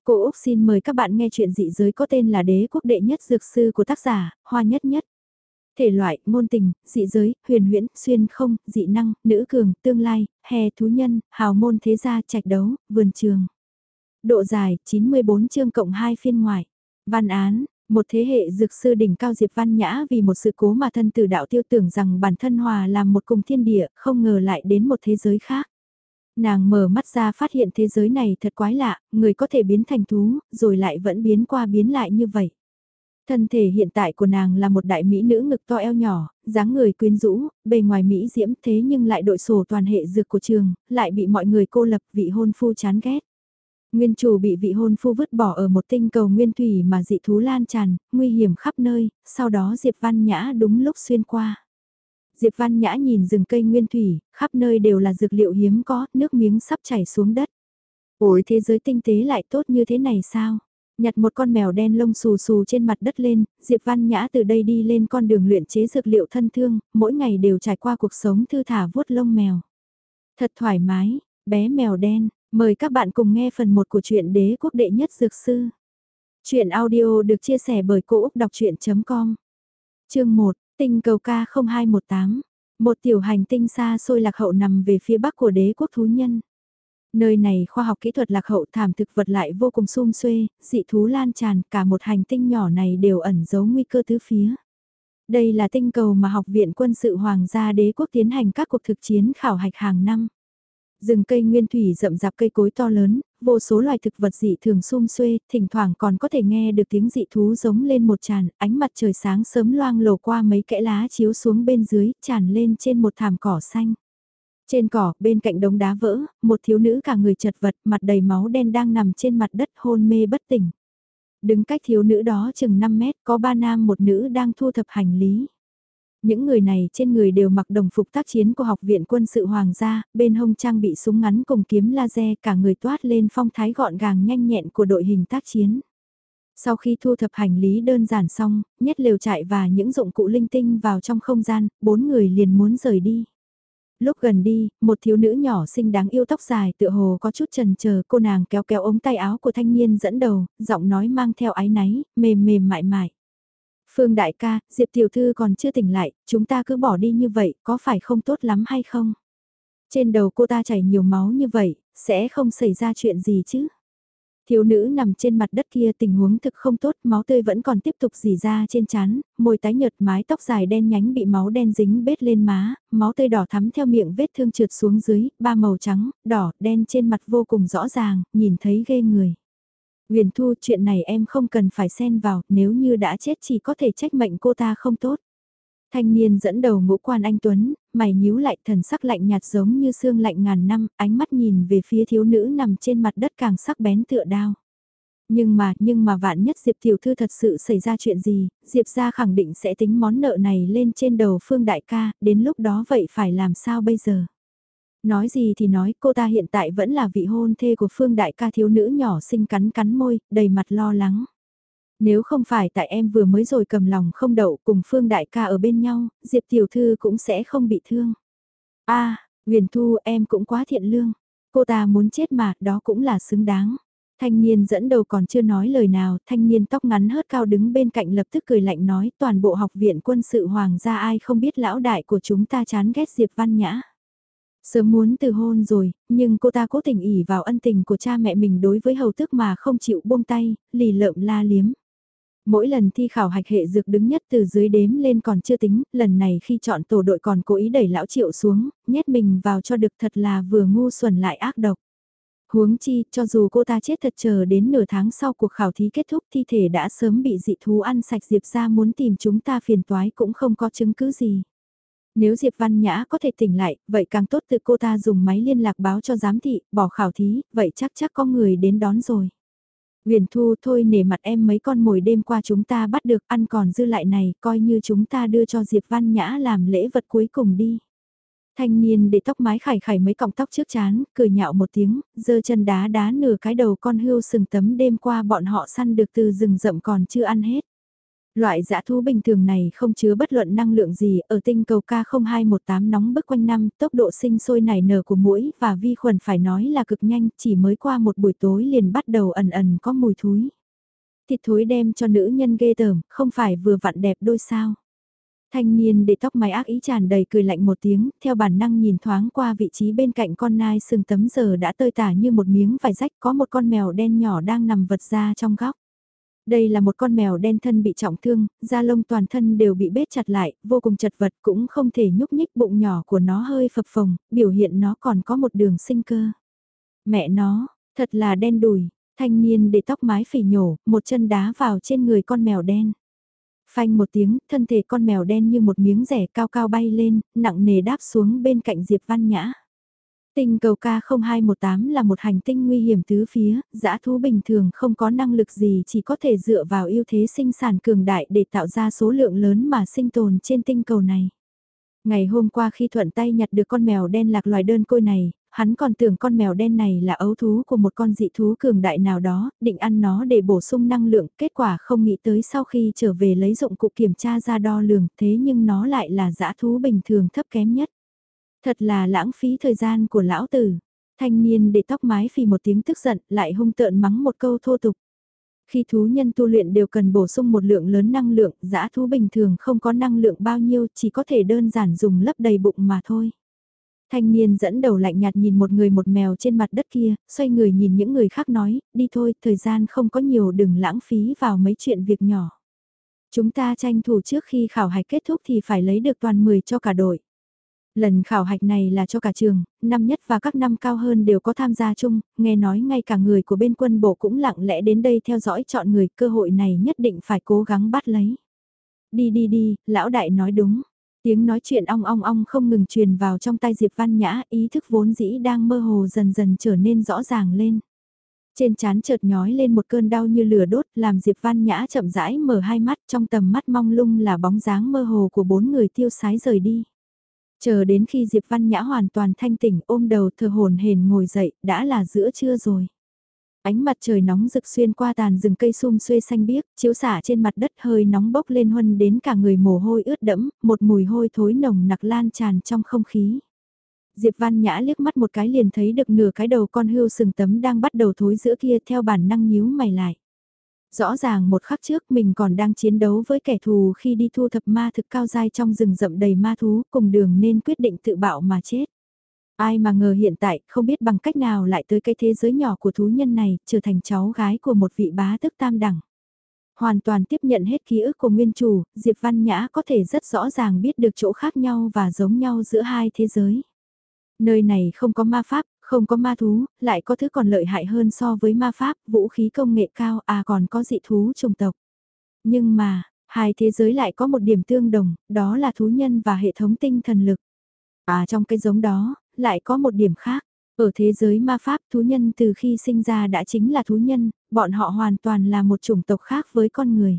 Cô Úc xin mời các bạn nghe chuyện dị giới có tên là Đế quốc đệ nhất dược sư của tác giả Hoa Nhất Nhất. Thể loại, ngôn tình, dị giới, huyền huyễn, xuyên không, dị năng, nữ cường, tương lai, hè thú nhân, hào môn thế gia, trạch đấu, vườn trường. Độ dài, 94 chương cộng 2 phiên ngoại. Văn án, một thế hệ dược sư đỉnh cao Diệp Văn Nhã vì một sự cố mà thân tử đạo tiêu tưởng rằng bản thân hòa làm một cùng thiên địa, không ngờ lại đến một thế giới khác. Nàng mở mắt ra phát hiện thế giới này thật quái lạ, người có thể biến thành thú, rồi lại vẫn biến qua biến lại như vậy. Thân thể hiện tại của nàng là một đại mỹ nữ ngực to eo nhỏ, dáng người quyến rũ, bề ngoài mỹ diễm thế nhưng lại đội sổ toàn hệ dược của trường, lại bị mọi người cô lập vị hôn phu chán ghét. Nguyên chủ bị vị hôn phu vứt bỏ ở một tinh cầu nguyên thủy mà dị thú lan tràn, nguy hiểm khắp nơi, sau đó Diệp Văn Nhã đúng lúc xuyên qua. Diệp Văn Nhã nhìn rừng cây nguyên thủy, khắp nơi đều là dược liệu hiếm có, nước miếng sắp chảy xuống đất. Ôi thế giới tinh tế lại tốt như thế này sao? Nhặt một con mèo đen lông xù xù trên mặt đất lên, Diệp Văn Nhã từ đây đi lên con đường luyện chế dược liệu thân thương, mỗi ngày đều trải qua cuộc sống thư thả vuốt lông mèo. Thật thoải mái, bé mèo đen, mời các bạn cùng nghe phần 1 của truyện Đế quốc đệ nhất dược sư. Chuyện audio được chia sẻ bởi Cô Úc Đọc Chuyện.com. Chương 1, tinh cầu K0218. Một tiểu hành tinh xa xôi lạc hậu nằm về phía bắc của đế quốc thú nhân. Nơi này khoa học kỹ thuật lạc hậu, thảm thực vật lại vô cùng sum xuê, dị thú lan tràn, cả một hành tinh nhỏ này đều ẩn giấu nguy cơ tứ phía. Đây là tinh cầu mà Học viện Quân sự Hoàng gia Đế quốc tiến hành các cuộc thực chiến khảo hạch hàng năm. Rừng cây nguyên thủy rậm rạp cây cối to lớn, vô số loài thực vật dị thường sum xuê, thỉnh thoảng còn có thể nghe được tiếng dị thú giống lên một tràn, ánh mặt trời sáng sớm loang lổ qua mấy kẽ lá chiếu xuống bên dưới, tràn lên trên một thảm cỏ xanh. Trên cỏ, bên cạnh đống đá vỡ, một thiếu nữ cả người chật vật, mặt đầy máu đen đang nằm trên mặt đất hôn mê bất tỉnh. Đứng cách thiếu nữ đó chừng 5 mét, có 3 nam một nữ đang thu thập hành lý. Những người này trên người đều mặc đồng phục tác chiến của Học viện Quân sự Hoàng gia, bên hông trang bị súng ngắn cùng kiếm laser, cả người toát lên phong thái gọn gàng nhanh nhẹn của đội hình tác chiến. Sau khi thu thập hành lý đơn giản xong, nhét lều trại và những dụng cụ linh tinh vào trong không gian, 4 người liền muốn rời đi. Lúc gần đi, một thiếu nữ nhỏ xinh đáng yêu tóc dài tựa hồ có chút chần chờ, cô nàng kéo kéo ống tay áo của thanh niên dẫn đầu, giọng nói mang theo áy náy, mềm mềm mại mại. Phương đại ca, Diệp tiểu thư còn chưa tỉnh lại, chúng ta cứ bỏ đi như vậy, có phải không tốt lắm hay không? Trên đầu cô ta chảy nhiều máu như vậy, sẽ không xảy ra chuyện gì chứ? Thiếu nữ nằm trên mặt đất kia tình huống thực không tốt, máu tươi vẫn còn tiếp tục rỉ ra trên trán, môi tái nhợt, mái tóc dài đen nhánh bị máu đen dính bết lên má, máu tươi đỏ thắm theo miệng vết thương trượt xuống dưới, ba màu trắng, đỏ, đen trên mặt vô cùng rõ ràng, nhìn thấy ghê người. Huyền Thu, chuyện này em không cần phải xen vào, nếu như đã chết chỉ có thể trách mệnh cô ta không tốt. Thanh niên dẫn đầu Ngũ Quan anh tuấn, mày nhíu lại, thần sắc lạnh nhạt giống như xương lạnh ngàn năm, ánh mắt nhìn về phía thiếu nữ nằm trên mặt đất càng sắc bén tựa đao. Nhưng mà vạn nhất Diệp tiểu thư thật sự xảy ra chuyện gì, Diệp gia khẳng định sẽ tính món nợ này lên trên đầu Phương đại ca, đến lúc đó vậy phải làm sao bây giờ? Nói gì thì nói, cô ta hiện tại vẫn là vị hôn thê của Phương đại ca, thiếu nữ nhỏ xinh cắn cắn môi, đầy mặt lo lắng. Nếu không phải tại em vừa mới rồi cầm lòng không đậu cùng Phương đại ca ở bên nhau, Diệp tiểu thư cũng sẽ không bị thương. A, Huyền Thu, em cũng quá thiện lương. Cô ta muốn chết mà, đó cũng là xứng đáng. Thanh niên dẫn đầu còn chưa nói lời nào, thanh niên tóc ngắn hớt cao đứng bên cạnh lập tức cười lạnh nói, toàn bộ Học viện Quân sự Hoàng gia ai không biết lão đại của chúng ta chán ghét Diệp Văn Nhã. Sớm muốn từ hôn rồi, nhưng cô ta cố tình ỉ vào ân tình của cha mẹ mình đối với hầu tước mà không chịu buông tay, lì lợm la liếm. Mỗi lần thi khảo hạch hệ dược đứng nhất từ dưới đếm lên còn chưa tính, lần này khi chọn tổ đội còn cố ý đẩy lão Triệu xuống, nhét mình vào cho được, thật là vừa ngu xuẩn lại ác độc. Huống chi, cho dù cô ta chết thật, chờ đến nửa tháng sau cuộc khảo thí kết thúc, thi thể đã sớm bị dị thú ăn sạch, Diệp ra muốn tìm chúng ta phiền toái cũng không có chứng cứ gì. Nếu Diệp Văn Nhã có thể tỉnh lại, vậy càng tốt, từ cô ta dùng máy liên lạc báo cho giám thị, bỏ khảo thí, vậy chắc có người đến đón rồi. Huyền Thu, thôi nể mặt em, mấy con mồi đêm qua chúng ta bắt được, ăn còn dư lại này, coi như chúng ta đưa cho Diệp Văn Nhã làm lễ vật cuối cùng đi. Thanh niên để tóc mái khải khải mấy cọng tóc trước trán, cười nhạo một tiếng, giơ chân đá đá nửa cái đầu con hươu sừng tấm đêm qua bọn họ săn được từ rừng rậm còn chưa ăn hết. Loại dã thú bình thường này không chứa bất luận năng lượng gì, ở tinh cầu K0218 nóng bức quanh năm, tốc độ sinh sôi nảy nở của muỗi và vi khuẩn phải nói là cực nhanh, chỉ mới qua một buổi tối liền bắt đầu ẩn ẩn có mùi thúi. Thịt thối đem cho nữ nhân ghê tởm, không phải vừa vặn đẹp đôi sao. Thanh niên để tóc mái ác ý tràn đầy cười lạnh một tiếng, theo bản năng nhìn thoáng qua vị trí bên cạnh con nai sừng tấm giờ đã tơi tả như một miếng vải rách, có một con mèo đen nhỏ đang nằm vật ra trong góc. Đây là một con mèo đen thân bị trọng thương, da lông toàn thân đều bị bết chặt lại, vô cùng chật vật, cũng không thể nhúc nhích, bụng nhỏ của nó hơi phập phồng, biểu hiện nó còn có một đường sinh cơ. Mẹ nó, thật là đen đùi, thanh niên để tóc mái phỉ nhổ, một chân đá vào trên người con mèo đen. Phanh một tiếng, thân thể con mèo đen như một miếng rẻ cao cao bay lên, nặng nề đáp xuống bên cạnh Diệp Văn Nhã. Tinh cầu K0218 là một hành tinh nguy hiểm tứ phía, dã thú bình thường không có năng lực gì, chỉ có thể dựa vào ưu thế sinh sản cường đại để tạo ra số lượng lớn mà sinh tồn trên tinh cầu này. Ngày hôm qua khi thuận tay nhặt được con mèo đen lạc loài đơn côi này, hắn còn tưởng con mèo đen này là ấu thú của một con dị thú cường đại nào đó, định ăn nó để bổ sung năng lượng, kết quả không nghĩ tới sau khi trở về lấy dụng cụ kiểm tra ra đo lường, thế nhưng nó lại là dã thú bình thường thấp kém nhất. Thật là lãng phí thời gian của lão tử. Thanh niên để tóc mái phì một tiếng tức giận, lại hung tợn mắng một câu thô tục. Khi thú nhân tu luyện đều cần bổ sung một lượng lớn năng lượng, dã thú bình thường không có năng lượng bao nhiêu, chỉ có thể đơn giản dùng lấp đầy bụng mà thôi. Thanh niên dẫn đầu lạnh nhạt nhìn một người một mèo trên mặt đất kia, xoay người nhìn những người khác nói, đi thôi, thời gian không có nhiều, đừng lãng phí vào mấy chuyện việc nhỏ. Chúng ta tranh thủ trước khi khảo hạch kết thúc thì phải lấy được toàn 10 cho cả đội. Lần khảo hạch này là cho cả trường, năm nhất và các năm cao hơn đều có tham gia chung, nghe nói ngay cả người của bên quân bộ cũng lặng lẽ đến đây theo dõi chọn người, cơ hội này nhất định phải cố gắng bắt lấy. Đi đi đi, lão đại nói đúng. Tiếng nói chuyện ong ong ong không ngừng truyền vào trong tai Diệp Văn Nhã, ý thức vốn dĩ đang mơ hồ dần dần trở nên rõ ràng lên. Trên trán chợt nhói lên một cơn đau như lửa đốt, làm Diệp Văn Nhã chậm rãi mở hai mắt, trong tầm mắt mong lung là bóng dáng mơ hồ của bốn người tiêu sái rời đi. Chờ đến khi Diệp Văn Nhã hoàn toàn thanh tỉnh, ôm đầu thờ hồn hển ngồi dậy, đã là giữa trưa rồi. Ánh mặt trời nóng rực xuyên qua tàn rừng cây sum xuê xanh biếc, chiếu xả trên mặt đất hơi nóng bốc lên huân đến cả người mồ hôi ướt đẫm, một mùi hôi thối nồng nặc lan tràn trong không khí. Diệp Văn Nhã liếc mắt một cái liền thấy được nửa cái đầu con hươu sừng tấm đang bắt đầu thối giữa kia, theo bản năng nhíu mày lại. Rõ ràng một khắc trước mình còn đang chiến đấu với kẻ thù khi đi thu thập ma thực cao dai trong rừng rậm đầy ma thú, cùng đường nên quyết định tự bạo mà chết. Ai mà ngờ hiện tại không biết bằng cách nào lại tới cái thế giới nhỏ của thú nhân này, trở thành cháu gái của một vị bá tước tam đẳng. Hoàn toàn tiếp nhận hết ký ức của nguyên chủ, Diệp Văn Nhã có thể rất rõ ràng biết được chỗ khác nhau và giống nhau giữa hai thế giới. Nơi này không có ma pháp, không có ma thú, lại có thứ còn lợi hại hơn so với ma pháp, vũ khí công nghệ cao, còn có dị thú chủng tộc. Nhưng mà, hai thế giới lại có một điểm tương đồng, đó là thú nhân và hệ thống tinh thần lực. Trong cái giống đó, lại có một điểm khác. Ở thế giới ma pháp, thú nhân từ khi sinh ra đã chính là thú nhân, bọn họ hoàn toàn là một chủng tộc khác với con người.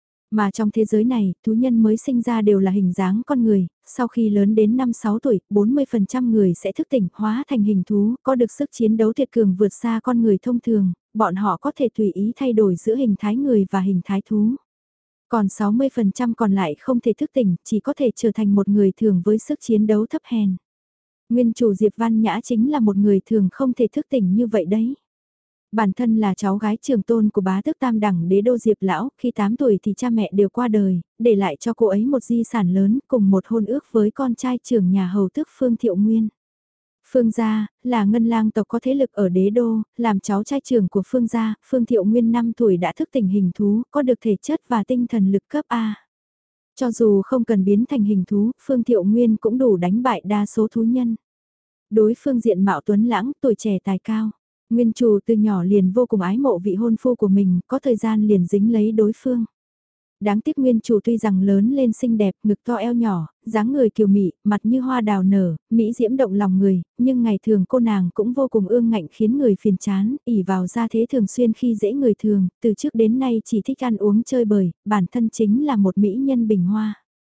Mà trong thế giới này, thú nhân mới sinh ra đều là hình dáng con người, sau khi lớn đến 5-6 tuổi, 40% người sẽ thức tỉnh hóa thành hình thú, có được sức chiến đấu tuyệt cường vượt xa con người thông thường, bọn họ có thể tùy ý thay đổi giữa hình thái người và hình thái thú. Còn 60% còn lại không thể thức tỉnh, chỉ có thể trở thành một người thường với sức chiến đấu thấp hèn. Nguyên chủ Diệp Văn Nhã chính là một người thường không thể thức tỉnh như vậy đấy. Bản thân là cháu gái trường tôn của bá tước tam đẳng đế đô Diệp Lão, khi 8 tuổi thì cha mẹ đều qua đời, để lại cho cô ấy một di sản lớn cùng một hôn ước với con trai trưởng nhà hầu tước Phương Thiệu Nguyên. Phương gia, là ngân lang tộc có thế lực ở đế đô, làm cháu trai trưởng của Phương gia, Phương Thiệu Nguyên 5 tuổi đã thức tỉnh hình thú, có được thể chất và tinh thần lực cấp A. Cho dù không cần biến thành hình thú, Phương Thiệu Nguyên cũng đủ đánh bại đa số thú nhân. Đối phương diện mạo tuấn lãng, tuổi trẻ tài cao. Nguyên chủ từ nhỏ liền vô cùng ái mộ vị hôn phu của mình, có thời gian liền dính lấy đối phương. Đáng tiếc nguyên chủ tuy rằng lớn lên xinh đẹp, ngực to eo nhỏ, dáng người kiều mị, mặt như hoa đào nở, mỹ diễm động lòng người, nhưng ngày thường cô nàng cũng vô cùng ương ngạnh khiến người phiền chán, ỉ vào gia thế thường xuyên khi dễ người thường, từ trước đến nay chỉ thích ăn uống chơi bời, bản thân chính là một mỹ nhân bình hoa.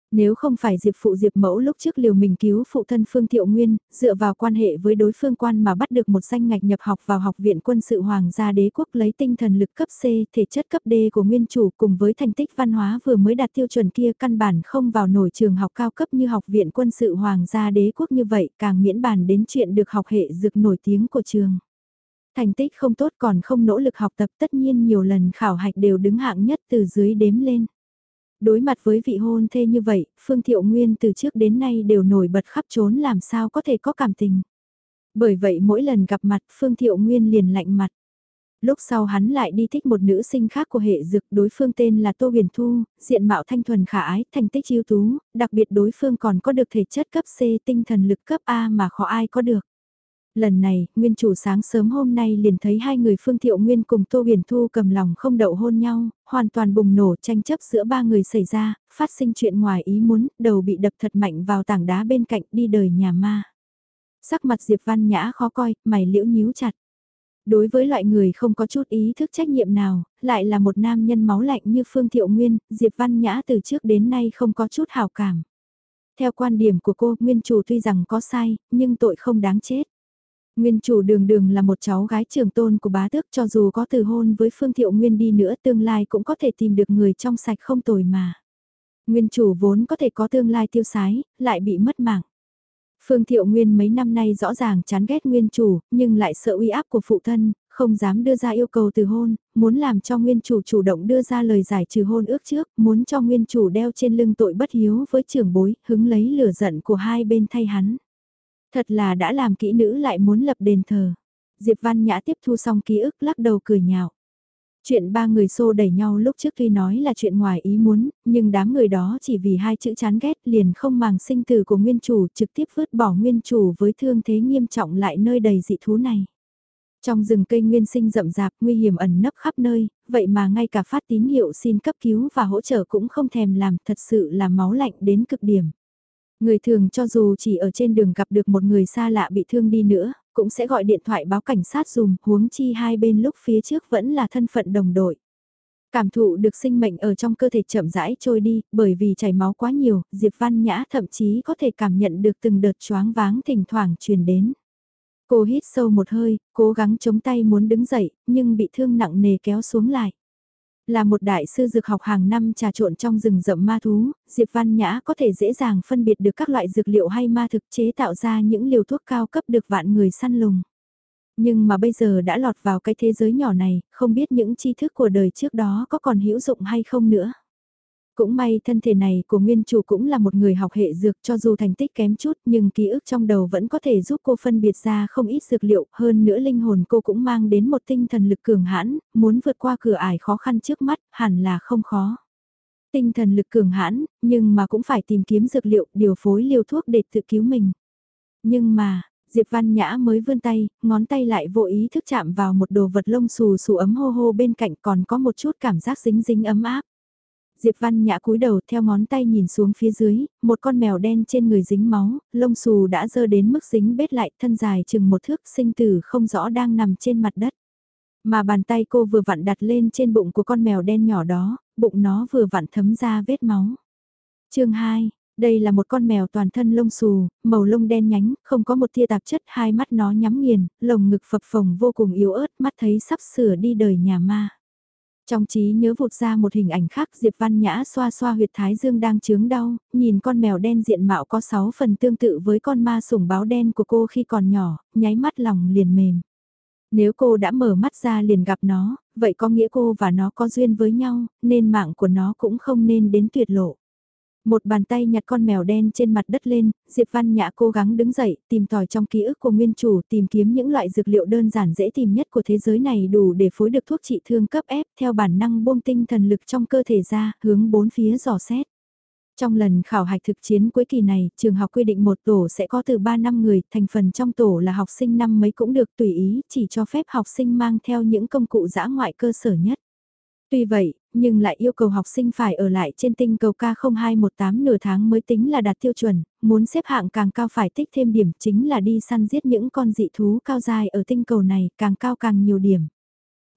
Nếu không phải Diệp phụ Diệp mẫu lúc trước liều mình cứu phụ thân Phương Thiệu Nguyên, dựa vào quan hệ với đối phương quan mà bắt được một danh ngạch nhập học vào học viện quân sự Hoàng gia đế quốc, lấy tinh thần lực cấp C, thể chất cấp D của nguyên chủ cùng với thành tích văn hóa vừa mới đạt tiêu chuẩn kia, căn bản không vào nổi trường học cao cấp như học viện quân sự Hoàng gia đế quốc như vậy, càng miễn bàn đến chuyện được học hệ dược nổi tiếng của trường. Thành tích không tốt còn không nỗ lực học tập, tất nhiên nhiều lần khảo hạch đều đứng hạng nhất từ dưới đếm lên. Đối mặt với vị hôn thê như vậy, Phương Thiệu Nguyên từ trước đến nay đều nổi bật khắp trốn, làm sao có thể có cảm tình. Bởi vậy mỗi lần gặp mặt Phương Thiệu Nguyên liền lạnh mặt. Lúc sau hắn lại đi thích một nữ sinh khác của hệ dược, đối phương tên là Tô Huyền Thu, diện mạo thanh thuần khả ái, thành tích ưu tú, đặc biệt đối phương còn có được thể chất cấp C, tinh thần lực cấp A mà khó ai có được. Lần này, nguyên chủ sáng sớm hôm nay liền thấy hai người Phương Thiệu Nguyên cùng Tô Huyền Thu cầm lòng không đậu hôn nhau, hoàn toàn bùng nổ tranh chấp giữa ba người xảy ra, phát sinh chuyện ngoài ý muốn, đầu bị đập thật mạnh vào tảng đá bên cạnh, đi đời nhà ma. Sắc mặt Diệp Văn Nhã khó coi, mày liễu nhíu chặt. Đối với loại người không có chút ý thức trách nhiệm nào, lại là một nam nhân máu lạnh như Phương Thiệu Nguyên, Diệp Văn Nhã từ trước đến nay không có chút hảo cảm. Theo quan điểm của cô, nguyên chủ tuy rằng có sai, nhưng tội không đáng chết. Nguyên chủ đường đường là một cháu gái trường tôn của bá tước, cho dù có từ hôn với Phương Thiệu Nguyên đi nữa tương lai cũng có thể tìm được người trong sạch không tồi mà. Nguyên chủ vốn có thể có tương lai tiêu sái, lại bị mất mạng. Phương Thiệu Nguyên mấy năm nay rõ ràng chán ghét nguyên chủ, nhưng lại sợ uy áp của phụ thân, không dám đưa ra yêu cầu từ hôn, muốn làm cho nguyên chủ chủ động đưa ra lời giải trừ hôn ước trước, muốn cho nguyên chủ đeo trên lưng tội bất hiếu với trưởng bối, hứng lấy lửa giận của hai bên thay hắn. Thật là đã làm kỹ nữ lại muốn lập đền thờ. Diệp Văn Nhã tiếp thu xong ký ức lắc đầu cười nhạo. Chuyện ba người xô đẩy nhau lúc trước tuy nói là chuyện ngoài ý muốn, nhưng đám người đó chỉ vì hai chữ chán ghét liền không màng sinh tử của nguyên chủ, trực tiếp vứt bỏ nguyên chủ với thương thế nghiêm trọng lại nơi đầy dị thú này. Trong rừng cây nguyên sinh rậm rạp, nguy hiểm ẩn nấp khắp nơi, vậy mà ngay cả phát tín hiệu xin cấp cứu và hỗ trợ cũng không thèm làm, thật sự là máu lạnh đến cực điểm. Người thường cho dù chỉ ở trên đường gặp được một người xa lạ bị thương đi nữa, cũng sẽ gọi điện thoại báo cảnh sát dùm, huống chi hai bên lúc phía trước vẫn là thân phận đồng đội. Cảm thụ được sinh mệnh ở trong cơ thể chậm rãi trôi đi, bởi vì chảy máu quá nhiều, Diệp Văn Nhã thậm chí có thể cảm nhận được từng đợt choáng váng thỉnh thoảng truyền đến. Cô hít sâu một hơi, cố gắng chống tay muốn đứng dậy, nhưng bị thương nặng nề kéo xuống lại. Là một đại sư dược học hàng năm trà trộn trong rừng rậm ma thú, Diệp Văn Nhã có thể dễ dàng phân biệt được các loại dược liệu hay ma thực chế tạo ra những liều thuốc cao cấp được vạn người săn lùng. Nhưng mà bây giờ đã lọt vào cái thế giới nhỏ này, không biết những tri thức của đời trước đó có còn hữu dụng hay không nữa. Cũng may thân thể này của nguyên chủ cũng là một người học hệ dược, cho dù thành tích kém chút nhưng ký ức trong đầu vẫn có thể giúp cô phân biệt ra không ít dược liệu, hơn nữa linh hồn cô cũng mang đến một tinh thần lực cường hãn, muốn vượt qua cửa ải khó khăn trước mắt, hẳn là không khó. Tinh thần lực cường hãn, nhưng mà cũng phải tìm kiếm dược liệu, điều phối liều thuốc để tự cứu mình. Nhưng mà, Diệp Văn Nhã mới vươn tay, ngón tay lại vô ý thức chạm vào một đồ vật lông xù xù ấm hô hô bên cạnh, còn có một chút cảm giác dính dính ấm áp. Diệp Văn Nhã cúi đầu theo ngón tay nhìn xuống phía dưới, một con mèo đen trên người dính máu, lông xù đã dơ đến mức dính bết lại, thân dài chừng một thước, sinh tử không rõ đang nằm trên mặt đất. Mà bàn tay cô vừa vặn đặt lên trên bụng của con mèo đen nhỏ đó, bụng nó vừa vặn thấm ra vết máu. Chương 2, đây là một con mèo toàn thân lông xù, màu lông đen nhánh, không có một tia tạp chất, hai mắt nó nhắm nghiền, lồng ngực phập phồng vô cùng yếu ớt, mắt thấy sắp sửa đi đời nhà ma. Trong trí nhớ vụt ra một hình ảnh khác, Diệp Văn Nhã xoa xoa huyệt thái dương đang chướng đau, nhìn con mèo đen diện mạo có 6 phần tương tự với con ma sủng báo đen của cô khi còn nhỏ, nháy mắt lòng liền mềm. Nếu cô đã mở mắt ra liền gặp nó, vậy có nghĩa cô và nó có duyên với nhau, nên mạng của nó cũng không nên đến tuyệt lộ. Một bàn tay nhặt con mèo đen trên mặt đất lên, Diệp Văn Nhã cố gắng đứng dậy, tìm tòi trong ký ức của nguyên chủ, tìm kiếm những loại dược liệu đơn giản dễ tìm nhất của thế giới này đủ để phối được thuốc trị thương cấp ép, theo bản năng buông tinh thần lực trong cơ thể ra, hướng bốn phía dò xét. Trong lần khảo hạch thực chiến cuối kỳ này, trường học quy định một tổ sẽ có từ 3 năm người, thành phần trong tổ là học sinh năm mấy cũng được tùy ý, chỉ cho phép học sinh mang theo những công cụ dã ngoại cơ sở nhất. Tuy vậy, nhưng lại yêu cầu học sinh phải ở lại trên tinh cầu K0218 nửa tháng mới tính là đạt tiêu chuẩn, muốn xếp hạng càng cao phải tích thêm điểm chính là đi săn giết những con dị thú cao dài ở tinh cầu này, càng cao càng nhiều điểm.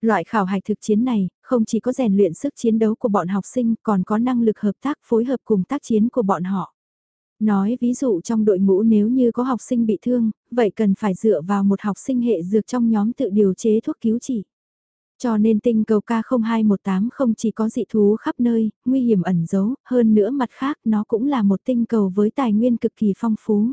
Loại khảo hạch thực chiến này, không chỉ có rèn luyện sức chiến đấu của bọn học sinh, còn có năng lực hợp tác phối hợp cùng tác chiến của bọn họ. Nói ví dụ trong đội ngũ nếu như có học sinh bị thương, vậy cần phải dựa vào một học sinh hệ dược trong nhóm tự điều chế thuốc cứu trị. Cho nên tinh cầu K0218 không chỉ có dị thú khắp nơi, nguy hiểm ẩn giấu, hơn nữa mặt khác nó cũng là một tinh cầu với tài nguyên cực kỳ phong phú.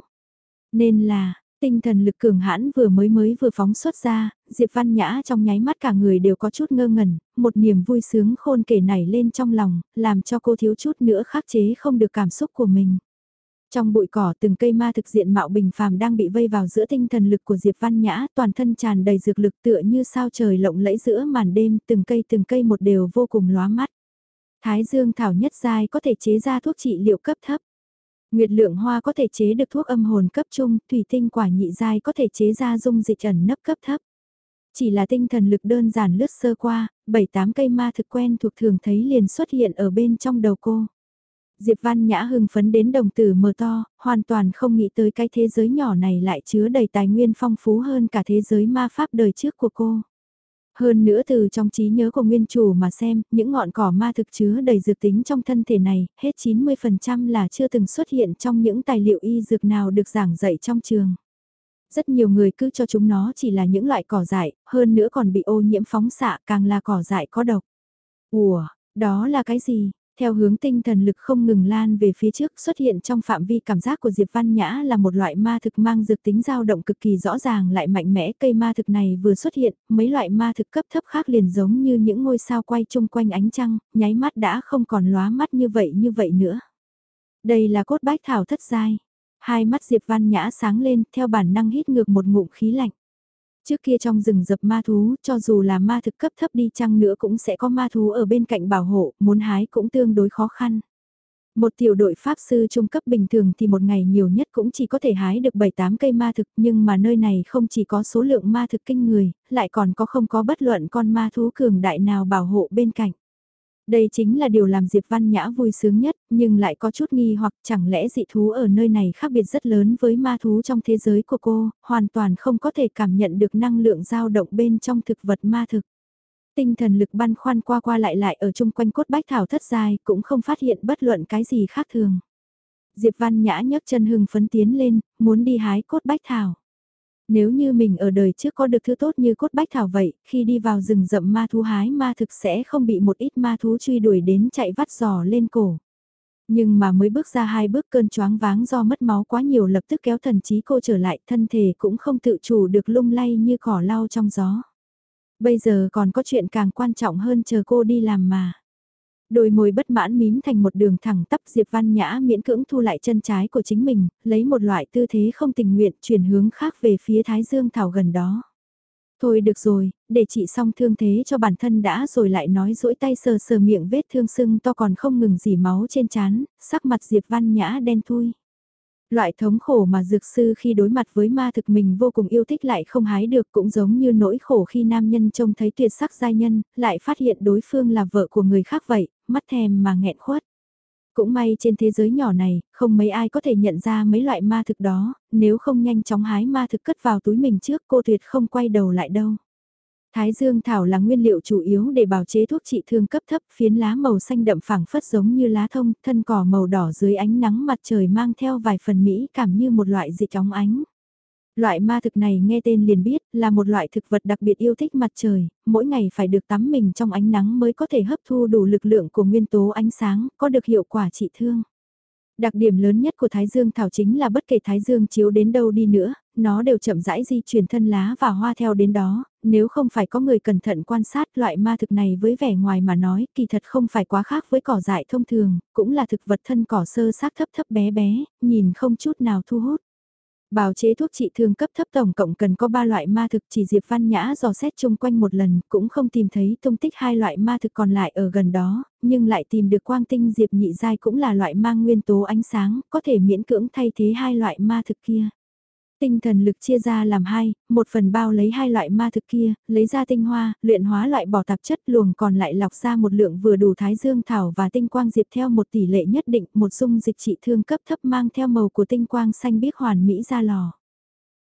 Nên là, tinh thần lực cường hãn vừa phóng xuất ra, Diệp Văn Nhã trong nháy mắt cả người đều có chút ngơ ngẩn, một niềm vui sướng khôn kể nảy lên trong lòng, làm cho cô thiếu chút nữa khắc chế không được cảm xúc của mình. Trong bụi cỏ từng cây ma thực diện mạo bình phàm đang bị vây vào giữa tinh thần lực của Diệp Văn Nhã, toàn thân tràn đầy dược lực tựa như sao trời lộng lẫy giữa màn đêm, từng cây một đều vô cùng lóa mắt. Thái dương thảo nhất giai có thể chế ra thuốc trị liệu cấp thấp. Nguyệt lượng hoa có thể chế được thuốc âm hồn cấp trung, thủy tinh quả nhị giai có thể chế ra dung dịch ẩn nấp cấp thấp. Chỉ là tinh thần lực đơn giản lướt sơ qua, 7-8 cây ma thực quen thuộc thường thấy liền xuất hiện ở bên trong đầu cô. Diệp Văn Nhã hưng phấn đến đồng tử mở to, hoàn toàn không nghĩ tới cái thế giới nhỏ này lại chứa đầy tài nguyên phong phú hơn cả thế giới ma pháp đời trước của cô. Hơn nữa từ trong trí nhớ của nguyên chủ mà xem, những ngọn cỏ ma thực chứa đầy dược tính trong thân thể này, hết 90% là chưa từng xuất hiện trong những tài liệu y dược nào được giảng dạy trong trường. Rất nhiều người cứ cho chúng nó chỉ là những loại cỏ dại, hơn nữa còn bị ô nhiễm phóng xạ càng là cỏ dại có độc. Ủa, đó là cái gì? Theo hướng tinh thần lực không ngừng lan về phía trước xuất hiện trong phạm vi cảm giác của Diệp Văn Nhã là một loại ma thực mang dược tính dao động cực kỳ rõ ràng lại mạnh mẽ. Cây ma thực này vừa xuất hiện, mấy loại ma thực cấp thấp khác liền giống như những ngôi sao quay chung quanh ánh trăng, nháy mắt đã không còn lóa mắt như vậy nữa. Đây là cốt bách thảo thất giai. Hai mắt Diệp Văn Nhã sáng lên theo bản năng hít ngược một ngụm khí lạnh. Trước kia trong rừng rập ma thú, cho dù là ma thực cấp thấp đi chăng nữa cũng sẽ có ma thú ở bên cạnh bảo hộ, muốn hái cũng tương đối khó khăn. Một tiểu đội pháp sư trung cấp bình thường thì một ngày nhiều nhất cũng chỉ có thể hái được 7-8 cây ma thực, nhưng mà nơi này không chỉ có số lượng ma thực kinh người, lại còn không có bất luận con ma thú cường đại nào bảo hộ bên cạnh. Đây chính là điều làm Diệp Văn Nhã vui sướng nhất, nhưng lại có chút nghi hoặc chẳng lẽ dị thú ở nơi này khác biệt rất lớn với ma thú trong thế giới của cô, hoàn toàn không có thể cảm nhận được năng lượng dao động bên trong thực vật ma thực. Tinh thần lực băn khoăn qua qua lại ở chung quanh cốt bách thảo thất giai cũng không phát hiện bất luận cái gì khác thường. Diệp Văn Nhã nhấc chân hưng phấn tiến lên, muốn đi hái cốt bách thảo. Nếu như mình ở đời trước có được thứ tốt như cốt bách thảo vậy, khi đi vào rừng rậm ma thú hái ma thực sẽ không bị một ít ma thú truy đuổi đến chạy vắt giò lên cổ. Nhưng mà mới bước ra 2 bước cơn choáng váng do mất máu quá nhiều lập tức kéo thần trí cô trở lại, thân thể cũng không tự chủ được lung lay như cỏ lau trong gió. Bây giờ còn có chuyện càng quan trọng hơn chờ cô đi làm mà. Đôi môi bất mãn mím thành một đường thẳng tắp Diệp Văn Nhã miễn cưỡng thu lại chân trái của chính mình, lấy một loại tư thế không tình nguyện chuyển hướng khác về phía Thái Dương Thảo gần đó. Thôi được rồi, để chị xong thương thế cho bản thân đã rồi lại nói duỗi tay sờ sờ miệng vết thương sưng to còn không ngừng dỉ máu trên trán, sắc mặt Diệp Văn Nhã đen thui. Loại thống khổ mà dược sư khi đối mặt với ma thực mình vô cùng yêu thích lại không hái được cũng giống như nỗi khổ khi nam nhân trông thấy tuyệt sắc giai nhân, lại phát hiện đối phương là vợ của người khác vậy, mắt thèm mà nghẹn khuất. Cũng may trên thế giới nhỏ này, không mấy ai có thể nhận ra mấy loại ma thực đó, nếu không nhanh chóng hái ma thực cất vào túi mình trước cô tuyệt không quay đầu lại đâu. Thái dương thảo là nguyên liệu chủ yếu để bào chế thuốc trị thương cấp thấp, phiến lá màu xanh đậm phẳng phất giống như lá thông, thân cỏ màu đỏ dưới ánh nắng mặt trời mang theo vài phần mỹ cảm như một loại dịch óng ánh. Loại ma thực này nghe tên liền biết là một loại thực vật đặc biệt yêu thích mặt trời, mỗi ngày phải được tắm mình trong ánh nắng mới có thể hấp thu đủ lực lượng của nguyên tố ánh sáng, có được hiệu quả trị thương. Đặc điểm lớn nhất của Thái Dương Thảo chính là bất kể Thái Dương chiếu đến đâu đi nữa, nó đều chậm rãi di chuyển thân lá và hoa theo đến đó, nếu không phải có người cẩn thận quan sát loại ma thực này với vẻ ngoài mà nói kỳ thật không phải quá khác với cỏ dại thông thường, cũng là thực vật thân cỏ sơ xác thấp thấp bé bé, nhìn không chút nào thu hút. Bào chế thuốc trị thương cấp thấp tổng cộng cần có 3 loại ma thực chỉ Diệp Văn Nhã dò xét chung quanh một lần cũng không tìm thấy tung tích 2 loại ma thực còn lại ở gần đó, nhưng lại tìm được quang tinh Diệp nhị giai cũng là loại mang nguyên tố ánh sáng, có thể miễn cưỡng thay thế 2 loại ma thực kia. Tinh thần lực chia ra làm 2, một phần bao lấy 2 loại ma thực kia, lấy ra tinh hoa, luyện hóa loại bỏ tạp chất luồng còn lại lọc ra một lượng vừa đủ thái dương thảo và tinh quang diệp theo một tỷ lệ nhất định, một dung dịch trị thương cấp thấp mang theo màu của tinh quang xanh biếc hoàn mỹ ra lò.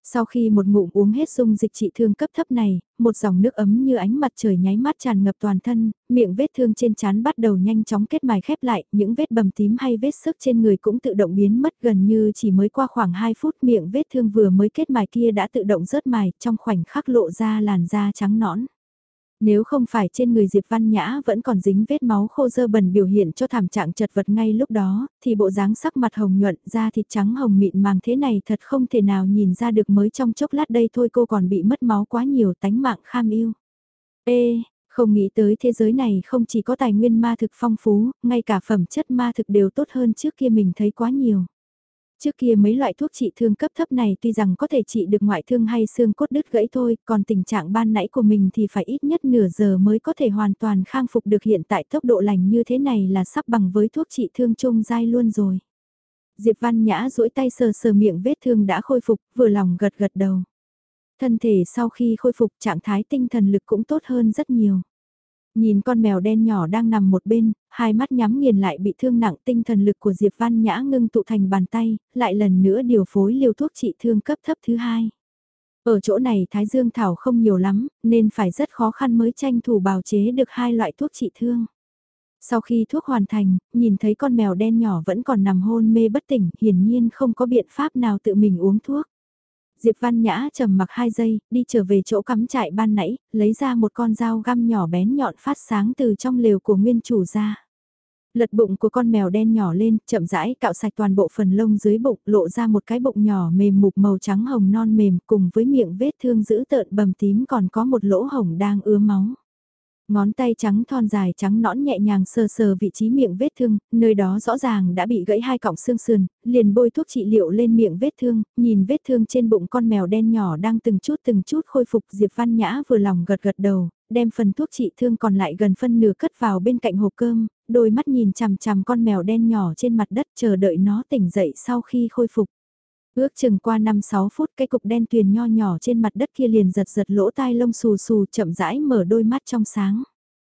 Sau khi một ngụm uống hết dung dịch trị thương cấp thấp này, một dòng nước ấm như ánh mặt trời nháy mắt tràn ngập toàn thân, miệng vết thương trên trán bắt đầu nhanh chóng kết mài khép lại, những vết bầm tím hay vết sức trên người cũng tự động biến mất gần như chỉ mới qua khoảng 2 phút miệng vết thương vừa mới kết mài kia đã tự động rớt mài trong khoảnh khắc lộ ra làn da trắng nõn. Nếu không phải trên người Diệp Văn Nhã vẫn còn dính vết máu khô dơ bẩn biểu hiện cho thảm trạng chật vật ngay lúc đó, thì bộ dáng sắc mặt hồng nhuận, da thịt trắng hồng mịn màng thế này thật không thể nào nhìn ra được mới trong chốc lát đây thôi cô còn bị mất máu quá nhiều tánh mạng kham yêu. Ê, không nghĩ tới thế giới này không chỉ có tài nguyên ma thực phong phú, ngay cả phẩm chất ma thực đều tốt hơn trước kia mình thấy quá nhiều. Trước kia mấy loại thuốc trị thương cấp thấp này tuy rằng có thể trị được ngoại thương hay xương cốt đứt gãy thôi, còn tình trạng ban nãy của mình thì phải ít nhất nửa giờ mới có thể hoàn toàn khang phục được hiện tại tốc độ lành như thế này là sắp bằng với thuốc trị thương trung giai luôn rồi. Diệp Văn Nhã duỗi tay sờ sờ miệng vết thương đã khôi phục, vừa lòng gật gật đầu. Thân thể sau khi khôi phục trạng thái tinh thần lực cũng tốt hơn rất nhiều. Nhìn con mèo đen nhỏ đang nằm một bên, hai mắt nhắm nghiền lại bị thương nặng tinh thần lực của Diệp Văn Nhã ngưng tụ thành bàn tay, lại lần nữa điều phối liều thuốc trị thương cấp thấp thứ hai. Ở chỗ này Thái Dương Thảo không nhiều lắm, nên phải rất khó khăn mới tranh thủ bào chế được hai loại thuốc trị thương. Sau khi thuốc hoàn thành, nhìn thấy con mèo đen nhỏ vẫn còn nằm hôn mê bất tỉnh, hiển nhiên không có biện pháp nào tự mình uống thuốc. Diệp Văn Nhã trầm mặc 2 giây, đi trở về chỗ cắm trại ban nãy, lấy ra một con dao găm nhỏ bén nhọn phát sáng từ trong lều của nguyên chủ ra. Lật bụng của con mèo đen nhỏ lên, chậm rãi cạo sạch toàn bộ phần lông dưới bụng, lộ ra một cái bụng nhỏ mềm mục màu trắng hồng non mềm cùng với miệng vết thương dữ tợn bầm tím còn có một lỗ hổng đang ứa máu. Ngón tay trắng thon dài trắng nõn nhẹ nhàng sờ sờ vị trí miệng vết thương, nơi đó rõ ràng đã bị gãy hai cọng xương sườn, liền bôi thuốc trị liệu lên miệng vết thương, nhìn vết thương trên bụng con mèo đen nhỏ đang từng chút khôi phục. Diệp Văn Nhã vừa lòng gật gật đầu, đem phần thuốc trị thương còn lại gần phân nửa cất vào bên cạnh hộp cơm, đôi mắt nhìn chằm chằm con mèo đen nhỏ trên mặt đất chờ đợi nó tỉnh dậy sau khi khôi phục. Ước chừng qua 5-6 phút cái cục đen tuyền nho nhỏ trên mặt đất kia liền giật giật lỗ tai lông xù xù chậm rãi mở đôi mắt trong sáng.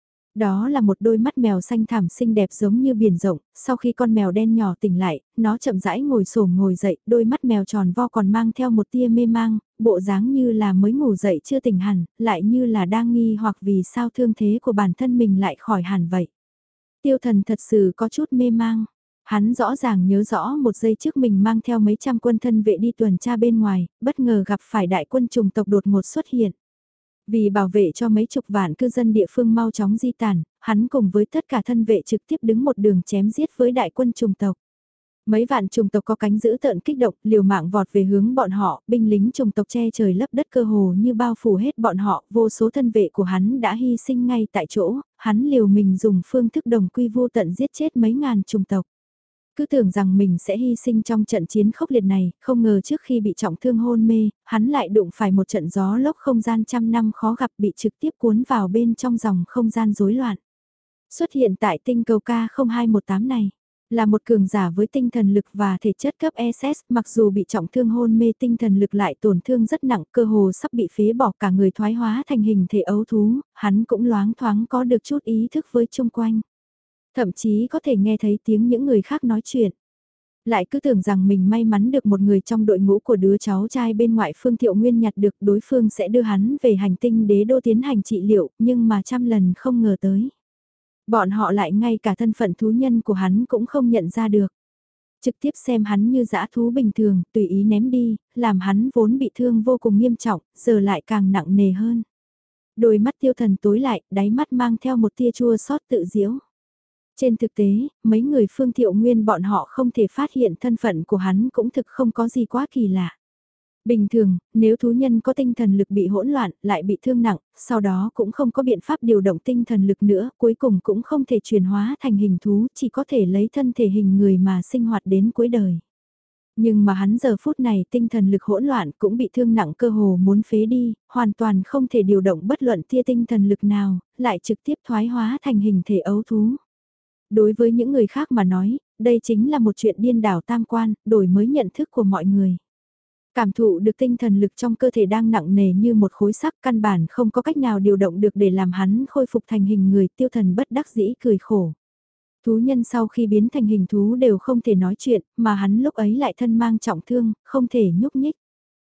Đó là một đôi mắt mèo xanh thẳm xinh đẹp giống như biển rộng, sau khi con mèo đen nhỏ tỉnh lại, nó chậm rãi ngồi xổm ngồi dậy, đôi mắt mèo tròn vo còn mang theo một tia mê mang, bộ dáng như là mới ngủ dậy chưa tỉnh hẳn, lại như là đang nghi hoặc vì sao thương thế của bản thân mình lại khỏi hẳn vậy. Tiêu Thần thật sự có chút mê mang. Hắn rõ ràng nhớ rõ một giây trước mình mang theo mấy trăm quân thân vệ đi tuần tra bên ngoài, bất ngờ gặp phải đại quân chủng tộc đột ngột xuất hiện. Vì bảo vệ cho mấy chục vạn cư dân địa phương mau chóng di tản, hắn cùng với tất cả thân vệ trực tiếp đứng một đường chém giết với đại quân chủng tộc. Mấy vạn chủng tộc có cánh dữ tợn kích động, liều mạng vọt về hướng bọn họ, binh lính chủng tộc che trời lấp đất cơ hồ như bao phủ hết bọn họ, vô số thân vệ của hắn đã hy sinh ngay tại chỗ, hắn liều mình dùng phương thức đồng quy vô tận giết chết mấy ngàn chủng tộc. Cứ tưởng rằng mình sẽ hy sinh trong trận chiến khốc liệt này, không ngờ trước khi bị trọng thương hôn mê, hắn lại đụng phải một trận gió lốc không gian trăm năm khó gặp bị trực tiếp cuốn vào bên trong dòng không gian rối loạn. Xuất hiện tại tinh cầu K0218 này, là một cường giả với tinh thần lực và thể chất cấp SS, mặc dù bị trọng thương hôn mê tinh thần lực lại tổn thương rất nặng, cơ hồ sắp bị phế bỏ cả người thoái hóa thành hình thể ấu thú, hắn cũng loáng thoáng có được chút ý thức với chung quanh. Thậm chí có thể nghe thấy tiếng những người khác nói chuyện. Lại cứ tưởng rằng mình may mắn được một người trong đội ngũ của đứa cháu trai bên ngoại Phương Thiệu Nguyên nhặt được đối phương sẽ đưa hắn về hành tinh đế đô tiến hành trị liệu, nhưng mà trăm lần không ngờ tới. Bọn họ lại ngay cả thân phận thú nhân của hắn cũng không nhận ra được. Trực tiếp xem hắn như dã thú bình thường, tùy ý ném đi, làm hắn vốn bị thương vô cùng nghiêm trọng, giờ lại càng nặng nề hơn. Đôi mắt Tiêu Thần tối lại, đáy mắt mang theo một tia chua xót tự diễu. Trên thực tế, mấy người Phương Thiệu Nguyên bọn họ không thể phát hiện thân phận của hắn cũng thực không có gì quá kỳ lạ. Bình thường, nếu thú nhân có tinh thần lực bị hỗn loạn, lại bị thương nặng, sau đó cũng không có biện pháp điều động tinh thần lực nữa, cuối cùng cũng không thể chuyển hóa thành hình thú, chỉ có thể lấy thân thể hình người mà sinh hoạt đến cuối đời. Nhưng mà hắn giờ phút này tinh thần lực hỗn loạn cũng bị thương nặng cơ hồ muốn phế đi, hoàn toàn không thể điều động bất luận tia tinh thần lực nào, lại trực tiếp thoái hóa thành hình thể ấu thú. Đối với những người khác mà nói, đây chính là một chuyện điên đảo tam quan, đổi mới nhận thức của mọi người. Cảm thụ được tinh thần lực trong cơ thể đang nặng nề như một khối sắt căn bản không có cách nào điều động được để làm hắn khôi phục thành hình người Tiêu Thần bất đắc dĩ cười khổ. Thú nhân sau khi biến thành hình thú đều không thể nói chuyện, mà hắn lúc ấy lại thân mang trọng thương, không thể nhúc nhích.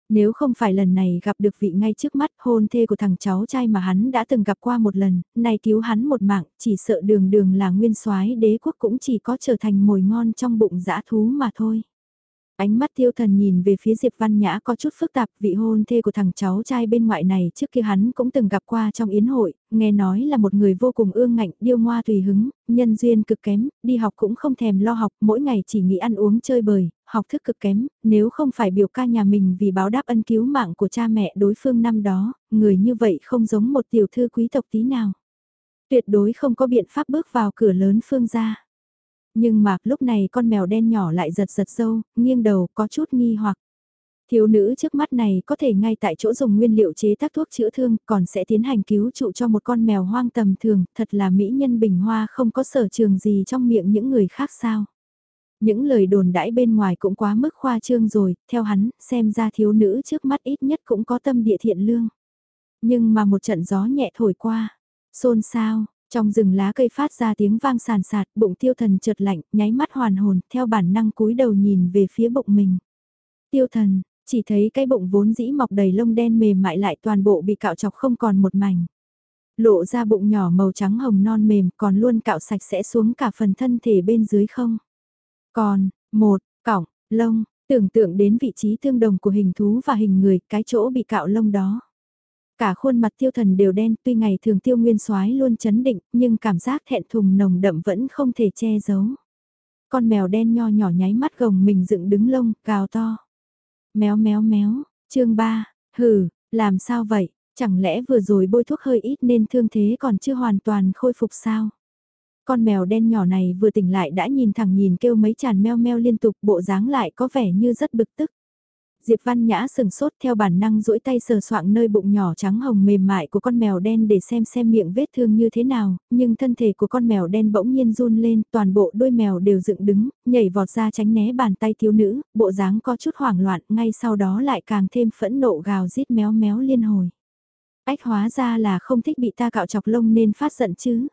Nếu không phải lần này gặp được vị ngay trước mắt hôn thê của thằng cháu trai mà hắn đã từng gặp qua một lần, này cứu hắn một mạng, chỉ sợ đường đường là nguyên soái đế quốc cũng chỉ có trở thành mồi ngon trong bụng dã thú mà thôi. Ánh mắt Tiêu Thần nhìn về phía Diệp Văn Nhã có chút phức tạp, vị hôn thê của thằng cháu trai bên ngoại này trước kia hắn cũng từng gặp qua trong yến hội, nghe nói là một người vô cùng ương ngạnh, điêu ngoa tùy hứng, nhân duyên cực kém, đi học cũng không thèm lo học, mỗi ngày chỉ nghĩ ăn uống chơi bời, học thức cực kém, nếu không phải biểu ca nhà mình vì báo đáp ân cứu mạng của cha mẹ đối phương năm đó, người như vậy không giống một tiểu thư quý tộc tí nào. Tuyệt đối không có biện pháp bước vào cửa lớn Phương gia. Nhưng mà lúc này con mèo đen nhỏ lại giật giật râu, nghiêng đầu có chút nghi hoặc. Thiếu nữ trước mắt này có thể ngay tại chỗ dùng nguyên liệu chế tác thuốc chữa thương còn sẽ tiến hành cứu trụ cho một con mèo hoang tầm thường, thật là mỹ nhân bình hoa không có sở trường gì trong miệng những người khác sao. Những lời đồn đãi bên ngoài cũng quá mức khoa trương rồi, theo hắn, xem ra thiếu nữ trước mắt ít nhất cũng có tâm địa thiện lương. Nhưng mà một trận gió nhẹ thổi qua, xôn xao, trong rừng lá cây phát ra tiếng vang sàn sạt, bụng Tiêu Thần chợt lạnh, nháy mắt hoàn hồn, theo bản năng cúi đầu nhìn về phía bụng mình. Tiêu Thần, chỉ thấy cái bụng vốn dĩ mọc đầy lông đen mềm mại lại toàn bộ bị cạo chọc không còn một mảnh. Lộ ra bụng nhỏ màu trắng hồng non mềm còn luôn cạo sạch sẽ xuống cả phần thân thể bên dưới không. Còn, một, cọng, lông, tưởng tượng đến vị trí tương đồng của hình thú và hình người, cái chỗ bị cạo lông đó. Cả khuôn mặt Tiêu Thần đều đen, tuy ngày thường Tiêu Nguyên Soái luôn chấn định, nhưng cảm giác thẹn thùng nồng đậm vẫn không thể che giấu. Con mèo đen nho nhỏ nháy mắt gồng mình dựng đứng lông, gào to. Méo méo méo, chương 3, hừ, làm sao vậy, chẳng lẽ vừa rồi bôi thuốc hơi ít nên thương thế còn chưa hoàn toàn khôi phục sao? Con mèo đen nhỏ này vừa tỉnh lại đã nhìn thẳng nhìn kêu mấy chàn meo meo liên tục, bộ dáng lại có vẻ như rất bực tức. Diệp Văn Nhã sừng sốt theo bản năng duỗi tay sờ soạng nơi bụng nhỏ trắng hồng mềm mại của con mèo đen để xem miệng vết thương như thế nào, nhưng thân thể của con mèo đen bỗng nhiên run lên, toàn bộ đuôi mèo đều dựng đứng, nhảy vọt ra tránh né bàn tay thiếu nữ, bộ dáng có chút hoảng loạn, ngay sau đó lại càng thêm phẫn nộ gào rít méo méo liên hồi. Ách, hóa ra là không thích bị ta cạo chọc lông nên phát giận chứ.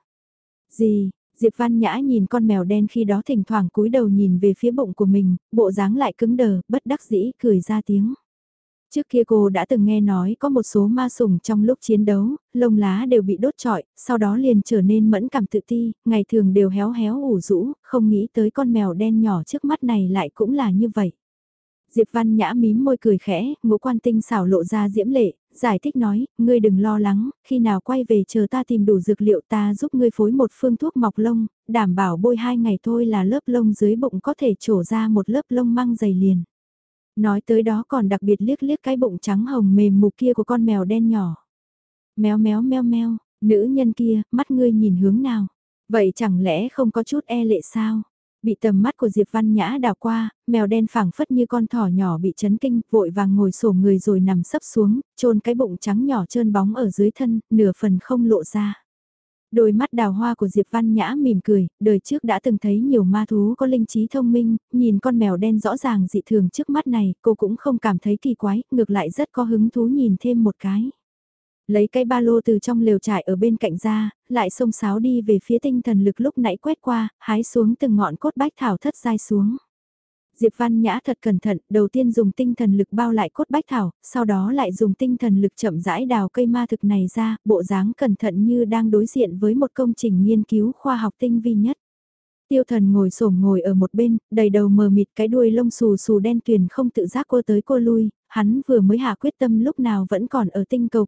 Gì? Diệp Văn Nhã nhìn con mèo đen khi đó thỉnh thoảng cúi đầu nhìn về phía bụng của mình, bộ dáng lại cứng đờ, bất đắc dĩ cười ra tiếng. Trước kia cô đã từng nghe nói có một số ma sủng trong lúc chiến đấu, lông lá đều bị đốt trọi, sau đó liền trở nên mẫn cảm tự ti, ngày thường đều héo héo ủ rũ, không nghĩ tới con mèo đen nhỏ trước mắt này lại cũng là như vậy. Diệp Văn Nhã mím môi cười khẽ, ngũ quan tinh xảo lộ ra diễm lệ, giải thích nói, ngươi đừng lo lắng, khi nào quay về chờ ta tìm đủ dược liệu ta giúp ngươi phối một phương thuốc mọc lông, đảm bảo bôi 2 ngày thôi là lớp lông dưới bụng có thể trổ ra một lớp lông măng dày liền. Nói tới đó còn đặc biệt liếc liếc cái bụng trắng hồng mềm mù kia của con mèo đen nhỏ. Méo méo meo meo, nữ nhân kia, mắt ngươi nhìn hướng nào? Vậy chẳng lẽ không có chút e lệ sao? Bị tầm mắt của Diệp Văn Nhã đảo qua, mèo đen phảng phất như con thỏ nhỏ bị chấn kinh, vội vàng ngồi xổm người rồi nằm sấp xuống, chôn cái bụng trắng nhỏ trơn bóng ở dưới thân, nửa phần không lộ ra. Đôi mắt đào hoa của Diệp Văn Nhã mỉm cười, đời trước đã từng thấy nhiều ma thú có linh trí thông minh, nhìn con mèo đen rõ ràng dị thường trước mắt này, cô cũng không cảm thấy kỳ quái, ngược lại rất có hứng thú nhìn thêm một cái. Lấy cái ba lô từ trong lều trại ở bên cạnh ra, lại xông xáo đi về phía tinh thần lực lúc nãy quét qua, hái xuống từng ngọn cốt bách thảo thất dai xuống. Diệp Văn Nhã thật cẩn thận, đầu tiên dùng tinh thần lực bao lại cốt bách thảo, sau đó lại dùng tinh thần lực chậm rãi đào cây ma thực này ra, bộ dáng cẩn thận như đang đối diện với một công trình nghiên cứu khoa học tinh vi nhất. Tiêu Thần ngồi xổm ngồi ở một bên, đầy đầu mờ mịt, cái đuôi lông xù xù đen tuyền không tự giác cô tới cô lui, hắn vừa mới hạ quyết tâm lúc nào vẫn còn ở tinh cầu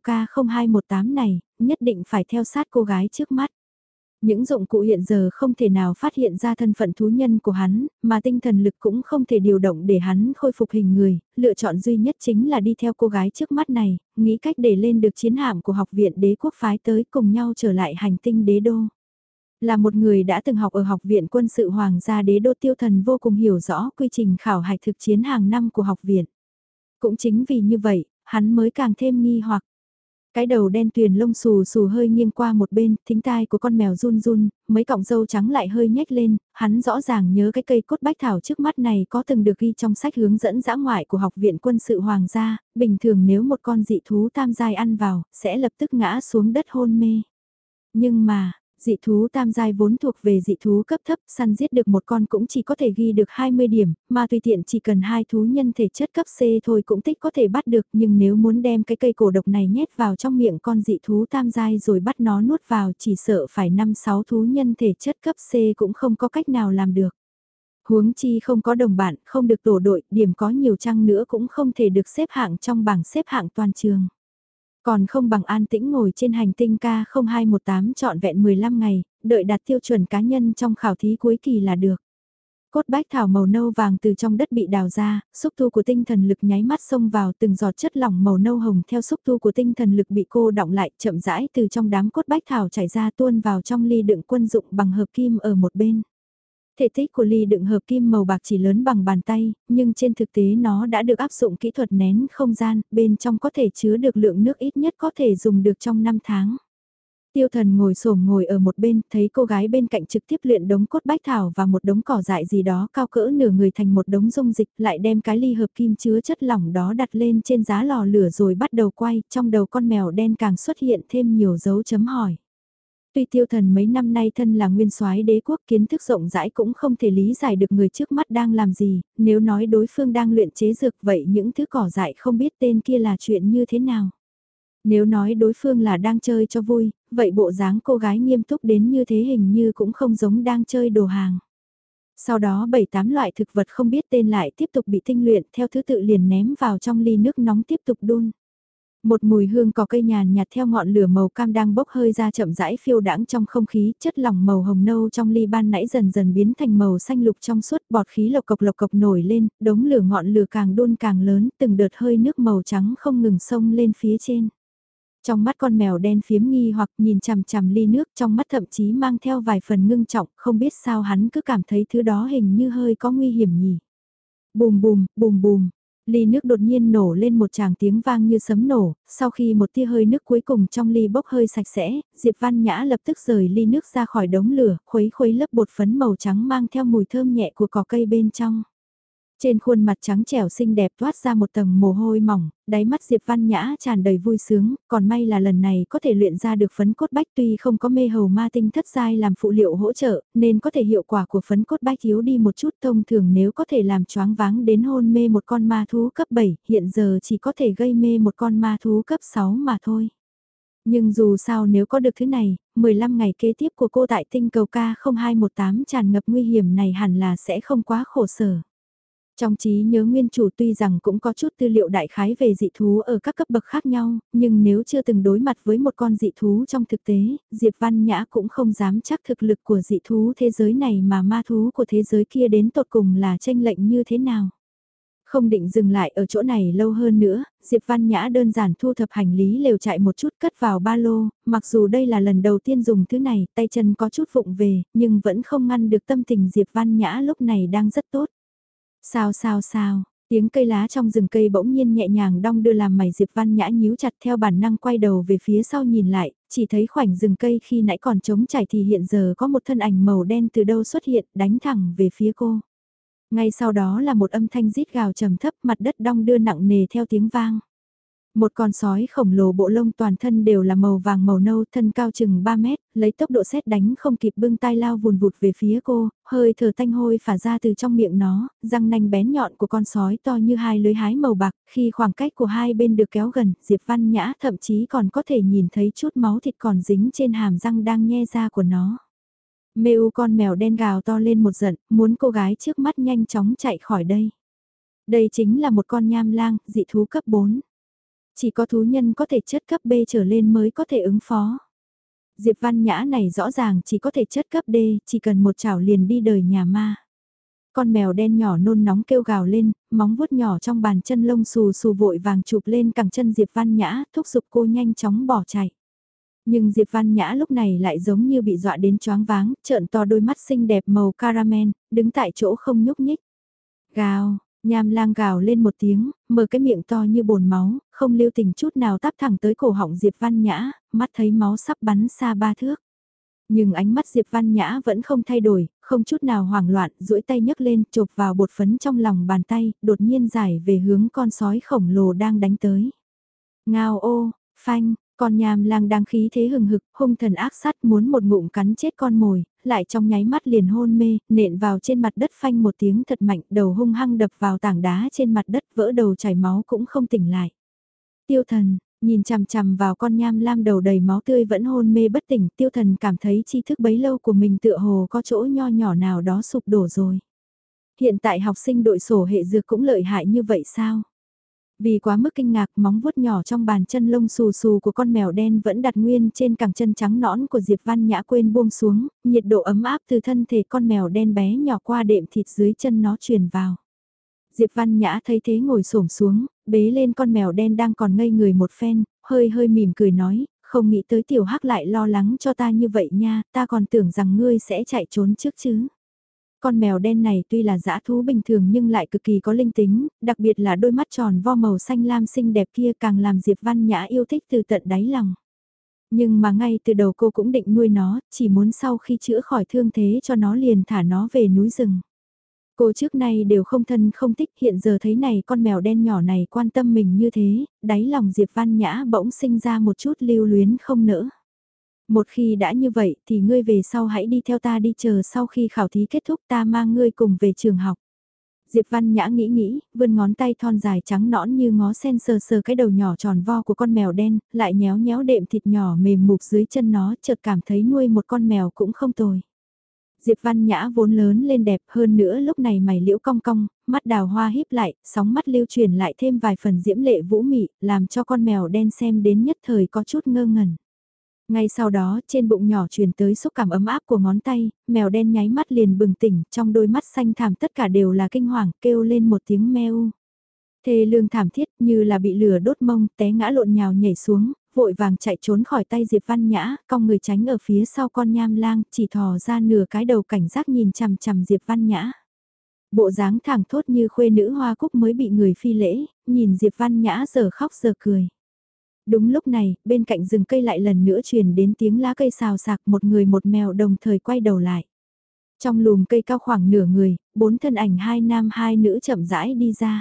K0218 này, nhất định phải theo sát cô gái trước mắt. Những dụng cụ hiện giờ không thể nào phát hiện ra thân phận thú nhân của hắn, mà tinh thần lực cũng không thể điều động để hắn khôi phục hình người, lựa chọn duy nhất chính là đi theo cô gái trước mắt này, nghĩ cách để lên được chiến hạm của học viện đế quốc phái tới cùng nhau trở lại hành tinh đế đô. Là một người đã từng học ở học viện quân sự Hoàng gia đế đô, Tiêu Thần vô cùng hiểu rõ quy trình khảo hạch thực chiến hàng năm của học viện. Cũng chính vì như vậy, hắn mới càng thêm nghi hoặc. Cái đầu đen tuyền lông xù xù hơi nghiêng qua một bên, thính tai của con mèo run run, mấy cọng râu trắng lại hơi nhếch lên, hắn rõ ràng nhớ cái cây cốt bách thảo trước mắt này có từng được ghi trong sách hướng dẫn dã ngoại của học viện quân sự Hoàng gia, bình thường nếu một con dị thú tam giai ăn vào, sẽ lập tức ngã xuống đất hôn mê. Nhưng mà, Dị thú tam giai vốn thuộc về dị thú cấp thấp, săn giết được một con cũng chỉ có thể ghi được 20 điểm, mà tùy tiện chỉ cần hai thú nhân thể chất cấp C thôi cũng tích có thể bắt được, nhưng nếu muốn đem cái cây cổ độc này nhét vào trong miệng con dị thú tam giai rồi bắt nó nuốt vào chỉ sợ phải 5-6 thú nhân thể chất cấp C cũng không có cách nào làm được. Huống chi không có đồng bạn, không được tổ đội, điểm có nhiều chăng nữa cũng không thể được xếp hạng trong bảng xếp hạng toàn trường. Còn không bằng an tĩnh ngồi trên hành tinh K0218 trọn vẹn 15 ngày, đợi đạt tiêu chuẩn cá nhân trong khảo thí cuối kỳ là được. Cốt bách thảo màu nâu vàng từ trong đất bị đào ra, xúc tu của tinh thần lực nháy mắt xông vào từng giọt chất lỏng màu nâu hồng theo xúc tu của tinh thần lực bị cô đọng lại chậm rãi từ trong đám cốt bách thảo chảy ra tuôn vào trong ly đựng quân dụng bằng hợp kim ở một bên. Thể tích của ly đựng hợp kim màu bạc chỉ lớn bằng bàn tay, nhưng trên thực tế nó đã được áp dụng kỹ thuật nén không gian, bên trong có thể chứa được lượng nước ít nhất có thể dùng được trong 5 tháng. Tiêu Thần ngồi ở một bên, thấy cô gái bên cạnh trực tiếp luyện đống cốt bách thảo và một đống cỏ dại gì đó cao cỡ nửa người thành một đống dung dịch, lại đem cái ly hợp kim chứa chất lỏng đó đặt lên trên giá lò lửa rồi bắt đầu quay, trong đầu con mèo đen càng xuất hiện thêm nhiều dấu chấm hỏi. Tuy Tiêu Thần mấy năm nay thân là nguyên soái đế quốc, kiến thức rộng rãi cũng không thể lý giải được người trước mắt đang làm gì, nếu nói đối phương đang luyện chế dược vậy những thứ cỏ dại không biết tên kia là chuyện như thế nào. Nếu nói đối phương là đang chơi cho vui, vậy bộ dáng cô gái nghiêm túc đến như thế hình như cũng không giống đang chơi đồ hàng. Sau đó 7-8 loại thực vật không biết tên lại tiếp tục bị tinh luyện theo thứ tự liền ném vào trong ly nước nóng tiếp tục đun. Một mùi hương cỏ cây nhàn nhạt theo ngọn lửa màu cam đang bốc hơi ra chậm rãi phiêu đãng trong không khí, chất lỏng màu hồng nâu trong ly ban nãy dần dần biến thành màu xanh lục trong suốt, bọt khí lộc cộc nổi lên, đống lửa ngọn lửa càng đun càng lớn, từng đợt hơi nước màu trắng không ngừng xông lên phía trên. Trong mắt con mèo đen phiếm nghi hoặc nhìn chằm chằm ly nước, trong mắt thậm chí mang theo vài phần ngưng trọng, không biết sao hắn cứ cảm thấy thứ đó hình như hơi có nguy hiểm nhỉ. Bùm bùm, bùm bùm, ly nước đột nhiên nổ lên một tràng tiếng vang như sấm nổ, sau khi một tia hơi nước cuối cùng trong ly bốc hơi sạch sẽ, Diệp Văn Nhã lập tức rời ly nước ra khỏi đống lửa, khuấy lớp bột phấn màu trắng mang theo mùi thơm nhẹ của cỏ cây bên trong. Trên khuôn mặt trắng trẻo xinh đẹp toát ra một tầng mồ hôi mỏng, đáy mắt Diệp Văn Nhã tràn đầy vui sướng, còn may là lần này có thể luyện ra được phấn cốt bách tuy không có mê hầu ma tinh thất giai làm phụ liệu hỗ trợ, nên có thể hiệu quả của phấn cốt bách yếu đi một chút thông thường nếu có thể làm choáng váng đến hôn mê một con ma thú cấp 7, hiện giờ chỉ có thể gây mê một con ma thú cấp 6 mà thôi. Nhưng dù sao nếu có được thứ này, 15 ngày kế tiếp của cô tại tinh cầu K0218 tràn ngập nguy hiểm này hẳn là sẽ không quá khổ sở. Trong trí nhớ nguyên chủ tuy rằng cũng có chút tư liệu đại khái về dị thú ở các cấp bậc khác nhau, nhưng nếu chưa từng đối mặt với một con dị thú trong thực tế, Diệp Văn Nhã cũng không dám chắc thực lực của dị thú thế giới này mà ma thú của thế giới kia đến tột cùng là tranh lệnh như thế nào. Không định dừng lại ở chỗ này lâu hơn nữa, Diệp Văn Nhã đơn giản thu thập hành lý lều chạy một chút cất vào ba lô, mặc dù đây là lần đầu tiên dùng thứ này, tay chân có chút vụng về, nhưng vẫn không ngăn được tâm tình Diệp Văn Nhã lúc này đang rất tốt. Sao, tiếng cây lá trong rừng cây bỗng nhiên nhẹ nhàng đong đưa làm mày Diệp Văn Nhã nhíu chặt theo bản năng quay đầu về phía sau nhìn lại, chỉ thấy khoảnh rừng cây khi nãy còn trống trải thì hiện giờ có một thân ảnh màu đen từ đâu xuất hiện đánh thẳng về phía cô. Ngay sau đó là một âm thanh rít gào trầm thấp mặt đất đong đưa nặng nề theo tiếng vang. Một con sói khổng lồ bộ lông toàn thân đều là màu vàng màu nâu thân cao chừng 3 mét, lấy tốc độ sét đánh không kịp bưng tai lao vùn vụt về phía cô, hơi thở tanh hôi phả ra từ trong miệng nó, răng nanh bén nhọn của con sói to như hai lưới hái màu bạc, khi khoảng cách của hai bên được kéo gần, Diệp Văn Nhã thậm chí còn có thể nhìn thấy chút máu thịt còn dính trên hàm răng đang nhe ra của nó. Mêu con mèo đen gào to lên một giận, muốn cô gái trước mắt nhanh chóng chạy khỏi đây. Đây chính là một con nham lang, dị thú cấp 4. Chỉ có thú nhân có thể chất cấp B trở lên mới có thể ứng phó. Diệp Văn Nhã này rõ ràng chỉ có thể chất cấp D, chỉ cần một chảo liền đi đời nhà ma. Con mèo đen nhỏ nôn nóng kêu gào lên, móng vuốt nhỏ trong bàn chân lông xù xù vội vàng chụp lên cẳng chân Diệp Văn Nhã, thúc giục cô nhanh chóng bỏ chạy. Nhưng Diệp Văn Nhã lúc này lại giống như bị dọa đến choáng váng, trợn to đôi mắt xinh đẹp màu caramel, đứng tại chỗ không nhúc nhích. Gào, nham lang gào lên một tiếng, mở cái miệng to như bồn máu, không lưu tình chút nào tắp thẳng tới cổ họng Diệp Văn Nhã, mắt thấy máu sắp bắn xa 3 thước. Nhưng ánh mắt Diệp Văn Nhã vẫn không thay đổi, không chút nào hoảng loạn, duỗi tay nhấc lên, chộp vào bột phấn trong lòng bàn tay, đột nhiên giải về hướng con sói khổng lồ đang đánh tới. Ngao ô, phanh, Con nham lang đang khí thế hừng hực, hung thần ác sát muốn một ngụm cắn chết con mồi, lại trong nháy mắt liền hôn mê, nện vào trên mặt đất phanh một tiếng thật mạnh, đầu hung hăng đập vào tảng đá trên mặt đất, vỡ đầu chảy máu cũng không tỉnh lại. Tiêu thần, nhìn chằm chằm vào con nham lam đầu đầy máu tươi vẫn hôn mê bất tỉnh, tiêu thần cảm thấy tri thức bấy lâu của mình tựa hồ có chỗ nho nhỏ nào đó sụp đổ rồi. Hiện tại học sinh đội sổ hệ dược cũng lợi hại như vậy sao? Vì quá mức kinh ngạc, móng vuốt nhỏ trong bàn chân lông xù xù của con mèo đen vẫn đặt nguyên trên cẳng chân trắng nõn của Diệp Văn Nhã quên buông xuống, nhiệt độ ấm áp từ thân thể con mèo đen bé nhỏ qua đệm thịt dưới chân nó truyền vào. Diệp Văn Nhã thấy thế ngồi xổm xuống, bế lên con mèo đen đang còn ngây người một phen, hơi hơi mỉm cười nói, không nghĩ tới tiểu hắc lại lo lắng cho ta như vậy nha, ta còn tưởng rằng ngươi sẽ chạy trốn trước chứ. Con mèo đen này tuy là dã thú bình thường nhưng lại cực kỳ có linh tính, đặc biệt là đôi mắt tròn vo màu xanh lam xinh đẹp kia càng làm Diệp Văn Nhã yêu thích từ tận đáy lòng. Nhưng mà ngay từ đầu cô cũng định nuôi nó, chỉ muốn sau khi chữa khỏi thương thế cho nó liền thả nó về núi rừng. Cô trước nay đều không thân không thích, hiện giờ thấy này con mèo đen nhỏ này quan tâm mình như thế, đáy lòng Diệp Văn Nhã bỗng sinh ra một chút lưu luyến không nỡ. Một khi đã như vậy thì ngươi về sau hãy đi theo ta đi, chờ sau khi khảo thí kết thúc ta mang ngươi cùng về trường học. Diệp Văn Nhã nghĩ, vươn ngón tay thon dài trắng nõn như ngó sen sờ sờ cái đầu nhỏ tròn vo của con mèo đen, lại nhéo nhéo đệm thịt nhỏ mềm mục dưới chân nó, chợt cảm thấy nuôi một con mèo cũng không tồi. Diệp Văn Nhã vốn lớn lên đẹp hơn nữa lúc này mày liễu cong cong, mắt đào hoa híp lại, sóng mắt lưu truyền lại thêm vài phần diễm lệ vũ mị, làm cho con mèo đen xem đến nhất thời có chút ngơ ngẩn. Ngay sau đó, trên bụng nhỏ truyền tới xúc cảm ấm áp của ngón tay, mèo đen nháy mắt liền bừng tỉnh, trong đôi mắt xanh thảm tất cả đều là kinh hoàng, kêu lên một tiếng meo. Thê lương thảm thiết như là bị lửa đốt mông, té ngã lộn nhào nhảy xuống, vội vàng chạy trốn khỏi tay Diệp Văn Nhã, cong người tránh ở phía sau con nham lang, chỉ thò ra nửa cái đầu cảnh giác nhìn chằm chằm Diệp Văn Nhã. Bộ dáng thẳng thốt như khuê nữ hoa cúc mới bị người phi lễ, nhìn Diệp Văn Nhã giờ khóc giờ cười. Đúng lúc này, bên cạnh rừng cây lại lần nữa truyền đến tiếng lá cây xào xạc, một người một mèo đồng thời quay đầu lại. Trong lùm cây cao khoảng nửa người, 4 thân ảnh 2 nam 2 nữ chậm rãi đi ra.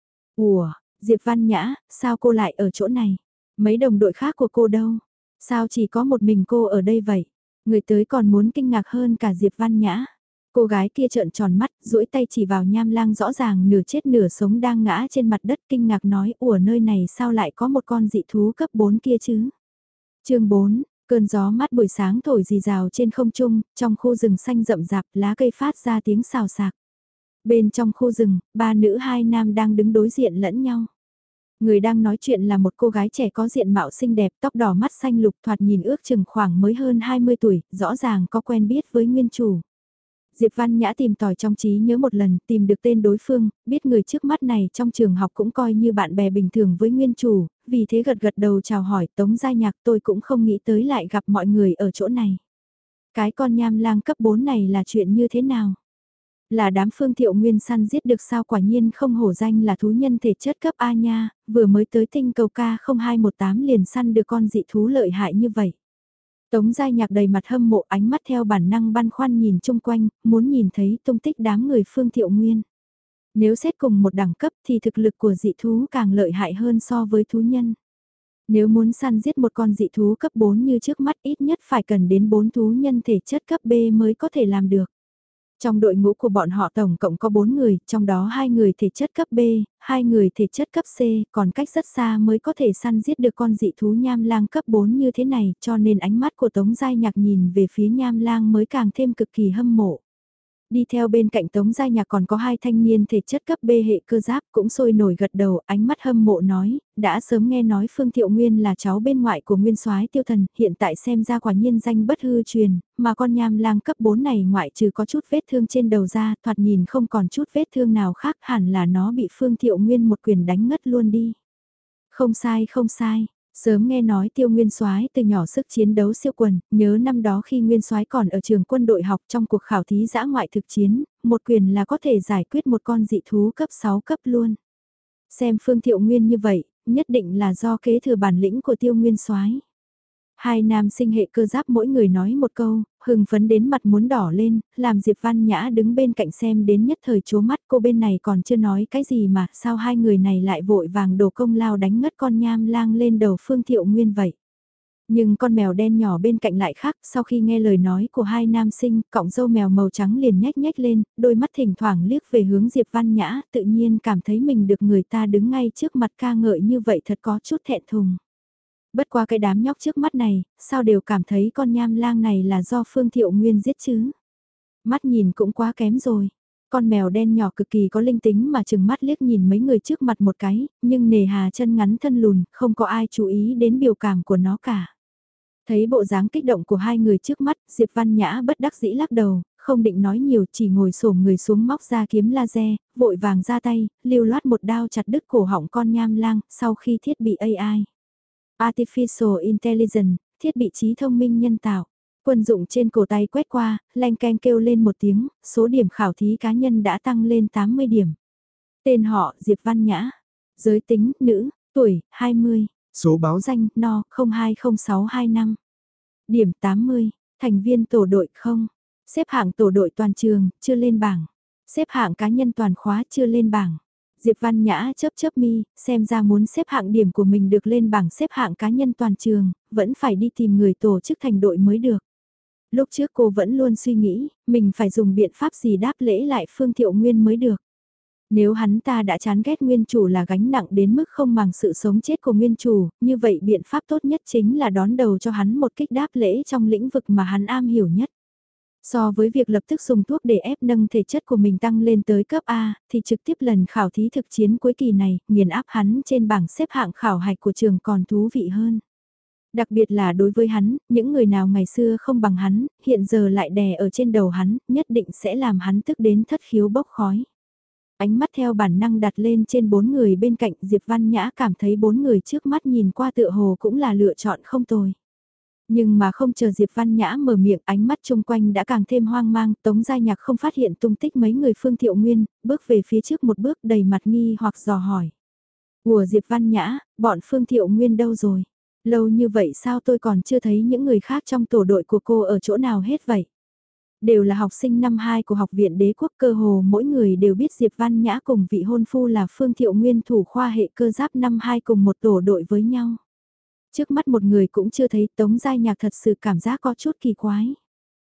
Ủa, Diệp Văn Nhã, sao cô lại ở chỗ này? Mấy đồng đội khác của cô đâu? Sao chỉ có một mình cô ở đây vậy? Người tới còn muốn kinh ngạc hơn cả Diệp Văn Nhã. Cô gái kia trợn tròn mắt, duỗi tay chỉ vào nham lang rõ ràng nửa chết nửa sống đang ngã trên mặt đất, kinh ngạc nói, ủa nơi này sao lại có một con dị thú cấp 4 kia chứ? Chương 4, cơn gió mát buổi sáng thổi rì rào trên không trung, trong khu rừng xanh rậm rạp, lá cây phát ra tiếng xào xạc. Bên trong khu rừng, 3 nữ 2 nam đang đứng đối diện lẫn nhau. Người đang nói chuyện là một cô gái trẻ có diện mạo xinh đẹp, tóc đỏ mắt xanh lục, thoạt nhìn ước chừng khoảng mới hơn 20 tuổi, rõ ràng có quen biết với nguyên chủ. Diệp Văn Nhã tìm tòi trong trí nhớ một lần, tìm được tên đối phương, biết người trước mắt này trong trường học cũng coi như bạn bè bình thường với nguyên chủ, vì thế gật gật đầu chào hỏi, Tống Gia Nhạc, tôi cũng không nghĩ tới lại gặp mọi người ở chỗ này. Cái con nham lang cấp 4 này là chuyện như thế nào? Là đám Phương Thiệu Nguyên săn giết được sao, quả nhiên không hổ danh là thú nhân thể chất cấp A nha, vừa mới tới tinh cầu K0218 liền săn được con dị thú lợi hại như vậy. Tống Giai Nhạc đầy mặt hâm mộ, ánh mắt theo bản năng băn khoăn nhìn chung quanh, muốn nhìn thấy tung tích đám người Phương Thiệu Nguyên. Nếu xét cùng một đẳng cấp thì thực lực của dị thú càng lợi hại hơn so với thú nhân. Nếu muốn săn giết một con dị thú cấp 4 như trước mắt, ít nhất phải cần đến 4 thú nhân thể chất cấp B mới có thể làm được. Trong đội ngũ của bọn họ tổng cộng có 4 người, trong đó 2 người thể chất cấp B, 2 người thể chất cấp C, còn cách rất xa mới có thể săn giết được con dị thú nham lang cấp 4 như thế này, cho nên ánh mắt của Tống Giai Nhạc nhìn về phía nham lang mới càng thêm cực kỳ hâm mộ. Đi theo bên cạnh Tống Giai Nhạc còn có 2 thanh niên thể chất cấp B hệ cơ giáp cũng sôi nổi gật đầu, ánh mắt hâm mộ nói, đã sớm nghe nói Phương Thiệu Nguyên là cháu bên ngoại của Nguyên Soái Tiêu Thần, hiện tại xem ra quả nhiên danh bất hư truyền, mà con nham lang cấp 4 này ngoại trừ có chút vết thương trên đầu ra, thoạt nhìn không còn chút vết thương nào khác, hẳn là nó bị Phương Thiệu Nguyên một quyền đánh ngất luôn đi. Không sai không sai. Sớm nghe nói Tiêu Nguyên Soái từ nhỏ sức chiến đấu siêu quần, nhớ năm đó khi Nguyên Soái còn ở trường quân đội học trong cuộc khảo thí dã ngoại thực chiến, một quyền là có thể giải quyết một con dị thú cấp 6 cấp luôn. Xem Phương Thiệu Nguyên như vậy, nhất định là do kế thừa bản lĩnh của Tiêu Nguyên Soái. Hai nam sinh hệ cơ giáp mỗi người nói một câu, hưng phấn đến mặt muốn đỏ lên, làm Diệp Văn Nhã đứng bên cạnh xem đến nhất thời chố mắt, cô bên này còn chưa nói cái gì mà sao hai người này lại vội vàng đổ công lao đánh ngất con nham lang lên đầu Phương Thiệu Nguyên vậy. Nhưng con mèo đen nhỏ bên cạnh lại khác, sau khi nghe lời nói của hai nam sinh, cọng râu mèo màu trắng liền nhếch nhếch lên, đôi mắt thỉnh thoảng liếc về hướng Diệp Văn Nhã, tự nhiên cảm thấy mình được người ta đứng ngay trước mặt ca ngợi như vậy thật có chút thẹn thùng. Bất qua cái đám nhóc trước mắt này, sao đều cảm thấy con nham lang này là do Phương Thiệu Nguyên giết chứ? Mắt nhìn cũng quá kém rồi. Con mèo đen nhỏ cực kỳ có linh tính mà chừng mắt liếc nhìn mấy người trước mặt một cái, nhưng nề hà chân ngắn thân lùn, không có ai chú ý đến biểu cảm của nó cả. Thấy bộ dáng kích động của hai người trước mắt, Diệp Văn Nhã bất đắc dĩ lắc đầu, không định nói nhiều, chỉ ngồi xổm người xuống móc ra kiếm laser, vội vàng ra tay, lưu loát một đao chặt đứt cổ họng con nham lang, sau khi thiết bị AI. Artificial Intelligence, thiết bị trí thông minh nhân tạo. Quân dụng trên cổ tay quét qua, leng keng kêu lên một tiếng, số điểm khảo thí cá nhân đã tăng lên 80 điểm. Tên họ Diệp Văn Nhã. Giới tính, nữ, tuổi, 20. Số báo danh, no, 020625. Điểm 80. Thành viên tổ đội không. Xếp hạng tổ đội toàn trường, chưa lên bảng. Xếp hạng cá nhân toàn khóa chưa lên bảng. Diệp Văn Nhã chớp chớp mi, xem ra muốn xếp hạng điểm của mình được lên bảng xếp hạng cá nhân toàn trường, vẫn phải đi tìm người tổ chức thành đội mới được. Lúc trước cô vẫn luôn suy nghĩ, mình phải dùng biện pháp gì đáp lễ lại Phương Thiệu Nguyên mới được. Nếu hắn ta đã chán ghét nguyên chủ là gánh nặng đến mức không màng sự sống chết của nguyên chủ, như vậy biện pháp tốt nhất chính là đón đầu cho hắn một kích đáp lễ trong lĩnh vực mà hắn am hiểu nhất. So với việc lập tức dùng thuốc để ép nâng thể chất của mình tăng lên tới cấp A, thì trực tiếp lần khảo thí thực chiến cuối kỳ này, nghiền áp hắn trên bảng xếp hạng khảo hạch của trường còn thú vị hơn. Đặc biệt là đối với hắn, những người nào ngày xưa không bằng hắn, hiện giờ lại đè ở trên đầu hắn, nhất định sẽ làm hắn tức đến thất khiếu bốc khói. Ánh mắt theo bản năng đặt lên trên bốn người bên cạnh, Diệp Văn Nhã cảm thấy bốn người trước mắt nhìn qua tựa hồ cũng là lựa chọn không tồi. Nhưng mà không chờ Diệp Văn Nhã mở miệng, ánh mắt chung quanh đã càng thêm hoang mang, Tống Giai Nhạc không phát hiện tung tích mấy người Phương Thiệu Nguyên, bước về phía trước một bước đầy mặt nghi hoặc dò hỏi. Ủa Diệp Văn Nhã, bọn Phương Thiệu Nguyên đâu rồi? Lâu như vậy sao tôi còn chưa thấy những người khác trong tổ đội của cô ở chỗ nào hết vậy? Đều là học sinh năm 2 của Học viện Đế quốc, cơ hồ mỗi người đều biết Diệp Văn Nhã cùng vị hôn phu là Phương Thiệu Nguyên thủ khoa hệ cơ giáp năm 2 cùng một tổ đội với nhau. Trước mắt một người cũng chưa thấy, Tống Giai Nhạc thật sự cảm giác có chút kỳ quái.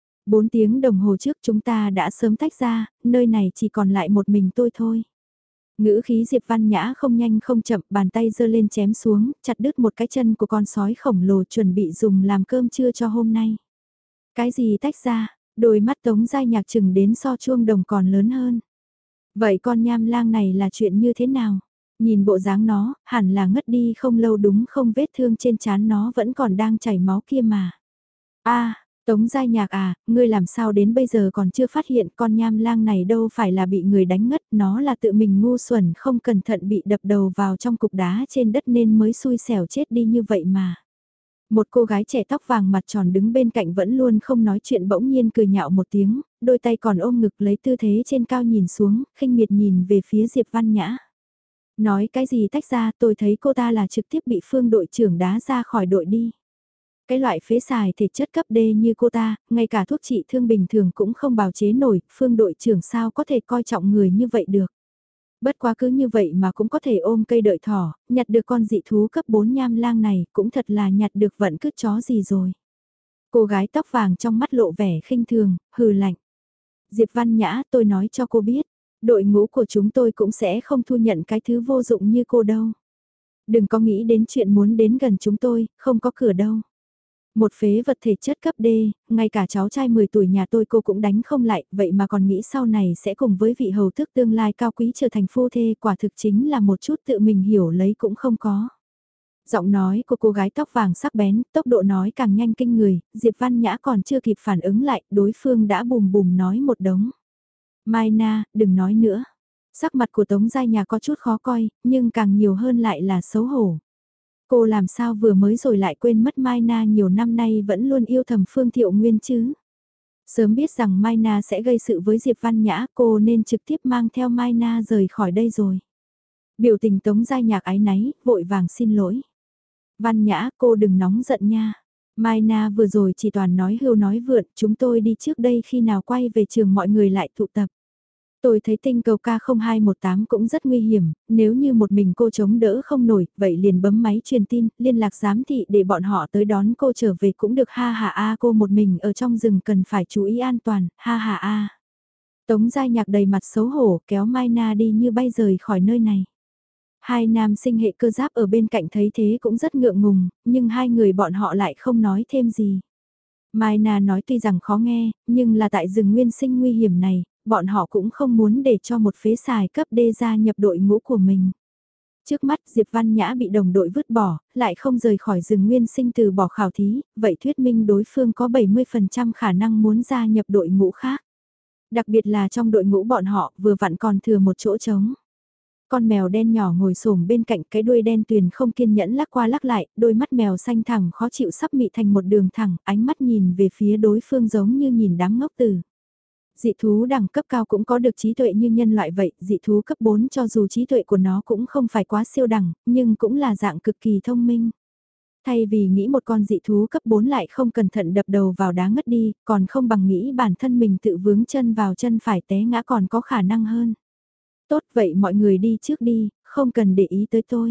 4 tiếng đồng hồ trước chúng ta đã sớm tách ra, nơi này chỉ còn lại một mình tôi thôi. Ngữ khí Diệp Văn Nhã không nhanh không chậm, bàn tay giơ lên chém xuống, chặt đứt một cái chân của con sói khổng lồ chuẩn bị dùng làm cơm trưa cho hôm nay. Cái gì tách ra, đôi mắt Tống Giai Nhạc chừng đến so chuông đồng còn lớn hơn. Vậy con nham lang này là chuyện như thế nào? Nhìn bộ dáng nó, hẳn là ngất đi không lâu đúng không, vết thương trên trán nó vẫn còn đang chảy máu kia mà. A, Tống Giai Nhạc à, ngươi làm sao đến bây giờ còn chưa phát hiện con nham lang này đâu phải là bị người đánh ngất, nó là tự mình ngu xuẩn không cẩn thận bị đập đầu vào trong cục đá trên đất nên mới xui xẻo chết đi như vậy mà. Một cô gái trẻ tóc vàng mặt tròn đứng bên cạnh vẫn luôn không nói chuyện bỗng nhiên cười nhạo một tiếng, đôi tay còn ôm ngực lấy tư thế trên cao nhìn xuống, khinh miệt nhìn về phía Diệp Văn Nhã. Nói cái gì tách ra, tôi thấy cô ta là trực tiếp bị Phương đội trưởng đá ra khỏi đội đi. Cái loại phế xài thể chất cấp D như cô ta, ngay cả thuốc trị thương bình thường cũng không bào chế nổi, Phương đội trưởng sao có thể coi trọng người như vậy được. Bất quá cứ như vậy mà cũng có thể ôm cây đợi thỏ, nhặt được con dị thú cấp 4 nham lang này, cũng thật là nhặt được vận cứt chó gì rồi. Cô gái tóc vàng trong mắt lộ vẻ khinh thường, hừ lạnh. Diệp Văn Nhã, tôi nói cho cô biết, đội ngũ của chúng tôi cũng sẽ không thu nhận cái thứ vô dụng như cô đâu. Đừng có nghĩ đến chuyện muốn đến gần chúng tôi, không có cửa đâu. Một phế vật thể chất cấp D, ngay cả cháu trai 10 tuổi nhà tôi cô cũng đánh không lại, vậy mà còn nghĩ sau này sẽ cùng với vị hầu tước tương lai cao quý trở thành phu thê, quả thực chính là một chút tự mình hiểu lấy cũng không có. Giọng nói của cô gái tóc vàng sắc bén, tốc độ nói càng nhanh kinh người, Diệp Văn Nhã còn chưa kịp phản ứng lại, đối phương đã bùm bùm nói một đống. Mai Na, đừng nói nữa. Sắc mặt của Tống Giai Nhà có chút khó coi, nhưng càng nhiều hơn lại là xấu hổ. Cô làm sao vừa mới rồi lại quên mất Mai Na nhiều năm nay vẫn luôn yêu thầm Phương Thiệu Nguyên chứ. Sớm biết rằng Mai Na sẽ gây sự với Diệp Văn Nhã, cô nên trực tiếp mang theo Mai Na rời khỏi đây rồi. Biểu tình Tống Giai Nhạc áy náy, vội vàng xin lỗi. Văn Nhã, cô đừng nóng giận nha. Mai Na vừa rồi chỉ toàn nói hưu nói vượn, chúng tôi đi trước đây khi nào quay về trường mọi người lại tụ tập. Tôi thấy tinh cầu K0218 cũng rất nguy hiểm, nếu như một mình cô chống đỡ không nổi, vậy liền bấm máy truyền tin, liên lạc giám thị để bọn họ tới đón cô trở về cũng được, ha ha a, cô một mình ở trong rừng cần phải chú ý an toàn, ha ha a. Tống Giai Nhạc đầy mặt xấu hổ kéo Mai Na đi như bay rời khỏi nơi này. Hai nam sinh hệ cơ giáp ở bên cạnh thấy thế cũng rất ngượng ngùng, nhưng hai người bọn họ lại không nói thêm gì. Mai Na nói tuy rằng khó nghe, nhưng là tại rừng nguyên sinh nguy hiểm này, bọn họ cũng không muốn để cho một phế xài cấp D gia nhập đội ngũ của mình. Trước mắt Diệp Văn Nhã bị đồng đội vứt bỏ, lại không rời khỏi rừng nguyên sinh từ bỏ khảo thí, vậy thuyết minh đối phương có 70% khả năng muốn gia nhập đội ngũ khác. Đặc biệt là trong đội ngũ bọn họ vừa vặn còn thừa một chỗ trống. Con mèo đen nhỏ ngồi xổm bên cạnh, cái đuôi đen tuyền không kiên nhẫn lắc qua lắc lại, đôi mắt mèo xanh thẳng khó chịu sắp mị thành một đường thẳng, ánh mắt nhìn về phía đối phương giống như nhìn đám ngốc tử. Dị thú đẳng cấp cao cũng có được trí tuệ như nhân loại vậy, dị thú cấp 4 cho dù trí tuệ của nó cũng không phải quá siêu đẳng, nhưng cũng là dạng cực kỳ thông minh. Thay vì nghĩ một con dị thú cấp 4 lại không cẩn thận đập đầu vào đá ngất đi, còn không bằng nghĩ bản thân mình tự vướng chân vào chân phải té ngã còn có khả năng hơn. Tốt vậy mọi người đi trước đi, không cần để ý tới tôi.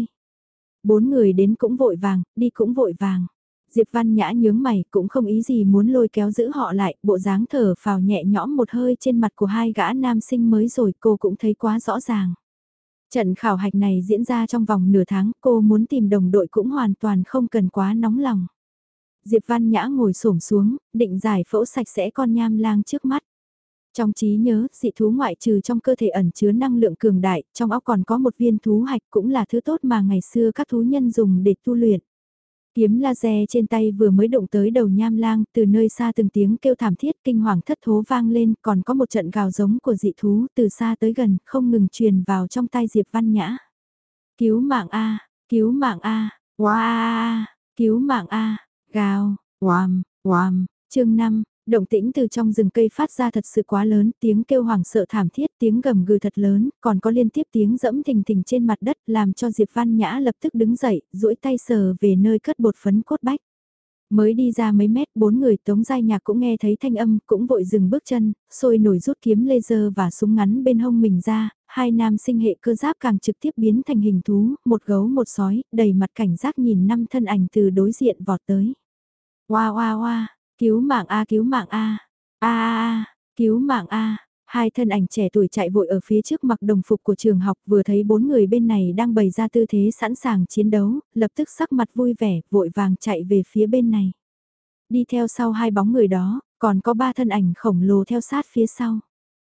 Bốn người đến cũng vội vàng, đi cũng vội vàng. Diệp Văn Nhã nhướng mày cũng không ý gì muốn lôi kéo giữ họ lại, bộ dáng thở phào nhẹ nhõm một hơi trên mặt của hai gã nam sinh mới rồi cô cũng thấy quá rõ ràng. Trận khảo hạch này diễn ra trong vòng nửa tháng, cô muốn tìm đồng đội cũng hoàn toàn không cần quá nóng lòng. Diệp Văn Nhã ngồi xổm xuống, định giải phẫu sạch sẽ con nham lang trước mắt. Trong trí nhớ, dị thú ngoại trừ trong cơ thể ẩn chứa năng lượng cường đại, trong óc còn có một viên thú hạch cũng là thứ tốt mà ngày xưa các thú nhân dùng để tu luyện. Kiếm laser trên tay vừa mới đụng tới đầu nham lang, từ nơi xa từng tiếng kêu thảm thiết kinh hoàng thất thố vang lên, còn có một trận gào giống của dị thú từ xa tới gần, không ngừng truyền vào trong tay Diệp Văn Nhã. Cứu mạng A, cứu mạng A, wow, cứu mạng A, gào, oàm, oàm, chương 5. Động tĩnh từ trong rừng cây phát ra thật sự quá lớn, tiếng kêu hoảng sợ thảm thiết, tiếng gầm gừ thật lớn, còn có liên tiếp tiếng dẫm thình thình trên mặt đất làm cho Diệp Văn Nhã lập tức đứng dậy, duỗi tay sờ về nơi cất bột phấn cốt bách. Mới đi ra mấy mét, bốn người Tống Giai Nhạc cũng nghe thấy thanh âm, cũng vội dừng bước chân, sôi nổi rút kiếm laser và súng ngắn bên hông mình ra, hai nam sinh hệ cơ giáp càng trực tiếp biến thành hình thú, một gấu một sói, đầy mặt cảnh giác nhìn năm thân ảnh từ đối diện vọt tới. Oa oa oa. Cứu mạng A, cứu mạng A, cứu mạng A, hai thân ảnh trẻ tuổi chạy vội ở phía trước mặc đồng phục của trường học vừa thấy bốn người bên này đang bày ra tư thế sẵn sàng chiến đấu, lập tức sắc mặt vui vẻ, vội vàng chạy về phía bên này. Đi theo sau hai bóng người đó, còn có ba thân ảnh khổng lồ theo sát phía sau.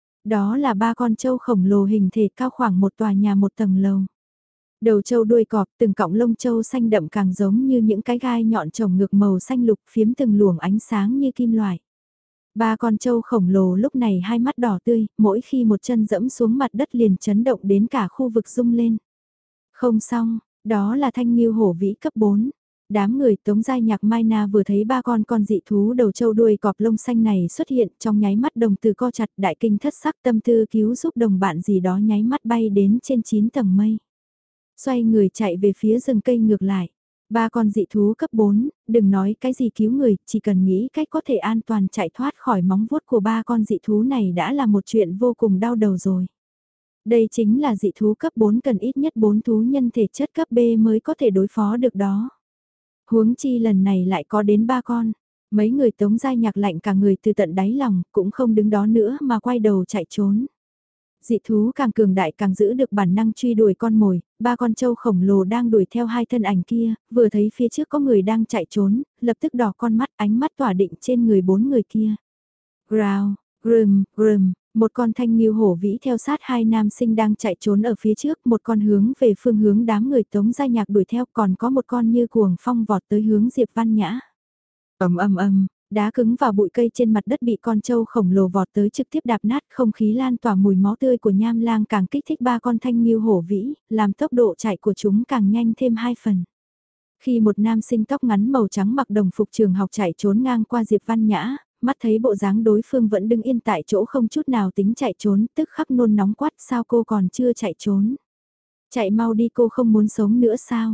Đó là ba con trâu khổng lồ hình thể cao khoảng một tòa nhà một tầng lầu. Đầu trâu đuôi cọp, từng cọng lông trâu xanh đậm càng giống như những cái gai nhọn trồng ngược màu xanh lục phiếm từng luồng ánh sáng như kim loại. Ba con trâu khổng lồ lúc này hai mắt đỏ tươi, mỗi khi một chân dẫm xuống mặt đất liền chấn động đến cả khu vực rung lên. Không xong, đó là thanh nghiêu hổ vĩ cấp 4. Đám người Tống Giai Nhạc Mai Na vừa thấy ba con dị thú đầu trâu đuôi cọp lông xanh này xuất hiện trong nháy mắt đồng từ co chặt đại kinh thất sắc tâm tư cứu giúp đồng bạn gì đó nháy mắt bay đến trên 9 tầng mây. Xoay người chạy về phía rừng cây ngược lại. Ba con dị thú cấp 4, đừng nói cái gì cứu người, chỉ cần nghĩ cách có thể an toàn chạy thoát khỏi móng vuốt của ba con dị thú này đã là một chuyện vô cùng đau đầu rồi. Đây chính là dị thú cấp 4 cần ít nhất 4 thú nhân thể chất cấp B mới có thể đối phó được đó. Huống chi lần này lại có đến 3 con. Mấy người Tống Giai Nhạc lạnh cả người từ tận đáy lòng, cũng không đứng đó nữa mà quay đầu chạy trốn. Dị thú càng cường đại càng giữ được bản năng truy đuổi con mồi, ba con trâu khổng lồ đang đuổi theo hai thân ảnh kia, vừa thấy phía trước có người đang chạy trốn, lập tức đỏ con mắt ánh mắt tỏa định trên người bốn người kia. Growl, grum, grum, một con thanh nghiêu hổ vĩ theo sát hai nam sinh đang chạy trốn ở phía trước, một con hướng về phương hướng đám người Tống Giai Nhạc đuổi theo, còn có một con như cuồng phong vọt tới hướng Diệp Văn Nhã. Ầm ầm ầm. Đá cứng vào bụi cây trên mặt đất bị con trâu khổng lồ vọt tới trực tiếp đạp nát, không khí lan tỏa mùi máu tươi của nham lang càng kích thích ba con thanh nghiêu hổ vĩ, làm tốc độ chạy của chúng càng nhanh thêm 2 phần. Khi một nam sinh tóc ngắn màu trắng mặc đồng phục trường học chạy trốn ngang qua Diệp Văn Nhã, mắt thấy bộ dáng đối phương vẫn đứng yên tại chỗ không chút nào tính chạy trốn, tức khắc nôn nóng quát sao cô còn chưa chạy trốn. Chạy mau đi, cô không muốn sống nữa sao?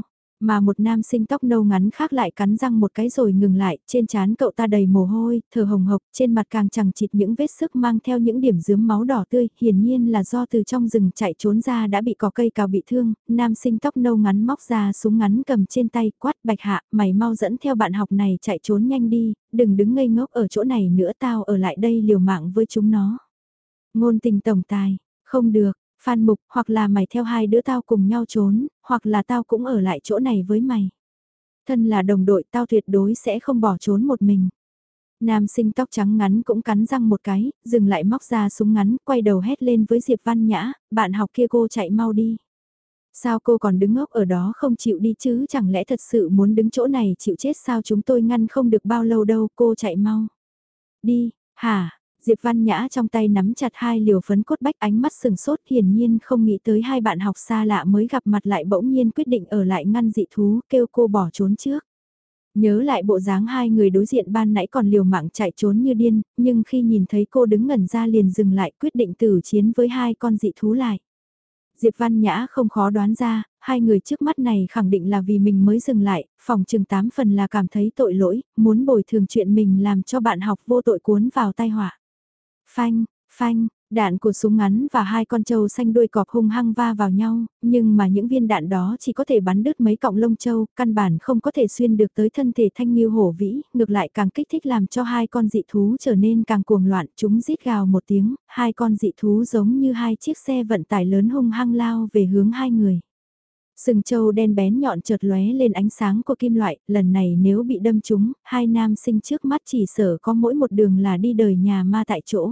Mà một nam sinh tóc nâu ngắn khác lại cắn răng một cái rồi ngừng lại, trên trán cậu ta đầy mồ hôi, thở hồng hộc, trên mặt càng chằng chịt những vết sức mang theo những điểm rướm máu đỏ tươi, hiển nhiên là do từ trong rừng chạy trốn ra đã bị cỏ cây cào bị thương, nam sinh tóc nâu ngắn móc ra súng ngắn cầm trên tay, quát Bạch Hạ, mày mau dẫn theo bạn học này chạy trốn nhanh đi, đừng đứng ngây ngốc ở chỗ này nữa, tao ở lại đây liều mạng với chúng nó. Ngôn tình tổng tài, không được. Phan Mục, hoặc là mày theo hai đứa tao cùng nhau trốn, hoặc là tao cũng ở lại chỗ này với mày. Thân là đồng đội tao tuyệt đối sẽ không bỏ trốn một mình. Nam sinh tóc trắng ngắn cũng cắn răng một cái, dừng lại móc ra súng ngắn, quay đầu hét lên với Diệp Văn Nhã, bạn học kia cô chạy mau đi. Sao cô còn đứng ngốc ở đó không chịu đi chứ, chẳng lẽ thật sự muốn đứng chỗ này chịu chết sao, chúng tôi ngăn không được bao lâu đâu, cô chạy mau. Đi, hả? Diệp Văn Nhã trong tay nắm chặt hai liều phấn cốt bách, ánh mắt sừng sốt, hiển nhiên không nghĩ tới hai bạn học xa lạ mới gặp mặt lại bỗng nhiên quyết định ở lại ngăn dị thú, kêu cô bỏ trốn trước. Nhớ lại bộ dáng hai người đối diện ban nãy còn liều mạng chạy trốn như điên, nhưng khi nhìn thấy cô đứng ngẩn ra liền dừng lại, quyết định tử chiến với hai con dị thú lại. Diệp Văn Nhã không khó đoán ra, hai người trước mắt này khẳng định là vì mình mới dừng lại, phòng chừng 8 phần là cảm thấy tội lỗi, muốn bồi thường chuyện mình làm cho bạn học vô tội cuốn vào tai họa. Phanh, phanh, đạn của súng ngắn và hai con trâu xanh đuôi cọp hung hăng va vào nhau, nhưng mà những viên đạn đó chỉ có thể bắn đứt mấy cọng lông trâu, căn bản không có thể xuyên được tới thân thể Thanh Nghiêu Hổ Vĩ, ngược lại càng kích thích làm cho hai con dị thú trở nên càng cuồng loạn, chúng rít gào một tiếng, hai con dị thú giống như hai chiếc xe vận tải lớn hung hăng lao về hướng hai người. Sừng trâu đen bén nhọn chợt lóe lên ánh sáng của kim loại, lần này nếu bị đâm trúng, hai nam sinh trước mắt chỉ sở có mỗi một đường là đi đời nhà ma tại chỗ.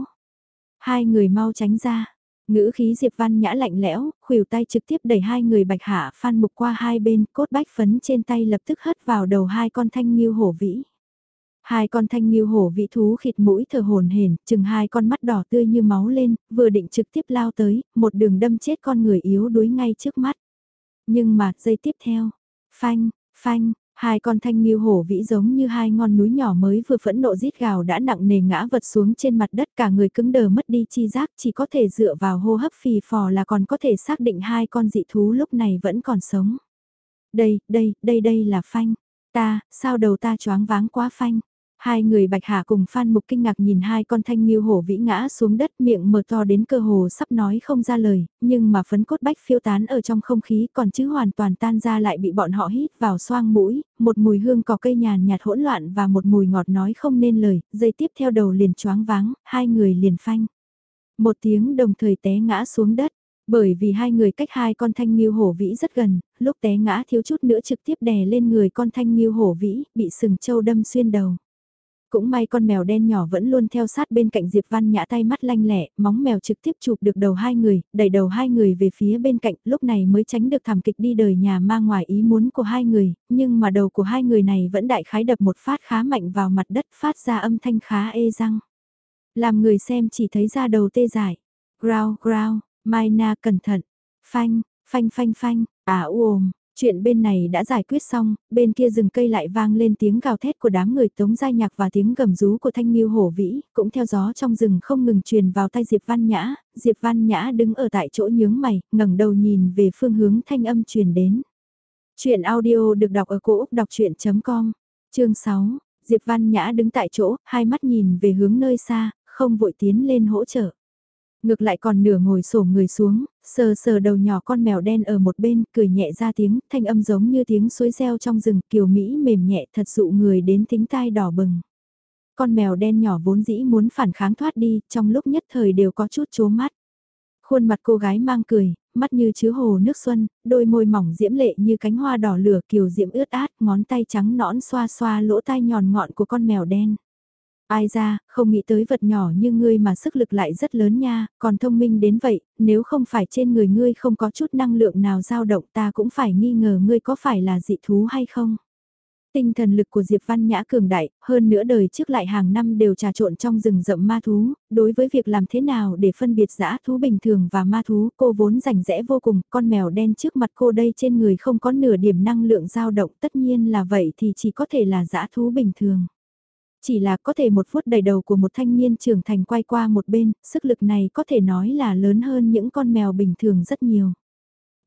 Hai người mau tránh ra. Ngữ khí Diệp Văn Nhã lạnh lẽo, khuỷu tay trực tiếp đẩy hai người Bạch Hạ Phan Mục qua hai bên, cốt bách phấn trên tay lập tức hất vào đầu hai con Thanh Nghiêu Hổ Vĩ. Hai con Thanh Nghiêu Hổ Vĩ thú khịt mũi thở hổn hển, chừng hai con mắt đỏ tươi như máu lên, vừa định trực tiếp lao tới, một đường đâm chết con người yếu đuối ngay trước mắt. Nhưng mà, giây tiếp theo, phanh, phanh, hai con Thanh Nghiêu Hổ Vĩ giống như hai ngọn núi nhỏ mới vừa phẫn nộ rít gào đã nặng nề ngã vật xuống trên mặt đất, cả người cứng đờ mất đi chi giác, chỉ có thể dựa vào hô hấp phì phò là còn có thể xác định hai con dị thú lúc này vẫn còn sống. Đây là phanh. Sao đầu ta choáng váng quá phanh. Hai người Bạch Hà cùng Phan Mục kinh ngạc nhìn hai con Thanh Nghiêu Hổ Vĩ ngã xuống đất, miệng mở to đến cơ hồ sắp nói không ra lời, nhưng mà phấn cốt bách phiêu tán ở trong không khí còn chứ hoàn toàn tan ra lại bị bọn họ hít vào xoang mũi, một mùi hương cỏ cây nhàn nhạt hỗn loạn và một mùi ngọt nói không nên lời, giây tiếp theo đầu liền choáng váng, hai người liền phanh. Một tiếng đồng thời té ngã xuống đất. Bởi vì hai người cách hai con Thanh Nghiêu Hổ Vĩ rất gần, lúc té ngã thiếu chút nữa trực tiếp đè lên người con Thanh Nghiêu Hổ Vĩ, bị sừng trâu đâm xuyên đầu. Cũng may con mèo đen nhỏ vẫn luôn theo sát bên cạnh Diệp Văn Nhã, tay mắt lanh lẹ, móng mèo trực tiếp chụp được đầu hai người, đẩy đầu hai người về phía bên cạnh, lúc này mới tránh được thảm kịch đi đời nhà ma ngoài ý muốn của hai người, nhưng mà đầu của hai người này vẫn đại khái đập một phát khá mạnh vào mặt đất, phát ra âm thanh khá ê răng. Làm người xem chỉ thấy da đầu tê dại. Growl, growl, Mai Na cẩn thận. Phanh, phanh phanh phanh, ồm. Chuyện bên này đã giải quyết xong, bên kia rừng cây lại vang lên tiếng gào thét của đám người Tống Giai Nhạc và tiếng gầm rú của Thanh Nghiêu Hổ Vĩ, cũng theo gió trong rừng không ngừng truyền vào tai Diệp Văn Nhã. Diệp Văn Nhã đứng ở tại chỗ nhướng mày, ngẩng đầu nhìn về phương hướng thanh âm truyền đến. Chuyện audio được đọc ở cổ Úc đọc chuyện.com, chương 6, Diệp Văn Nhã đứng tại chỗ, hai mắt nhìn về hướng nơi xa, không vội tiến lên hỗ trợ. Ngược lại còn nửa ngồi xổm người xuống, sờ sờ đầu nhỏ con mèo đen ở một bên, cười nhẹ ra tiếng, thanh âm giống như tiếng suối reo trong rừng, kiều Mỹ mềm nhẹ thật dụ người đến thính tai đỏ bừng. Con mèo đen nhỏ vốn dĩ muốn phản kháng thoát đi, trong lúc nhất thời đều có chút chố mắt. Khuôn mặt cô gái mang cười, mắt như chứa hồ nước xuân, đôi môi mỏng diễm lệ như cánh hoa đỏ lửa kiều diễm ướt át, ngón tay trắng nõn xoa xoa lỗ tai nhọn ngọn của con mèo đen. Ai ra, không nghĩ tới vật nhỏ như ngươi mà sức lực lại rất lớn nha, còn thông minh đến vậy, nếu không phải trên người ngươi không có chút năng lượng nào dao động ta cũng phải nghi ngờ ngươi có phải là dị thú hay không. Tinh thần lực của Diệp Văn Nhã cường đại, hơn nữa đời trước lại hàng năm đều trà trộn trong rừng rậm ma thú, đối với việc làm thế nào để phân biệt dã thú bình thường và ma thú cô vốn rành rẽ vô cùng, con mèo đen trước mặt cô đây trên người không có nửa điểm năng lượng dao động, tất nhiên là vậy thì chỉ có thể là dã thú bình thường. Chỉ là có thể một phút đầy đầu của một thanh niên trưởng thành quay qua một bên, sức lực này có thể nói là lớn hơn những con mèo bình thường rất nhiều.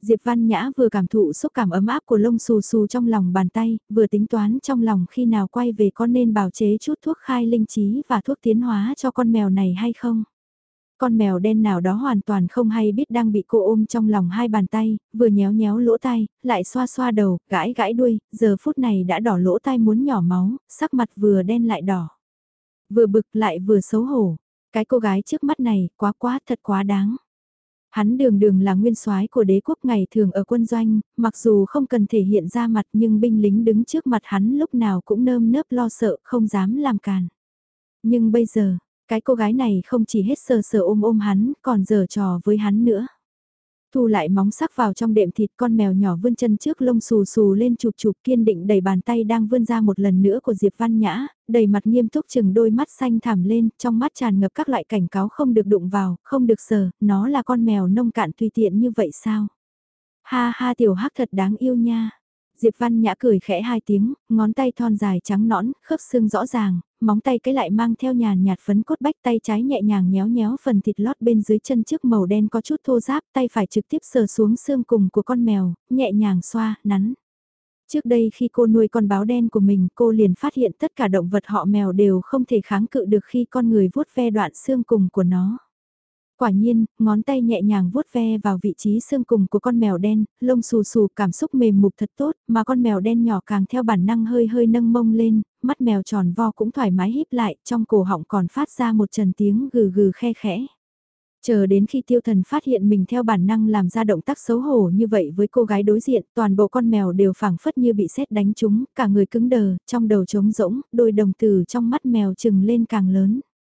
Diệp Văn Nhã vừa cảm thụ xúc cảm ấm áp của lông xù xù trong lòng bàn tay, vừa tính toán trong lòng khi nào quay về có nên bào chế chút thuốc khai linh trí và thuốc tiến hóa cho con mèo này hay không. Con mèo đen nào đó hoàn toàn không hay biết đang bị cô ôm trong lòng hai bàn tay, vừa nhéo nhéo lỗ tai, lại xoa xoa đầu, gãi gãi đuôi, giờ phút này đã đỏ lỗ tai muốn nhỏ máu, sắc mặt vừa đen lại đỏ. Vừa bực lại vừa xấu hổ. Cái cô gái trước mắt này quá quá thật quá đáng. Hắn đường đường là nguyên soái của đế quốc ngày thường ở quân doanh, mặc dù không cần thể hiện ra mặt nhưng binh lính đứng trước mặt hắn lúc nào cũng nơm nớp lo sợ không dám làm càn. Nhưng bây giờ, cái cô gái này không chỉ hết sờ sờ ôm ôm hắn, còn giở trò với hắn nữa. Thu lại móng sắc vào trong đệm thịt, con mèo nhỏ vươn chân trước lông xù xù lên chụp chụp, kiên định đẩy bàn tay đang vươn ra một lần nữa của Diệp Văn Nhã, đầy mặt nghiêm túc chừng đôi mắt xanh thẳm lên, trong mắt tràn ngập các loại cảnh cáo không được đụng vào, không được sờ, nó là con mèo nông cạn tùy tiện như vậy sao? Ha ha, tiểu hắc thật đáng yêu nha. Diệp Văn Nhã cười khẽ hai tiếng, ngón tay thon dài trắng nõn, khớp xương rõ ràng, móng tay cái lại mang theo nhàn nhạt phấn cốt bách, tay trái nhẹ nhàng nhéo nhéo phần thịt lót bên dưới chân trước màu đen có chút thô ráp, tay phải trực tiếp sờ xuống xương cùng của con mèo, nhẹ nhàng xoa, nắn. Trước đây khi cô nuôi con báo đen của mình, cô liền phát hiện tất cả động vật họ mèo đều không thể kháng cự được khi con người vuốt ve đoạn xương cùng của nó. Quả nhiên, ngón tay nhẹ nhàng vuốt ve vào vị trí xương cùng của con mèo đen, lông xù xù, cảm xúc mềm mục thật tốt, mà con mèo đen nhỏ càng theo bản năng hơi hơi nâng mông lên, mắt mèo tròn vo cũng thoải mái híp lại, trong cổ họng còn phát ra một trần tiếng gừ gừ khe khẽ. Chờ đến khi Tiêu Thần phát hiện mình theo bản năng làm ra động tác xấu hổ như vậy với cô gái đối diện, toàn bộ con mèo đều phảng phất như bị sét đánh trúng, cả người cứng đờ, trong đầu trống rỗng, đôi đồng tử trong mắt mèo trừng lên càng lớn.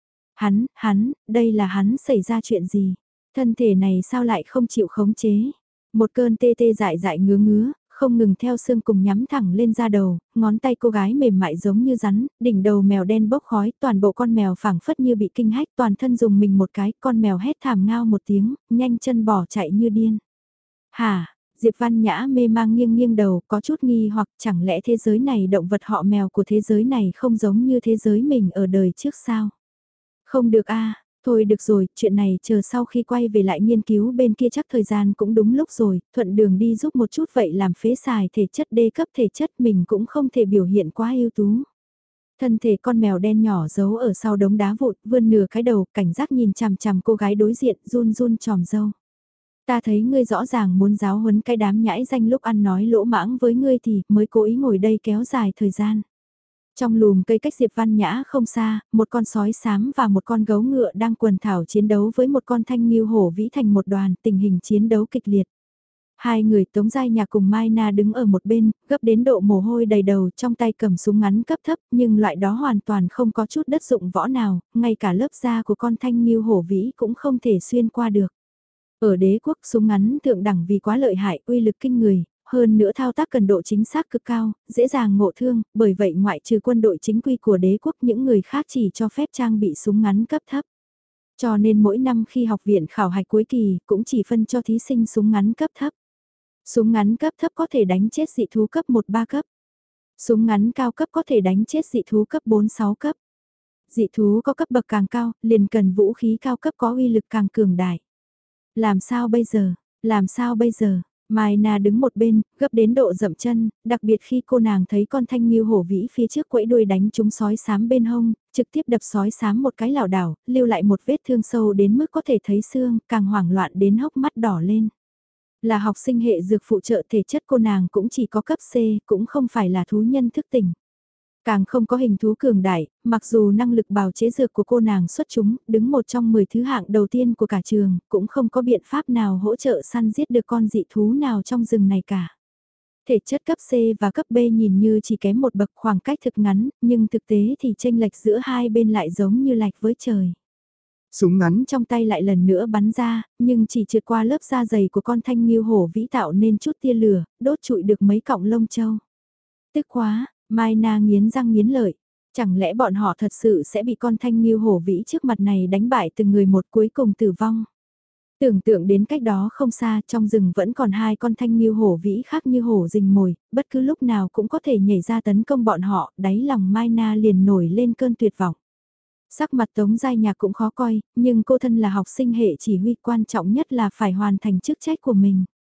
Đây là hắn xảy ra chuyện gì? Thân thể này sao lại không chịu khống chế? Một cơn tê tê dại dại ngứa ngứa, không ngừng theo xương cùng nhắm thẳng lên da đầu, ngón tay cô gái mềm mại giống như rắn, đỉnh đầu mèo đen bốc khói, toàn bộ con mèo phảng phất như bị kinh hách, toàn thân dùng mình một cái, con mèo hét thảm ngao một tiếng, nhanh chân bỏ chạy như điên. Hả? Diệp Văn Nhã mê mang nghiêng nghiêng đầu, có chút nghi hoặc chẳng lẽ thế giới này động vật họ mèo của thế giới này không giống như thế giới mình ở đời trước sao? Không được a, thôi được rồi, chuyện này chờ sau khi quay về lại nghiên cứu bên kia chắc thời gian cũng đúng lúc rồi, thuận đường đi giúp một chút vậy làm phế xài thể chất đê cấp thể chất mình cũng không thể biểu hiện quá ưu tú. Thân thể con mèo đen nhỏ giấu ở sau đống đá vụn, vươn nửa cái đầu, cảnh giác nhìn chằm chằm cô gái đối diện, run run tròm dâu. Ta thấy ngươi rõ ràng muốn giáo huấn cái đám nhãi danh lúc ăn nói lỗ mãng với ngươi thì mới cố ý ngồi đây kéo dài thời gian. Trong lùm cây cách Diệp Văn Nhã không xa, một con sói xám và một con gấu ngựa đang quần thảo chiến đấu với một con thanh nghiêu hổ vĩ thành một đoàn, tình hình chiến đấu kịch liệt. Hai người Tống Giai Nhạc cùng Mai Na đứng ở một bên, gấp đến độ mồ hôi đầy đầu, trong tay cầm súng ngắn cấp thấp, nhưng loại đó hoàn toàn không có chút đất dụng võ nào, ngay cả lớp da của con thanh nghiêu hổ vĩ cũng không thể xuyên qua được. Ở đế quốc súng ngắn thượng đẳng vì quá lợi hại, uy lực kinh người, hơn nữa thao tác cần độ chính xác cực cao, dễ dàng ngộ thương, bởi vậy ngoại trừ quân đội chính quy của đế quốc những người khác chỉ cho phép trang bị súng ngắn cấp thấp. Cho nên mỗi năm khi học viện khảo hạch cuối kỳ cũng chỉ phân cho thí sinh súng ngắn cấp thấp. Súng ngắn cấp thấp có thể đánh chết dị thú cấp 1-3 cấp. Súng ngắn cao cấp có thể đánh chết dị thú cấp 4-6 cấp. Dị thú có cấp bậc càng cao, liền cần vũ khí cao cấp có uy lực càng cường đại. Làm sao bây giờ? Làm sao bây giờ? Mai Na đứng một bên, gấp đến độ dậm chân, đặc biệt khi cô nàng thấy con thanh nghiêu hổ vĩ phía trước quẫy đuôi đánh trúng sói xám bên hông, trực tiếp đập sói xám một cái lảo đảo, lưu lại một vết thương sâu đến mức có thể thấy xương, càng hoảng loạn đến hốc mắt đỏ lên. Là học sinh hệ dược phụ trợ thể chất cô nàng cũng chỉ có cấp C, cũng không phải là thú nhân thức tỉnh. Càng không có hình thú cường đại, mặc dù năng lực bào chế dược của cô nàng xuất chúng, đứng một trong 10 thứ hạng đầu tiên của cả trường, cũng không có biện pháp nào hỗ trợ săn giết được con dị thú nào trong rừng này cả. Thể chất cấp C và cấp B nhìn như chỉ kém một bậc khoảng cách thực ngắn, nhưng thực tế thì chênh lệch giữa hai bên lại giống như lệch với trời. Súng ngắn trong tay lại lần nữa bắn ra, nhưng chỉ trượt qua lớp da dày của con thanh nghiêu hổ vĩ tạo nên chút tia lửa, đốt trụi được mấy cọng lông châu. Tức quá, Mai Na nghiến răng nghiến lợi. Chẳng lẽ bọn họ thật sự sẽ bị con thanh nghiêu hổ vĩ trước mặt này đánh bại từng người một cuối cùng tử vong. Tưởng tượng đến cách đó không xa, trong rừng vẫn còn hai con thanh nghiêu hổ vĩ khác như hổ rình mồi, bất cứ lúc nào cũng có thể nhảy ra tấn công bọn họ, đáy lòng Mai Na liền nổi lên cơn tuyệt vọng. Sắc mặt Tống Giai Nhạc cũng khó coi, nhưng cô thân là học sinh hệ chỉ huy quan trọng nhất là phải hoàn thành chức trách của mình.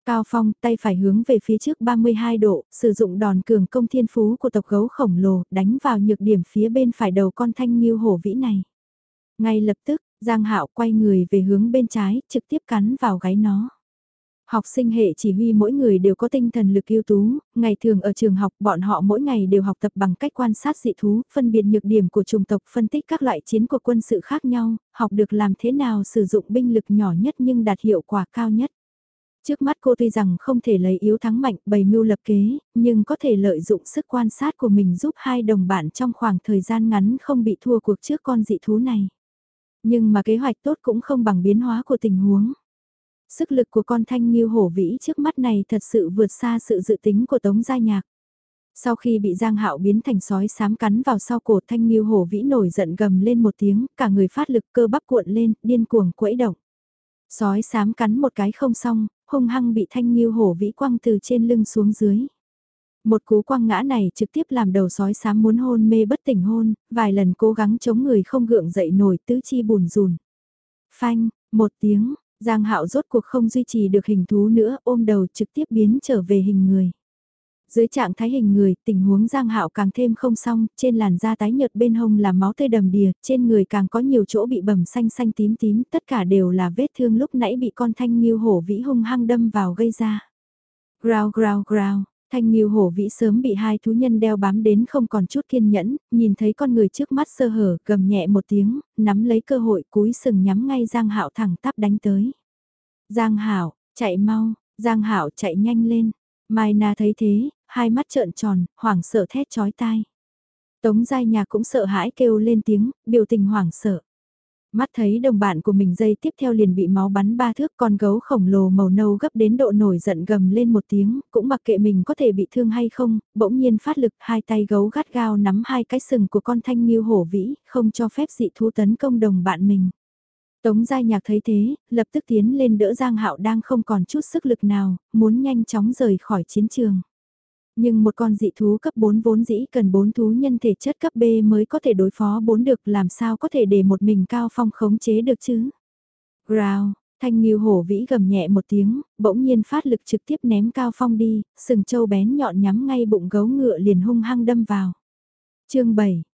Cao Phong tay phải hướng về phía trước 32 độ, sử dụng đòn cường công thiên phú của tộc gấu khổng lồ, đánh vào nhược điểm phía bên phải đầu con thanh nghiêu hổ vĩ này. Ngay lập tức, Giang Hạo quay người về hướng bên trái, trực tiếp cắn vào gáy nó. Học sinh hệ chỉ huy mỗi người đều có tinh thần lực ưu tú, ngày thường ở trường học bọn họ mỗi ngày đều học tập bằng cách quan sát dị thú, phân biệt nhược điểm của chủng tộc, phân tích các loại chiến của quân sự khác nhau, học được làm thế nào sử dụng binh lực nhỏ nhất nhưng đạt hiệu quả cao nhất. Trước mắt cô tuy rằng không thể lấy yếu thắng mạnh bày mưu lập kế, nhưng có thể lợi dụng sức quan sát của mình giúp hai đồng bạn trong khoảng thời gian ngắn không bị thua cuộc trước con dị thú này. Nhưng mà kế hoạch tốt cũng không bằng biến hóa của tình huống. Sức lực của con thanh nghiêu hổ vĩ trước mắt này thật sự vượt xa sự dự tính của Tống Gia Nhạc. Sau khi bị Giang Hạo biến thành sói xám cắn vào sau cổ, thanh nghiêu hổ vĩ nổi giận gầm lên một tiếng, cả người phát lực, cơ bắp cuộn lên, điên cuồng quẫy động. Sói xám cắn một cái không xong, hung hăng bị thanh nghiêu hổ vĩ quăng từ trên lưng xuống dưới. Một cú quăng ngã này trực tiếp làm đầu sói xám muốn hôn mê bất tỉnh hôn, vài lần cố gắng chống người không gượng dậy nổi, tứ chi bùn rùn. Phanh, một tiếng, Giang Hạo rốt cuộc không duy trì được hình thú nữa, ôm đầu trực tiếp biến trở về hình người. Dưới trạng thái hình người, tình huống Giang Hạo càng thêm không xong, trên làn da tái nhợt bên hông là máu tươi đầm đìa, trên người càng có nhiều chỗ bị bầm xanh xanh tím tím, tất cả đều là vết thương lúc nãy bị con thanh nghiêu hổ vĩ hung hăng đâm vào gây ra. Growl growl growl, thanh nghiêu hổ vĩ sớm bị hai thú nhân đeo bám đến không còn chút kiên nhẫn, nhìn thấy con người trước mắt sơ hở, gầm nhẹ một tiếng, nắm lấy cơ hội cúi sừng nhắm ngay Giang Hạo thẳng tắp đánh tới. Giang Hạo, chạy mau, Giang Hạo chạy nhanh lên. Mai Na thấy thế, hai mắt trợn tròn, hoảng sợ thét chói tai. Tống Giai Nhạc cũng sợ hãi kêu lên tiếng, biểu tình hoảng sợ. Mắt thấy đồng bạn của mình dây tiếp theo liền bị máu bắn ba thước, con gấu khổng lồ màu nâu gấp đến độ nổi giận gầm lên một tiếng, cũng mặc kệ mình có thể bị thương hay không, bỗng nhiên phát lực, hai tay gấu gắt gao nắm hai cái sừng của con thanh nghiêu hổ vĩ, không cho phép dị thú tấn công đồng bạn mình. Tống Giai Nhạc thấy thế, lập tức tiến lên đỡ Giang Hạo đang không còn chút sức lực nào, muốn nhanh chóng rời khỏi chiến trường. Nhưng một con dị thú cấp 4 vốn dĩ cần 4 thú nhân thể chất cấp B mới có thể đối phó 4 được, làm sao có thể để một mình Cao Phong khống chế được chứ. Growl, thanh nghiêu hổ vĩ gầm nhẹ một tiếng, bỗng nhiên phát lực trực tiếp ném Cao Phong đi, sừng trâu bén nhọn nhắm ngay bụng gấu ngựa liền hung hăng đâm vào. Chương 7,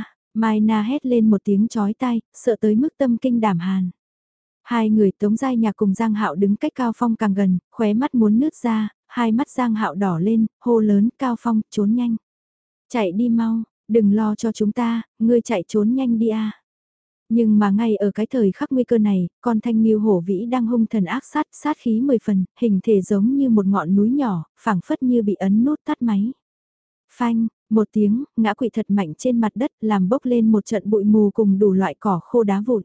Mai Na hét lên một tiếng chói tai, sợ tới mức tâm kinh đảm hàn. Hai người Tống Giai Nhạc cùng Giang Hạo đứng cách Cao Phong càng gần, khóe mắt muốn nứt ra, hai mắt Giang Hạo đỏ lên, hô lớn, Cao Phong, trốn nhanh. Chạy đi mau, đừng lo cho chúng ta, ngươi chạy trốn nhanh đi a. Nhưng mà ngay ở cái thời khắc nguy cơ này, con thanh nghiêu hổ vĩ đang hung thần ác sát, sát khí 10 phần, hình thể giống như một ngọn núi nhỏ, phảng phất như bị ấn nút tắt máy. Phanh, một tiếng, ngã quỵ thật mạnh trên mặt đất, làm bốc lên một trận bụi mù cùng đủ loại cỏ khô đá vụn.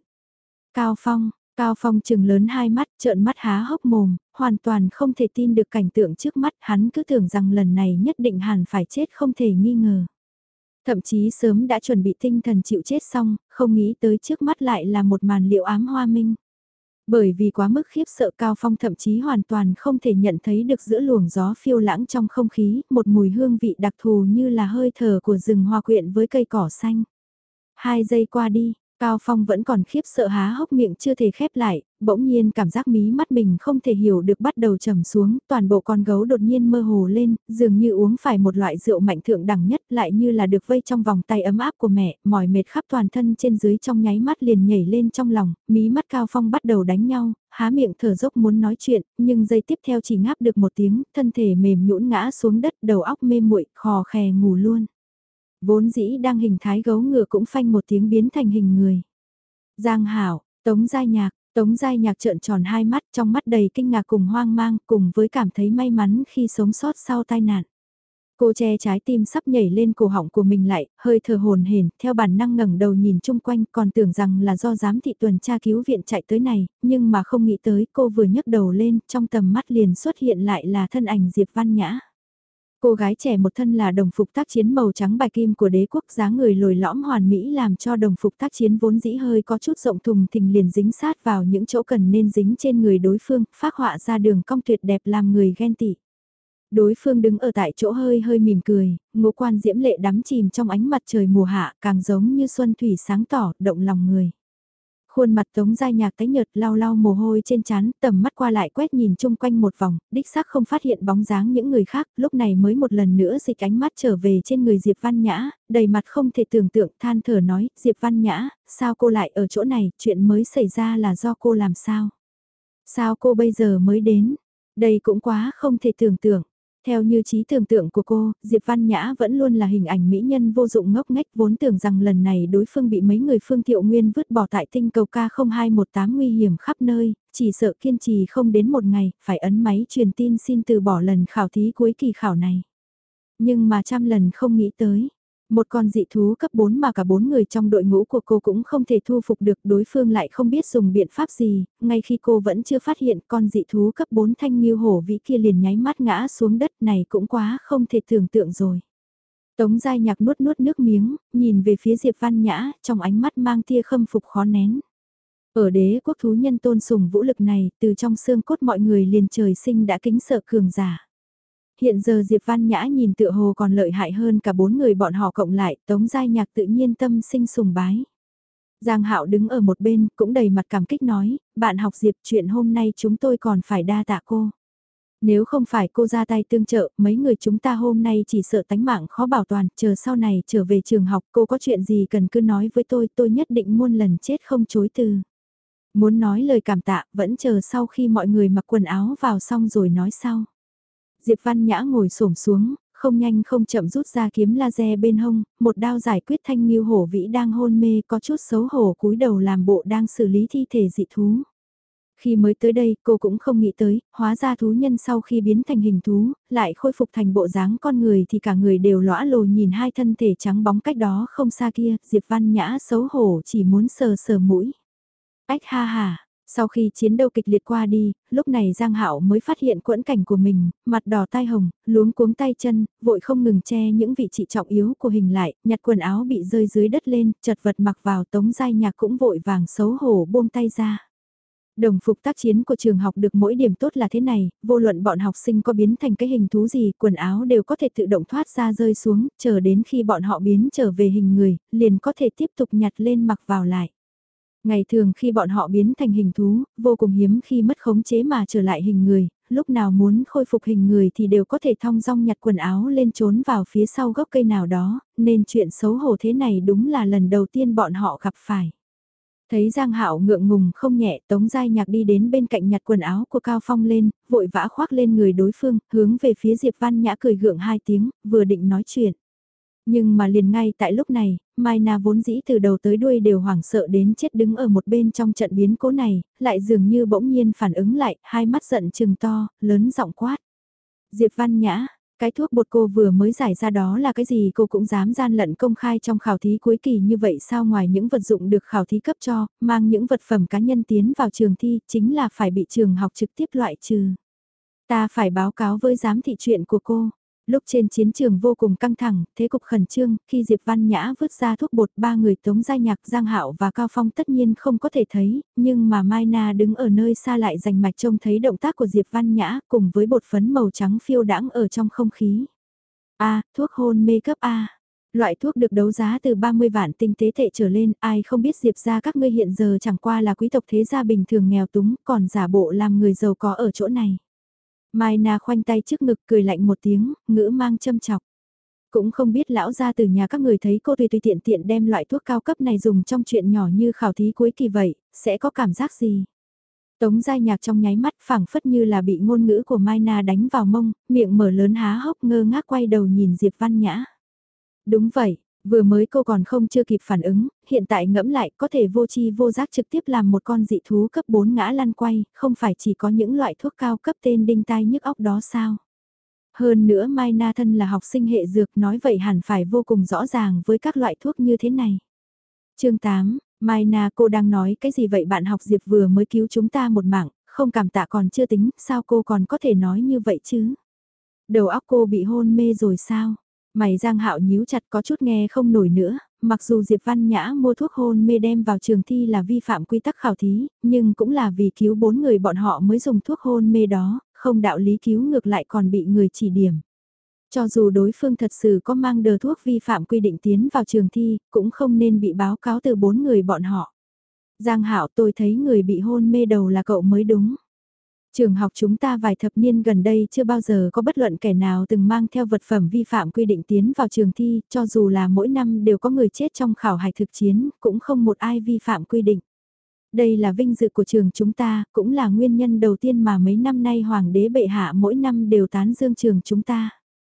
Cao Phong trừng lớn hai mắt, trợn mắt há hốc mồm, hoàn toàn không thể tin được cảnh tượng trước mắt, hắn cứ tưởng rằng lần này nhất định hẳn phải chết không thể nghi ngờ. Thậm chí sớm đã chuẩn bị tinh thần chịu chết xong, không nghĩ tới trước mắt lại là một màn liệu ám hoa minh. Bởi vì quá mức khiếp sợ Cao Phong thậm chí hoàn toàn không thể nhận thấy được giữa luồng gió phiêu lãng trong không khí, một mùi hương vị đặc thù như là hơi thở của rừng hoa quyện với cây cỏ xanh. 2 giây qua đi, Cao Phong vẫn còn khiếp sợ há hốc miệng chưa thể khép lại, bỗng nhiên cảm giác mí mắt mình không thể hiểu được bắt đầu trầm xuống, toàn bộ con gấu đột nhiên mơ hồ lên, dường như uống phải một loại rượu mạnh thượng đẳng nhất lại như là được vây trong vòng tay ấm áp của mẹ, mỏi mệt khắp toàn thân trên dưới trong nháy mắt liền nhảy lên trong lòng, mí mắt Cao Phong bắt đầu đánh nhau, há miệng thở dốc muốn nói chuyện, nhưng giây tiếp theo chỉ ngáp được một tiếng, thân thể mềm nhũn ngã xuống đất, đầu óc mê muội, khò khè ngủ luôn. Vốn dĩ đang hình thái gấu ngựa cũng phanh một tiếng biến thành hình người. Giang Hảo, Tống Giai Nhạc trợn tròn hai mắt trong mắt đầy kinh ngạc cùng hoang mang cùng với cảm thấy may mắn khi sống sót sau tai nạn. Cô che trái tim sắp nhảy lên cổ họng của mình lại, hơi thở hồn hển, theo bản năng ngẩng đầu nhìn chung quanh còn tưởng rằng là do giám thị tuần tra cứu viện chạy tới này, nhưng mà không nghĩ tới cô vừa nhấc đầu lên trong tầm mắt liền xuất hiện lại là thân ảnh Diệp Văn Nhã. Cô gái trẻ một thân là đồng phục tác chiến màu trắng bạch kim của đế quốc dáng người lồi lõm hoàn mỹ làm cho đồng phục tác chiến vốn dĩ hơi có chút rộng thùng thình liền dính sát vào những chỗ cần nên dính trên người đối phương, phác họa ra đường cong tuyệt đẹp làm người ghen tị. Đối phương đứng ở tại chỗ hơi hơi mỉm cười, ngũ quan diễm lệ đắm chìm trong ánh mặt trời mùa hạ càng giống như xuân thủy sáng tỏ, động lòng người. Khuôn mặt Tống Giai Nhạc tái nhợt lau lau mồ hôi trên trán, tầm mắt qua lại quét nhìn chung quanh một vòng, đích xác không phát hiện bóng dáng những người khác, lúc này mới một lần nữa dịch ánh mắt trở về trên người Diệp Văn Nhã, đầy mặt không thể tưởng tượng than thở nói, Diệp Văn Nhã, sao cô lại ở chỗ này, chuyện mới xảy ra là do cô làm sao? Sao cô bây giờ mới đến? Đây cũng quá không thể tưởng tượng. Theo như trí tưởng tượng của cô, Diệp Văn Nhã vẫn luôn là hình ảnh mỹ nhân vô dụng ngốc nghếch vốn tưởng rằng lần này đối phương bị mấy người Phương Thiệu Nguyên vứt bỏ tại tinh cầu K0218 nguy hiểm khắp nơi, chỉ sợ kiên trì không đến một ngày, phải ấn máy truyền tin xin từ bỏ lần khảo thí cuối kỳ khảo này. Nhưng mà trăm lần không nghĩ tới. Một con dị thú cấp 4 mà cả 4 người trong đội ngũ của cô cũng không thể thu phục được, đối phương lại không biết dùng biện pháp gì, ngay khi cô vẫn chưa phát hiện con dị thú cấp 4 thanh nghiêu hổ vĩ kia liền nháy mắt ngã xuống đất, này cũng quá không thể tưởng tượng rồi. Tống Giai Nhạc nuốt nuốt nước miếng, nhìn về phía Diệp Văn Nhã, trong ánh mắt mang tia khâm phục khó nén. Ở đế quốc thú nhân tôn sùng vũ lực này, từ trong xương cốt mọi người liền trời sinh đã kính sợ cường giả. Hiện giờ Diệp Văn Nhã nhìn tựa hồ còn lợi hại hơn cả 4 người bọn họ cộng lại, Tống Giai Nhạc tự nhiên tâm sinh sùng bái. Giang Hạo đứng ở một bên, cũng đầy mặt cảm kích nói, bạn học Diệp, chuyện hôm nay chúng tôi còn phải đa tạ cô. Nếu không phải cô ra tay tương trợ, mấy người chúng ta hôm nay chỉ sợ tánh mạng khó bảo toàn, chờ sau này trở về trường học, cô có chuyện gì cần cứ nói với tôi nhất định muôn lần chết không chối từ. Muốn nói lời cảm tạ, vẫn chờ sau khi mọi người mặc quần áo vào xong rồi nói sau. Diệp Văn Nhã ngồi xổm xuống, không nhanh không chậm rút ra kiếm laser bên hông, một đao giải quyết thanh nghiêu hổ vĩ đang hôn mê có chút xấu hổ cúi đầu làm bộ đang xử lý thi thể dị thú. Khi mới tới đây cô cũng không nghĩ tới, hóa ra thú nhân sau khi biến thành hình thú, lại khôi phục thành bộ dáng con người thì cả người đều lõa lồ nhìn hai thân thể trắng bóng cách đó không xa kia, Diệp Văn Nhã xấu hổ chỉ muốn sờ sờ mũi. Ách ha ha. Sau khi chiến đấu kịch liệt qua đi, lúc này Giang Hạo mới phát hiện quẫn cảnh của mình, mặt đỏ tai hồng, luống cuống tay chân, vội không ngừng che những vị trí trọng yếu của hình lại, nhặt quần áo bị rơi dưới đất lên, chật vật mặc vào. Tống Giai Nhạc cũng vội vàng xấu hổ buông tay ra. Đồng phục tác chiến của trường học được mỗi điểm tốt là thế này, vô luận bọn học sinh có biến thành cái hình thú gì, quần áo đều có thể tự động thoát ra rơi xuống, chờ đến khi bọn họ biến trở về hình người, liền có thể tiếp tục nhặt lên mặc vào lại. Ngày thường khi bọn họ biến thành hình thú, vô cùng hiếm khi mất khống chế mà trở lại hình người, lúc nào muốn khôi phục hình người thì đều có thể thong dong nhặt quần áo lên trốn vào phía sau gốc cây nào đó, nên chuyện xấu hổ thế này đúng là lần đầu tiên bọn họ gặp phải. Thấy Giang Hạo ngượng ngùng không nhẹ, Tống Giai Nhạc đi đến bên cạnh nhặt quần áo của Cao Phong lên, vội vã khoác lên người đối phương, hướng về phía Diệp Văn Nhã cười gượng hai tiếng, vừa định nói chuyện. Nhưng mà liền ngay tại lúc này, Mai Na vốn dĩ từ đầu tới đuôi đều hoảng sợ đến chết đứng ở một bên trong trận biến cố này, lại dường như bỗng nhiên phản ứng lại, hai mắt giận trừng to, lớn giọng quát. Diệp Văn Nhã, cái thuốc bột cô vừa mới giải ra đó là cái gì cô cũng dám gian lận công khai trong khảo thí cuối kỳ như vậy sao, ngoài những vật dụng được khảo thí cấp cho, mang những vật phẩm cá nhân tiến vào trường thi chính là phải bị trường học trực tiếp loại trừ. Ta phải báo cáo với giám thị chuyện của cô. Lúc trên chiến trường vô cùng căng thẳng, thế cục khẩn trương, khi Diệp Văn Nhã vứt ra thuốc bột, ba người Tống Giai Nhạc, Giang Hạo và Cao Phong tất nhiên không có thể thấy, nhưng mà Mai Na đứng ở nơi xa lại rành mạch trông thấy động tác của Diệp Văn Nhã cùng với bột phấn màu trắng phiêu đãng ở trong không khí. A, thuốc hôn mê cấp A. Loại thuốc được đấu giá từ 30 vạn tinh tế tệ trở lên, ai không biết Diệp gia các ngươi hiện giờ chẳng qua là quý tộc thế gia bình thường nghèo túng, còn giả bộ làm người giàu có ở chỗ này. Mai Na khoanh tay trước ngực cười lạnh một tiếng, ngữ mang châm chọc. Cũng không biết lão gia từ nhà các người thấy cô tùy tùy tiện tiện đem loại thuốc cao cấp này dùng trong chuyện nhỏ như khảo thí cuối kỳ vậy, sẽ có cảm giác gì? Tống Giai Nhạc trong nháy mắt phảng phất như là bị ngôn ngữ của Mai Na đánh vào mông, miệng mở lớn há hốc ngơ ngác quay đầu nhìn Diệp Văn Nhã. Đúng vậy, vừa mới cô còn không chưa kịp phản ứng, hiện tại ngẫm lại có thể vô tri vô giác trực tiếp làm một con dị thú cấp 4 ngã lăn quay, không phải chỉ có những loại thuốc cao cấp tên đinh tai nhức óc đó sao? Hơn nữa Mai Na thân là học sinh hệ dược nói vậy hẳn phải vô cùng rõ ràng với các loại thuốc như thế này. Chương 8, Mai Na cô đang nói cái gì vậy, bạn học Diệp vừa mới cứu chúng ta một mạng, không cảm tạ còn chưa tính, sao cô còn có thể nói như vậy chứ? Đầu óc cô bị hôn mê rồi sao? Mày Giang Hạo nhíu chặt có chút nghe không nổi nữa, mặc dù Diệp Văn Nhã mua thuốc hôn mê đem vào trường thi là vi phạm quy tắc khảo thí, nhưng cũng là vì cứu 4 người bọn họ mới dùng thuốc hôn mê đó, không đạo lý cứu ngược lại còn bị người chỉ điểm. Cho dù đối phương thật sự có mang đờ thuốc vi phạm quy định tiến vào trường thi, cũng không nên bị báo cáo từ 4 người bọn họ. Giang Hạo, tôi thấy người bị hôn mê đầu là cậu mới đúng. Trường học chúng ta vài thập niên gần đây chưa bao giờ có bất luận kẻ nào từng mang theo vật phẩm vi phạm quy định tiến vào trường thi, cho dù là mỗi năm đều có người chết trong khảo hạch thực chiến, cũng không một ai vi phạm quy định. Đây là vinh dự của trường chúng ta, cũng là nguyên nhân đầu tiên mà mấy năm nay Hoàng đế bệ hạ mỗi năm đều tán dương trường chúng ta.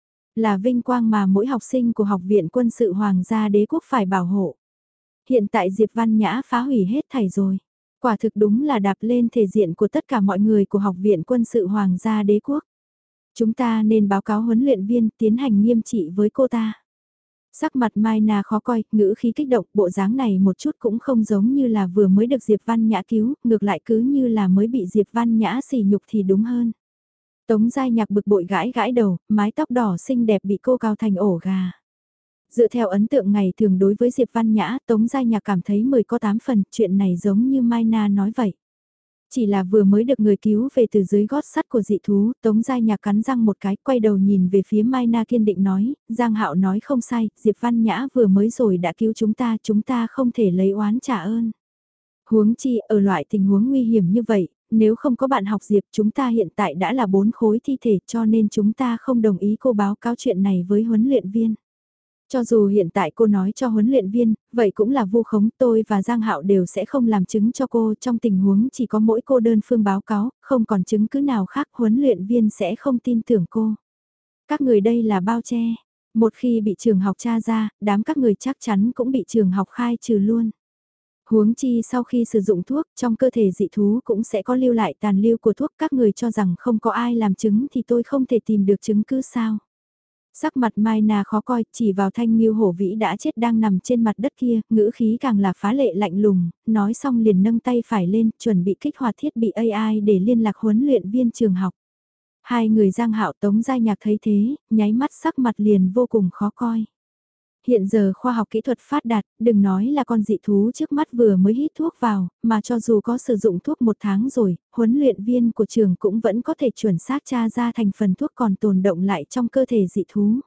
Là vinh quang mà mỗi học sinh của Học viện Quân sự Hoàng gia Đế quốc phải bảo hộ. Hiện tại Diệp Văn Nhã phá hủy hết thảy rồi. Quả thực đúng là đạp lên thể diện của tất cả mọi người của Học viện Quân sự Hoàng gia Đế quốc. Chúng ta nên báo cáo huấn luyện viên tiến hành nghiêm trị với cô ta. Sắc mặt Mai Na khó coi, ngữ khí kích động, bộ dáng này một chút cũng không giống như là vừa mới được Diệp Văn Nhã cứu, ngược lại cứ như là mới bị Diệp Văn Nhã sỉ nhục thì đúng hơn. Tống Giai Nhạc bực bội gãi gãi đầu, mái tóc đỏ xinh đẹp bị cô cào thành ổ gà. Dựa theo ấn tượng ngày thường đối với Diệp Văn Nhã, Tống Giai Nhạc cảm thấy 10 có 8 phần, chuyện này giống như Mai Na nói vậy. Chỉ là vừa mới được người cứu về từ dưới gót sắt của dị thú, Tống Giai Nhạc cắn răng một cái, quay đầu nhìn về phía Mai Na kiên định nói, Giang Hạo nói không sai, Diệp Văn Nhã vừa mới rồi đã cứu chúng ta không thể lấy oán trả ơn. Huống chi, ở loại tình huống nguy hiểm như vậy, nếu không có bạn học Diệp chúng ta hiện tại đã là 4 khối thi thể cho nên chúng ta không đồng ý cô báo cáo chuyện này với huấn luyện viên. Cho dù hiện tại cô nói cho huấn luyện viên, vậy cũng là vu khống, tôi và Giang Hạo đều sẽ không làm chứng cho cô, trong tình huống chỉ có mỗi cô đơn phương báo cáo, không còn chứng cứ nào khác huấn luyện viên sẽ không tin tưởng cô. Các người đây là bao che, một khi bị trường học tra ra, đám các người chắc chắn cũng bị trường học khai trừ luôn. Huống chi sau khi sử dụng thuốc, trong cơ thể dị thú cũng sẽ có lưu lại tàn lưu của thuốc, các người cho rằng không có ai làm chứng thì tôi không thể tìm được chứng cứ sao. Sắc mặt Mai Na khó coi, chỉ vào thanh nghiêu hổ vĩ đã chết đang nằm trên mặt đất kia, ngữ khí càng là phá lệ lạnh lùng, nói xong liền nâng tay phải lên, chuẩn bị kích hoạt thiết bị AI để liên lạc huấn luyện viên trường học. Hai người Giang Hạo Tống Giai Nhạc thấy thế, nháy mắt sắc mặt liền vô cùng khó coi. Hiện giờ khoa học kỹ thuật phát đạt, đừng nói là con dị thú trước mắt vừa mới hít thuốc vào, mà cho dù có sử dụng thuốc 1 tháng rồi, huấn luyện viên của trường cũng vẫn có thể chuẩn xác tra ra thành phần thuốc còn tồn động lại trong cơ thể dị thú.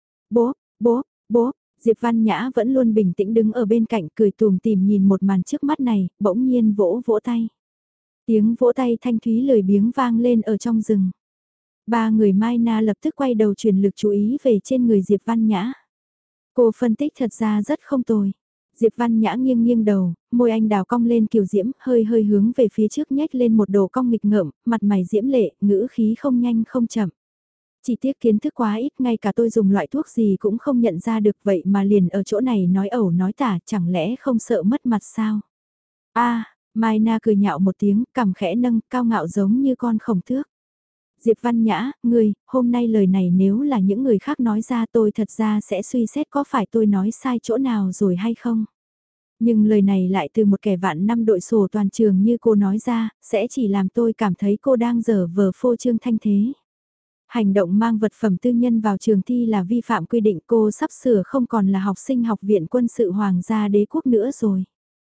Bố, Diệp Văn Nhã vẫn luôn bình tĩnh đứng ở bên cạnh cười tùm tìm nhìn một màn trước mắt này, bỗng nhiên vỗ vỗ tay. Tiếng vỗ tay thanh thúy lười biếng vang lên ở trong rừng. Ba người Mai Na lập tức quay đầu chuyển lực chú ý về trên người Diệp Văn Nhã. Cô phân tích thật ra rất không tồi. Diệp Văn Nhã nghiêng nghiêng đầu, môi anh đào cong lên kiều diễm, hơi hơi hướng về phía trước nhếch lên một đồ cong nghịch ngợm, mặt mày diễm lệ, ngữ khí không nhanh không chậm. Chỉ tiếc kiến thức quá ít, ngay cả tôi dùng loại thuốc gì cũng không nhận ra được vậy mà liền ở chỗ này nói ẩu nói tả, chẳng lẽ không sợ mất mặt sao? Mai Na cười nhạo một tiếng, cằm khẽ nâng, cao ngạo giống như con khổng tước. Diệp Văn Nhã, ngươi, hôm nay lời này nếu là những người khác nói ra tôi thật ra sẽ suy xét có phải tôi nói sai chỗ nào rồi hay không. Nhưng lời này lại từ một kẻ vạn năm đội sổ toàn trường như cô nói ra, sẽ chỉ làm tôi cảm thấy cô đang dở vờ phô trương thanh thế. Hành động mang vật phẩm tư nhân vào trường thi là vi phạm quy định, cô sắp sửa không còn là học sinh Học viện Quân sự Hoàng gia Đế quốc nữa rồi.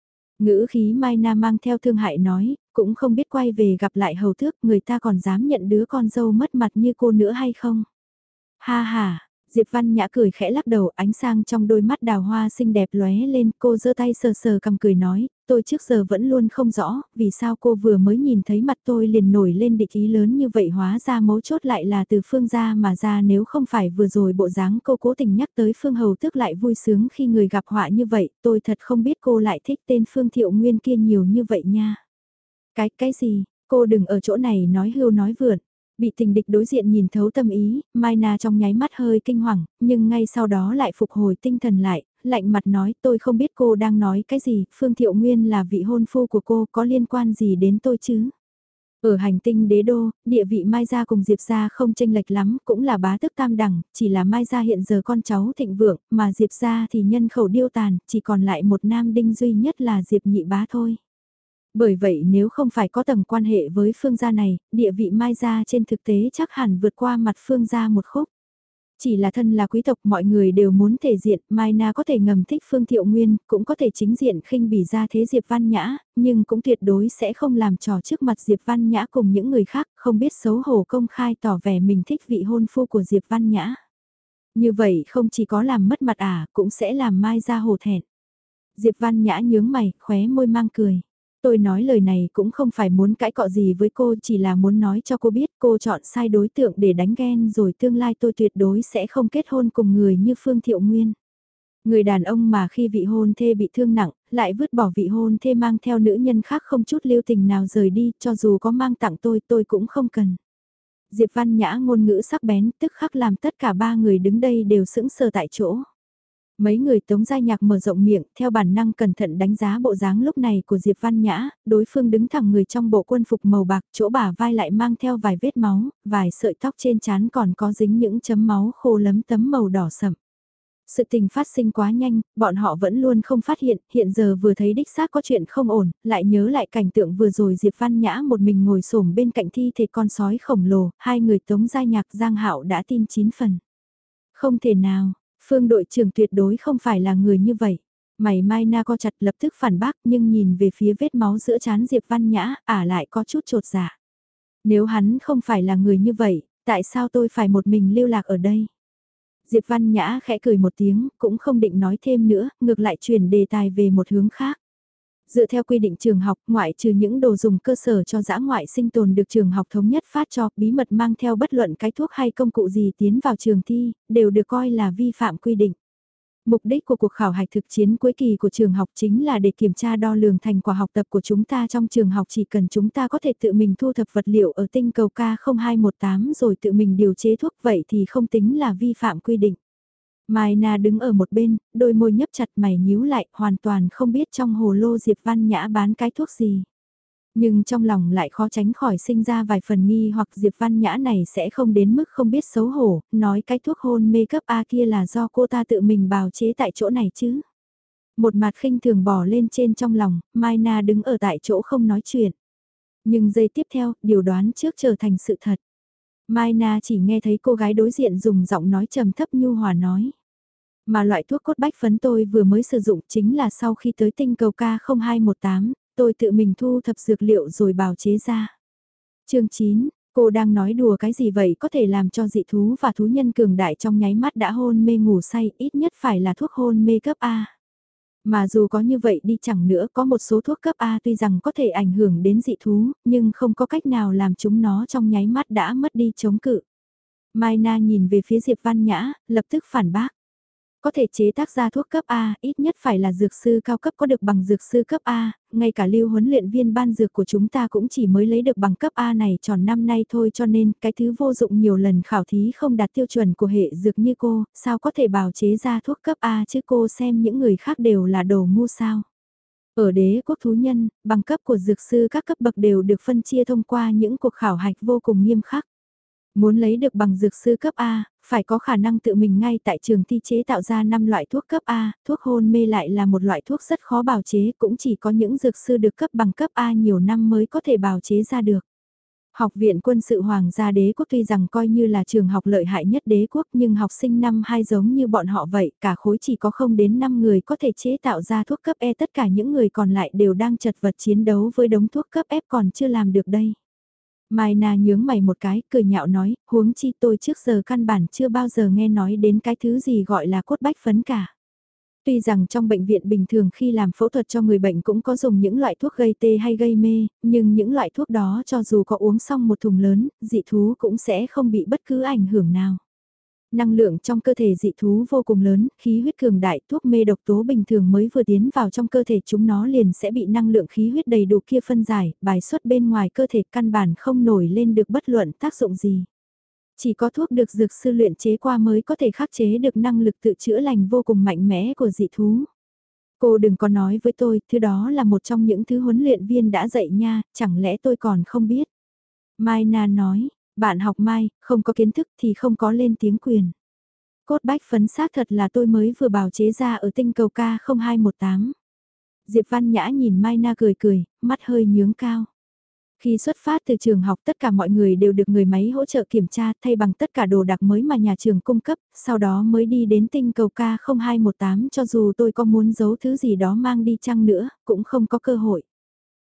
Ngữ khí Mai Na mang theo thương hại nói, cũng không biết quay về gặp lại hầu tước, người ta còn dám nhận đứa con dâu mất mặt như cô nữa hay không? Ha ha, Diệp Văn Nhã cười khẽ lắc đầu, ánh sang trong đôi mắt đào hoa xinh đẹp lóe lên, cô giơ tay sờ sờ cầm cười nói, tôi trước giờ vẫn luôn không rõ, vì sao cô vừa mới nhìn thấy mặt tôi liền nổi lên địch ý lớn như vậy, hóa ra mấu chốt lại là từ Phương gia mà ra, nếu không phải vừa rồi bộ dáng cô cố tình nhắc tới Phương hầu tước lại vui sướng khi người gặp họa như vậy, tôi thật không biết cô lại thích tên Phương Thiệu Nguyên kia nhiều như vậy nha. Cái gì, cô đừng ở chỗ này nói hưu nói vượn. Bị tình địch đối diện nhìn thấu tâm ý, Mai Na trong nháy mắt hơi kinh hoàng, nhưng ngay sau đó lại phục hồi tinh thần lại, lạnh mặt nói tôi không biết cô đang nói cái gì, Phương Thiệu Nguyên là vị hôn phu của cô, có liên quan gì đến tôi chứ? Ở hành tinh đế đô, địa vị Mai Gia cùng Diệp Gia không chênh lệch lắm, cũng là bá tước tam đẳng, chỉ là Mai Gia hiện giờ con cháu thịnh vượng, mà Diệp Gia thì nhân khẩu điêu tàn, chỉ còn lại một nam đinh duy nhất là Diệp nhị bá thôi. Bởi vậy nếu không phải có tầng quan hệ với Phương gia này, địa vị Mai gia trên thực tế chắc hẳn vượt qua mặt Phương gia một khúc. Chỉ là thân là quý tộc mọi người đều muốn thể diện, Mai Na có thể ngầm thích Phương Thiệu Nguyên, cũng có thể chính diện khinh bỉ ra thế Diệp Văn Nhã, nhưng cũng tuyệt đối sẽ không làm trò trước mặt Diệp Văn Nhã cùng những người khác, không biết xấu hổ công khai tỏ vẻ mình thích vị hôn phu của Diệp Văn Nhã. Như vậy không chỉ có làm mất mặt cũng sẽ làm Mai gia hổ thẹn. Diệp Văn Nhã nhướng mày, khóe môi mang cười. Tôi nói lời này cũng không phải muốn cãi cọ gì với cô, chỉ là muốn nói cho cô biết cô chọn sai đối tượng để đánh ghen rồi tương lai tôi tuyệt đối sẽ không kết hôn cùng người như Phương Thiệu Nguyên. Người đàn ông mà khi vị hôn thê bị thương nặng, lại vứt bỏ vị hôn thê mang theo nữ nhân khác không chút lưu tình nào rời đi, cho dù có mang tặng tôi cũng không cần. Diệp Văn Nhã ngôn ngữ sắc bén, tức khắc làm tất cả ba người đứng đây đều sững sờ tại chỗ. Mấy người Tống Giai Nhạc mở rộng miệng, theo bản năng cẩn thận đánh giá bộ dáng lúc này của Diệp Văn Nhã, đối phương đứng thẳng người trong bộ quân phục màu bạc, chỗ bả vai lại mang theo vài vết máu, vài sợi tóc trên trán còn có dính những chấm máu khô lấm tấm màu đỏ sậm. Sự tình phát sinh quá nhanh, bọn họ vẫn luôn không phát hiện giờ vừa thấy đích xác có chuyện không ổn, lại nhớ lại cảnh tượng vừa rồi Diệp Văn Nhã một mình ngồi xổm bên cạnh thi thể con sói khổng lồ, hai người Tống Giai Nhạc Giang Hạo đã tin 9 phần. Không thể nào, Phương đội trưởng tuyệt đối không phải là người như vậy. Mày Mai Na co chặt lập tức phản bác nhưng nhìn về phía vết máu giữa trán Diệp Văn Nhã, lại có chút trột dạ. Nếu hắn không phải là người như vậy, tại sao tôi phải một mình lưu lạc ở đây? Diệp Văn Nhã khẽ cười một tiếng, cũng không định nói thêm nữa, ngược lại chuyển đề tài về một hướng khác. Dựa theo quy định trường học, ngoại trừ những đồ dùng cơ sở cho dã ngoại sinh tồn được trường học thống nhất phát cho, bí mật mang theo bất luận cái thuốc hay công cụ gì tiến vào trường thi, đều được coi là vi phạm quy định. Mục đích của cuộc khảo hạch thực chiến cuối kỳ của trường học chính là để kiểm tra đo lường thành quả học tập của chúng ta trong trường học, chỉ cần chúng ta có thể tự mình thu thập vật liệu ở tinh cầu K0218 rồi tự mình điều chế thuốc vậy thì không tính là vi phạm quy định. Mai Na đứng ở một bên, đôi môi nhấp chặt mày nhíu lại, hoàn toàn không biết trong hồ lô Diệp Văn Nhã bán cái thuốc gì. Nhưng trong lòng lại khó tránh khỏi sinh ra vài phần nghi hoặc Diệp Văn Nhã này sẽ không đến mức không biết xấu hổ, nói cái thuốc hôn mê cấp A kia là do cô ta tự mình bào chế tại chỗ này chứ. Một mặt khinh thường bò lên trên trong lòng, Mai Na đứng ở tại chỗ không nói chuyện. Nhưng giây tiếp theo, điều đoán trước trở thành sự thật. Mai Na chỉ nghe thấy cô gái đối diện dùng giọng nói trầm thấp nhu hòa nói. Mà loại thuốc cốt bách phấn tôi vừa mới sử dụng chính là sau khi tới tinh cầu K0218, tôi tự mình thu thập dược liệu rồi bào chế ra. Chương 9, cô đang nói đùa cái gì vậy, có thể làm cho dị thú và thú nhân cường đại trong nháy mắt đã hôn mê ngủ say, ít nhất phải là thuốc hôn mê cấp A. Mà dù có như vậy đi chẳng nữa, có một số thuốc cấp A tuy rằng có thể ảnh hưởng đến dị thú, nhưng không có cách nào làm chúng nó trong nháy mắt đã mất đi chống cự. Mai Na nhìn về phía Diệp Văn Nhã, lập tức phản bác. Có thể chế tác ra thuốc cấp A, ít nhất phải là dược sư cao cấp có được bằng dược sư cấp A, ngay cả lưu huấn luyện viên ban dược của chúng ta cũng chỉ mới lấy được bằng cấp A này tròn năm nay thôi, cho nên cái thứ vô dụng nhiều lần khảo thí không đạt tiêu chuẩn của hệ dược như cô, sao có thể bào chế ra thuốc cấp A chứ, cô xem những người khác đều là đồ ngu sao. Ở đế quốc thú nhân, bằng cấp của dược sư các cấp bậc đều được phân chia thông qua những cuộc khảo hạch vô cùng nghiêm khắc. Muốn lấy được bằng dược sư cấp A, phải có khả năng tự mình ngay tại trường thi chế tạo ra 5 loại thuốc cấp A, thuốc hôn mê lại là một loại thuốc rất khó bào chế, cũng chỉ có những dược sư được cấp bằng cấp A nhiều năm mới có thể bào chế ra được. Học viện quân sự Hoàng gia đế quốc tuy rằng coi như là trường học lợi hại nhất đế quốc, nhưng học sinh năm 2 giống như bọn họ vậy, cả khối chỉ có không đến 5 người có thể chế tạo ra thuốc cấp E, tất cả những người còn lại đều đang chật vật chiến đấu với đống thuốc cấp F còn chưa làm được đây. Mai Na nhướng mày một cái, cười nhạo nói, huống chi tôi trước giờ căn bản chưa bao giờ nghe nói đến cái thứ gì gọi là cốt bách phấn cả. Tuy rằng trong bệnh viện bình thường khi làm phẫu thuật cho người bệnh cũng có dùng những loại thuốc gây tê hay gây mê, nhưng những loại thuốc đó cho dù có uống xong một thùng lớn, dị thú cũng sẽ không bị bất cứ ảnh hưởng nào. Năng lượng trong cơ thể dị thú vô cùng lớn, khí huyết cường đại, thuốc mê độc tố bình thường mới vừa tiến vào trong cơ thể chúng nó liền sẽ bị năng lượng khí huyết đầy đủ kia phân giải, bài xuất bên ngoài cơ thể, căn bản không nổi lên được bất luận tác dụng gì. Chỉ có thuốc được dược sư luyện chế qua mới có thể khắc chế được năng lực tự chữa lành vô cùng mạnh mẽ của dị thú. Cô đừng có nói với tôi, thứ đó là một trong những thứ huấn luyện viên đã dạy nha, chẳng lẽ tôi còn không biết. Mai Na nói, bạn học Mai, không có kiến thức thì không có lên tiếng quyền. Cốt bách phấn xác thật là tôi mới vừa bào chế ra ở tinh cầu K0218. Diệp Văn Nhã nhìn Mai Na cười cười, mắt hơi nhướng cao. Khi xuất phát từ trường học tất cả mọi người đều được người máy hỗ trợ kiểm tra thay bằng tất cả đồ đạc mới mà nhà trường cung cấp, sau đó mới đi đến tinh cầu K0218, cho dù tôi có muốn giấu thứ gì đó mang đi chăng nữa, cũng không có cơ hội.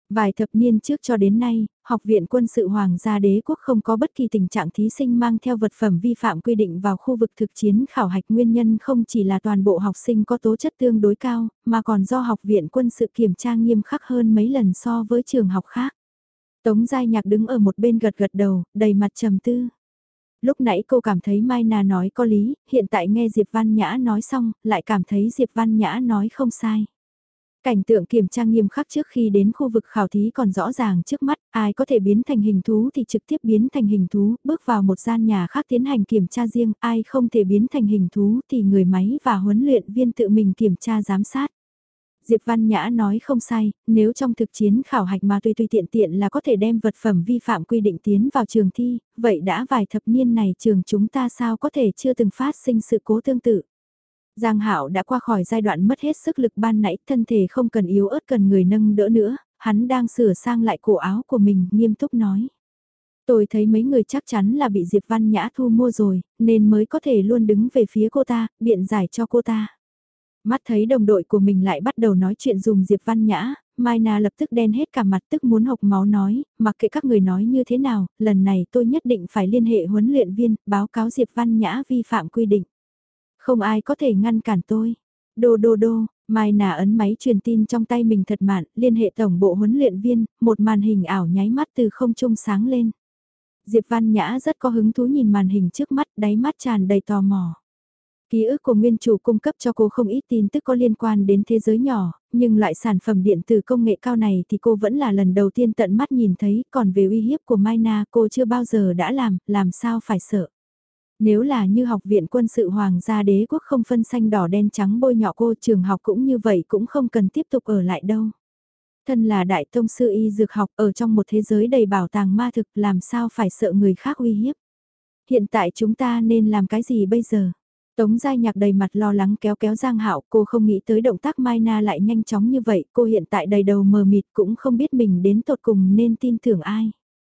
Vài thập niên trước cho đến nay, Học viện Quân sự Hoàng gia Đế quốc không có bất kỳ tình trạng thí sinh mang theo vật phẩm vi phạm quy định vào khu vực thực chiến khảo hạch, nguyên nhân không chỉ là toàn bộ học sinh có tố chất tương đối cao, mà còn do Học viện Quân sự kiểm tra nghiêm khắc hơn mấy lần so với trường học khác. Tống Giai Nhạc đứng ở một bên gật gật đầu, đầy mặt trầm tư. Lúc nãy cô cảm thấy Mai Na nói có lý, hiện tại nghe Diệp Văn Nhã nói xong, lại cảm thấy Diệp Văn Nhã nói không sai. Cảnh tượng kiểm tra nghiêm khắc trước khi đến khu vực khảo thí còn rõ ràng trước mắt, ai có thể biến thành hình thú thì trực tiếp biến thành hình thú, bước vào một gian nhà khác tiến hành kiểm tra riêng, ai không thể biến thành hình thú thì người máy và huấn luyện viên tự mình kiểm tra giám sát. Diệp Văn Nhã nói không sai, nếu trong thực chiến khảo hạch mà tùy tiện tiện là có thể đem vật phẩm vi phạm quy định tiến vào trường thi, vậy đã vài thập niên này trường chúng ta sao có thể chưa từng phát sinh sự cố tương tự. Giang Hạo đã qua khỏi giai đoạn mất hết sức lực ban nãy, thân thể không cần yếu ớt cần người nâng đỡ nữa, hắn đang sửa sang lại cổ áo của mình, nghiêm túc nói. Tôi thấy mấy người chắc chắn là bị Diệp Văn Nhã thu mua rồi, nên mới có thể luôn đứng về phía cô ta, biện giải cho cô ta. Mắt thấy đồng đội của mình lại bắt đầu nói chuyện dùng Diệp Văn Nhã, Mai Na lập tức đen hết cả mặt, tức muốn hộc máu nói, mặc kệ các người nói như thế nào, lần này tôi nhất định phải liên hệ huấn luyện viên, báo cáo Diệp Văn Nhã vi phạm quy định. Không ai có thể ngăn cản tôi. Đô đô đô, Mai Na ấn máy truyền tin trong tay mình thật mạn, liên hệ tổng bộ huấn luyện viên, một màn hình ảo nháy mắt từ không trung sáng lên. Diệp Văn Nhã rất có hứng thú nhìn màn hình trước mắt, đáy mắt tràn đầy tò mò. Ký ức của nguyên chủ cung cấp cho cô không ít tin tức có liên quan đến thế giới nhỏ, nhưng loại sản phẩm điện tử công nghệ cao này thì cô vẫn là lần đầu tiên tận mắt nhìn thấy, còn về uy hiếp của Mai Na cô chưa bao giờ đã làm sao phải sợ. Nếu là như Học viện Quân sự Hoàng gia Đế quốc không phân xanh đỏ đen trắng bôi nhọ cô, trường học cũng như vậy cũng không cần tiếp tục ở lại đâu. Thân là đại tông sư y dược học ở trong một thế giới đầy bảo tàng ma thực, làm sao phải sợ người khác uy hiếp. Hiện tại chúng ta nên làm cái gì bây giờ? Tống Giai Nhạc đầy mặt lo lắng kéo kéo Giang Hạo, cô không nghĩ tới động tác Mai Na lại nhanh chóng như vậy, cô hiện tại đầy đầu mờ mịt cũng không biết mình đến tột cùng nên tin tưởng ai.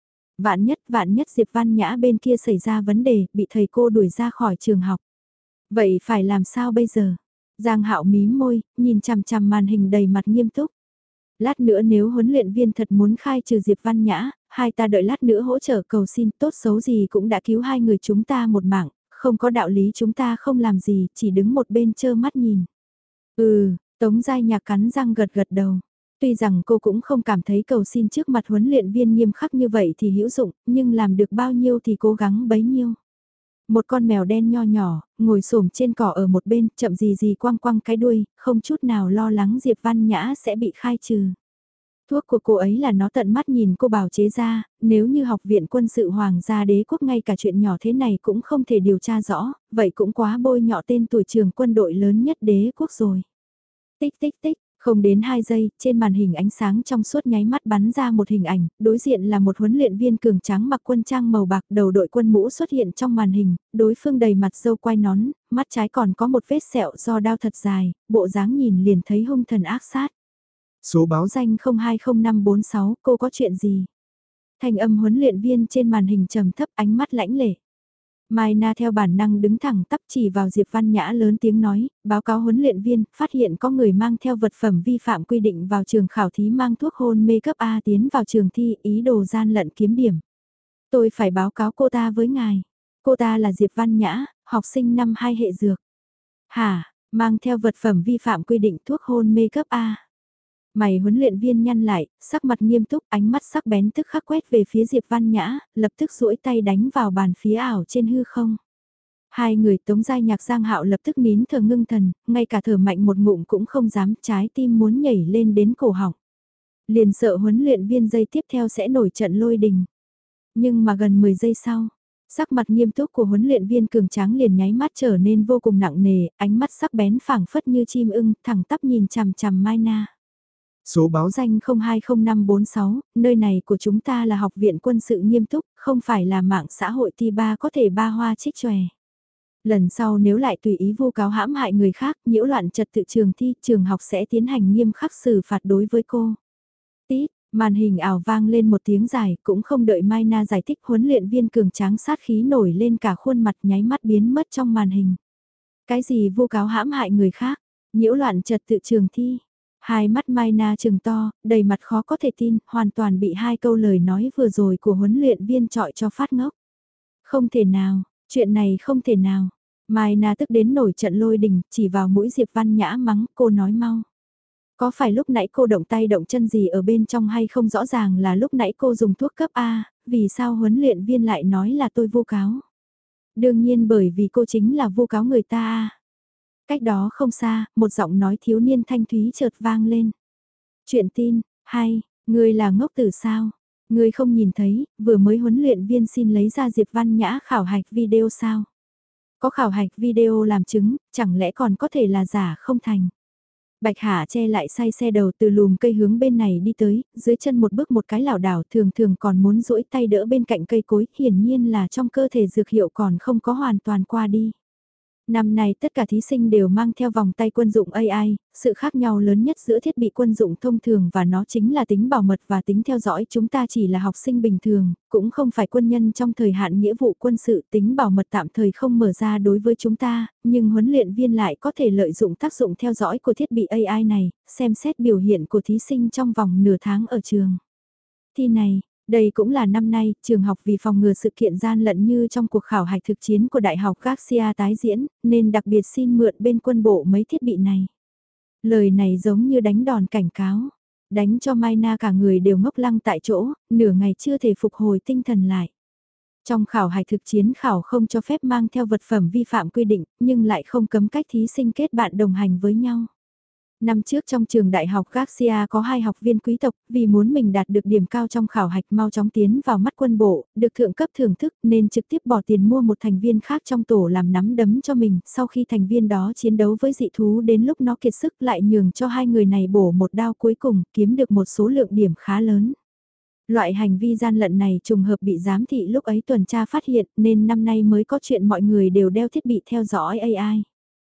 Vạn nhất Diệp Văn Nhã bên kia xảy ra vấn đề, bị thầy cô đuổi ra khỏi trường học. Vậy phải làm sao bây giờ? Giang Hạo mím môi, nhìn chằm chằm màn hình đầy mặt nghiêm túc. Lát nữa nếu huấn luyện viên thật muốn khai trừ Diệp Văn Nhã, hai ta đợi lát nữa hỗ trợ cầu xin, tốt xấu gì cũng đã cứu hai người chúng ta một mạng, không có đạo lý chúng ta không làm gì, chỉ đứng một bên trơ mắt nhìn. Tống Giai Nhạc cắn răng gật gật đầu. Tuy rằng cô cũng không cảm thấy cầu xin trước mặt huấn luyện viên nghiêm khắc như vậy thì hữu dụng, nhưng làm được bao nhiêu thì cố gắng bấy nhiêu. Một con mèo đen nho nhỏ, ngồi xổm trên cỏ ở một bên, chậm gì gì quăng quăng cái đuôi, không chút nào lo lắng Diệp Văn Nhã sẽ bị khai trừ. Thuốc của cô ấy là nó tận mắt nhìn cô bào chế ra, nếu như Học viện Quân sự Hoàng gia Đế quốc ngay cả chuyện nhỏ thế này cũng không thể điều tra rõ, vậy cũng quá bôi nhọ tên tuổi trường quân đội lớn nhất đế quốc rồi. Tích tích tích, không đến 2 giây, trên màn hình ánh sáng trong suốt nháy mắt bắn ra một hình ảnh, đối diện là một huấn luyện viên cường tráng mặc quân trang màu bạc, đầu đội quân mũ xuất hiện trong màn hình, đối phương đầy mặt râu quai nón, mắt trái còn có một vết sẹo do đao thật dài, bộ dáng nhìn liền thấy hung thần ác sát. Số báo danh 020546, cô có chuyện gì? Thanh âm huấn luyện viên trên màn hình trầm thấp, ánh mắt lãnh lệ. Mai Na theo bản năng đứng thẳng tắp chỉ vào Diệp Văn Nhã lớn tiếng nói, báo cáo huấn luyện viên, phát hiện có người mang theo vật phẩm vi phạm quy định vào trường khảo thí mang thuốc hôn mê cấp A tiến vào trường thi, ý đồ gian lận kiếm điểm. Tôi phải báo cáo cô ta với ngài. Cô ta là Diệp Văn Nhã, học sinh năm 2 hệ dược. Hả, mang theo vật phẩm vi phạm quy định thuốc hôn mê cấp A. Mày huấn luyện viên nhăn lại, sắc mặt nghiêm túc, ánh mắt sắc bén tức khắc quét về phía Diệp Văn Nhã, lập tức duỗi tay đánh vào bàn phía ảo trên hư không. Hai người Tống Giai Nhạc Giang Hạo lập tức nín thở ngưng thần, ngay cả thở mạnh một ngụm cũng không dám, trái tim muốn nhảy lên đến cổ họng. Liền sợ huấn luyện viên giây tiếp theo sẽ nổi trận lôi đình. Nhưng mà gần 10 giây sau, sắc mặt nghiêm túc của huấn luyện viên cường tráng liền nháy mắt trở nên vô cùng nặng nề, ánh mắt sắc bén phảng phất như chim ưng, thẳng tắp nhìn chằm chằm Mai Na. Số báo danh 020546, nơi này của chúng ta là học viện quân sự nghiêm túc, không phải là mạng xã hội ti ba có thể ba hoa trích chòe. Lần sau nếu lại tùy ý vu cáo hãm hại người khác, nhiễu loạn trật tự trường thi, trường học sẽ tiến hành nghiêm khắc xử phạt đối với cô. Tít, màn hình ảo vang lên một tiếng dài, cũng không đợi Mai Na giải thích, huấn luyện viên cường tráng sát khí nổi lên cả khuôn mặt nháy mắt biến mất trong màn hình. Cái gì vu cáo hãm hại người khác, nhiễu loạn trật tự trường thi. Hai mắt Mai Na trừng to, đầy mặt khó có thể tin, hoàn toàn bị hai câu lời nói vừa rồi của huấn luyện viên trọi cho phát ngốc. Không thể nào, chuyện này không thể nào. Mai Na tức đến nổi trận lôi đình, chỉ vào mũi Diệp Văn Nhã mắng, cô nói mau. Có phải lúc nãy cô động tay động chân gì ở bên trong hay không, rõ ràng là lúc nãy cô dùng thuốc cấp A, vì sao huấn luyện viên lại nói là tôi vu cáo? Đương nhiên bởi vì cô chính là vu cáo người ta A. Cách đó không xa, một giọng nói thiếu niên thanh thúy chợt vang lên. Chuyện tin, hay, người là ngốc tử sao? Người không nhìn thấy, vừa mới huấn luyện viên xin lấy ra Diệp Văn Nhã khảo hạch video sao? Có khảo hạch video làm chứng, chẳng lẽ còn có thể là giả không thành? Bạch Hạ che lại say xe đầu từ lùm cây hướng bên này đi tới, dưới chân một bước một cái lảo đảo, thường thường còn muốn duỗi tay đỡ bên cạnh cây cối, hiển nhiên là trong cơ thể dược hiệu còn không có hoàn toàn qua đi. Năm nay tất cả thí sinh đều mang theo vòng tay quân dụng AI, sự khác nhau lớn nhất giữa thiết bị quân dụng thông thường và nó chính là tính bảo mật và tính theo dõi. Chúng ta chỉ là học sinh bình thường, cũng không phải quân nhân trong thời hạn nghĩa vụ quân sự, tính bảo mật tạm thời không mở ra đối với chúng ta, nhưng huấn luyện viên lại có thể lợi dụng tác dụng theo dõi của thiết bị AI này, xem xét biểu hiện của thí sinh trong vòng nửa tháng ở trường. Thi này, đây cũng là năm nay, trường học vì phòng ngừa sự kiện gian lận như trong cuộc khảo hạch thực chiến của Đại học Garcia tái diễn, nên đặc biệt xin mượn bên quân bộ mấy thiết bị này. Lời này giống như đánh đòn cảnh cáo, đánh cho Mai Na cả người đều ngốc lăng tại chỗ, nửa ngày chưa thể phục hồi tinh thần lại. Trong khảo hạch thực chiến khảo không cho phép mang theo vật phẩm vi phạm quy định, nhưng lại không cấm cách thí sinh kết bạn đồng hành với nhau. Năm trước trong trường đại học Garcia có 2 học viên quý tộc, vì muốn mình đạt được điểm cao trong khảo hạch mau chóng tiến vào mắt quân bộ, được thượng cấp thưởng thức nên trực tiếp bỏ tiền mua một thành viên khác trong tổ làm nắm đấm cho mình. Sau khi thành viên đó chiến đấu với dị thú đến lúc nó kiệt sức lại nhường cho hai người này bổ một đao cuối cùng, kiếm được một số lượng điểm khá lớn. Loại hành vi gian lận này trùng hợp bị giám thị lúc ấy tuần tra phát hiện nên năm nay mới có chuyện mọi người đều đeo thiết bị theo dõi AI.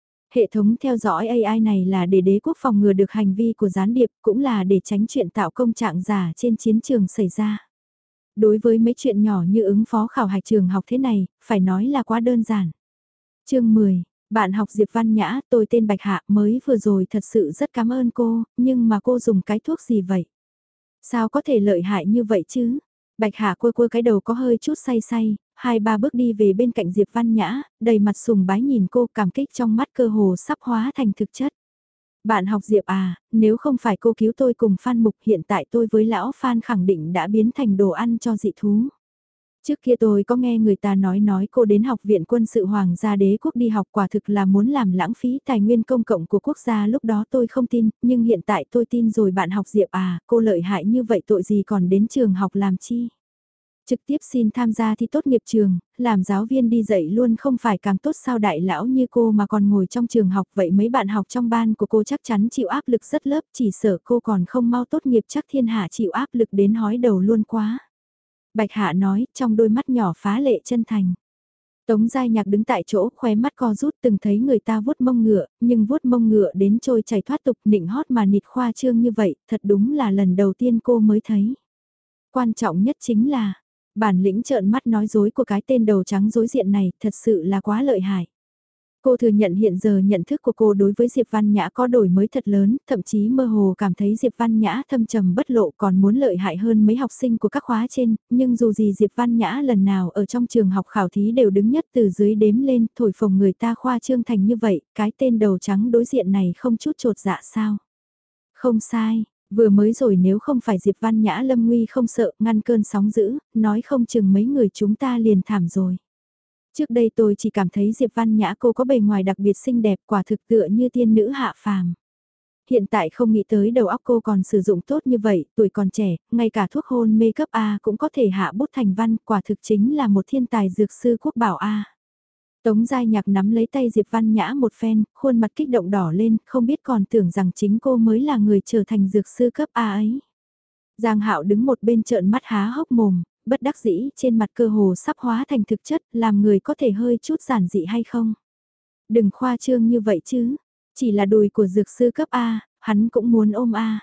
Hệ thống theo dõi AI này là để đế quốc phòng ngừa được hành vi của gián điệp, cũng là để tránh chuyện tạo công trạng giả trên chiến trường xảy ra. Đối với mấy chuyện nhỏ như ứng phó khảo hạch trường học thế này, phải nói là quá đơn giản. Chương 10, bạn học Diệp Văn Nhã, tôi tên Bạch Hạ, mới vừa rồi thật sự rất cảm ơn cô, nhưng mà cô dùng cái thuốc gì vậy? Sao có thể lợi hại như vậy chứ? Bạch Hạ cua cua cái đầu có hơi chút say say, 2-3 bước đi về bên cạnh Diệp Văn Nhã, đầy mặt sùng bái nhìn cô, cảm kích trong mắt cơ hồ sắp hóa thành thực chất. Bạn học Diệp à, nếu không phải cô cứu tôi cùng Phan Mục, hiện tại tôi với lão Phan khẳng định đã biến thành đồ ăn cho dị thú. Trước kia tôi có nghe người ta nói cô đến học viện quân sự Hoàng gia đế quốc đi học, quả thực là muốn làm lãng phí tài nguyên công cộng của quốc gia, lúc đó tôi không tin, nhưng hiện tại tôi tin rồi. Bạn học Diệp à, cô lợi hại như vậy tội gì còn đến trường học làm chi? Trực tiếp xin tham gia thi tốt nghiệp trường, làm giáo viên đi dạy luôn không phải càng tốt sao? Đại lão như cô mà còn ngồi trong trường học, vậy mấy bạn học trong ban của cô chắc chắn chịu áp lực rất lớp, chỉ sợ cô còn không mau tốt nghiệp chắc thiên hạ chịu áp lực đến hói đầu luôn quá. Bạch Hạ nói, trong đôi mắt nhỏ phá lệ chân thành. Tống Giai Nhạc đứng tại chỗ, khóe mắt co rút, từng thấy người ta vuốt mông ngựa, nhưng vuốt mông ngựa đến trôi chảy thoát tục, nịnh hót mà nịt khoa trương như vậy, thật đúng là lần đầu tiên cô mới thấy. Quan trọng nhất chính là, bản lĩnh trợn mắt nói dối của cái tên đầu trắng dối diện này, thật sự là quá lợi hại. Cô thừa nhận hiện giờ nhận thức của cô đối với Diệp Văn Nhã có đổi mới thật lớn, thậm chí mơ hồ cảm thấy Diệp Văn Nhã thâm trầm bất lộ, còn muốn lợi hại hơn mấy học sinh của các khóa trên, nhưng dù gì Diệp Văn Nhã lần nào ở trong trường học khảo thí đều đứng nhất từ dưới đếm lên, thổi phồng người ta khoa trương thành như vậy, cái tên đầu trắng đối diện này không chút chột dạ sao? Không sai, vừa mới rồi nếu không phải Diệp Văn Nhã lâm nguy không sợ, ngăn cơn sóng dữ, nói không chừng mấy người chúng ta liền thảm rồi. Trước đây tôi chỉ cảm thấy Diệp Văn Nhã cô có bề ngoài đặc biệt xinh đẹp, quả thực tựa như tiên nữ hạ phàm. Hiện tại không nghĩ tới đầu óc cô còn sử dụng tốt như vậy, tuổi còn trẻ, ngay cả thuốc hôn mê cấp A cũng có thể hạ bút thành văn, quả thực chính là một thiên tài dược sư quốc bảo A. Tống Giai Nhạc nắm lấy tay Diệp Văn Nhã một phen, khuôn mặt kích động đỏ lên, không biết còn tưởng rằng chính cô mới là người trở thành dược sư cấp A ấy. Giang Hạo đứng một bên trợn mắt há hốc mồm, bất đắc dĩ trên mặt cơ hồ sắp hóa thành thực chất, làm người có thể hơi chút giản dị hay không? Đừng khoa trương như vậy chứ, chỉ là đùi của dược sư cấp A, hắn cũng muốn ôm A.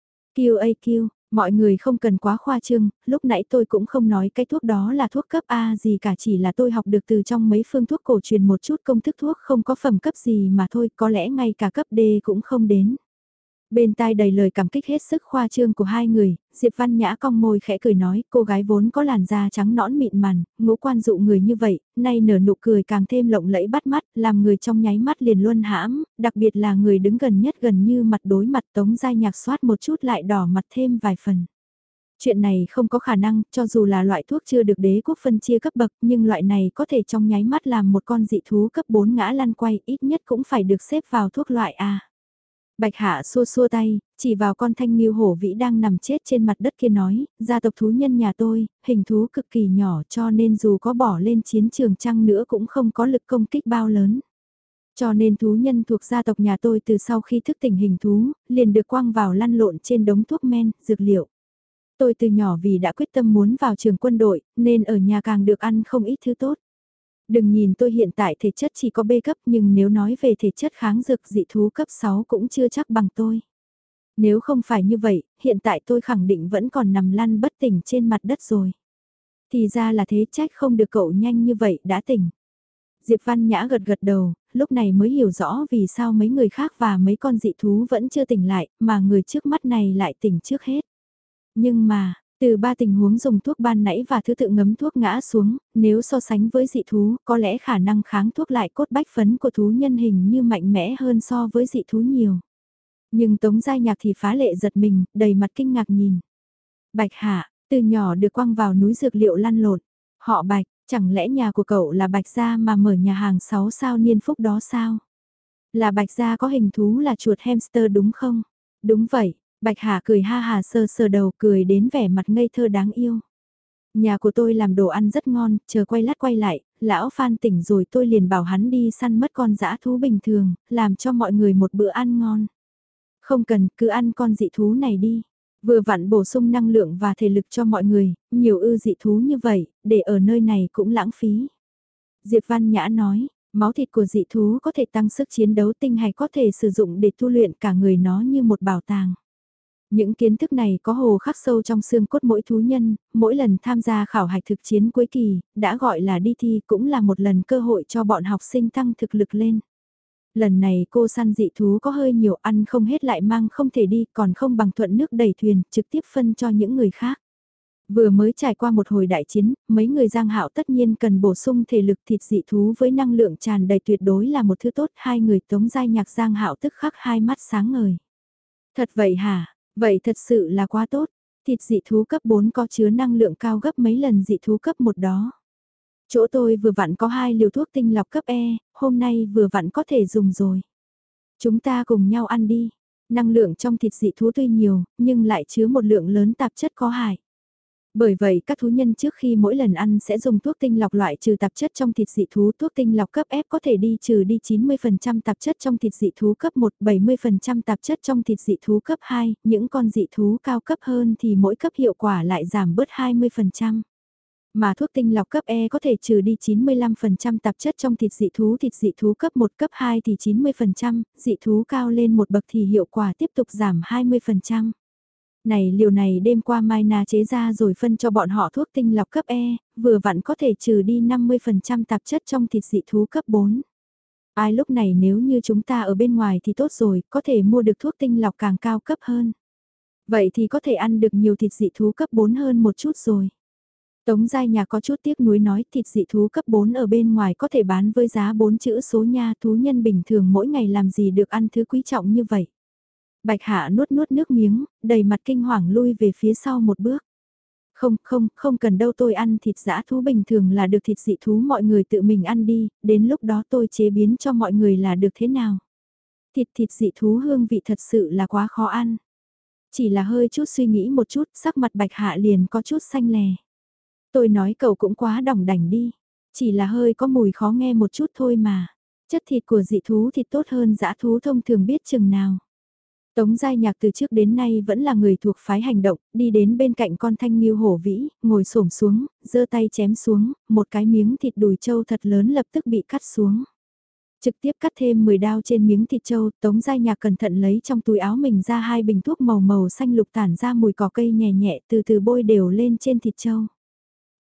QAQ, mọi người không cần quá khoa trương, lúc nãy tôi cũng không nói cái thuốc đó là thuốc cấp A gì cả, chỉ là tôi học được từ trong mấy phương thuốc cổ truyền một chút công thức thuốc không có phẩm cấp gì mà thôi, có lẽ ngay cả cấp D cũng không đến. Bên tai đầy lời cảm kích hết sức khoa trương của hai người, Diệp Văn Nhã cong môi khẽ cười nói, cô gái vốn có làn da trắng nõn mịn mằn, ngũ quan dụ người như vậy, nay nở nụ cười càng thêm lộng lẫy bắt mắt, làm người trong nháy mắt liền luân hãm, đặc biệt là người đứng gần nhất gần như mặt đối mặt Tống Giai Nhạc xoát một chút lại đỏ mặt thêm vài phần. Chuyện này không có khả năng, cho dù là loại thuốc chưa được đế quốc phân chia cấp bậc, nhưng loại này có thể trong nháy mắt làm một con dị thú cấp 4 ngã lăn quay, ít nhất cũng phải được xếp vào thuốc loại A. Bạch Hạ xua xua tay, chỉ vào con thanh miêu hổ vĩ đang nằm chết trên mặt đất kia nói, gia tộc thú nhân nhà tôi, hình thú cực kỳ nhỏ cho nên dù có bỏ lên chiến trường chăng nữa cũng không có lực công kích bao lớn. Cho nên thú nhân thuộc gia tộc nhà tôi từ sau khi thức tỉnh hình thú, liền được quăng vào lăn lộn trên đống thuốc men, dược liệu. Tôi từ nhỏ vì đã quyết tâm muốn vào trường quân đội, nên ở nhà càng được ăn không ít thứ tốt. Đừng nhìn tôi hiện tại thể chất chỉ có B cấp nhưng nếu nói về thể chất kháng dược dị thú cấp 6 cũng chưa chắc bằng tôi. Nếu không phải như vậy, hiện tại tôi khẳng định vẫn còn nằm lăn bất tỉnh trên mặt đất rồi. Thì ra là thế, trách không được cậu nhanh như vậy đã tỉnh. Diệp Văn Nhã gật gật đầu, lúc này mới hiểu rõ vì sao mấy người khác và mấy con dị thú vẫn chưa tỉnh lại, mà người trước mắt này lại tỉnh trước hết. Nhưng mà, từ ba tình huống dùng thuốc ban nãy và thứ tự ngấm thuốc ngã xuống, nếu so sánh với dị thú, có lẽ khả năng kháng thuốc lại cốt bách phấn của thú nhân hình như mạnh mẽ hơn so với dị thú nhiều. Nhưng Tống Giai Nhạc thì phá lệ giật mình, đầy mặt kinh ngạc nhìn. Bạch Hạ, từ nhỏ được quăng vào núi dược liệu lăn lộn. Họ Bạch, chẳng lẽ nhà của cậu là Bạch Gia mà mở nhà hàng 6 sao niên phúc đó sao? Là Bạch Gia có hình thú là chuột hamster đúng không? Đúng vậy, Bạch Hà cười ha hà sờ sờ đầu cười đến vẻ mặt ngây thơ đáng yêu. Nhà của tôi làm đồ ăn rất ngon, chờ quay lát quay lại, lão Phan tỉnh rồi tôi liền bảo hắn đi săn mất con dã thú bình thường, làm cho mọi người một bữa ăn ngon. Không cần, cứ ăn con dị thú này đi. Vừa vặn bổ sung năng lượng và thể lực cho mọi người, nhiều ư dị thú như vậy, để ở nơi này cũng lãng phí. Diệp Văn Nhã nói, máu thịt của dị thú có thể tăng sức chiến đấu, tinh hay có thể sử dụng để tu luyện cả người nó như một bảo tàng. Những kiến thức này có hồ khắc sâu trong xương cốt mỗi thú nhân, mỗi lần tham gia khảo hạch thực chiến cuối kỳ, đã gọi là đi thi cũng là một lần cơ hội cho bọn học sinh tăng thực lực lên. Lần này cô săn dị thú có hơi nhiều, ăn không hết lại mang không thể đi, còn không bằng thuận nước đẩy thuyền, trực tiếp phân cho những người khác. Vừa mới trải qua một hồi đại chiến, mấy người Giang Hạo tất nhiên cần bổ sung thể lực, thịt dị thú với năng lượng tràn đầy tuyệt đối là một thứ tốt, hai người Tống Giai Nhạc Giang Hạo tức khắc hai mắt sáng ngời. Thật vậy hả? Vậy thật sự là quá tốt. Thịt dị thú cấp 4 có chứa năng lượng cao gấp mấy lần dị thú cấp 1 đó. Chỗ tôi vừa vặn có 2 liều thuốc tinh lọc cấp E, hôm nay vừa vặn có thể dùng rồi. Chúng ta cùng nhau ăn đi. Năng lượng trong thịt dị thú tuy nhiều, nhưng lại chứa một lượng lớn tạp chất có hại. Bởi vậy các thú nhân trước khi mỗi lần ăn sẽ dùng thuốc tinh lọc loại trừ tạp chất trong thịt dị thú. Thuốc tinh lọc cấp F có thể đi trừ đi 90% tạp chất trong thịt dị thú cấp 1, 70% tạp chất trong thịt dị thú cấp 2, những con dị thú cao cấp hơn thì mỗi cấp hiệu quả lại giảm bớt 20%. Mà thuốc tinh lọc cấp E có thể trừ đi 95% tạp chất trong thịt dị thú cấp 1 cấp 2 thì 90%, dị thú cao lên một bậc thì hiệu quả tiếp tục giảm 20%. Này liều này đêm qua Mai Na chế ra rồi phân cho bọn họ thuốc tinh lọc cấp E, vừa vặn có thể trừ đi 50% tạp chất trong thịt dị thú cấp 4. Ai lúc này nếu như chúng ta ở bên ngoài thì tốt rồi, có thể mua được thuốc tinh lọc càng cao cấp hơn. Vậy thì có thể ăn được nhiều thịt dị thú cấp 4 hơn một chút rồi. Tống Giai Nhà có chút tiếc nuối nói thịt dị thú cấp 4 ở bên ngoài có thể bán với giá 4 chữ số nha, thú nhân bình thường mỗi ngày làm gì được ăn thứ quý trọng như vậy. Bạch Hạ nuốt nuốt nước miếng, đầy mặt kinh hoàng lui về phía sau một bước. Không cần đâu, tôi ăn thịt dã thú bình thường là được, thịt dị thú mọi người tự mình ăn đi, đến lúc đó tôi chế biến cho mọi người là được thế nào. Thịt dị thú hương vị thật sự là quá khó ăn. Chỉ là hơi chút suy nghĩ một chút, sắc mặt Bạch Hạ liền có chút xanh lè. Tôi nói cậu cũng quá đỏng đảnh đi, chỉ là hơi có mùi khó nghe một chút thôi mà. Chất thịt của dị thú thịt tốt hơn dã thú thông thường biết chừng nào. Tống Giai Nhạc từ trước đến nay vẫn là người thuộc phái hành động, đi đến bên cạnh con thanh miêu hổ vĩ, ngồi xổm xuống, giơ tay chém xuống, một cái miếng thịt đùi trâu thật lớn lập tức bị cắt xuống. Trực tiếp cắt thêm 10 đao trên miếng thịt trâu, Tống Giai Nhạc cẩn thận lấy trong túi áo mình ra 2 bình thuốc màu màu xanh lục tản ra mùi cỏ cây nhẹ nhẹ từ từ bôi đều lên trên thịt trâu.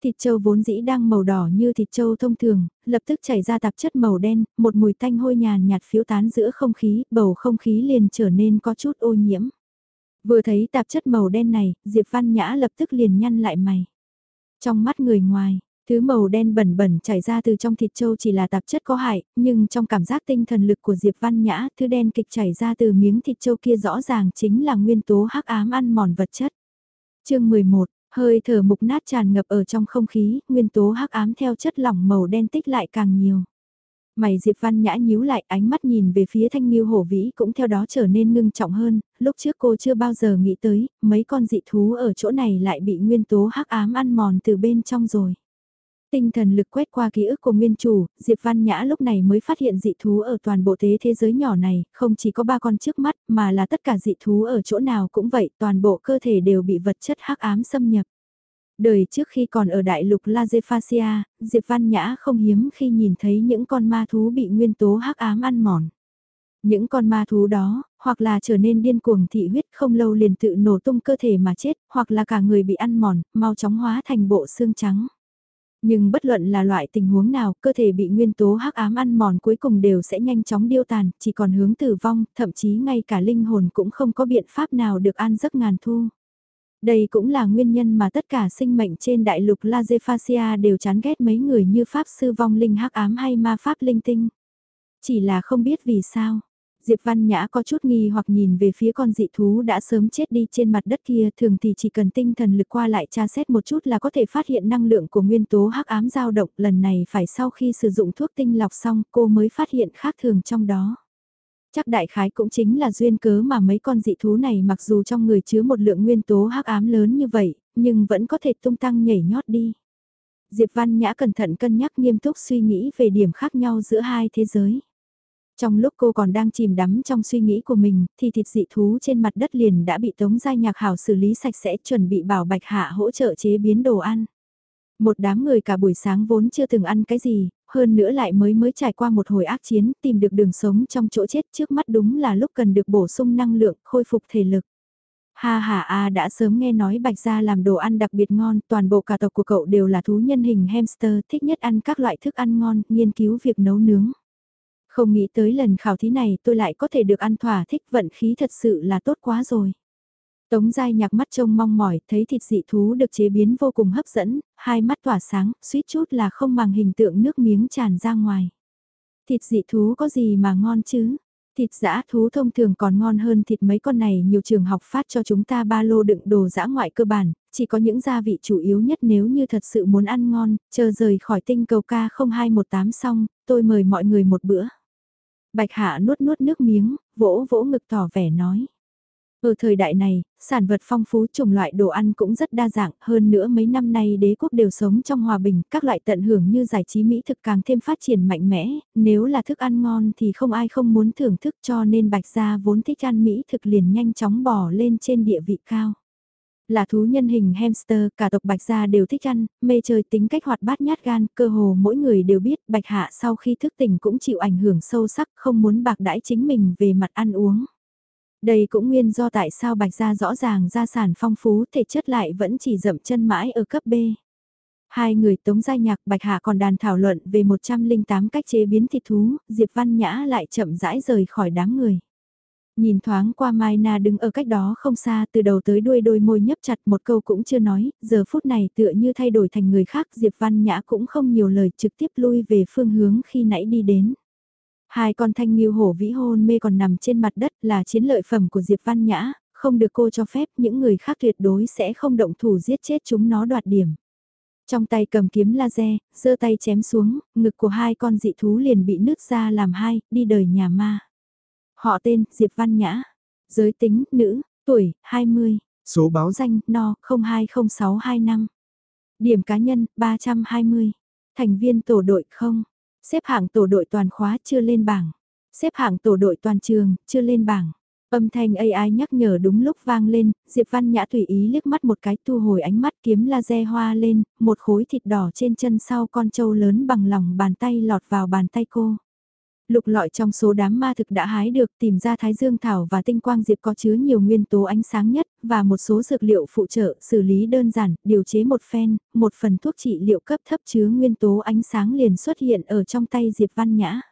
Thịt trâu vốn dĩ đang màu đỏ như thịt trâu thông thường, lập tức chảy ra tạp chất màu đen, một mùi tanh hôi nhàn nhạt phiếu tán giữa không khí, bầu không khí liền trở nên có chút ô nhiễm. Vừa thấy tạp chất màu đen này, Diệp Văn Nhã lập tức liền nhăn lại mày. Trong mắt người ngoài, thứ màu đen bẩn bẩn chảy ra từ trong thịt trâu chỉ là tạp chất có hại, nhưng trong cảm giác tinh thần lực của Diệp Văn Nhã, thứ đen kịch chảy ra từ miếng thịt trâu kia rõ ràng chính là nguyên tố hắc ám ăn mòn vật chất. Chương 11, hơi thở mục nát tràn ngập ở trong không khí, nguyên tố hắc ám theo chất lỏng màu đen tích lại càng nhiều. Mày Diệp Văn Nhã nhíu lại, ánh mắt nhìn về phía Thanh Nghiêu Hổ Vĩ cũng theo đó trở nên ngưng trọng hơn, lúc trước cô chưa bao giờ nghĩ tới, mấy con dị thú ở chỗ này lại bị nguyên tố hắc ám ăn mòn từ bên trong rồi. Tinh thần lực quét qua ký ức của nguyên chủ, Diệp Văn Nhã lúc này mới phát hiện dị thú ở toàn bộ thế giới nhỏ này, không chỉ có 3 con trước mắt, mà là tất cả dị thú ở chỗ nào cũng vậy, toàn bộ cơ thể đều bị vật chất hắc ám xâm nhập. Đời trước khi còn ở đại lục Lazefacia, Diệp Văn Nhã không hiếm khi nhìn thấy những con ma thú bị nguyên tố hắc ám ăn mòn. Những con ma thú đó, hoặc là trở nên điên cuồng thị huyết không lâu liền tự nổ tung cơ thể mà chết, hoặc là cả người bị ăn mòn, mau chóng hóa thành bộ xương trắng. Nhưng bất luận là loại tình huống nào, cơ thể bị nguyên tố hắc ám ăn mòn cuối cùng đều sẽ nhanh chóng điêu tàn, chỉ còn hướng tử vong, thậm chí ngay cả linh hồn cũng không có biện pháp nào được an giấc ngàn thu. Đây cũng là nguyên nhân mà tất cả sinh mệnh trên đại lục Lazefacia đều chán ghét mấy người như Pháp Sư Vong Linh hắc ám hay ma Pháp Linh Tinh. Chỉ là không biết vì sao. Diệp Văn Nhã có chút nghi hoặc nhìn về phía con dị thú đã sớm chết đi trên mặt đất kia, thường thì chỉ cần tinh thần lực qua lại tra xét một chút là có thể phát hiện năng lượng của nguyên tố hắc ám dao động, lần này phải sau khi sử dụng thuốc tinh lọc xong cô mới phát hiện khác thường trong đó. Chắc đại khái cũng chính là duyên cớ mà mấy con dị thú này mặc dù trong người chứa một lượng nguyên tố hắc ám lớn như vậy, nhưng vẫn có thể tung tăng nhảy nhót đi. Diệp Văn Nhã cẩn thận cân nhắc nghiêm túc suy nghĩ về điểm khác nhau giữa hai thế giới. Trong lúc cô còn đang chìm đắm trong suy nghĩ của mình, thì thịt dị thú trên mặt đất liền đã bị Tống Giai Nhạc hảo xử lý sạch sẽ, chuẩn bị bảo Bạch Hạ hỗ trợ chế biến đồ ăn. Một đám người cả buổi sáng vốn chưa từng ăn cái gì, hơn nữa lại mới trải qua một hồi ác chiến, tìm được đường sống trong chỗ chết, trước mắt đúng là lúc cần được bổ sung năng lượng, khôi phục thể lực. Ha ha a, đã sớm nghe nói Bạch gia làm đồ ăn đặc biệt ngon, toàn bộ cả tộc của cậu đều là thú nhân hình hamster, thích nhất ăn các loại thức ăn ngon, nghiên cứu việc nấu nướng. Không nghĩ tới lần khảo thí này tôi lại có thể được ăn thỏa thích, vận khí thật sự là tốt quá rồi. Tống Giai Nhạc mắt trông mong mỏi, thấy thịt dị thú được chế biến vô cùng hấp dẫn, hai mắt tỏa sáng, suýt chút là không màng hình tượng nước miếng tràn ra ngoài. Thịt dị thú có gì mà ngon chứ? Thịt dã thú thông thường còn ngon hơn thịt mấy con này, nhiều trường học phát cho chúng ta ba lô đựng đồ dã ngoại cơ bản, chỉ có những gia vị chủ yếu nhất, nếu như thật sự muốn ăn ngon, chờ rời khỏi tinh cầu K0218 xong, tôi mời mọi người một bữa. Bạch Hạ nuốt nuốt nước miếng, vỗ vỗ ngực tỏ vẻ nói. Ở thời đại này, sản vật phong phú, chủng loại đồ ăn cũng rất đa dạng, hơn nữa mấy năm nay đế quốc đều sống trong hòa bình, các loại tận hưởng như giải trí mỹ thực càng thêm phát triển mạnh mẽ, nếu là thức ăn ngon thì không ai không muốn thưởng thức, cho nên Bạch gia vốn thích ăn mỹ thực liền nhanh chóng bò lên trên địa vị cao. Là thú nhân hình hamster, cả tộc Bạch gia đều thích ăn, mê chơi, tính cách hoạt bát nhát gan, cơ hồ mỗi người đều biết Bạch Hạ sau khi thức tỉnh cũng chịu ảnh hưởng sâu sắc, không muốn bạc đãi chính mình về mặt ăn uống. Đây cũng nguyên do tại sao Bạch gia rõ ràng gia sản phong phú, thể chất lại vẫn chỉ dậm chân mãi ở cấp B. Hai người Tống Giai Nhạc, Bạch Hạ còn đàn thảo luận về 108 cách chế biến thịt thú, Diệp Văn Nhã lại chậm rãi rời khỏi đám người. Nhìn thoáng qua Mai Na đứng ở cách đó không xa, từ đầu tới đuôi đôi môi nhấp chặt, một câu cũng chưa nói, giờ phút này tựa như thay đổi thành người khác, Diệp Văn Nhã cũng không nhiều lời, trực tiếp lui về phương hướng khi nãy đi đến. Hai con thanh nghiêu hổ vĩ hôn mê còn nằm trên mặt đất, là chiến lợi phẩm của Diệp Văn Nhã, không được cô cho phép, những người khác tuyệt đối sẽ không động thủ giết chết chúng nó, đoạt điểm. Trong tay cầm kiếm laser, giơ tay chém xuống, ngực của hai con dị thú liền bị nứt ra làm hai, đi đời nhà ma. Họ tên, Diệp Văn Nhã. Giới tính, nữ, tuổi, 20. Số báo danh, no, 020625. Điểm cá nhân, 320. Thành viên tổ đội không. Xếp hạng tổ đội toàn khóa chưa lên bảng. Xếp hạng tổ đội toàn trường, chưa lên bảng. Âm thanh AI nhắc nhở đúng lúc vang lên, Diệp Văn Nhã tùy ý liếc mắt một cái, thu hồi ánh mắt, kiếm laser hoa lên, một khối thịt đỏ trên chân sau con trâu lớn bằng lòng bàn tay lọt vào bàn tay cô. Lục lọi trong số đám ma thực đã hái được tìm ra thái dương thảo và tinh quang diệp có chứa nhiều nguyên tố ánh sáng nhất, và một số dược liệu phụ trợ xử lý đơn giản, điều chế một phen, một phần thuốc trị liệu cấp thấp chứa nguyên tố ánh sáng liền xuất hiện ở trong tay Diệp Văn Nhã.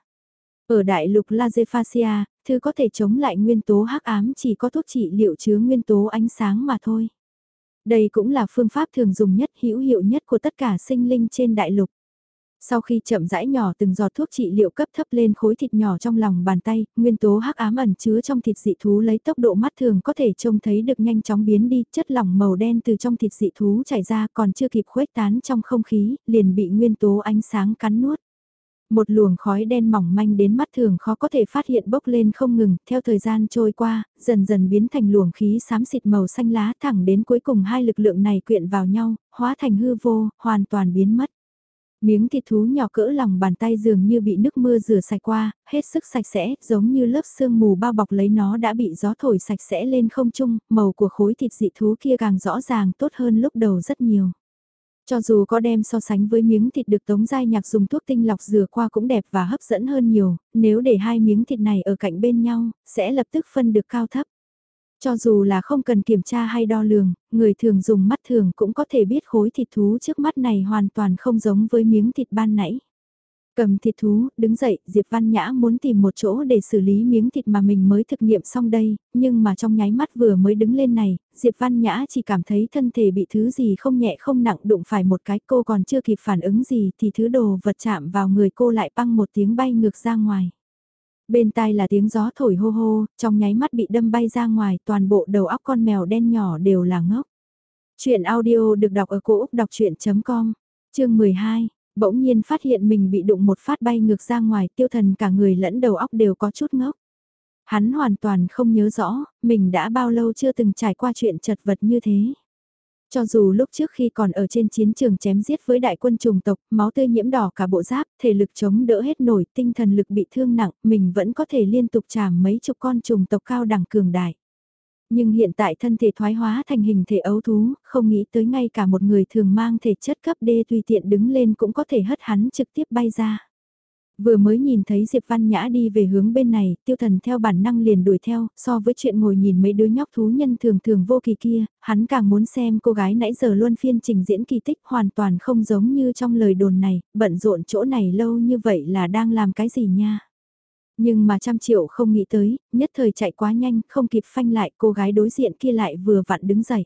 Ở đại lục Lazefacia, thứ có thể chống lại nguyên tố hắc ám chỉ có thuốc trị liệu chứa nguyên tố ánh sáng mà thôi. Đây cũng là phương pháp thường dùng nhất hữu hiệu nhất của tất cả sinh linh trên đại lục. Sau khi chậm rãi nhỏ từng giọt thuốc trị liệu cấp thấp lên khối thịt nhỏ trong lòng bàn tay, nguyên tố hắc ám ẩn chứa trong thịt dị thú lấy tốc độ mắt thường có thể trông thấy được nhanh chóng biến đi, chất lỏng màu đen từ trong thịt dị thú chảy ra còn chưa kịp khuếch tán trong không khí, liền bị nguyên tố ánh sáng cắn nuốt. Một luồng khói đen mỏng manh đến mắt thường khó có thể phát hiện bốc lên không ngừng, theo thời gian trôi qua, dần dần biến thành luồng khí xám xịt màu xanh lá thẳng đến cuối cùng hai lực lượng này quyện vào nhau, hóa thành hư vô, hoàn toàn biến mất. Miếng thịt thú nhỏ cỡ lòng bàn tay dường như bị nước mưa rửa sạch qua, hết sức sạch sẽ, giống như lớp sương mù bao bọc lấy nó đã bị gió thổi sạch sẽ lên không trung, màu của khối thịt dị thú kia càng rõ ràng tốt hơn lúc đầu rất nhiều. Cho dù có đem so sánh với miếng thịt được Tống Giai Nhạc dùng thuốc tinh lọc rửa qua cũng đẹp và hấp dẫn hơn nhiều, nếu để hai miếng thịt này ở cạnh bên nhau, sẽ lập tức phân được cao thấp. Cho dù là không cần kiểm tra hay đo lường, người thường dùng mắt thường cũng có thể biết khối thịt thú trước mắt này hoàn toàn không giống với miếng thịt ban nãy. Cầm thịt thú, đứng dậy, Diệp Văn Nhã muốn tìm một chỗ để xử lý miếng thịt mà mình mới thực nghiệm xong đây, nhưng mà trong nháy mắt vừa mới đứng lên này, Diệp Văn Nhã chỉ cảm thấy thân thể bị thứ gì không nhẹ không nặng đụng phải một cái, cô còn chưa kịp phản ứng gì thì thứ đồ vật chạm vào người cô lại băng một tiếng bay ngược ra ngoài. Bên tai là tiếng gió thổi hô hô, trong nháy mắt bị đâm bay ra ngoài, toàn bộ đầu óc con mèo đen nhỏ đều là ngốc. Chuyện audio được đọc ở cổ Úc đọc chuyện.com, chương 12. Bỗng nhiên phát hiện mình bị đụng một phát bay ngược ra ngoài, Tiêu Thần cả người lẫn đầu óc đều có chút ngốc. Hắn hoàn toàn không nhớ rõ, mình đã bao lâu chưa từng trải qua chuyện chật vật như thế. Cho dù lúc trước khi còn ở trên chiến trường chém giết với đại quân trùng tộc, máu tươi nhiễm đỏ cả bộ giáp, thể lực chống đỡ hết nổi, tinh thần lực bị thương nặng, mình vẫn có thể liên tục chảm mấy chục con trùng tộc cao đẳng cường đại. Nhưng hiện tại thân thể thoái hóa thành hình thể ấu thú, không nghĩ tới ngay cả một người thường mang thể chất cấp D tùy tiện đứng lên cũng có thể hất hắn trực tiếp bay ra. Vừa mới nhìn thấy Diệp Văn Nhã đi về hướng bên này, Tiêu Thần theo bản năng liền đuổi theo, so với chuyện ngồi nhìn mấy đứa nhóc thú nhân thường thường vô kỳ kia, hắn càng muốn xem cô gái nãy giờ luân phiên trình diễn kỳ tích hoàn toàn không giống như trong lời đồn này, bận rộn chỗ này lâu như vậy là đang làm cái gì nha. Nhưng mà 100 triệu không nghĩ tới, nhất thời chạy quá nhanh, không kịp phanh lại, cô gái đối diện kia lại vừa vặn đứng dậy.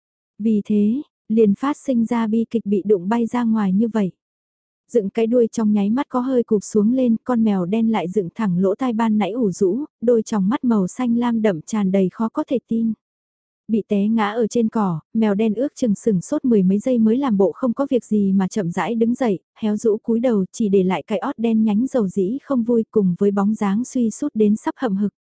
Vì thế, liền phát sinh ra bi kịch bị đụng bay ra ngoài như vậy. Dựng cái đuôi trong nháy mắt có hơi cụp xuống lên, con mèo đen lại dựng thẳng lỗ tai ban nãy ủ rũ, đôi tròng mắt màu xanh lam đậm tràn đầy khó có thể tin. Bị té ngã ở trên cỏ, mèo đen ước chừng sừng sốt mười mấy giây mới làm bộ không có việc gì mà chậm rãi đứng dậy, héo rũ cúi đầu chỉ để lại cái ót đen nhánh dầu dĩ không vui cùng với bóng dáng suy sút đến sắp hậm hực.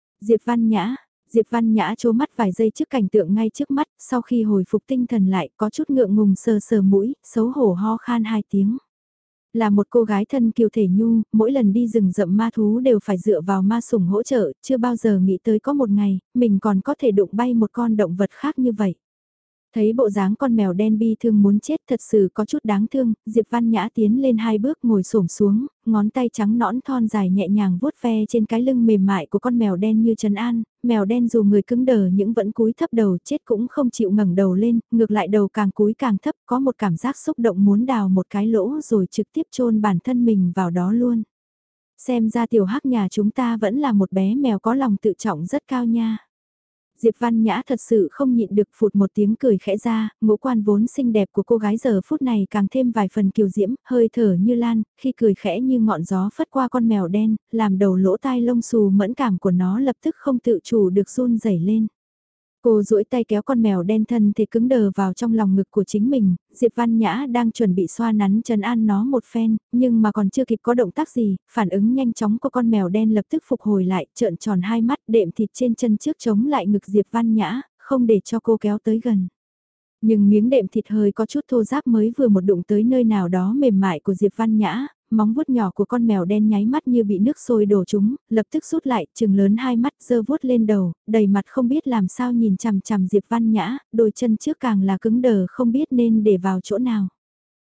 Diệp Văn Nhã trố mắt vài giây trước cảnh tượng ngay trước mắt, sau khi hồi phục tinh thần lại có chút ngượng ngùng sờ sờ mũi, xấu hổ ho khan 2 tiếng. Là một cô gái thân kiều thể nhu, mỗi lần đi rừng rậm ma thú đều phải dựa vào ma sủng hỗ trợ, chưa bao giờ nghĩ tới có một ngày, mình còn có thể đụng bay một con động vật khác như vậy. Thấy bộ dáng con mèo đen bi thương muốn chết thật sự có chút đáng thương, Diệp Văn Nhã tiến lên 2 bước ngồi xổm xuống, ngón tay trắng nõn thon dài nhẹ nhàng vuốt ve trên cái lưng mềm mại của con mèo đen như trấn an, mèo đen dù người cứng đờ nhưng vẫn cúi thấp đầu chết cũng không chịu ngẩng đầu lên, ngược lại đầu càng cúi càng thấp có một cảm giác xúc động muốn đào một cái lỗ rồi trực tiếp chôn bản thân mình vào đó luôn. Xem ra tiểu hắc nhà chúng ta vẫn là một bé mèo có lòng tự trọng rất cao nha. Diệp Văn Nhã thật sự không nhịn được phụt một tiếng cười khẽ ra, ngũ quan vốn xinh đẹp của cô gái giờ phút này càng thêm vài phần kiều diễm, hơi thở như lan, khi cười khẽ như ngọn gió phất qua con mèo đen, làm đầu lỗ tai lông xù mẫn cảm của nó lập tức không tự chủ được run rẩy lên. Cô duỗi tay kéo con mèo đen thân thì cứng đờ vào trong lòng ngực của chính mình, Diệp Văn Nhã đang chuẩn bị xoa nắn trấn an nó một phen, nhưng mà còn chưa kịp có động tác gì, phản ứng nhanh chóng của con mèo đen lập tức phục hồi lại, trợn tròn hai mắt, đệm thịt trên chân trước chống lại ngực Diệp Văn Nhã, không để cho cô kéo tới gần. Nhưng miếng đệm thịt hơi có chút thô ráp mới vừa một đụng tới nơi nào đó mềm mại của Diệp Văn Nhã, móng vuốt nhỏ của con mèo đen nháy mắt như bị nước sôi đổ chúng, lập tức rút lại, trừng lớn hai mắt giơ vuốt lên đầu, đầy mặt không biết làm sao nhìn chằm chằm Diệp Văn Nhã, đôi chân trước càng là cứng đờ không biết nên để vào chỗ nào.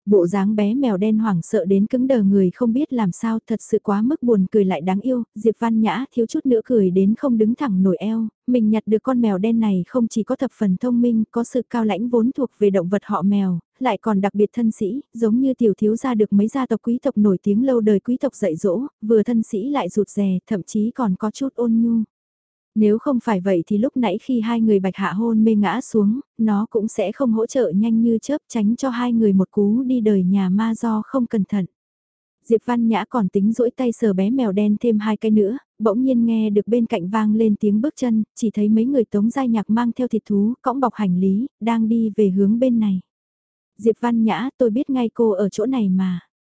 Bộ dáng bé mèo đen hoảng sợ đến cứng đờ người không biết làm sao, thật sự quá mức buồn cười lại đáng yêu, Diệp Văn Nhã thiếu chút nữa cười đến không đứng thẳng nổi eo, mình nhặt được con mèo đen này không chỉ có thập phần thông minh, có sự cao lãnh vốn thuộc về động vật họ mèo, lại còn đặc biệt thân sĩ, giống như tiểu thiếu gia được mấy gia tộc quý tộc nổi tiếng lâu đời quý tộc dạy dỗ, vừa thân sĩ lại rụt rè, thậm chí còn có chút ôn nhu. Nếu không phải vậy thì lúc nãy khi hai người bạch hạ hôn mê ngã xuống, nó cũng sẽ không hỗ trợ nhanh như chớp tránh cho hai người một cú đi đời nhà ma do không cẩn thận. Diệp Văn Nhã còn tính duỗi tay sờ bé mèo đen thêm hai cái nữa, bỗng nhiên nghe được bên cạnh vang lên tiếng bước chân, chỉ thấy mấy người Tống Giai Nhạc mang theo thịt thú, cõng bọc hành lý, đang đi về hướng bên này. Diệp Văn Nhã, tôi biết ngay cô ở chỗ này mà.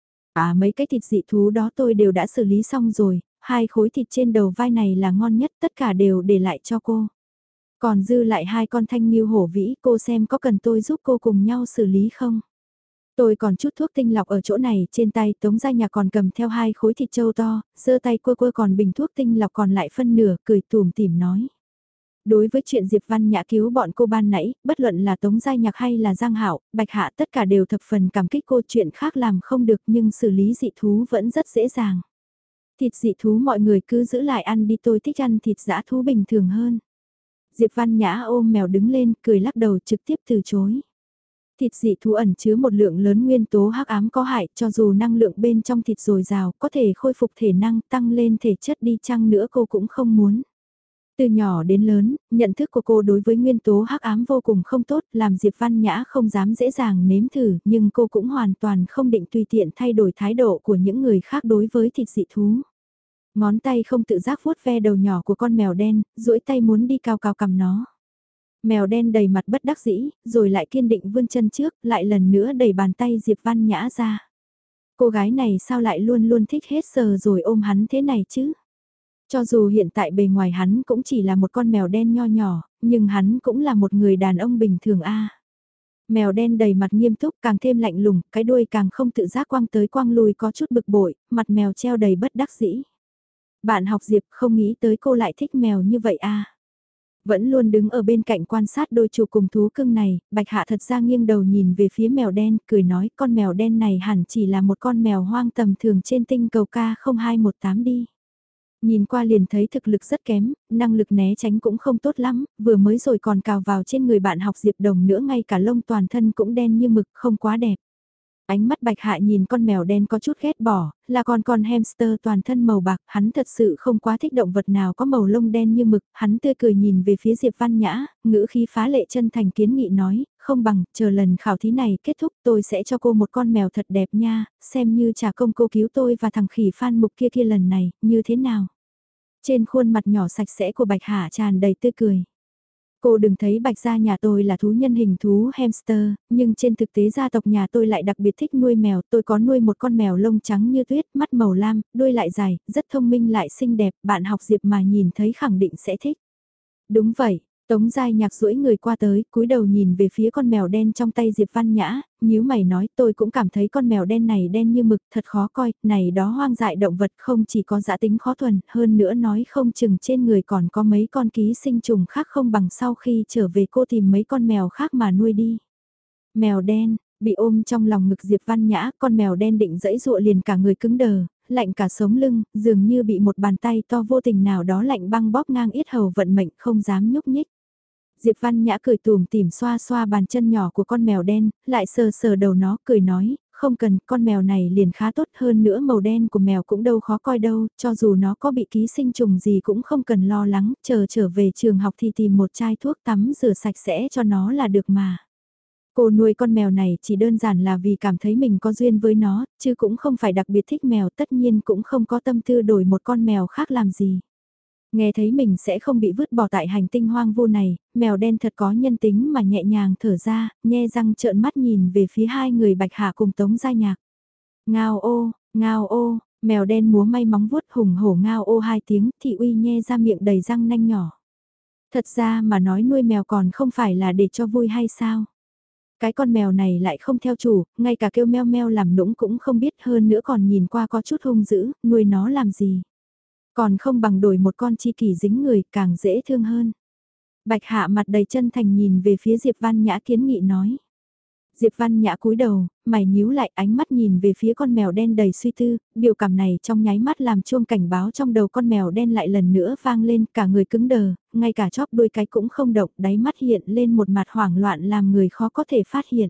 À mấy cái thịt dị thú đó tôi đều đã xử lý xong rồi, hai khối thịt trên đầu vai này là ngon nhất, tất cả đều để lại cho cô. Còn dư lại hai con thanh miêu hổ vĩ, cô xem có cần tôi giúp cô cùng nhau xử lý không? Tôi còn chút thuốc tinh lọc ở chỗ này, trên tay Tống Gia Nhạc còn cầm theo hai khối thịt trâu to, giơ tay quơ quơ còn bình thuốc tinh lọc còn lại phân nửa, cười tủm tỉm nói. Đối với chuyện Diệp Văn Nhã cứu bọn cô ban nãy, bất luận là Tống Giai Nhạc hay là Giang Hạo, Bạch Hạ tất cả đều thập phần cảm kích cô, chuyện khác làm không được nhưng xử lý dị thú vẫn rất dễ dàng. Thịt dị thú mọi người cứ giữ lại ăn đi, tôi thích ăn thịt dã thú bình thường hơn. Diệp Văn Nhã ôm mèo đứng lên, cười lắc đầu trực tiếp từ chối. Thịt dị thú ẩn chứa một lượng lớn nguyên tố hắc ám có hại, cho dù năng lượng bên trong thịt dồi dào, có thể khôi phục thể năng, tăng lên thể chất đi chăng nữa cô cũng không muốn. Từ nhỏ đến lớn, nhận thức của cô đối với nguyên tố hắc ám vô cùng không tốt, làm Diệp Văn Nhã không dám dễ dàng nếm thử, nhưng cô cũng hoàn toàn không định tùy tiện thay đổi thái độ của những người khác đối với thịt dị thú. Ngón tay không tự giác vuốt ve đầu nhỏ của con mèo đen, duỗi tay muốn đi cao cao cầm nó. Mèo đen đầy mặt bất đắc dĩ, rồi lại kiên định vươn chân trước, lại lần nữa đẩy bàn tay Diệp Văn Nhã ra. Cô gái này sao lại luôn luôn thích hết sờ rồi ôm hắn thế này chứ? Cho dù hiện tại bề ngoài hắn cũng chỉ là một con mèo đen nho nhỏ, nhưng hắn cũng là một người đàn ông bình thường a. Mèo đen đầy mặt nghiêm túc càng thêm lạnh lùng, cái đuôi càng không tự giác quăng tới quăng lui có chút bực bội, mặt mèo treo đầy bất đắc dĩ. Bạn học Diệp không nghĩ tới cô lại thích mèo như vậy a. Vẫn luôn đứng ở bên cạnh quan sát đôi chủ cùng thú cưng này, Bạch Hạ thật ra nghiêng đầu nhìn về phía mèo đen, cười nói con mèo đen này hẳn chỉ là một con mèo hoang tầm thường trên tinh cầu K0218 đi. Nhìn qua liền thấy thực lực rất kém, năng lực né tránh cũng không tốt lắm, vừa mới rồi còn cào vào trên người bạn học Diệp Đồng nữa, ngay cả lông toàn thân cũng đen như mực, không quá đẹp. Ánh mắt Bạch Hạ nhìn con mèo đen có chút ghét bỏ, là con hamster toàn thân màu bạc, hắn thật sự không quá thích động vật nào có màu lông đen như mực, hắn tươi cười nhìn về phía Diệp Văn Nhã, ngữ khí phá lệ chân thành kiến nghị nói, không bằng, chờ lần khảo thí này kết thúc tôi sẽ cho cô một con mèo thật đẹp nha, xem như trả công cô cứu tôi và thằng khỉ Phan Mục kia kia lần này, như thế nào? Trên khuôn mặt nhỏ sạch sẽ của Bạch Hạ tràn đầy tươi cười. Cô đừng thấy Bạch gia nhà tôi là thú nhân hình thú hamster, nhưng trên thực tế gia tộc nhà tôi lại đặc biệt thích nuôi mèo. Tôi có nuôi một con mèo lông trắng như tuyết, mắt màu lam, đuôi lại dài, rất thông minh lại xinh đẹp. Bạn học Diệp mà nhìn thấy khẳng định sẽ thích. Đúng vậy. Tống Giai Nhạc duỗi người qua tới, cúi đầu nhìn về phía con mèo đen trong tay Diệp Văn Nhã, nhíu mày nói tôi cũng cảm thấy con mèo đen này đen như mực, thật khó coi, này đó hoang dại động vật không chỉ có dã tính khó thuần, hơn nữa nói không chừng trên người còn có mấy con ký sinh trùng khác không bằng sau khi trở về cô tìm mấy con mèo khác mà nuôi đi. Mèo đen, bị ôm trong lòng ngực Diệp Văn Nhã, con mèo đen định dẫy dụa liền cả người cứng đờ, lạnh cả sống lưng, dường như bị một bàn tay to vô tình nào đó lạnh băng bóp ngang yết hầu vận mệnh không dám nhúc nhích. Diệp Văn Nhã cười tủm tỉm xoa xoa bàn chân nhỏ của con mèo đen, lại sờ sờ đầu nó, cười nói, không cần, con mèo này liền khá tốt hơn nữa màu đen của mèo cũng đâu khó coi đâu, cho dù nó có bị ký sinh trùng gì cũng không cần lo lắng, chờ trở về trường học thì tìm một chai thuốc tắm rửa sạch sẽ cho nó là được mà. Cô nuôi con mèo này chỉ đơn giản là vì cảm thấy mình có duyên với nó, chứ cũng không phải đặc biệt thích mèo, tất nhiên cũng không có tâm tư đổi một con mèo khác làm gì. Nghe thấy mình sẽ không bị vứt bỏ tại hành tinh hoang vu này, mèo đen thật có nhân tính mà nhẹ nhàng thở ra, nhe răng trợn mắt nhìn về phía hai người Bạch Hạ cùng Tống Gia Nhạc. Ngao ô, mèo đen múa may móng vuốt hùng hổ ngao ô hai tiếng, thị uy nhe ra miệng đầy răng nanh nhỏ. Thật ra mà nói nuôi mèo còn không phải là để cho vui hay sao? Cái con mèo này lại không theo chủ, ngay cả kêu meo meo làm nũng cũng không biết, hơn nữa còn nhìn qua có chút hung dữ, nuôi nó làm gì? Còn không bằng đổi một con chi kỷ dính người càng dễ thương hơn. Bạch Hạ mặt đầy chân thành nhìn về phía Diệp Văn Nhã kiến nghị nói. Diệp Văn Nhã cúi đầu, mày nhíu lại ánh mắt nhìn về phía con mèo đen đầy suy tư, biểu cảm này trong nháy mắt làm chuông cảnh báo trong đầu con mèo đen lại lần nữa vang lên, cả người cứng đờ, ngay cả chóp đuôi cái cũng không động, đáy mắt hiện lên một mặt hoảng loạn làm người khó có thể phát hiện.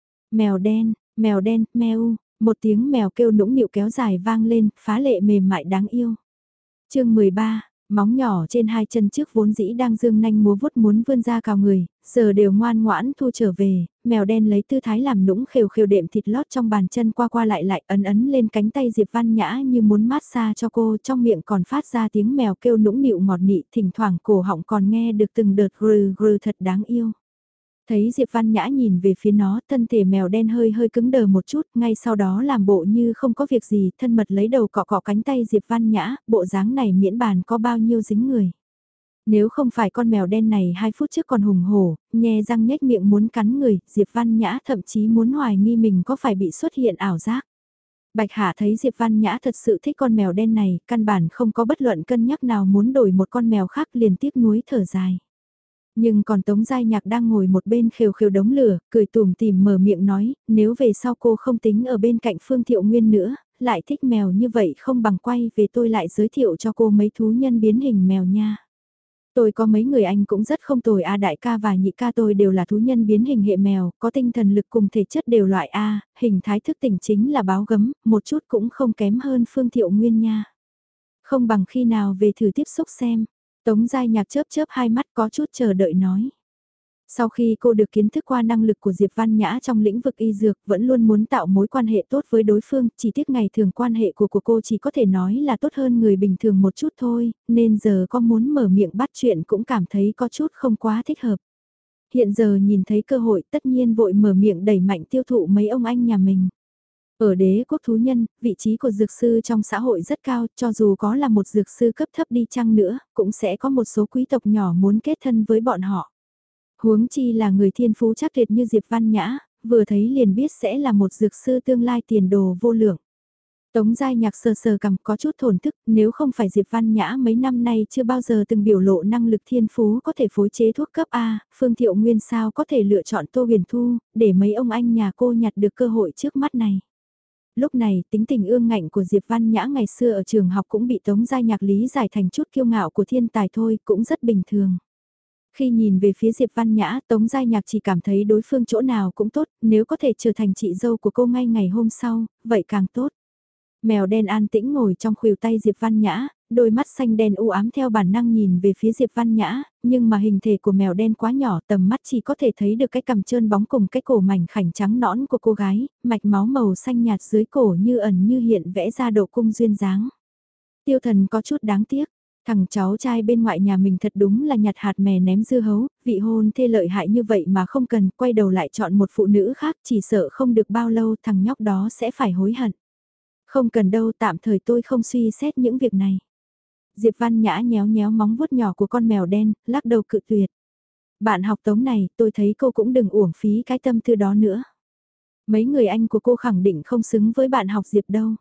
Mèo đen, meo, một tiếng mèo kêu nũng nịu kéo dài vang lên, phá lệ mềm mại đáng yêu. Chương 13. Móng nhỏ trên hai chân trước vốn dĩ đang dương nanh múa vuốt muốn vươn ra cào người, giờ đều ngoan ngoãn thu trở về, mèo đen lấy tư thái làm nũng khều khều đệm thịt lót trong bàn chân qua qua lại lại ấn ấn lên cánh tay Diệp Văn Nhã như muốn mát xa cho cô, trong miệng còn phát ra tiếng mèo kêu nũng nịu ngọt nị, thỉnh thoảng cổ họng còn nghe được từng đợt grừ grừ thật đáng yêu. Thấy Diệp Văn Nhã nhìn về phía nó, thân thể mèo đen hơi hơi cứng đờ một chút, ngay sau đó làm bộ như không có việc gì, thân mật lấy đầu cọ cọ cánh tay Diệp Văn Nhã, bộ dáng này miễn bàn có bao nhiêu dính người. Nếu không phải con mèo đen này 2 phút trước còn hùng hổ, nhe răng nhếch miệng muốn cắn người, Diệp Văn Nhã thậm chí muốn hoài nghi mình có phải bị xuất hiện ảo giác. Bạch Hạ thấy Diệp Văn Nhã thật sự thích con mèo đen này, căn bản không có bất luận cân nhắc nào muốn đổi một con mèo khác liền tiếc nuối thở dài. Nhưng còn Tống Giai Nhạc đang ngồi một bên khều khều đống lửa, cười tủm tỉm mở miệng nói, nếu về sau cô không tính ở bên cạnh Phương Thiệu Nguyên nữa, lại thích mèo như vậy không bằng quay về tôi lại giới thiệu cho cô mấy thú nhân biến hình mèo nha. Tôi có mấy người anh cũng rất không tồi A, đại ca và nhị ca tôi đều là thú nhân biến hình hệ mèo, có tinh thần lực cùng thể chất đều loại A, hình thái thức tỉnh chính là báo gấm, một chút cũng không kém hơn Phương Thiệu Nguyên nha. Không bằng khi nào về thử tiếp xúc xem. Tống Giai Nhạc chớp chớp hai mắt có chút chờ đợi nói. Sau khi cô được kiến thức qua năng lực của Diệp Văn Nhã trong lĩnh vực y dược vẫn luôn muốn tạo mối quan hệ tốt với đối phương, chỉ tiếc ngày thường quan hệ của cô chỉ có thể nói là tốt hơn người bình thường một chút thôi, nên giờ có muốn mở miệng bắt chuyện cũng cảm thấy có chút không quá thích hợp. Hiện giờ nhìn thấy cơ hội tất nhiên vội mở miệng đẩy mạnh tiêu thụ mấy ông anh nhà mình. Ở đế quốc thú nhân, vị trí của dược sư trong xã hội rất cao, cho dù có là một dược sư cấp thấp đi chăng nữa, cũng sẽ có một số quý tộc nhỏ muốn kết thân với bọn họ. Huống chi là người thiên phú chắc tuyệt như Diệp Văn Nhã, vừa thấy liền biết sẽ là một dược sư tương lai tiền đồ vô lượng. Tống Giai Nhạc sờ sờ cằm có chút thổn thức, nếu không phải Diệp Văn Nhã mấy năm nay chưa bao giờ từng biểu lộ năng lực thiên phú có thể phối chế thuốc cấp A, Phương Thiệu Nguyên sao có thể lựa chọn Tô Huyền Thu, để mấy ông anh nhà cô nhặt được cơ hội trước mắt này. Lúc này, tính tình ương ngạnh của Diệp Văn Nhã ngày xưa ở trường học cũng bị Tống Giai Nhạc lý giải thành chút kiêu ngạo của thiên tài thôi, cũng rất bình thường. Khi nhìn về phía Diệp Văn Nhã, Tống Giai Nhạc chỉ cảm thấy đối phương chỗ nào cũng tốt, nếu có thể trở thành chị dâu của cô ngay ngày hôm sau, vậy càng tốt. Mèo đen an tĩnh ngồi trong khuỷu tay Diệp Văn Nhã, đôi mắt xanh đen u ám theo bản năng nhìn về phía Diệp Văn Nhã, nhưng mà hình thể của mèo đen quá nhỏ, tầm mắt chỉ có thể thấy được cái cằm trơn bóng cùng cái cổ mảnh khảnh trắng nõn của cô gái, mạch máu màu xanh nhạt dưới cổ như ẩn như hiện vẽ ra độ cung duyên dáng. Tiêu Thần có chút đáng tiếc, thằng cháu trai bên ngoại nhà mình thật đúng là nhặt hạt mè ném dưa hấu, vị hôn thê lợi hại như vậy mà không cần, quay đầu lại chọn một phụ nữ khác, chỉ sợ không được bao lâu thằng nhóc đó sẽ phải hối hận. Không cần đâu, tạm thời tôi không suy xét những việc này. Diệp Văn Nhã nhéo nhéo móng vuốt nhỏ của con mèo đen, lắc đầu cự tuyệt. Bạn học Tống này, tôi thấy cô cũng đừng uổng phí cái tâm tư đó nữa. Mấy người anh của cô khẳng định không xứng với bạn học Diệp đâu.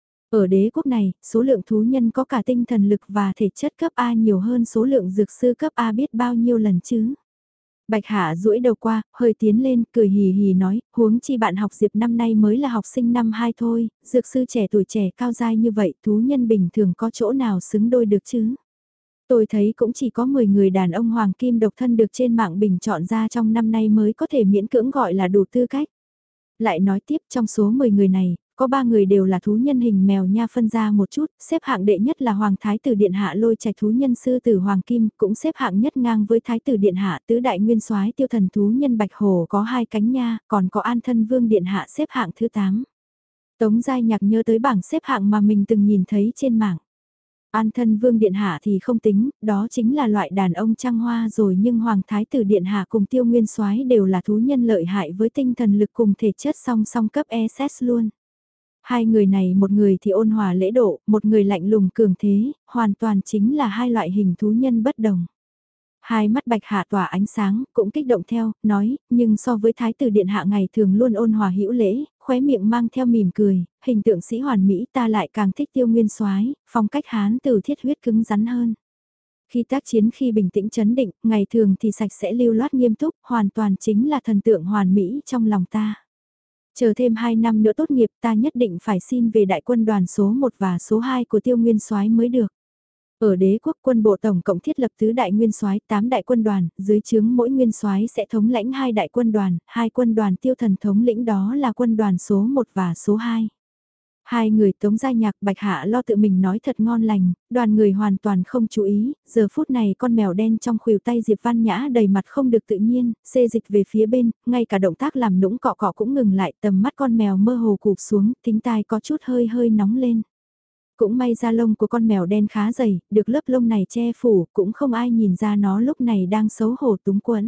Ở đế quốc này, số lượng thú nhân có cả tinh thần lực và thể chất cấp A nhiều hơn số lượng dược sư cấp A biết bao nhiêu lần chứ. Bạch Hạ duỗi đầu qua, hơi tiến lên, cười hì hì nói, huống chi bạn học Diệp năm nay mới là học sinh năm 2 thôi, dược sư trẻ tuổi trẻ cao dai như vậy, thú nhân bình thường có chỗ nào xứng đôi được chứ. Tôi thấy cũng chỉ có 10 người đàn ông hoàng kim độc thân được trên mạng bình chọn ra trong năm nay mới có thể miễn cưỡng gọi là đủ tư cách. Lại nói tiếp trong số 10 người này, có 3 người đều là thú nhân hình mèo nha, phân ra một chút, xếp hạng đệ nhất là Hoàng Thái tử Điện Hạ Lôi Trạch thú nhân sư tử Hoàng Kim, cũng xếp hạng nhất ngang với Thái tử Điện Hạ tứ đại nguyên soái Tiêu Thần thú nhân Bạch Hổ có 2 cánh nha, còn có An Thân Vương Điện Hạ xếp hạng thứ 8. Tống Giai Nhạc nhớ tới bảng xếp hạng mà mình từng nhìn thấy trên mạng. An Thân Vương Điện Hạ thì không tính, đó chính là loại đàn ông trăng hoa rồi, nhưng Hoàng Thái tử Điện Hạ cùng Tiêu Nguyên Soái đều là thú nhân lợi hại với tinh thần lực cùng thể chất song song cấp SS luôn. Hai người này, một người thì ôn hòa lễ độ, một người lạnh lùng cường thế, hoàn toàn chính là hai loại hình thú nhân bất đồng. Hai mắt Bạch Hạ tỏa ánh sáng, cũng kích động theo, nói, nhưng so với Thái tử Điện Hạ ngày thường luôn ôn hòa hữu lễ, khóe miệng mang theo mỉm cười, hình tượng sĩ hoàn mỹ ta lại càng thích Tiêu Nguyên Soái, phong cách hán tử thiết huyết cứng rắn hơn. Khi tác chiến khi bình tĩnh chấn định, ngày thường thì sạch sẽ lưu loát nghiêm túc, hoàn toàn chính là thần tượng hoàn mỹ trong lòng ta. Chờ thêm 2 năm nữa tốt nghiệp ta nhất định phải xin về đại quân đoàn số 1 và số 2 của Tiêu Nguyên Soái mới được. Ở đế quốc quân bộ tổng cộng thiết lập tứ đại nguyên soái, 8 đại quân đoàn, dưới trướng mỗi nguyên soái sẽ thống lãnh 2 đại quân đoàn, 2 quân đoàn Tiêu Thần thống lĩnh đó là quân đoàn số 1 và số 2. Hai người Tống Gia Nhạc Bạch Hạ lo tự mình nói thật ngon lành, đoàn người hoàn toàn không chú ý, giờ phút này con mèo đen trong khuỷu tay Diệp Văn Nhã đầy mặt không được tự nhiên, xê dịch về phía bên, ngay cả động tác làm nũng cọ cọ cũng ngừng lại, tầm mắt con mèo mơ hồ cụp xuống, thính tai có chút hơi hơi nóng lên. Cũng may da lông của con mèo đen khá dày, được lớp lông này che phủ, cũng không ai nhìn ra nó lúc này đang xấu hổ túng quẫn.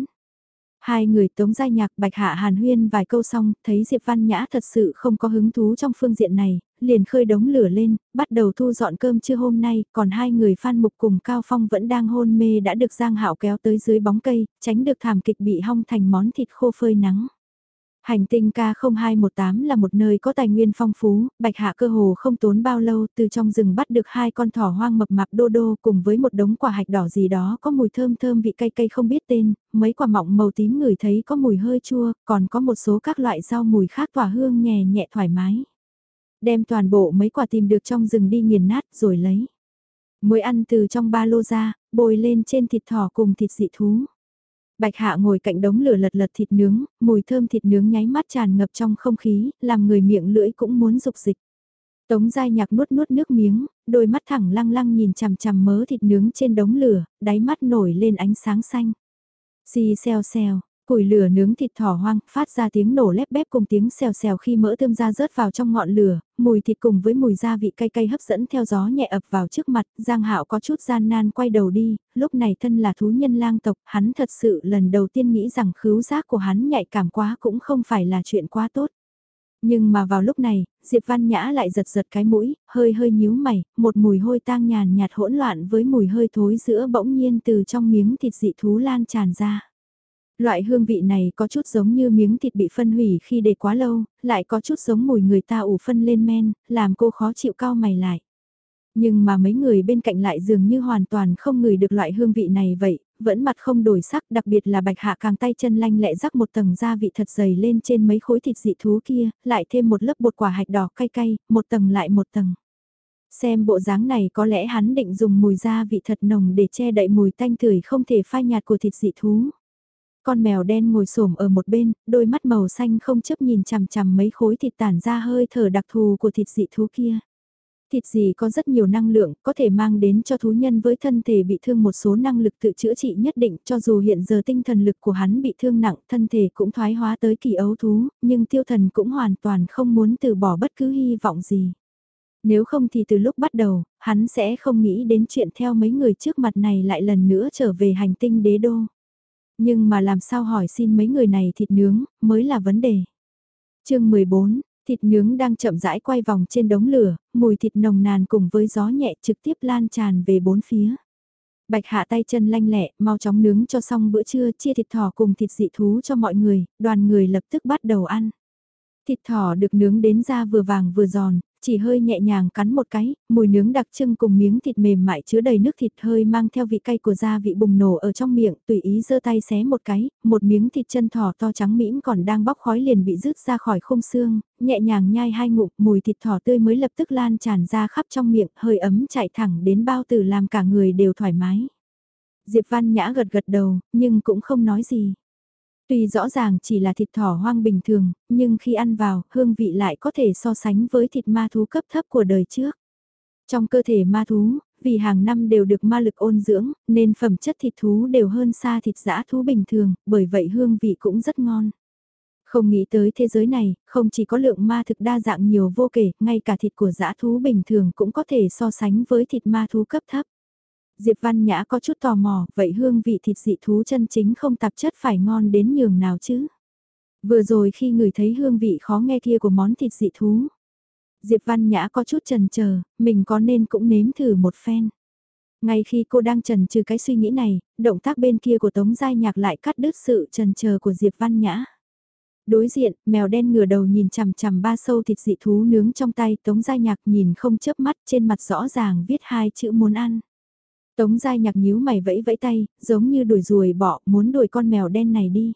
Hai người Tống Gia Nhạc Bạch Hạ hàn huyên vài câu xong, thấy Diệp Văn Nhã thật sự không có hứng thú trong phương diện này, liền khơi đống lửa lên, bắt đầu thu dọn cơm trưa hôm nay, còn hai người Phan Mục cùng Cao Phong vẫn đang hôn mê đã được Giang Hạo kéo tới dưới bóng cây, tránh được thảm kịch bị hong thành món thịt khô phơi nắng. Hành tinh K0218 là một nơi có tài nguyên phong phú, Bạch Hạ cơ hồ không tốn bao lâu từ trong rừng bắt được 2 con thỏ hoang mập mạp đô đô cùng với một đống quả hạch đỏ gì đó có mùi thơm thơm vị cay cay không biết tên, mấy quả mọng màu tím ngửi thấy có mùi hơi chua, còn có một số các loại rau mùi khác tỏa hương nhẹ nhẹ thoải mái. Đem toàn bộ mấy quả tìm được trong rừng đi nghiền nát rồi lấy. Muối ăn từ trong ba lô ra, bồi lên trên thịt thỏ cùng thịt dị thú. Bạch Hạ ngồi cạnh đống lửa lật lật thịt nướng, mùi thơm thịt nướng nháy mắt tràn ngập trong không khí, làm người miệng lưỡi cũng muốn dục dịch. Tống Giai Nhạc nuốt nuốt nước miếng, đôi mắt thẳng lăng lăng nhìn chằm chằm mớ thịt nướng trên đống lửa, đáy mắt nổi lên ánh sáng xanh. Xì xèo xèo, củi lửa nướng thịt thỏ hoang, phát ra tiếng nổ lép bép cùng tiếng xèo xèo khi mỡ tươm ra rớt vào trong ngọn lửa, mùi thịt cùng với mùi gia vị cay cay hấp dẫn theo gió nhẹ ập vào trước mặt, Giang Hạo có chút gian nan quay đầu đi, lúc này thân là thú nhân lang tộc, hắn thật sự lần đầu tiên nghĩ rằng khứu giác của hắn nhạy cảm quá cũng không phải là chuyện quá tốt. Nhưng mà vào lúc này, Diệp Văn Nhã lại giật giật cái mũi, hơi hơi nhíu mày, một mùi hôi tang nhàn nhạt hỗn loạn với mùi hơi thối giữa bỗng nhiên từ trong miếng thịt dị thú lan tràn ra. Loại hương vị này có chút giống như miếng thịt bị phân hủy khi để quá lâu, lại có chút giống mùi người ta ủ phân lên men, làm cô khó chịu cau mày lại. Nhưng mà mấy người bên cạnh lại dường như hoàn toàn không ngửi được loại hương vị này vậy, vẫn mặt không đổi sắc, đặc biệt là Bạch Hạ càng tay chân lanh lẹ rắc một tầng gia vị thật dày lên trên mấy khối thịt dị thú kia, lại thêm một lớp bột quả hạch đỏ cay cay, một tầng lại một tầng. Xem bộ dáng này có lẽ hắn định dùng mùi gia vị thật nồng để che đậy mùi tanh tưởi không thể phai nhạt của thịt dị thú. Con mèo đen ngồi xổm ở một bên, đôi mắt màu xanh không chấp nhìn chằm chằm mấy khối thịt tản ra hơi thở đặc thù của thịt dị thú kia. Thịt gì có rất nhiều năng lượng, có thể mang đến cho thú nhân với thân thể bị thương một số năng lực tự chữa trị nhất định, cho dù hiện giờ tinh thần lực của hắn bị thương nặng, thân thể cũng thoái hóa tới kỳ ấu thú, nhưng tiêu thần cũng hoàn toàn không muốn từ bỏ bất cứ hy vọng gì. Nếu không thì từ lúc bắt đầu, hắn sẽ không nghĩ đến chuyện theo mấy người trước mặt này lại lần nữa trở về hành tinh đế đô. Nhưng mà làm sao hỏi xin mấy người này thịt nướng, mới là vấn đề. Chương 14, thịt nướng đang chậm rãi quay vòng trên đống lửa, mùi thịt nồng nàn cùng với gió nhẹ trực tiếp lan tràn về bốn phía. Bạch Hạ tay chân lanh lẹ, mau chóng nướng cho xong bữa trưa, chia thịt thỏ cùng thịt dị thú cho mọi người, đoàn người lập tức bắt đầu ăn. Thịt thỏ được nướng đến da vừa vàng vừa giòn, chỉ hơi nhẹ nhàng cắn một cái, mùi nướng đặc trưng cùng miếng thịt mềm mại chứa đầy nước thịt hơi mang theo vị cay của gia vị bùng nổ ở trong miệng, tùy ý giơ tay xé một cái, một miếng thịt chân thỏ to trắng mĩm còn đang bóc khói liền bị rứt ra khỏi khung xương, nhẹ nhàng nhai hai ngụm, mùi thịt thỏ tươi mới lập tức lan tràn ra khắp trong miệng, hơi ấm chạy thẳng đến bao tử làm cả người đều thoải mái. Diệp Văn Nhã gật gật đầu, nhưng cũng không nói gì. Tuy rõ ràng chỉ là thịt thỏ hoang bình thường, nhưng khi ăn vào, hương vị lại có thể so sánh với thịt ma thú cấp thấp của đời trước. Trong cơ thể ma thú, vì hàng năm đều được ma lực ôn dưỡng, nên phẩm chất thịt thú đều hơn xa thịt dã thú bình thường, bởi vậy hương vị cũng rất ngon. Không nghĩ tới thế giới này, không chỉ có lượng ma thực đa dạng nhiều vô kể, ngay cả thịt của dã thú bình thường cũng có thể so sánh với thịt ma thú cấp thấp. Diệp Văn Nhã có chút tò mò, vậy hương vị thịt dị thú chân chính không tạp chất phải ngon đến nhường nào chứ? Vừa rồi khi ngửi thấy hương vị khó nghe kia của món thịt dị thú, Diệp Văn Nhã có chút chần chờ, mình có nên cũng nếm thử một phen. Ngay khi cô đang chần chừ cái suy nghĩ này, động tác bên kia của Tống Giai Nhạc lại cắt đứt sự chần chờ của Diệp Văn Nhã. Đối diện, mèo đen ngửa đầu nhìn chằm chằm ba sâu thịt dị thú nướng trong tay, Tống Giai Nhạc nhìn không chớp mắt, trên mặt rõ ràng viết hai chữ muốn ăn. Tống Giai Nhạc nhíu mày vẫy vẫy tay, giống như đuổi ruồi bọ, muốn đuổi con mèo đen này đi.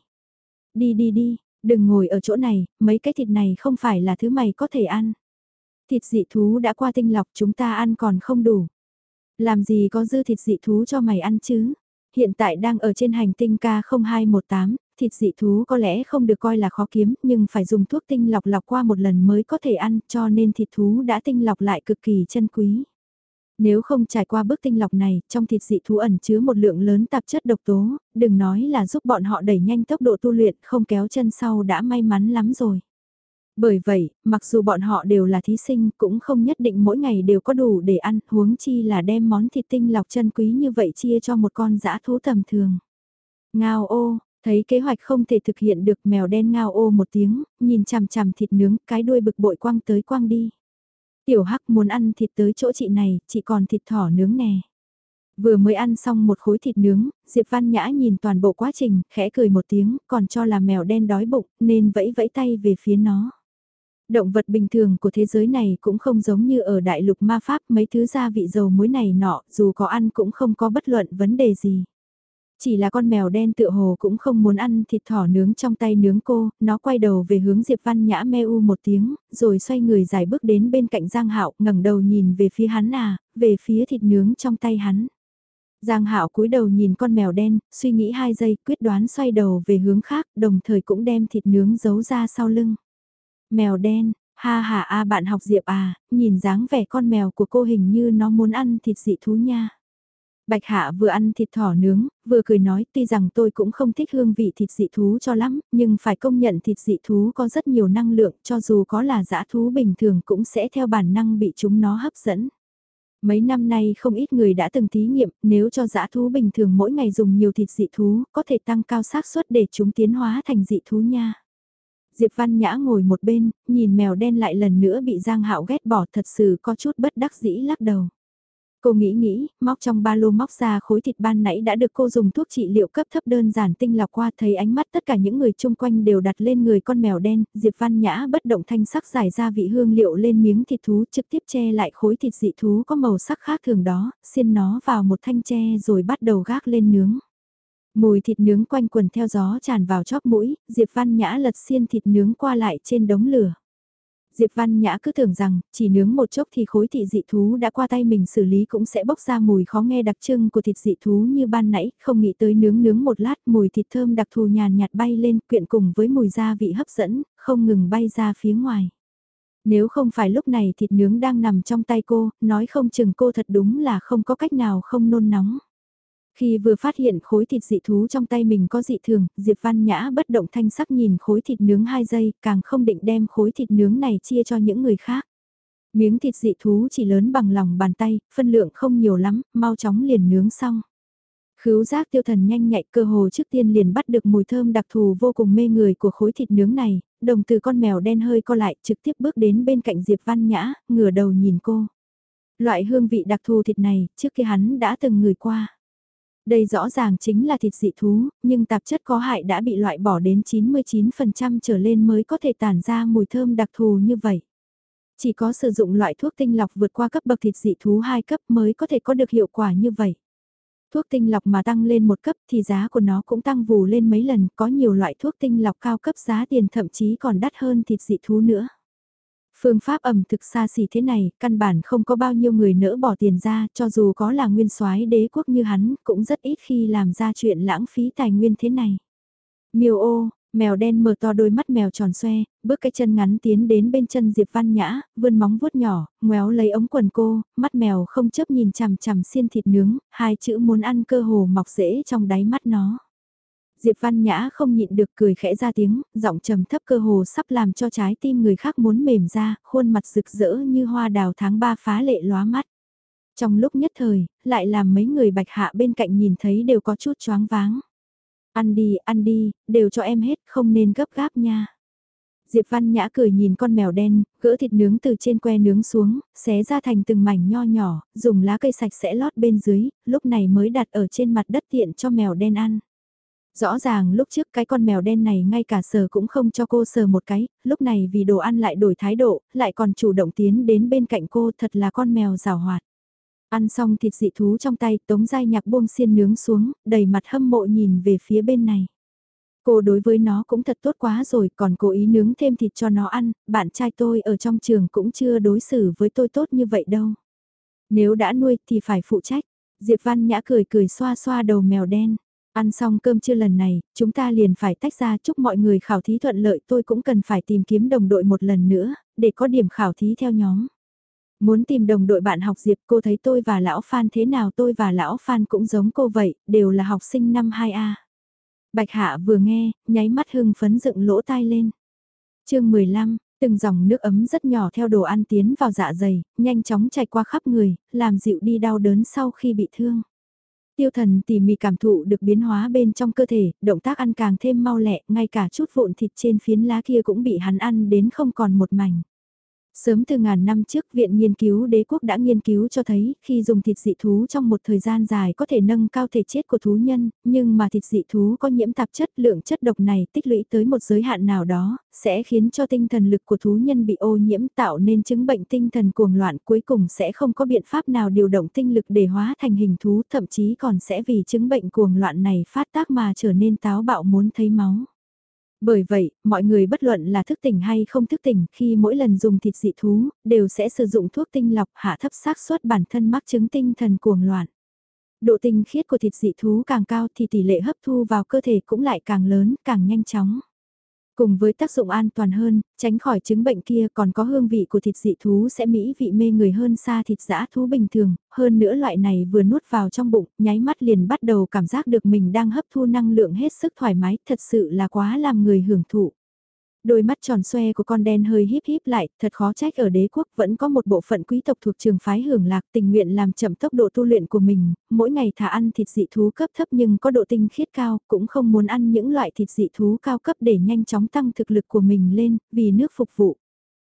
Đi đi đi, đừng ngồi ở chỗ này, mấy cái thịt này không phải là thứ mày có thể ăn. Thịt dị thú đã qua tinh lọc chúng ta ăn còn không đủ. Làm gì có dư thịt dị thú cho mày ăn chứ? Hiện tại đang ở trên hành tinh K0218, thịt dị thú có lẽ không được coi là khó kiếm nhưng phải dùng thuốc tinh lọc lọc qua một lần mới có thể ăn cho nên thịt thú đã tinh lọc lại cực kỳ chân quý. Nếu không trải qua bước tinh lọc này, trong thịt dị thú ẩn chứa một lượng lớn tạp chất độc tố, đừng nói là giúp bọn họ đẩy nhanh tốc độ tu luyện không kéo chân sau đã may mắn lắm rồi. Bởi vậy, mặc dù bọn họ đều là thí sinh cũng không nhất định mỗi ngày đều có đủ để ăn, huống chi là đem món thịt tinh lọc chân quý như vậy chia cho một con dã thú tầm thường. Ngao ô, thấy kế hoạch không thể thực hiện được mèo đen ngao ô một tiếng, nhìn chằm chằm thịt nướng, cái đuôi bực bội quăng tới quăng đi. Tiểu Hắc muốn ăn thịt tới chỗ chị này, chị còn thịt thỏ nướng nè. Vừa mới ăn xong một khối thịt nướng, Diệp Văn Nhã nhìn toàn bộ quá trình, khẽ cười một tiếng, còn cho là mèo đen đói bụng, nên vẫy vẫy tay về phía nó. Động vật bình thường của thế giới này cũng không giống như ở đại lục ma pháp, mấy thứ gia vị dầu muối này nọ, dù có ăn cũng không có bất luận vấn đề gì. Chỉ là con mèo đen tựa hồ cũng không muốn ăn thịt thỏ nướng trong tay nướng cô, nó quay đầu về hướng Diệp Văn Nhã meu một tiếng, rồi xoay người dài bước đến bên cạnh Giang Hạo, ngẩng đầu nhìn về phía hắn về phía thịt nướng trong tay hắn. Giang Hạo cúi đầu nhìn con mèo đen, suy nghĩ 2 giây, quyết đoán xoay đầu về hướng khác, đồng thời cũng đem thịt nướng giấu ra sau lưng. Mèo đen, ha ha a bạn học Diệp nhìn dáng vẻ con mèo của cô hình như nó muốn ăn thịt dị thú nha. Bạch Hạ vừa ăn thịt thỏ nướng, vừa cười nói tuy rằng tôi cũng không thích hương vị thịt dị thú cho lắm, nhưng phải công nhận thịt dị thú có rất nhiều năng lượng cho dù có là dã thú bình thường cũng sẽ theo bản năng bị chúng nó hấp dẫn. Mấy năm nay không ít người đã từng thí nghiệm nếu cho dã thú bình thường mỗi ngày dùng nhiều thịt dị thú có thể tăng cao xác suất để chúng tiến hóa thành dị thú nha. Diệp Văn Nhã ngồi một bên, nhìn mèo đen lại lần nữa bị Giang Hạo ghét bỏ thật sự có chút bất đắc dĩ lắc đầu. Cô nghĩ, móc trong ba lô móc ra khối thịt ban nãy đã được cô dùng thuốc trị liệu cấp thấp đơn giản tinh lọc qua thấy ánh mắt tất cả những người chung quanh đều đặt lên người con mèo đen, Diệp Văn Nhã bất động thanh sắc giải ra vị hương liệu lên miếng thịt thú trực tiếp che lại khối thịt dị thú có màu sắc khác thường đó, xiên nó vào một thanh tre rồi bắt đầu gác lên nướng. Mùi thịt nướng quanh quần theo gió tràn vào chóp mũi, Diệp Văn Nhã lật xiên thịt nướng qua lại trên đống lửa. Diệp Văn Nhã cứ tưởng rằng, chỉ nướng một chốc thì khối thịt dị thú đã qua tay mình xử lý cũng sẽ bốc ra mùi khó nghe đặc trưng của thịt dị thú như ban nãy, không nghĩ tới nướng một lát mùi thịt thơm đặc thù nhàn nhạt bay lên quyện cùng với mùi gia vị hấp dẫn, không ngừng bay ra phía ngoài. Nếu không phải lúc này thịt nướng đang nằm trong tay cô, nói không chừng cô thật đúng là không có cách nào không nôn nóng. Khi vừa phát hiện khối thịt dị thú trong tay mình có dị thường, Diệp Văn Nhã bất động thanh sắc nhìn khối thịt nướng 2 giây, càng không định đem khối thịt nướng này chia cho những người khác. Miếng thịt dị thú chỉ lớn bằng lòng bàn tay, phân lượng không nhiều lắm, mau chóng liền nướng xong. Khứu giác Tiêu Thần nhanh nhạy cơ hồ trước tiên liền bắt được mùi thơm đặc thù vô cùng mê người của khối thịt nướng này, đồng từ con mèo đen hơi co lại trực tiếp bước đến bên cạnh Diệp Văn Nhã, ngửa đầu nhìn cô. Loại hương vị đặc thù thịt này, trước kia hắn đã từng ngửi qua. Đây rõ ràng chính là thịt dị thú, nhưng tạp chất có hại đã bị loại bỏ đến 99% trở lên mới có thể tản ra mùi thơm đặc thù như vậy. Chỉ có sử dụng loại thuốc tinh lọc vượt qua cấp bậc thịt dị thú 2 cấp mới có thể có được hiệu quả như vậy. Thuốc tinh lọc mà tăng lên một cấp thì giá của nó cũng tăng vù lên mấy lần, có nhiều loại thuốc tinh lọc cao cấp giá tiền thậm chí còn đắt hơn thịt dị thú nữa. Phương pháp ẩm thực xa xỉ thế này, căn bản không có bao nhiêu người nỡ bỏ tiền ra, cho dù có là nguyên soái đế quốc như hắn, cũng rất ít khi làm ra chuyện lãng phí tài nguyên thế này. Miêu ô, mèo đen mở to đôi mắt mèo tròn xoe, bước cái chân ngắn tiến đến bên chân Diệp Văn Nhã, vươn móng vuốt nhỏ, ngoéo lấy ống quần cô, mắt mèo không chớp nhìn chằm chằm xiên thịt nướng, 2 chữ muốn ăn cơ hồ mọc rễ trong đáy mắt nó. Diệp Văn Nhã không nhịn được cười khẽ ra tiếng, giọng trầm thấp cơ hồ sắp làm cho trái tim người khác muốn mềm ra, khuôn mặt rực rỡ như hoa đào tháng 3 phá lệ lóa mắt. Trong lúc nhất thời, lại làm mấy người Bạch Hạ bên cạnh nhìn thấy đều có chút choáng váng. Ăn đi, đều cho em hết, không nên gấp gáp nha. Diệp Văn Nhã cười nhìn con mèo đen, gỡ thịt nướng từ trên que nướng xuống, xé ra thành từng mảnh nho nhỏ, dùng lá cây sạch sẽ lót bên dưới, lúc này mới đặt ở trên mặt đất tiện cho mèo đen ăn. Rõ ràng lúc trước cái con mèo đen này ngay cả sờ cũng không cho cô sờ một cái, lúc này vì đồ ăn lại đổi thái độ, lại còn chủ động tiến đến bên cạnh cô thật là con mèo rào hoạt. Ăn xong thịt dị thú trong tay, Tống Giai Nhạc buông xiên nướng xuống, đầy mặt hâm mộ nhìn về phía bên này. Cô đối với nó cũng thật tốt quá rồi, còn cố ý nướng thêm thịt cho nó ăn, bạn trai tôi ở trong trường cũng chưa đối xử với tôi tốt như vậy đâu. Nếu đã nuôi thì phải phụ trách. Diệp Văn Nhã cười cười xoa xoa đầu mèo đen. Ăn xong cơm trưa lần này, chúng ta liền phải tách ra, chúc mọi người khảo thí thuận lợi, tôi cũng cần phải tìm kiếm đồng đội một lần nữa, để có điểm khảo thí theo nhóm. Muốn tìm đồng đội bạn học Diệp, cô thấy tôi và lão Phan thế nào, tôi và lão Phan cũng giống cô vậy, đều là học sinh năm 2A. Bạch Hạ vừa nghe, nháy mắt hưng phấn dựng lỗ tai lên. Chương 15, từng dòng nước ấm rất nhỏ theo đồ ăn tiến vào dạ dày, nhanh chóng chảy qua khắp người, làm dịu đi đau đớn sau khi bị thương. Tiêu Thần tỉ mỉ cảm thụ được biến hóa bên trong cơ thể, động tác ăn càng thêm mau lẹ, ngay cả chút vụn thịt trên phiến lá kia cũng bị hắn ăn đến không còn một mảnh. Sớm từ ngàn năm trước, Viện Nghiên cứu Đế quốc đã nghiên cứu cho thấy, khi dùng thịt dị thú trong một thời gian dài có thể nâng cao thể chất của thú nhân, nhưng mà thịt dị thú có nhiễm tạp chất, lượng chất độc này tích lũy tới một giới hạn nào đó, sẽ khiến cho tinh thần lực của thú nhân bị ô nhiễm, tạo nên chứng bệnh tinh thần cuồng loạn, cuối cùng sẽ không có biện pháp nào điều động tinh lực để hóa thành hình thú, thậm chí còn sẽ vì chứng bệnh cuồng loạn này phát tác mà trở nên táo bạo muốn thấy máu. Bởi vậy, mọi người bất luận là thức tỉnh hay không thức tỉnh, khi mỗi lần dùng thịt dị thú, đều sẽ sử dụng thuốc tinh lọc hạ thấp xác suất bản thân mắc chứng tinh thần cuồng loạn. Độ tinh khiết của thịt dị thú càng cao thì tỷ lệ hấp thu vào cơ thể cũng lại càng lớn, càng nhanh chóng. Cùng với tác dụng an toàn hơn, tránh khỏi chứng bệnh kia, còn có hương vị của thịt dị thú sẽ mỹ vị mê người hơn xa thịt dã thú bình thường, hơn nữa loại này vừa nuốt vào trong bụng, nháy mắt liền bắt đầu cảm giác được mình đang hấp thu năng lượng hết sức thoải mái, thật sự là quá làm người hưởng thụ. Đôi mắt tròn xoe của con đen hơi híp híp lại, thật khó trách ở đế quốc vẫn có một bộ phận quý tộc thuộc trường phái Hưởng Lạc tình nguyện làm chậm tốc độ tu luyện của mình, mỗi ngày thả ăn thịt dị thú cấp thấp nhưng có độ tinh khiết cao, cũng không muốn ăn những loại thịt dị thú cao cấp để nhanh chóng tăng thực lực của mình lên, vì nước phục vụ.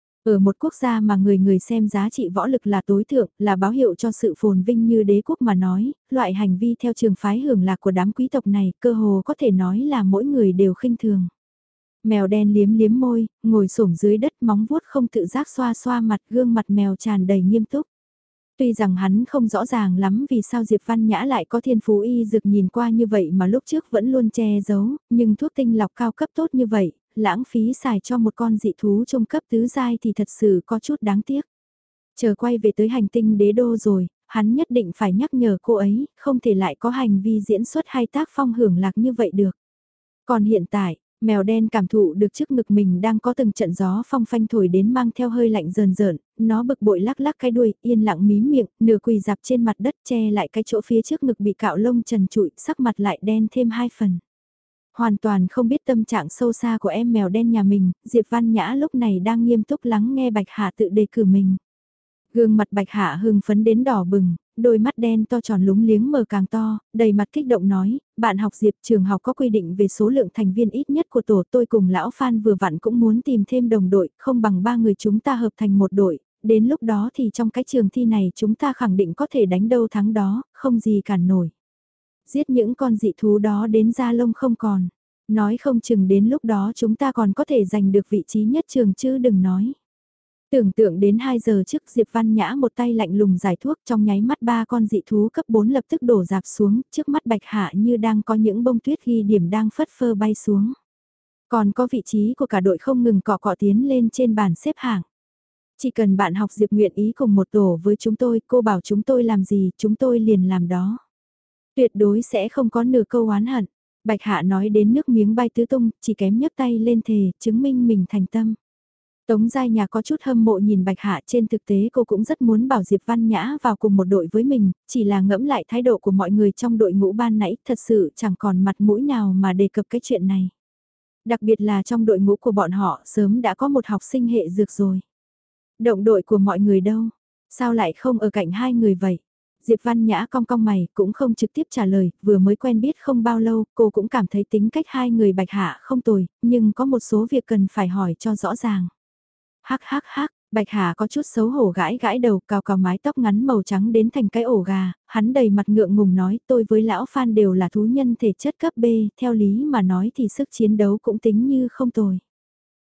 Ở một quốc gia mà người người xem giá trị võ lực là tối thượng, là báo hiệu cho sự phồn vinh như đế quốc mà nói, loại hành vi theo trường phái Hưởng Lạc của đám quý tộc này cơ hồ có thể nói là mỗi người đều khinh thường. Mèo đen liếm liếm môi, ngồi xổm dưới đất móng vuốt không tự giác xoa xoa mặt, gương mặt mèo tràn đầy nghiêm túc. Tuy rằng hắn không rõ ràng lắm vì sao Diệp Văn Nhã lại có thiên phú y dược nhìn qua như vậy mà lúc trước vẫn luôn che giấu, nhưng thuốc tinh lọc cao cấp tốt như vậy, lãng phí xài cho một con dị thú trung cấp tứ giai thì thật sự có chút đáng tiếc. Chờ quay về tới hành tinh đế đô rồi, hắn nhất định phải nhắc nhở cô ấy, không thể lại có hành vi diễn xuất hay tác phong Hưởng Lạc như vậy được. Còn hiện tại, mèo đen cảm thụ được trước ngực mình đang có từng trận gió phong phanh thổi đến mang theo hơi lạnh rờn rợn, nó bực bội lắc lắc cái đuôi, yên lặng mím miệng, nửa quỳ dạp trên mặt đất che lại cái chỗ phía trước ngực bị cạo lông trần trụi, sắc mặt lại đen thêm 2 phần. Hoàn toàn không biết tâm trạng sâu xa của em mèo đen nhà mình, Diệp Văn Nhã lúc này đang nghiêm túc lắng nghe Bạch Hạ tự đề cử mình. Gương mặt Bạch Hạ hưng phấn đến đỏ bừng, đôi mắt đen to tròn lúng liếng mờ càng to, đầy mặt kích động nói, bạn học Diệp trường học có quy định về số lượng thành viên ít nhất của tổ, tôi cùng lão Phan vừa vặn cũng muốn tìm thêm đồng đội, không bằng 3 người chúng ta hợp thành một đội, đến lúc đó thì trong cái trường thi này chúng ta khẳng định có thể đánh đâu thắng đó, không gì cản nổi. Giết những con dị thú đó đến da lông không còn, nói không chừng đến lúc đó chúng ta còn có thể giành được vị trí nhất trường chứ đừng nói. Tưởng tượng đến 2 giờ trước Diệp Văn Nhã một tay lạnh lùng giải thuốc trong nháy mắt 3 con dị thú cấp 4 lập tức đổ dạp xuống, trước mắt Bạch Hạ như đang có những bông tuyết ghi điểm đang phất phơ bay xuống. Còn có vị trí của cả đội không ngừng cọ cọ tiến lên trên bàn xếp hạng. Chỉ cần bạn học Diệp nguyện ý cùng một tổ với chúng tôi, cô bảo chúng tôi làm gì, chúng tôi liền làm đó. Tuyệt đối sẽ không có nửa câu oán hận. Bạch Hạ nói đến nước miếng bay tứ tung, chỉ kém nhấc tay lên thề, chứng minh mình thành tâm. Tống Giai Nhà có chút hâm mộ nhìn Bạch Hạ, trên thực tế cô cũng rất muốn bảo Diệp Văn Nhã vào cùng một đội với mình, chỉ là ngẫm lại thái độ của mọi người trong đội ngũ ban nãy thật sự chẳng còn mặt mũi nào mà đề cập cái chuyện này. Đặc biệt là trong đội ngũ của bọn họ sớm đã có một học sinh hệ dược rồi. Động đội của mọi người đâu? Sao lại không ở cạnh hai người vậy? Diệp Văn Nhã cong cong mày cũng không trực tiếp trả lời, vừa mới quen biết không bao lâu cô cũng cảm thấy tính cách hai người Bạch Hạ không tồi, nhưng có một số việc cần phải hỏi cho rõ ràng. Hắc hắc hắc, Bạch Hà có chút xấu hổ gãi gãi đầu, cào cào mái tóc ngắn màu trắng đến thành cái ổ gà, hắn đầy mặt ngượng ngùng nói tôi với lão Phan đều là thú nhân thể chất cấp B, theo lý mà nói thì sức chiến đấu cũng tính như không tồi.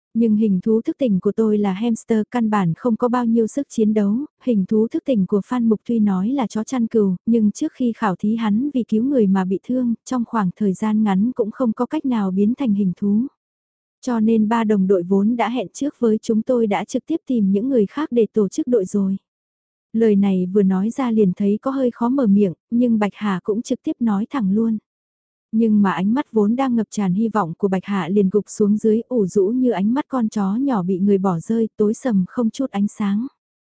Nhưng hình thú thức tỉnh của tôi là hamster, căn bản không có bao nhiêu sức chiến đấu, hình thú thức tỉnh của Phan Mục tuy nói là chó chăn cừu, nhưng trước khi khảo thí hắn vì cứu người mà bị thương, trong khoảng thời gian ngắn cũng không có cách nào biến thành hình thú. Cho nên ba đồng đội vốn đã hẹn trước với chúng tôi đã trực tiếp tìm những người khác để tổ chức đội rồi. Lời này vừa nói ra liền thấy có hơi khó mở miệng, nhưng Bạch Hà cũng trực tiếp nói thẳng luôn. Nhưng mà ánh mắt vốn đang ngập tràn hy vọng của Bạch Hạ liền gục xuống dưới ủ rũ như ánh mắt con chó nhỏ bị người bỏ rơi, tối sầm không chút ánh sáng.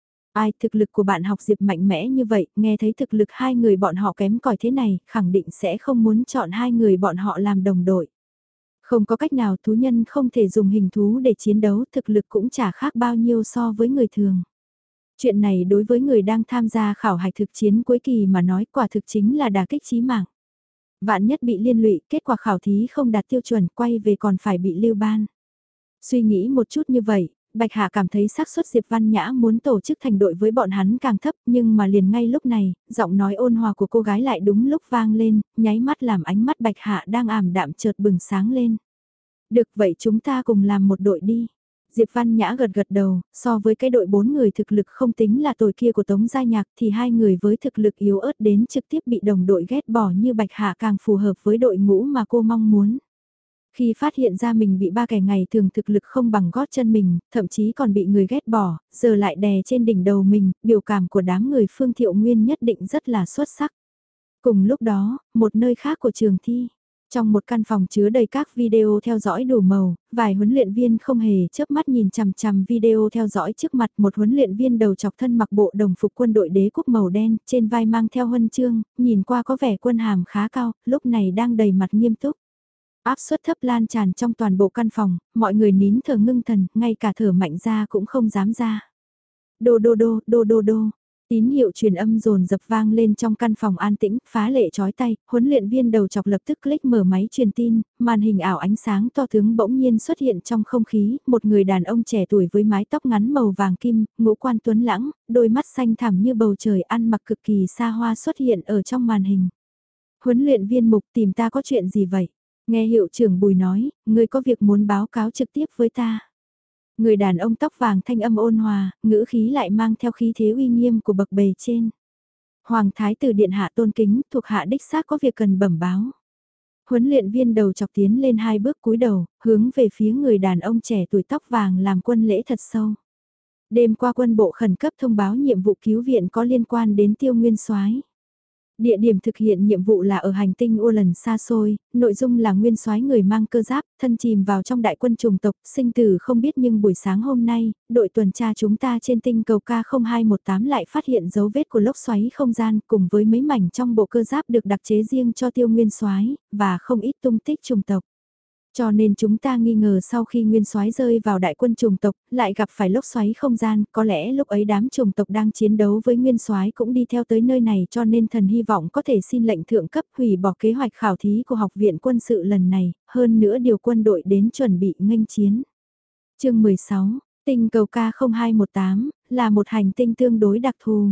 Ai thực lực của bạn học Diệp mạnh mẽ như vậy, nghe thấy thực lực hai người bọn họ kém cỏi thế này, khẳng định sẽ không muốn chọn hai người bọn họ làm đồng đội. Không có cách nào thú nhân không thể dùng hình thú để chiến đấu, thực lực cũng chả khác bao nhiêu so với người thường. Chuyện này đối với người đang tham gia khảo hạch thực chiến cuối kỳ mà nói quả thực chính là đả kích chí mạng. Vạn nhất bị liên lụy, kết quả khảo thí không đạt tiêu chuẩn, quay về còn phải bị lưu ban. Suy nghĩ một chút như vậy, Bạch Hạ cảm thấy xác suất Diệp Văn Nhã muốn tổ chức thành đội với bọn hắn càng thấp, nhưng mà liền ngay lúc này, giọng nói ôn hòa của cô gái lại đúng lúc vang lên, nháy mắt làm ánh mắt Bạch Hạ đang ảm đạm chợt bừng sáng lên. Được vậy chúng ta cùng làm một đội đi. Diệp Văn Nhã gật gật đầu, so với cái đội 4 người thực lực không tính là tồi kia của Tống Gia Nhạc thì hai người với thực lực yếu ớt đến trực tiếp bị đồng đội ghét bỏ như Bạch Hạ càng phù hợp với đội ngũ mà cô mong muốn. Khi phát hiện ra mình bị ba kẻ ngày thường thực lực không bằng gót chân mình, thậm chí còn bị người ghét bỏ, giờ lại đè trên đỉnh đầu mình, biểu cảm của đám người Phương Thiệu Nguyên nhất định rất là xuất sắc. Cùng lúc đó, một nơi khác của trường thi. Trong một căn phòng chứa đầy các video theo dõi đủ màu, vài huấn luyện viên không hề chớp mắt nhìn chằm chằm video theo dõi trước mặt một huấn luyện viên đầu chọc thân mặc bộ đồng phục quân đội đế quốc màu đen, trên vai mang theo huân chương, nhìn qua có vẻ quân hàm khá cao, lúc này đang đầy mặt nghiêm túc. Áp suất thấp lan tràn trong toàn bộ căn phòng, mọi người nín thở ngưng thần, ngay cả thở mạnh ra cũng không dám ra. Đô đô đô, đô đô đô. Tín hiệu truyền âm dồn dập vang lên trong căn phòng an tĩnh, phá lệ chói tay, huấn luyện viên đầu chọc lập tức click mở máy truyền tin, màn hình ảo ánh sáng to tướng bỗng nhiên xuất hiện trong không khí, một người đàn ông trẻ tuổi với mái tóc ngắn màu vàng kim, ngũ quan tuấn lãng, đôi mắt xanh thẳm như bầu trời ăn mặc cực kỳ xa hoa xuất hiện ở trong màn hình. Huấn luyện viên Mục tìm ta có chuyện gì vậy? Nghe hiệu trưởng Bùi nói, người có việc muốn báo cáo trực tiếp với ta. Người đàn ông tóc vàng thanh âm ôn hòa, ngữ khí lại mang theo khí thế uy nghiêm của bậc bề trên. Hoàng thái tử điện hạ tôn kính, thuộc hạ đích xác có việc cần bẩm báo. Huấn luyện viên đầu chọc tiến lên hai bước cúi đầu, hướng về phía người đàn ông trẻ tuổi tóc vàng làm quân lễ thật sâu. Đêm qua quân bộ khẩn cấp thông báo nhiệm vụ cứu viện có liên quan đến Tiêu Nguyên Soái. Địa điểm thực hiện nhiệm vụ là ở hành tinh Ua lần xa xôi, nội dung là nguyên soái người mang cơ giáp, thân chìm vào trong đại quân chủng tộc, sinh tử không biết nhưng buổi sáng hôm nay, đội tuần tra chúng ta trên tinh cầu K0218 lại phát hiện dấu vết của lốc xoáy không gian cùng với mấy mảnh trong bộ cơ giáp được đặc chế riêng cho tiêu nguyên soái và không ít tung tích chủng tộc. Cho nên chúng ta nghi ngờ sau khi nguyên soái rơi vào đại quân chủng tộc, lại gặp phải lốc xoáy không gian, có lẽ lúc ấy đám chủng tộc đang chiến đấu với nguyên soái cũng đi theo tới nơi này, cho nên thần hy vọng có thể xin lệnh thượng cấp hủy bỏ kế hoạch khảo thí của học viện quân sự lần này, hơn nữa điều quân đội đến chuẩn bị nghênh chiến. Chương 16, tinh cầu K0218 là một hành tinh tương đối đặc thù.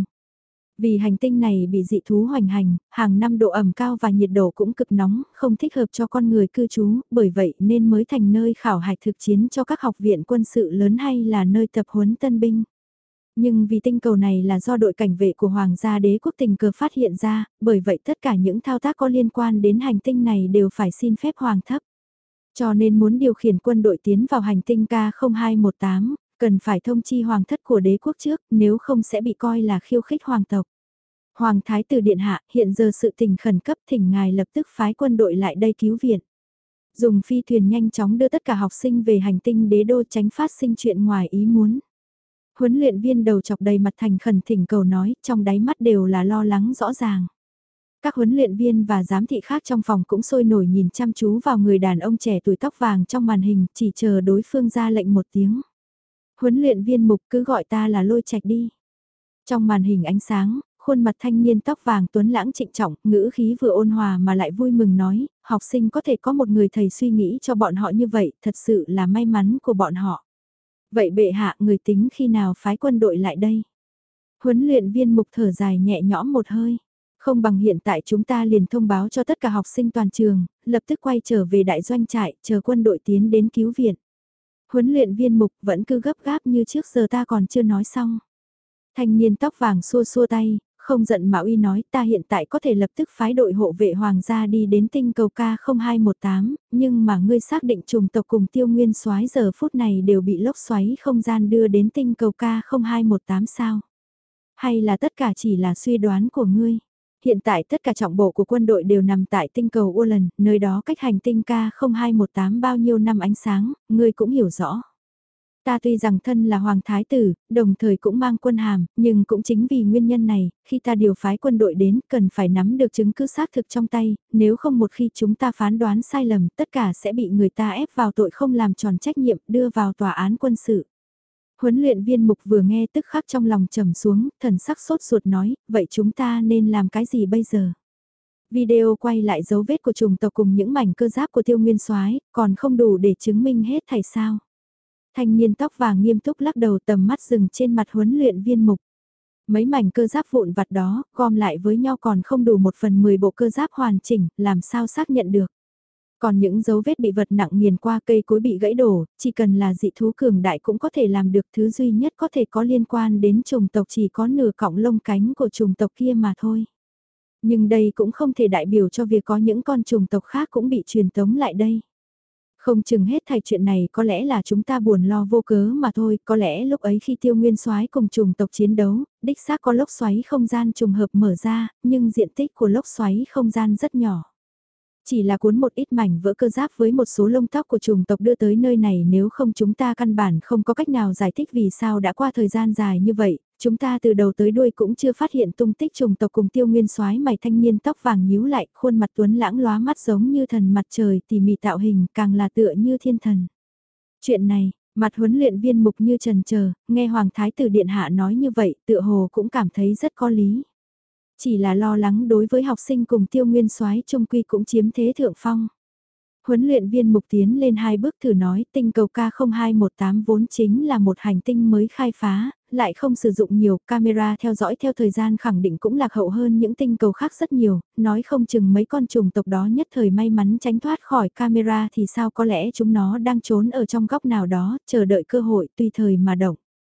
Vì hành tinh này bị dị thú hoành hành, hàng năm độ ẩm cao và nhiệt độ cũng cực nóng, không thích hợp cho con người cư trú, bởi vậy nên mới thành nơi khảo hạch thực chiến cho các học viện quân sự lớn hay là nơi tập huấn tân binh. Nhưng vì tinh cầu này là do đội cảnh vệ của Hoàng gia đế quốc tình cờ phát hiện ra, bởi vậy tất cả những thao tác có liên quan đến hành tinh này đều phải xin phép Hoàng thấp. Cho nên muốn điều khiển quân đội tiến vào hành tinh K0218, cần phải thông chi Hoàng thất của đế quốc trước, nếu không sẽ bị coi là khiêu khích Hoàng tộc. Hoàng thái tử điện hạ, hiện giờ sự tình khẩn cấp thỉnh ngài lập tức phái quân đội lại đây cứu viện. Dùng phi thuyền nhanh chóng đưa tất cả học sinh về hành tinh đế đô tránh phát sinh chuyện ngoài ý muốn. Huấn luyện viên đầu chọc đầy mặt thành khẩn thỉnh cầu nói, trong đáy mắt đều là lo lắng rõ ràng. Các huấn luyện viên và giám thị khác trong phòng cũng sôi nổi nhìn chăm chú vào người đàn ông trẻ tuổi tóc vàng trong màn hình, chỉ chờ đối phương ra lệnh một tiếng. Huấn luyện viên Mục cứ gọi ta là Lôi Trạch đi. Trong màn hình ánh sáng, khuôn mặt thanh niên tóc vàng tuấn lãng trịnh trọng, ngữ khí vừa ôn hòa mà lại vui mừng nói, học sinh có thể có một người thầy suy nghĩ cho bọn họ như vậy, thật sự là may mắn của bọn họ. Vậy bệ hạ người tính khi nào phái quân đội lại đây? Huấn luyện viên Mục thở dài nhẹ nhõm một hơi. Không bằng hiện tại chúng ta liền thông báo cho tất cả học sinh toàn trường, lập tức quay trở về đại doanh trại, chờ quân đội tiến đến cứu viện. Huấn luyện viên Mục vẫn cứ gấp gáp như trước giờ ta còn chưa nói xong. Thanh niên tóc vàng xua xua tay, không giận mà uy nói ta hiện tại có thể lập tức phái đội hộ vệ hoàng gia đi đến tinh cầu K0218, nhưng mà ngươi xác định trùng tộc cùng tiêu nguyên soái giờ phút này đều bị lốc xoáy không gian đưa đến tinh cầu K0218 sao? Hay là tất cả chỉ là suy đoán của ngươi? Hiện tại tất cả trọng bộ của quân đội đều nằm tại tinh cầu Ulan, nơi đó cách hành tinh K0218 bao nhiêu năm ánh sáng, ngươi cũng hiểu rõ. Ta tuy rằng thân là hoàng thái tử, đồng thời cũng mang quân hàm, nhưng cũng chính vì nguyên nhân này, khi ta điều phái quân đội đến, cần phải nắm được chứng cứ xác thực trong tay, nếu không một khi chúng ta phán đoán sai lầm, tất cả sẽ bị người ta ép vào tội không làm tròn trách nhiệm, đưa vào tòa án quân sự. Huấn luyện viên Mục vừa nghe tức khắc trong lòng trầm xuống, thần sắc sốt ruột nói, vậy chúng ta nên làm cái gì bây giờ? Video quay lại dấu vết của trùng tộc cùng những mảnh cơ giáp của tiêu nguyên soái còn không đủ để chứng minh hết thảy sao? Thanh niên tóc vàng nghiêm túc lắc đầu, tầm mắt dừng trên mặt huấn luyện viên Mục. Mấy mảnh cơ giáp vụn vặt đó, gom lại với nhau còn không đủ 1/10 bộ cơ giáp hoàn chỉnh, làm sao xác nhận được. Còn những dấu vết bị vật nặng nghiền qua, cây cối bị gãy đổ, chỉ cần là dị thú cường đại cũng có thể làm được, thứ duy nhất có thể có liên quan đến chủng tộc chỉ có nửa cọng lông cánh của chủng tộc kia mà thôi. Nhưng đây cũng không thể đại biểu cho việc có những con chủng tộc khác cũng bị truyền tống lại đây. Không chừng hết thảy chuyện này có lẽ là chúng ta buồn lo vô cớ mà thôi, có lẽ lúc ấy khi tiêu nguyên soái cùng chủng tộc chiến đấu, đích xác có lốc xoáy không gian trùng hợp mở ra, nhưng diện tích của lốc xoáy không gian rất nhỏ. Chỉ là cuốn một ít mảnh vỡ cơ giáp với một số lông tóc của chủng tộc đưa tới nơi này, nếu không chúng ta căn bản không có cách nào giải thích vì sao đã qua thời gian dài như vậy, chúng ta từ đầu tới đuôi cũng chưa phát hiện tung tích chủng tộc cùng tiêu nguyên soái. Mày thanh niên tóc vàng nhíu lại, khuôn mặt tuấn lãng lóa mắt giống như thần mặt trời, tỉ mỉ tạo hình càng là tựa như thiên thần. Chuyện này, mặt huấn luyện viên Mục như trần chờ, nghe Hoàng Thái tử Điện Hạ nói như vậy tựa hồ cũng cảm thấy rất có lý. Chỉ là lo lắng đối với học sinh cùng tiêu nguyên soái trung quy cũng chiếm thế thượng phong. Huấn luyện viên Mục tiến lên 2 bước thử nói tinh cầu K0218 vốn chính là một hành tinh mới khai phá, lại không sử dụng nhiều camera theo dõi theo thời gian khẳng định cũng lạc hậu hơn những tinh cầu khác rất nhiều, nói không chừng mấy con trùng tộc đó nhất thời may mắn tránh thoát khỏi camera thì sao, có lẽ chúng nó đang trốn ở trong góc nào đó, chờ đợi cơ hội tùy thời mà động.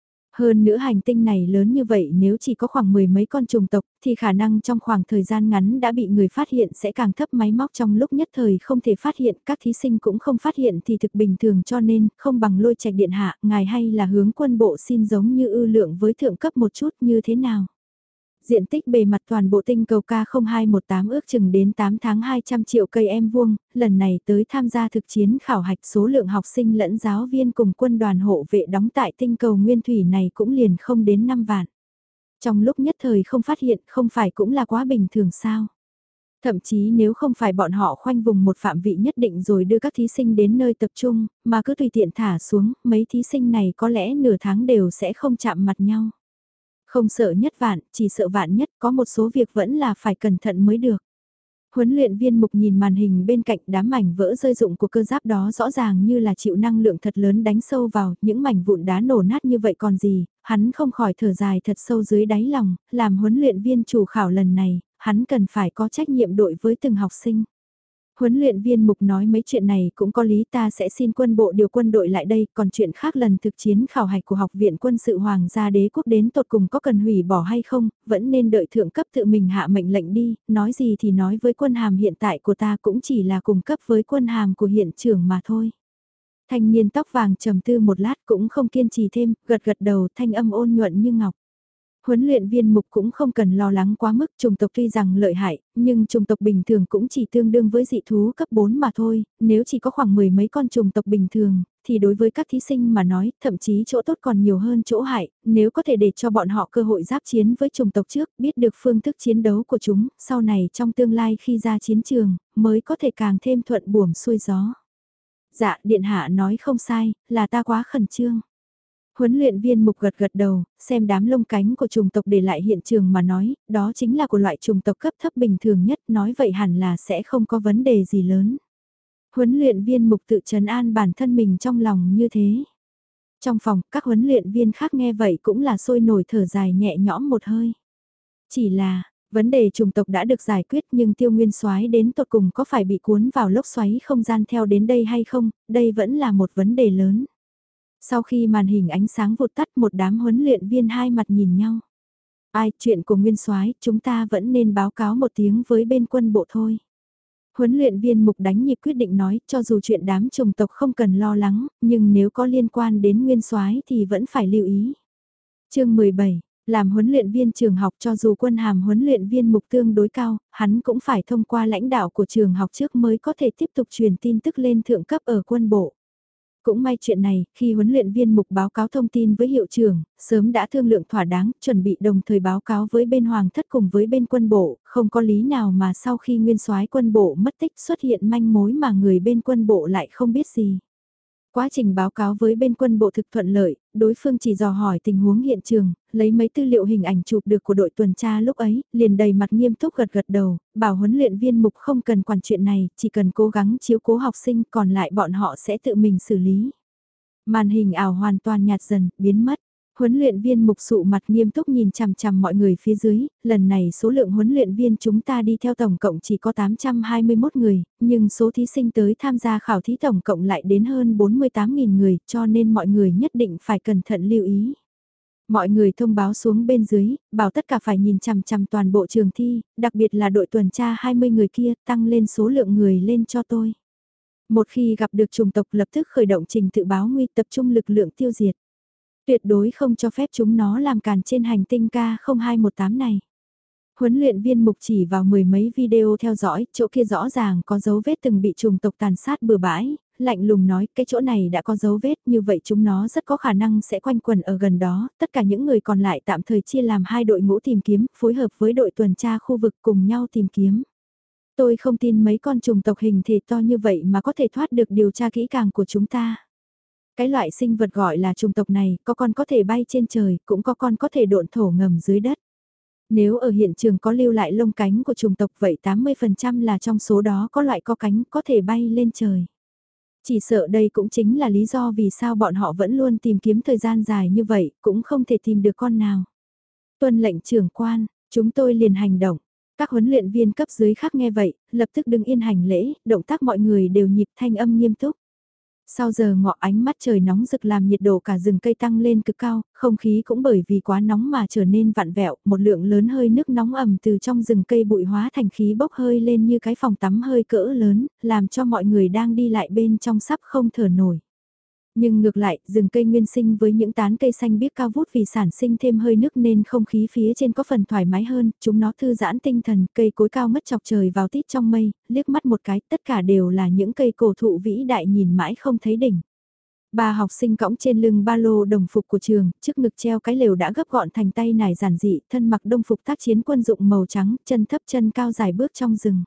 Hơn nữa hành tinh này lớn như vậy, nếu chỉ có khoảng 10 mấy con trùng tộc thì khả năng trong khoảng thời gian ngắn đã bị người phát hiện sẽ càng thấp, máy móc trong lúc nhất thời không thể phát hiện, các thí sinh cũng không phát hiện thì thực bình thường, cho nên không bằng Lôi Trạch Điện Hạ, ngài hay là hướng quân bộ xin giống như ư lượng với thượng cấp một chút như thế nào. Diện tích bề mặt toàn bộ tinh cầu K0218 ước chừng đến 8 tháng 200 triệu cây em vuông, lần này tới tham gia thực chiến khảo hạch, số lượng học sinh lẫn giáo viên cùng quân đoàn hộ vệ đóng tại tinh cầu nguyên thủy này cũng liền không đến 5 vạn. Trong lúc nhất thời không phát hiện, không phải cũng là quá bình thường sao? Thậm chí nếu không phải bọn họ khoanh vùng một phạm vị nhất định rồi đưa các thí sinh đến nơi tập trung, mà cứ tùy tiện thả xuống, mấy thí sinh này có lẽ nửa tháng đều sẽ không chạm mặt nhau. Không sợ nhất vạn, chỉ sợ vạn nhất, có một số việc vẫn là phải cẩn thận mới được. Huấn luyện viên Mục nhìn màn hình bên cạnh, đám mảnh vỡ rơi rụng của cơ giáp đó rõ ràng như là chịu năng lượng thật lớn đánh sâu vào, những mảnh vụn đá nổ nát như vậy còn gì, hắn không khỏi thở dài thật sâu dưới đáy lòng, làm huấn luyện viên chủ khảo lần này, hắn cần phải có trách nhiệm đội với từng học sinh. Huấn luyện viên Mục nói mấy chuyện này cũng có lý, ta sẽ xin quân bộ điều quân đội lại đây, còn chuyện khác lần thực chiến khảo hạch của Học viện Quân sự Hoàng gia Đế quốc đến tột cùng có cần hủy bỏ hay không, vẫn nên đợi thượng cấp tự mình hạ mệnh lệnh đi, nói gì thì nói với quân hàm hiện tại của ta cũng chỉ là cùng cấp với quân hàm của hiện trưởng mà thôi. Thanh niên tóc vàng trầm tư một lát cũng không kiên trì thêm, gật gật đầu, thanh âm ôn nhuận như ngọc. Huấn luyện viên Mục cũng không cần lo lắng quá mức, chủng tộc tuy rằng lợi hại, nhưng chủng tộc bình thường cũng chỉ tương đương với dị thú cấp 4 mà thôi, nếu chỉ có khoảng 10 mấy con chủng tộc bình thường, thì đối với các thí sinh mà nói, thậm chí chỗ tốt còn nhiều hơn chỗ hại, nếu có thể để cho bọn họ cơ hội giáp chiến với chủng tộc trước, biết được phương thức chiến đấu của chúng, sau này trong tương lai khi ra chiến trường, mới có thể càng thêm thuận buồm xuôi gió. Dạ, Điện Hạ nói không sai, là ta quá khẩn trương. Huấn luyện viên Mục gật gật đầu, xem đám lông cánh của chủng tộc để lại hiện trường mà nói, đó chính là của loại chủng tộc cấp thấp bình thường nhất, nói vậy hẳn là sẽ không có vấn đề gì lớn. Huấn luyện viên Mục tự trấn an bản thân mình trong lòng như thế. Trong phòng, các huấn luyện viên khác nghe vậy cũng là sôi nổi thở dài nhẹ nhõm một hơi. Chỉ là, vấn đề chủng tộc đã được giải quyết, nhưng Tiêu Nguyên Soái đến tột cùng có phải bị cuốn vào lốc xoáy không gian theo đến đây hay không, đây vẫn là một vấn đề lớn. Sau khi màn hình ánh sáng vụt tắt, một đám huấn luyện viên hai mặt nhìn nhau. Ai, chuyện của Nguyên Soái, chúng ta vẫn nên báo cáo một tiếng với bên quân bộ thôi. Huấn luyện viên Mục đánh nhịp quyết định nói, cho dù chuyện đám chủng tộc không cần lo lắng, nhưng nếu có liên quan đến Nguyên Soái thì vẫn phải lưu ý. Chương 17, làm huấn luyện viên trường học, cho dù quân hàm huấn luyện viên Mục tương đối cao, hắn cũng phải thông qua lãnh đạo của trường học trước mới có thể tiếp tục truyền tin tức lên thượng cấp ở quân bộ. Cũng may chuyện này, khi huấn luyện viên Mục báo cáo thông tin với hiệu trưởng, sớm đã thương lượng thỏa đáng, chuẩn bị đồng thời báo cáo với bên Hoàng thất cùng với bên quân bộ, không có lý nào mà sau khi nguyên soái quân bộ mất tích xuất hiện manh mối mà người bên quân bộ lại không biết gì. Quá trình báo cáo với bên quân bộ thực thuận lợi, đối phương chỉ dò hỏi tình huống hiện trường, lấy mấy tư liệu hình ảnh chụp được của đội tuần tra lúc ấy, liền đầy mặt nghiêm túc gật gật đầu, bảo huấn luyện viên Mục không cần quản chuyện này, chỉ cần cố gắng chiếu cố học sinh, còn lại bọn họ sẽ tự mình xử lý. Màn hình ảo hoàn toàn nhạt dần, biến mất. Huấn luyện viên Mục sụ mặt nghiêm túc nhìn chằm chằm mọi người phía dưới, lần này số lượng huấn luyện viên chúng ta đi theo tổng cộng chỉ có 821 người, nhưng số thí sinh tới tham gia khảo thí tổng cộng lại đến hơn 48.000 người, cho nên mọi người nhất định phải cẩn thận lưu ý. Mọi người thông báo xuống bên dưới, bảo tất cả phải nhìn chằm chằm toàn bộ trường thi, đặc biệt là đội tuần tra 20 người kia, tăng lên số lượng người lên cho tôi. Một khi gặp được chủng tộc lập tức khởi động trình tự báo nguy, tập trung lực lượng tiêu diệt. Tuyệt đối không cho phép chúng nó làm càn trên hành tinh K0218 này. Huấn luyện viên Mục chỉ vào mười mấy video theo dõi, chỗ kia rõ ràng có dấu vết từng bị chủng tộc tàn sát bừa bãi, lạnh lùng nói cái chỗ này đã có dấu vết, như vậy chúng nó rất có khả năng sẽ quanh quẩn ở gần đó, tất cả những người còn lại tạm thời chia làm hai đội ngũ tìm kiếm, phối hợp với đội tuần tra khu vực cùng nhau tìm kiếm. Tôi không tin mấy con trùng tộc hình thể to như vậy mà có thể thoát được điều tra kỹ càng của chúng ta. Cái loại sinh vật gọi là trùng tộc này, có con có thể bay trên trời, cũng có con có thể độn thổ ngầm dưới đất. Nếu ở hiện trường có lưu lại lông cánh của trùng tộc vậy 80% là trong số đó có loại có cánh có thể bay lên trời. Chỉ sợ đây cũng chính là lý do vì sao bọn họ vẫn luôn tìm kiếm thời gian dài như vậy, cũng không thể tìm được con nào. Tuân lệnh trưởng quan, chúng tôi liền hành động. Các huấn luyện viên cấp dưới khác nghe vậy, lập tức đứng yên hành lễ, động tác mọi người đều nhịp thanh âm nghiêm túc. Sau giờ ngọ ánh mắt trời nóng rực làm nhiệt độ cả rừng cây tăng lên cực cao, không khí cũng bởi vì quá nóng mà trở nên vặn vẹo, một lượng lớn hơi nước nóng ẩm từ trong rừng cây bụi hóa thành khí bốc hơi lên như cái phòng tắm hơi cỡ lớn, làm cho mọi người đang đi lại bên trong sắp không thở nổi. Nhưng ngược lại, rừng cây nguyên sinh với những tán cây xanh biếc cao vút vì sản sinh thêm hơi nước nên không khí phía trên có phần thoải mái hơn, chúng nó thư giãn tinh thần, cây cối cao mất chọc trời vào tít trong mây, liếc mắt một cái, tất cả đều là những cây cổ thụ vĩ đại nhìn mãi không thấy đỉnh. Ba học sinh cõng trên lưng ba lô đồng phục của trường, trước ngực treo cái lều đã gấp gọn thành tay nải giản dị, thân mặc đồng phục tác chiến quân dụng màu trắng, chân thấp chân cao dài bước trong rừng.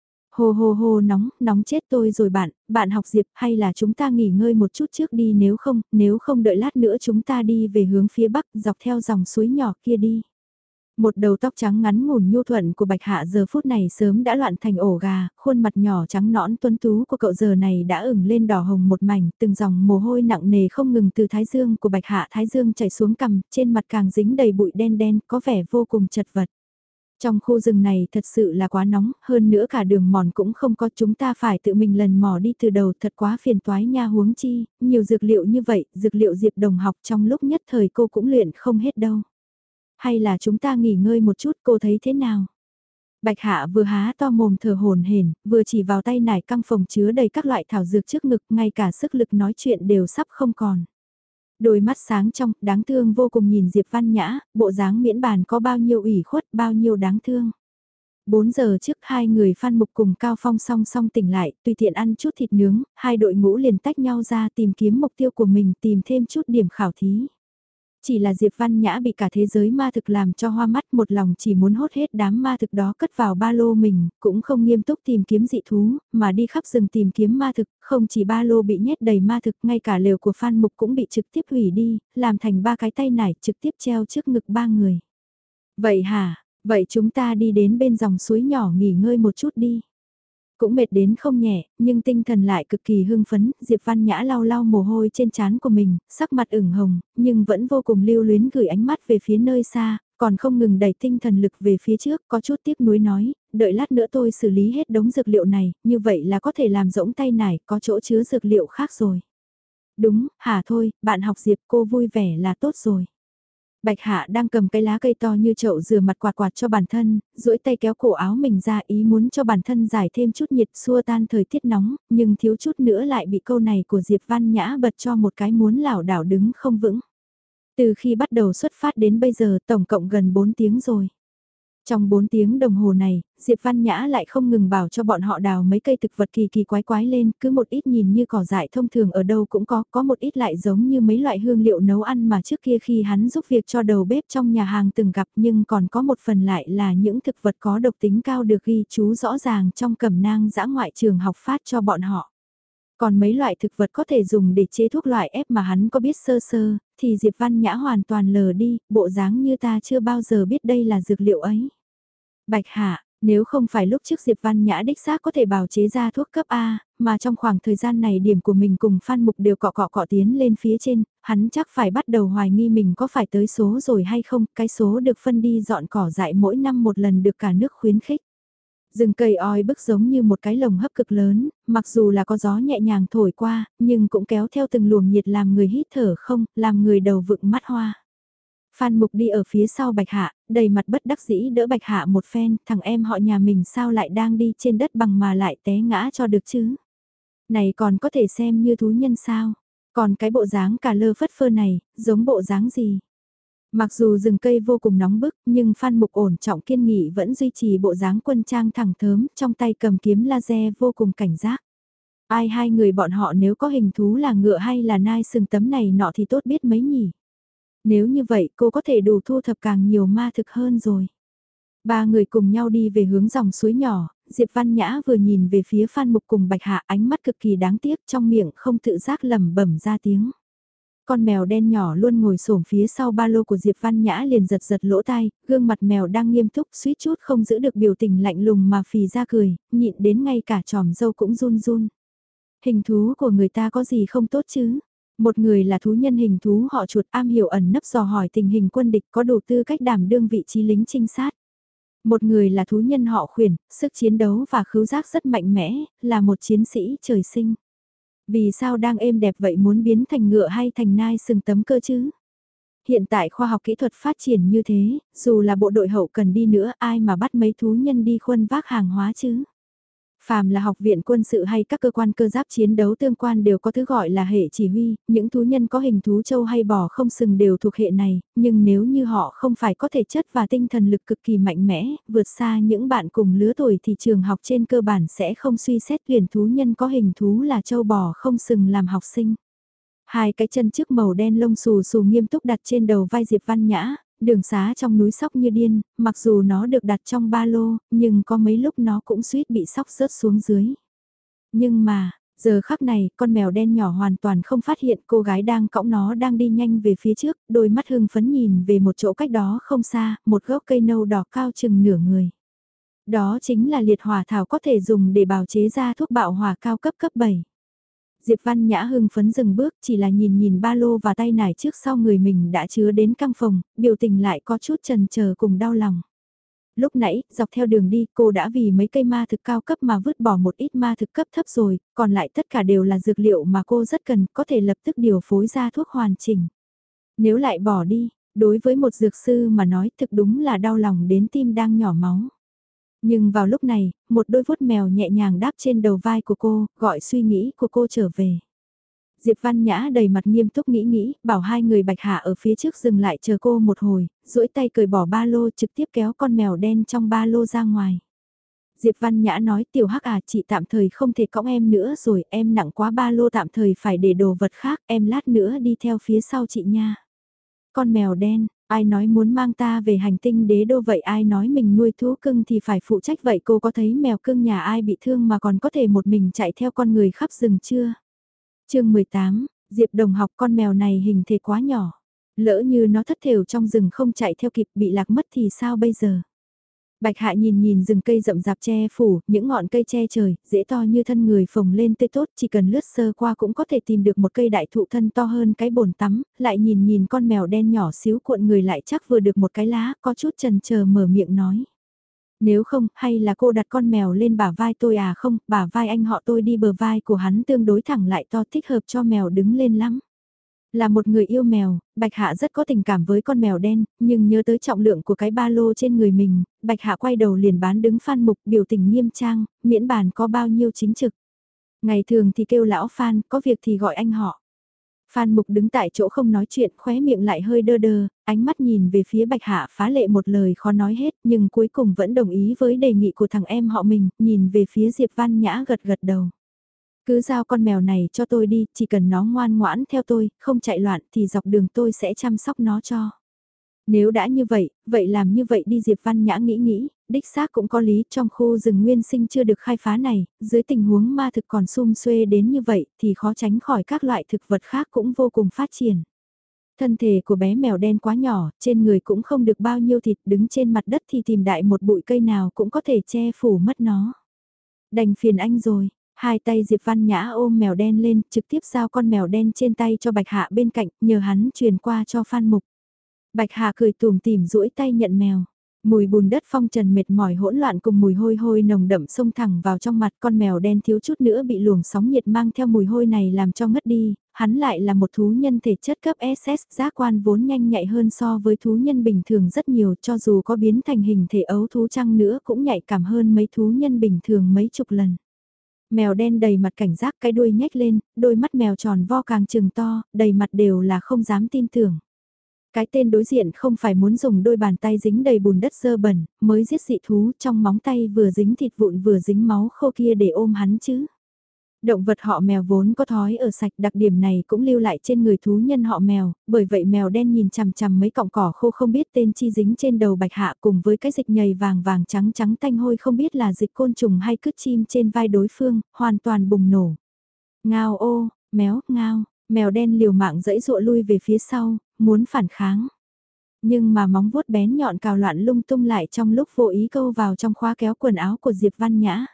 Hồ hồ hồ nóng, nóng chết tôi rồi bạn học Diệp hay là chúng ta nghỉ ngơi một chút trước đi nếu không đợi lát nữa chúng ta đi về hướng phía bắc dọc theo dòng suối nhỏ kia đi. Một đầu tóc trắng ngắn ngủn nhu thuận của Bạch Hạ giờ phút này sớm đã loạn thành ổ gà, khuôn mặt nhỏ trắng nõn tuấn tú của cậu giờ này đã ửng lên đỏ hồng một mảnh, từng dòng mồ hôi nặng nề không ngừng từ thái dương của Bạch Hạ thái dương chảy xuống cằm, trên mặt càng dính đầy bụi đen đen, có vẻ vô cùng chật vật. Trong khu rừng này thật sự là quá nóng, hơn nữa cả đường mòn cũng không có, chúng ta phải tự mình lần mò đi từ đầu, thật quá phiền toái nha, huống chi, nhiều dược liệu như vậy, dược liệu Diệp đồng học trong lúc nhất thời cô cũng luyện không hết đâu. Hay là chúng ta nghỉ ngơi một chút, cô thấy thế nào? Bạch Hạ vừa há to mồm thở hổn hển, vừa chỉ vào tay nải căng phòng chứa đầy các loại thảo dược trước ngực, ngay cả sức lực nói chuyện đều sắp không còn. Đôi mắt sáng trong, đáng thương vô cùng nhìn Diệp Văn Nhã, bộ dáng miễn bàn có bao nhiêu ủy khuất, bao nhiêu đáng thương. 4 giờ trước hai người Phan Mục cùng Cao Phong song song tỉnh lại, tùy tiện ăn chút thịt nướng, hai đội ngũ liền tách nhau ra tìm kiếm mục tiêu của mình, tìm thêm chút điểm khảo thí. Chỉ là Diệp Văn Nhã bị cả thế giới ma thực làm cho hoa mắt, một lòng chỉ muốn hốt hết đám ma thực đó cất vào ba lô mình, cũng không nghiêm túc tìm kiếm dị thú, mà đi khắp rừng tìm kiếm ma thực, không chỉ ba lô bị nhét đầy ma thực, ngay cả lều của Phan Mục cũng bị trực tiếp hủy đi, làm thành ba cái tay nải trực tiếp treo trước ngực ba người. Vậy hả, vậy chúng ta đi đến bên dòng suối nhỏ nghỉ ngơi một chút đi. Cũng mệt đến không nhẹ, nhưng tinh thần lại cực kỳ hưng phấn, Diệp Văn Nhã lau lau mồ hôi trên trán của mình, sắc mặt ửng hồng, nhưng vẫn vô cùng lưu luyến gửi ánh mắt về phía nơi xa, còn không ngừng đẩy tinh thần lực về phía trước, có chút tiếc nuối nói, đợi lát nữa tôi xử lý hết đống dược liệu này, như vậy là có thể làm rỗng tay nải, có chỗ chứa dược liệu khác rồi. Đúng, hả thôi, bạn học Diệp cô vui vẻ là tốt rồi. Bạch Hạ đang cầm cái lá cây to như chậu rửa mặt quạt quạt cho bản thân, duỗi tay kéo cổ áo mình ra ý muốn cho bản thân giải thêm chút nhiệt xua tan thời tiết nóng, nhưng thiếu chút nữa lại bị câu này của Diệp Văn Nhã bật cho một cái muốn lảo đảo đứng không vững. Từ khi bắt đầu xuất phát đến bây giờ tổng cộng gần 4 tiếng rồi. Trong 4 tiếng đồng hồ này, Diệp Văn Nhã lại không ngừng bảo cho bọn họ đào mấy cây thực vật kỳ kỳ quái quái lên, cứ một ít nhìn như cỏ dại thông thường ở đâu cũng có một ít lại giống như mấy loại hương liệu nấu ăn mà trước kia khi hắn giúp việc cho đầu bếp trong nhà hàng từng gặp, nhưng còn có một phần lại là những thực vật có độc tính cao được ghi chú rõ ràng trong cẩm nang dã ngoại trường học phát cho bọn họ. Còn mấy loại thực vật có thể dùng để chế thuốc loại ép mà hắn có biết sơ sơ, thì Diệp Văn Nhã hoàn toàn lờ đi, bộ dáng như ta chưa bao giờ biết đây là dược liệu ấy. Bạch Hạ, nếu không phải lúc trước Diệp Văn Nhã đích xác có thể bào chế ra thuốc cấp A, mà trong khoảng thời gian này điểm của mình cùng Phan Mục đều cọ tiến lên phía trên, hắn chắc phải bắt đầu hoài nghi mình có phải tới số rồi hay không, cái số được phân đi dọn cỏ dại mỗi năm một lần được cả nước khuyến khích. Rừng cây oi bức giống như một cái lồng hấp cực lớn, mặc dù là có gió nhẹ nhàng thổi qua, nhưng cũng kéo theo từng luồng nhiệt làm người hít thở không, làm người đầu vựng mắt hoa. Phan Mục đi ở phía sau Bạch Hạ, đầy mặt bất đắc dĩ đỡ Bạch Hạ một phen, thằng em họ nhà mình sao lại đang đi trên đất bằng mà lại té ngã cho được chứ? Này còn có thể xem như thú nhân sao? Còn cái bộ dáng cà lơ phất phơ này, giống bộ dáng gì? Mặc dù rừng cây vô cùng nóng bức, nhưng Phan Mục ổn trọng kiên nghị vẫn duy trì bộ dáng quân trang thẳng thớm, trong tay cầm kiếm laser vô cùng cảnh giác. Ai hai người bọn họ nếu có hình thú là ngựa hay là nai sừng tấm này nọ thì tốt biết mấy nhỉ? Nếu như vậy cô có thể đủ thu thập càng nhiều ma thực hơn rồi. Ba người cùng nhau đi về hướng dòng suối nhỏ, Diệp Văn Nhã vừa nhìn về phía Phan Mục cùng Bạch Hạ ánh mắt cực kỳ đáng tiếc trong miệng không tự giác lẩm bẩm ra tiếng. Con mèo đen nhỏ luôn ngồi xổm phía sau ba lô của Diệp Văn Nhã liền giật giật lỗ tai, gương mặt mèo đang nghiêm túc suýt chút không giữ được biểu tình lạnh lùng mà phì ra cười, nhịn đến ngay cả tròm dâu cũng run run. Hình thú của người ta có gì không tốt chứ? Một người là thú nhân hình thú họ chuột am hiểu ẩn nấp dò hỏi tình hình quân địch có đủ tư cách đảm đương vị trí lính trinh sát. Một người là thú nhân họ khuyển, sức chiến đấu và khứu giác rất mạnh mẽ, là một chiến sĩ trời sinh. Vì sao đang êm đẹp vậy muốn biến thành ngựa hay thành nai sừng tấm cơ chứ? Hiện tại khoa học kỹ thuật phát triển như thế, dù là bộ đội hậu cần đi nữa ai mà bắt mấy thú nhân đi khuân vác hàng hóa chứ? Phàm là học viện quân sự hay các cơ quan cơ giáp chiến đấu tương quan đều có thứ gọi là hệ chỉ huy, những thú nhân có hình thú trâu hay bò không sừng đều thuộc hệ này, nhưng nếu như họ không phải có thể chất và tinh thần lực cực kỳ mạnh mẽ, vượt xa những bạn cùng lứa tuổi thì trường học trên cơ bản sẽ không suy xét tuyển thú nhân có hình thú là trâu bò không sừng làm học sinh. Hai cái chân trước màu đen lông xù xù nghiêm túc đặt trên đầu vai Diệp Văn Nhã, đường xá trong núi sóc như điên, mặc dù nó được đặt trong ba lô, nhưng có mấy lúc nó cũng suýt bị sóc rớt xuống dưới. Nhưng mà, giờ khắc này, con mèo đen nhỏ hoàn toàn không phát hiện cô gái đang cõng nó đang đi nhanh về phía trước, đôi mắt hưng phấn nhìn về một chỗ cách đó không xa, một gốc cây nâu đỏ cao chừng nửa người. Đó chính là liệt hỏa thảo có thể dùng để bào chế ra thuốc bạo hỏa cao cấp cấp 7. Diệp Văn Nhã hưng phấn dừng bước chỉ là nhìn nhìn ba lô và tay nải trước sau người mình đã chứa đến căng phòng, biểu tình lại có chút chần chờ cùng đau lòng. Lúc nãy, dọc theo đường đi cô đã vì mấy cây ma thực cao cấp mà vứt bỏ một ít ma thực cấp thấp rồi, còn lại tất cả đều là dược liệu mà cô rất cần có thể lập tức điều phối ra thuốc hoàn chỉnh. Nếu lại bỏ đi, đối với một dược sư mà nói thực đúng là đau lòng đến tim đang nhỏ máu. Nhưng vào lúc này, một đôi vuốt mèo nhẹ nhàng đáp trên đầu vai của cô, gọi suy nghĩ của cô trở về. Diệp Văn Nhã đầy mặt nghiêm túc nghĩ, bảo hai người Bạch Hạ ở phía trước dừng lại chờ cô một hồi, duỗi tay cởi bỏ ba lô trực tiếp kéo con mèo đen trong ba lô ra ngoài. Diệp Văn Nhã nói tiểu hắc à chị tạm thời không thể cõng em nữa rồi, em nặng quá ba lô tạm thời phải để đồ vật khác, em lát nữa đi theo phía sau chị nha. Con mèo đen, ai nói muốn mang ta về hành tinh đế đô vậy ai nói mình nuôi thú cưng thì phải phụ trách vậy cô có thấy mèo cưng nhà ai bị thương mà còn có thể một mình chạy theo con người khắp rừng chưa? Chương 18, Diệp Đồng học con mèo này hình thể quá nhỏ. Lỡ như nó thất thểu trong rừng không chạy theo kịp bị lạc mất thì sao bây giờ? Bạch Hạ nhìn nhìn rừng cây rậm rạp che phủ, những ngọn cây che trời, dễ to như thân người phồng lên tươi tốt, chỉ cần lướt sơ qua cũng có thể tìm được một cây đại thụ thân to hơn cái bồn tắm, lại nhìn nhìn con mèo đen nhỏ xíu cuộn người lại chắc vừa được một cái lá, có chút chần chờ mở miệng nói. Nếu không, hay là cô đặt con mèo lên bả vai tôi à? Không, bả vai anh họ tôi đi, bờ vai của hắn tương đối thẳng lại to, thích hợp cho mèo đứng lên lắm. Là một người yêu mèo, Bạch Hạ rất có tình cảm với con mèo đen, nhưng nhớ tới trọng lượng của cái ba lô trên người mình, Bạch Hạ quay đầu liền bán đứng Phan Mục, biểu tình nghiêm trang, miễn bàn có bao nhiêu chính trực. Ngày thường thì kêu lão Phan, có việc thì gọi anh họ. Phan Mục đứng tại chỗ không nói chuyện, khóe miệng lại hơi đơ đơ, ánh mắt nhìn về phía Bạch Hạ phá lệ một lời khó nói hết, nhưng cuối cùng vẫn đồng ý với đề nghị của thằng em họ mình, nhìn về phía Diệp Văn Nhã gật gật đầu. Cứ giao con mèo này cho tôi đi, chỉ cần nó ngoan ngoãn theo tôi, không chạy loạn thì dọc đường tôi sẽ chăm sóc nó cho. Nếu đã như vậy, vậy làm như vậy đi. Diệp Văn Nhã nghĩ, đích xác cũng có lý, trong khu rừng nguyên sinh chưa được khai phá này, dưới tình huống ma thực còn sum xuê đến như vậy thì khó tránh khỏi các loại thực vật khác cũng vô cùng phát triển. Thân thể của bé mèo đen quá nhỏ, trên người cũng không được bao nhiêu thịt, đứng trên mặt đất thì tìm đại một bụi cây nào cũng có thể che phủ mất nó. Đành phiền anh rồi. Hai tay Diệp Văn Nhã ôm mèo đen lên, trực tiếp giao con mèo đen trên tay cho Bạch Hạ bên cạnh, nhờ hắn truyền qua cho Phan Mục. Bạch Hạ cười tủm tỉm duỗi tay nhận mèo. Mùi bùn đất phong trần mệt mỏi hỗn loạn cùng mùi hôi hôi nồng đậm xông thẳng vào trong mặt, con mèo đen thiếu chút nữa bị luồng sóng nhiệt mang theo mùi hôi này làm cho ngất đi, hắn lại là một thú nhân thể chất cấp SS, giác quan vốn nhanh nhạy hơn so với thú nhân bình thường rất nhiều, cho dù có biến thành hình thể ấu thú chăng nữa cũng nhạy cảm hơn mấy thú nhân bình thường mấy chục lần. Mèo đen đầy mặt cảnh giác, cái đuôi nhếch lên, đôi mắt mèo tròn vo càng trừng to, đầy mặt đều là không dám tin tưởng. Cái tên đối diện không phải muốn dùng đôi bàn tay dính đầy bùn đất dơ bẩn, mới giết dị thú, trong móng tay vừa dính thịt vụn vừa dính máu khô kia để ôm hắn chứ. Động vật họ mèo vốn có thói ở sạch, đặc điểm này cũng lưu lại trên người thú nhân họ mèo, bởi vậy mèo đen nhìn chằm chằm mấy cọng cỏ khô không biết tên chi dính trên đầu Bạch Hạ cùng với cái dịch nhầy vàng vàng trắng trắng tanh hôi không biết là dịch côn trùng hay cứt chim trên vai đối phương, hoàn toàn bùng nổ. Ngao ô, méo, ngao, mèo đen liều mạng dẫy dụa lui về phía sau, muốn phản kháng. Nhưng mà móng vuốt bén nhọn cào loạn lung tung lại trong lúc vô ý câu vào trong khóa kéo quần áo của Diệp Văn Nhã.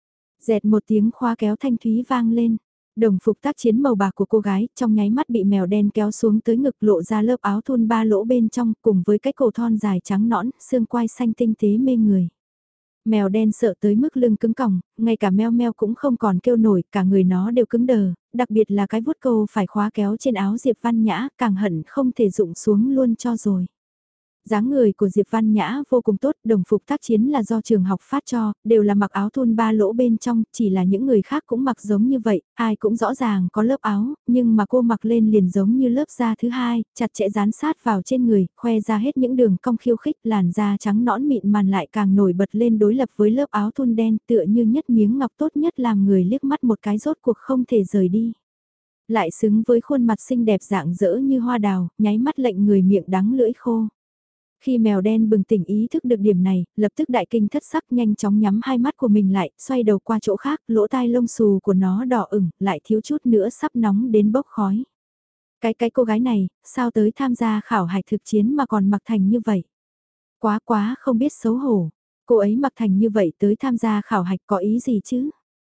Dẹt một tiếng khóa kéo thanh thúy vang lên. Đồng phục tác chiến màu bạc của cô gái trong nháy mắt bị mèo đen kéo xuống tới ngực lộ ra lớp áo thun ba lỗ bên trong cùng với cái cổ thon dài trắng nõn, xương quai xanh tinh tế mê người. Mèo đen sợ tới mức lưng cứng còng, ngay cả meo meo cũng không còn kêu nổi, cả người nó đều cứng đờ, đặc biệt là cái vuốt câu phải khóa kéo trên áo Diệp Văn Nhã, càng hận không thể rụng xuống luôn cho rồi. Dáng người của Diệp Văn Nhã vô cùng tốt, đồng phục tác chiến là do trường học phát cho, đều là mặc áo thun ba lỗ bên trong, chỉ là những người khác cũng mặc giống như vậy, ai cũng rõ ràng có lớp áo, nhưng mà cô mặc lên liền giống như lớp da thứ hai, chặt chẽ dán sát vào trên người, khoe ra hết những đường cong khiêu khích, làn da trắng nõn mịn màn lại càng nổi bật lên đối lập với lớp áo thun đen tựa như nhất miếng ngọc tốt nhất làm người liếc mắt một cái rốt cuộc không thể rời đi. Lại xứng với khuôn mặt xinh đẹp dạng dỡ như hoa đào, nháy mắt lệnh người miệng đắng lưỡi khô. Khi mèo đen bừng tỉnh ý thức được điểm này, lập tức đại kinh thất sắc nhanh chóng nhắm hai mắt của mình lại, xoay đầu qua chỗ khác, lỗ tai lông xù của nó đỏ ửng, lại thiếu chút nữa sắp nóng đến bốc khói. Cái cô gái này, sao tới tham gia khảo hạch thực chiến mà còn mặc thành như vậy? Quá quá không biết xấu hổ. Cô ấy mặc thành như vậy tới tham gia khảo hạch có ý gì chứ?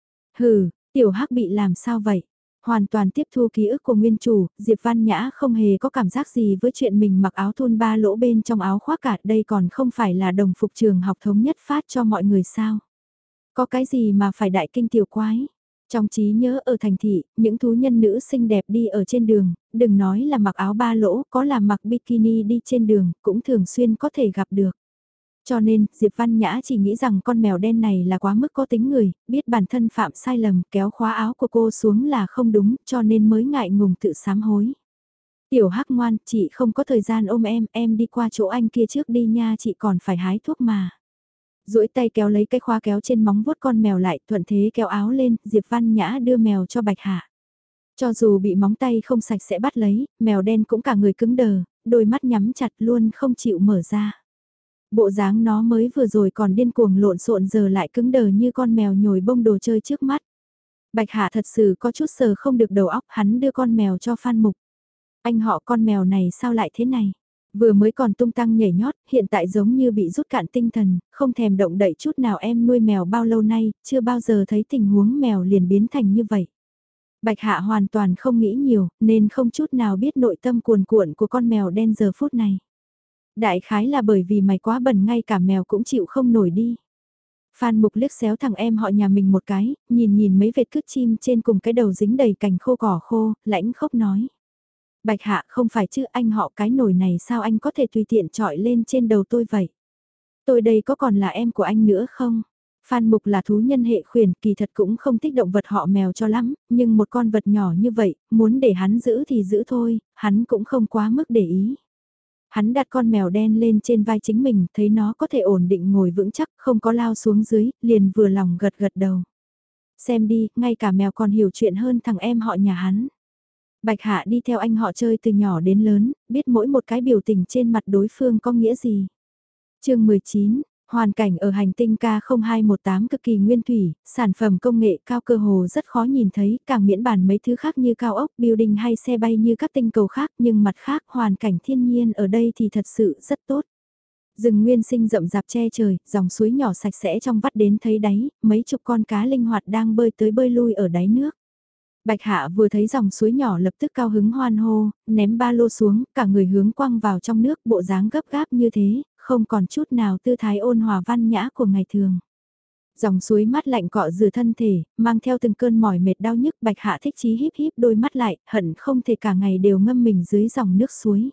Hừ, tiểu hắc bị làm sao vậy? Hoàn toàn tiếp thu ký ức của nguyên chủ, Diệp Văn Nhã không hề có cảm giác gì với chuyện mình mặc áo thun ba lỗ bên trong áo khoác cả, đây còn không phải là đồng phục trường học thống nhất phát cho mọi người sao. Có cái gì mà phải đại kinh tiểu quái. Trong trí nhớ ở thành thị, những thú nhân nữ xinh đẹp đi ở trên đường, đừng nói là mặc áo ba lỗ, có là mặc bikini đi trên đường, cũng thường xuyên có thể gặp được. Cho nên, Diệp Văn Nhã chỉ nghĩ rằng con mèo đen này là quá mức có tính người, biết bản thân phạm sai lầm, kéo khóa áo của cô xuống là không đúng, cho nên mới ngại ngùng tự sám hối. Tiểu Hắc ngoan, chị không có thời gian ôm em đi qua chỗ anh kia trước đi nha, chị còn phải hái thuốc mà. Duỗi tay kéo lấy cái khóa kéo trên móng vuốt con mèo lại, thuận thế kéo áo lên, Diệp Văn Nhã đưa mèo cho Bạch Hạ. Cho dù bị móng tay không sạch sẽ bắt lấy, mèo đen cũng cả người cứng đờ, đôi mắt nhắm chặt luôn không chịu mở ra. Bộ dáng nó mới vừa rồi còn điên cuồng lộn xộn giờ lại cứng đờ như con mèo nhồi bông đồ chơi trước mắt. Bạch Hạ thật sự có chút sờ không được đầu óc, hắn đưa con mèo cho Phan Mục. Anh họ con mèo này sao lại thế này? Vừa mới còn tung tăng nhảy nhót, hiện tại giống như bị rút cạn tinh thần, không thèm động đậy chút nào. Em nuôi mèo bao lâu nay, chưa bao giờ thấy tình huống mèo liền biến thành như vậy. Bạch Hạ hoàn toàn không nghĩ nhiều, nên không chút nào biết nội tâm cuồn cuộn của con mèo đen giờ phút này. Đại khái là bởi vì mày quá bẩn ngay cả mèo cũng chịu không nổi đi. Phan Mục liếc xéo thằng em họ nhà mình một cái, nhìn nhìn mấy vệt cứt chim trên cùng cái đầu dính đầy cành khô cỏ khô, lãnh khốc nói. Bạch Hạ không phải chứ anh họ cái nồi này sao anh có thể tùy tiện trọi lên trên đầu tôi vậy? Tôi đây có còn là em của anh nữa không? Phan Mục là thú nhân hệ khuyển, kỳ thật cũng không thích động vật họ mèo cho lắm, nhưng một con vật nhỏ như vậy, muốn để hắn giữ thì giữ thôi, hắn cũng không quá mức để ý. Hắn đặt con mèo đen lên trên vai chính mình, thấy nó có thể ổn định ngồi vững chắc, không có lao xuống dưới, liền vừa lòng gật gật đầu. Xem đi, ngay cả mèo còn hiểu chuyện hơn thằng em họ nhà hắn. Bạch Hạ đi theo anh họ chơi từ nhỏ đến lớn, biết mỗi một cái biểu tình trên mặt đối phương có nghĩa gì. chương 19, hoàn cảnh ở hành tinh K0218 cực kỳ nguyên thủy, sản phẩm công nghệ cao cơ hồ rất khó nhìn thấy, càng miễn bàn mấy thứ khác như cao ốc, building hay xe bay như các tinh cầu khác, nhưng mặt khác hoàn cảnh thiên nhiên ở đây thì thật sự rất tốt. Rừng nguyên sinh rậm rạp che trời, dòng suối nhỏ sạch sẽ trong vắt đến thấy đáy, mấy chục con cá linh hoạt đang bơi tới bơi lui ở đáy nước. Bạch Hạ vừa thấy dòng suối nhỏ lập tức cao hứng hoan hô, ném ba lô xuống, cả người hướng quăng vào trong nước bộ dáng gấp gáp như thế, không còn chút nào tư thái ôn hòa văn nhã của ngày thường. Dòng suối mát lạnh cọ rửa thân thể, mang theo từng cơn mỏi mệt đau nhức Bạch Hạ thích chí híp híp đôi mắt lại, hận không thể cả ngày đều ngâm mình dưới dòng nước suối.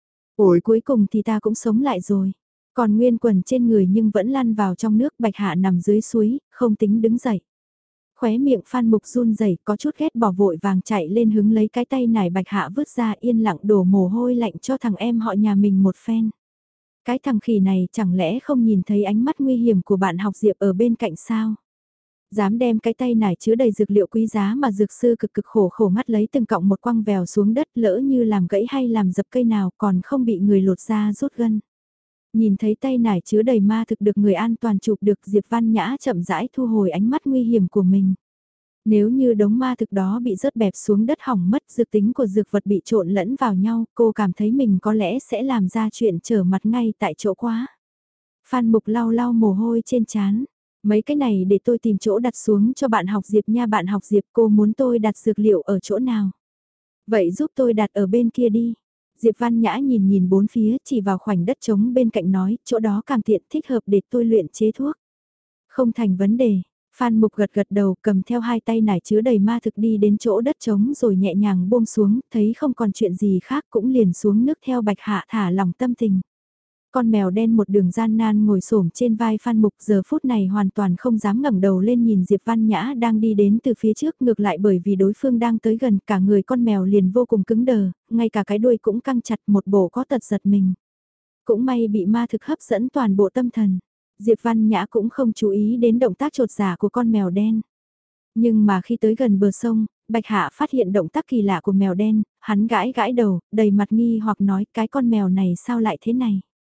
Ôi cuối cùng thì ta cũng sống lại rồi. Còn nguyên quần trên người nhưng vẫn lăn vào trong nước Bạch Hạ nằm dưới suối, không tính đứng dậy. Khóe miệng Phan Mục run rẩy có chút ghét bỏ vội vàng chạy lên hứng lấy cái tay nải Bạch Hạ vứt ra yên lặng đổ mồ hôi lạnh cho thằng em họ nhà mình một phen. Cái thằng khỉ này chẳng lẽ không nhìn thấy ánh mắt nguy hiểm của bạn học Diệp ở bên cạnh sao? Dám đem cái tay nải chứa đầy dược liệu quý giá mà dược sư cực cực khổ khổ ngắt lấy từng cọng một quăng vèo xuống đất lỡ như làm gãy hay làm dập cây nào còn không bị người lột ra rút gân. Nhìn thấy tay nải chứa đầy ma thực được người an toàn chụp được Diệp Văn Nhã chậm rãi thu hồi ánh mắt nguy hiểm của mình. Nếu như đống ma thực đó bị rớt bẹp xuống đất hỏng mất dược tính của dược vật bị trộn lẫn vào nhau, cô cảm thấy mình có lẽ sẽ làm ra chuyện trở mặt ngay tại chỗ quá. Phan Mục lau lau mồ hôi trên trán. Mấy cái này để tôi tìm chỗ đặt xuống cho bạn học Diệp nha, bạn học Diệp, cô muốn tôi đặt dược liệu ở chỗ nào? Vậy giúp tôi đặt ở bên kia đi. Diệp Văn Nhã nhìn nhìn bốn phía chỉ vào khoảnh đất trống bên cạnh nói, chỗ đó càng tiện thích hợp để tôi luyện chế thuốc. Không thành vấn đề. Phan Mục gật gật đầu cầm theo hai tay nải chứa đầy ma thực đi đến chỗ đất trống rồi nhẹ nhàng buông xuống, thấy không còn chuyện gì khác cũng liền xuống nước theo Bạch Hạ thả lòng tâm tình. Con mèo đen một đường gian nan ngồi xổm trên vai Phan Mục giờ phút này hoàn toàn không dám ngẩng đầu lên nhìn Diệp Văn Nhã đang đi đến từ phía trước, ngược lại bởi vì đối phương đang tới gần cả người con mèo liền vô cùng cứng đờ, ngay cả cái đuôi cũng căng chặt một bộ có tật giật mình. Cũng may bị ma thực hấp dẫn toàn bộ tâm thần. Diệp Văn Nhã cũng không chú ý đến động tác trột dạ của con mèo đen. Nhưng mà khi tới gần bờ sông, Bạch Hạ phát hiện động tác kỳ lạ của mèo đen, hắn gãi gãi đầu, đầy mặt nghi hoặc nói cái con mèo này sao lại thế này.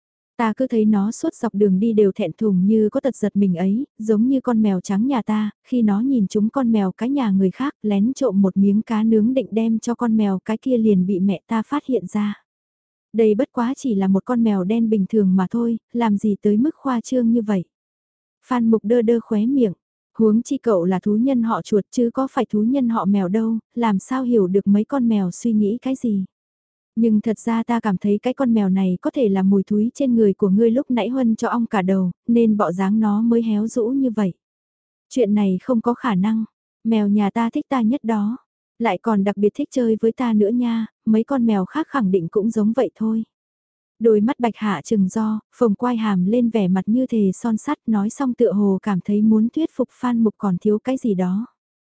Ta cứ thấy nó suốt dọc đường đi đều thẹn thùng như có tật giật mình ấy, giống như con mèo trắng nhà ta, khi nó nhìn chúng con mèo cái nhà người khác lén trộm một miếng cá nướng định đem cho con mèo cái kia liền bị mẹ ta phát hiện ra. Đây bất quá chỉ là một con mèo đen bình thường mà thôi, làm gì tới mức khoa trương như vậy. Phan Mục đơ đơ khóe miệng, huống chi cậu là thú nhân họ chuột chứ có phải thú nhân họ mèo đâu, làm sao hiểu được mấy con mèo suy nghĩ cái gì. Nhưng thật ra ta cảm thấy cái con mèo này có thể là mùi thúi trên người của ngươi lúc nãy huân cho ong cả đầu, nên bọ dáng nó mới héo rũ như vậy. Chuyện này không có khả năng, mèo nhà ta thích ta nhất đó, lại còn đặc biệt thích chơi với ta nữa nha, mấy con mèo khác khẳng định cũng giống vậy thôi. Đôi mắt Bạch Hạ trừng do, phồng quai hàm lên vẻ mặt như thề son sắt nói xong tựa hồ cảm thấy muốn thuyết phục Phan Mục còn thiếu cái gì đó.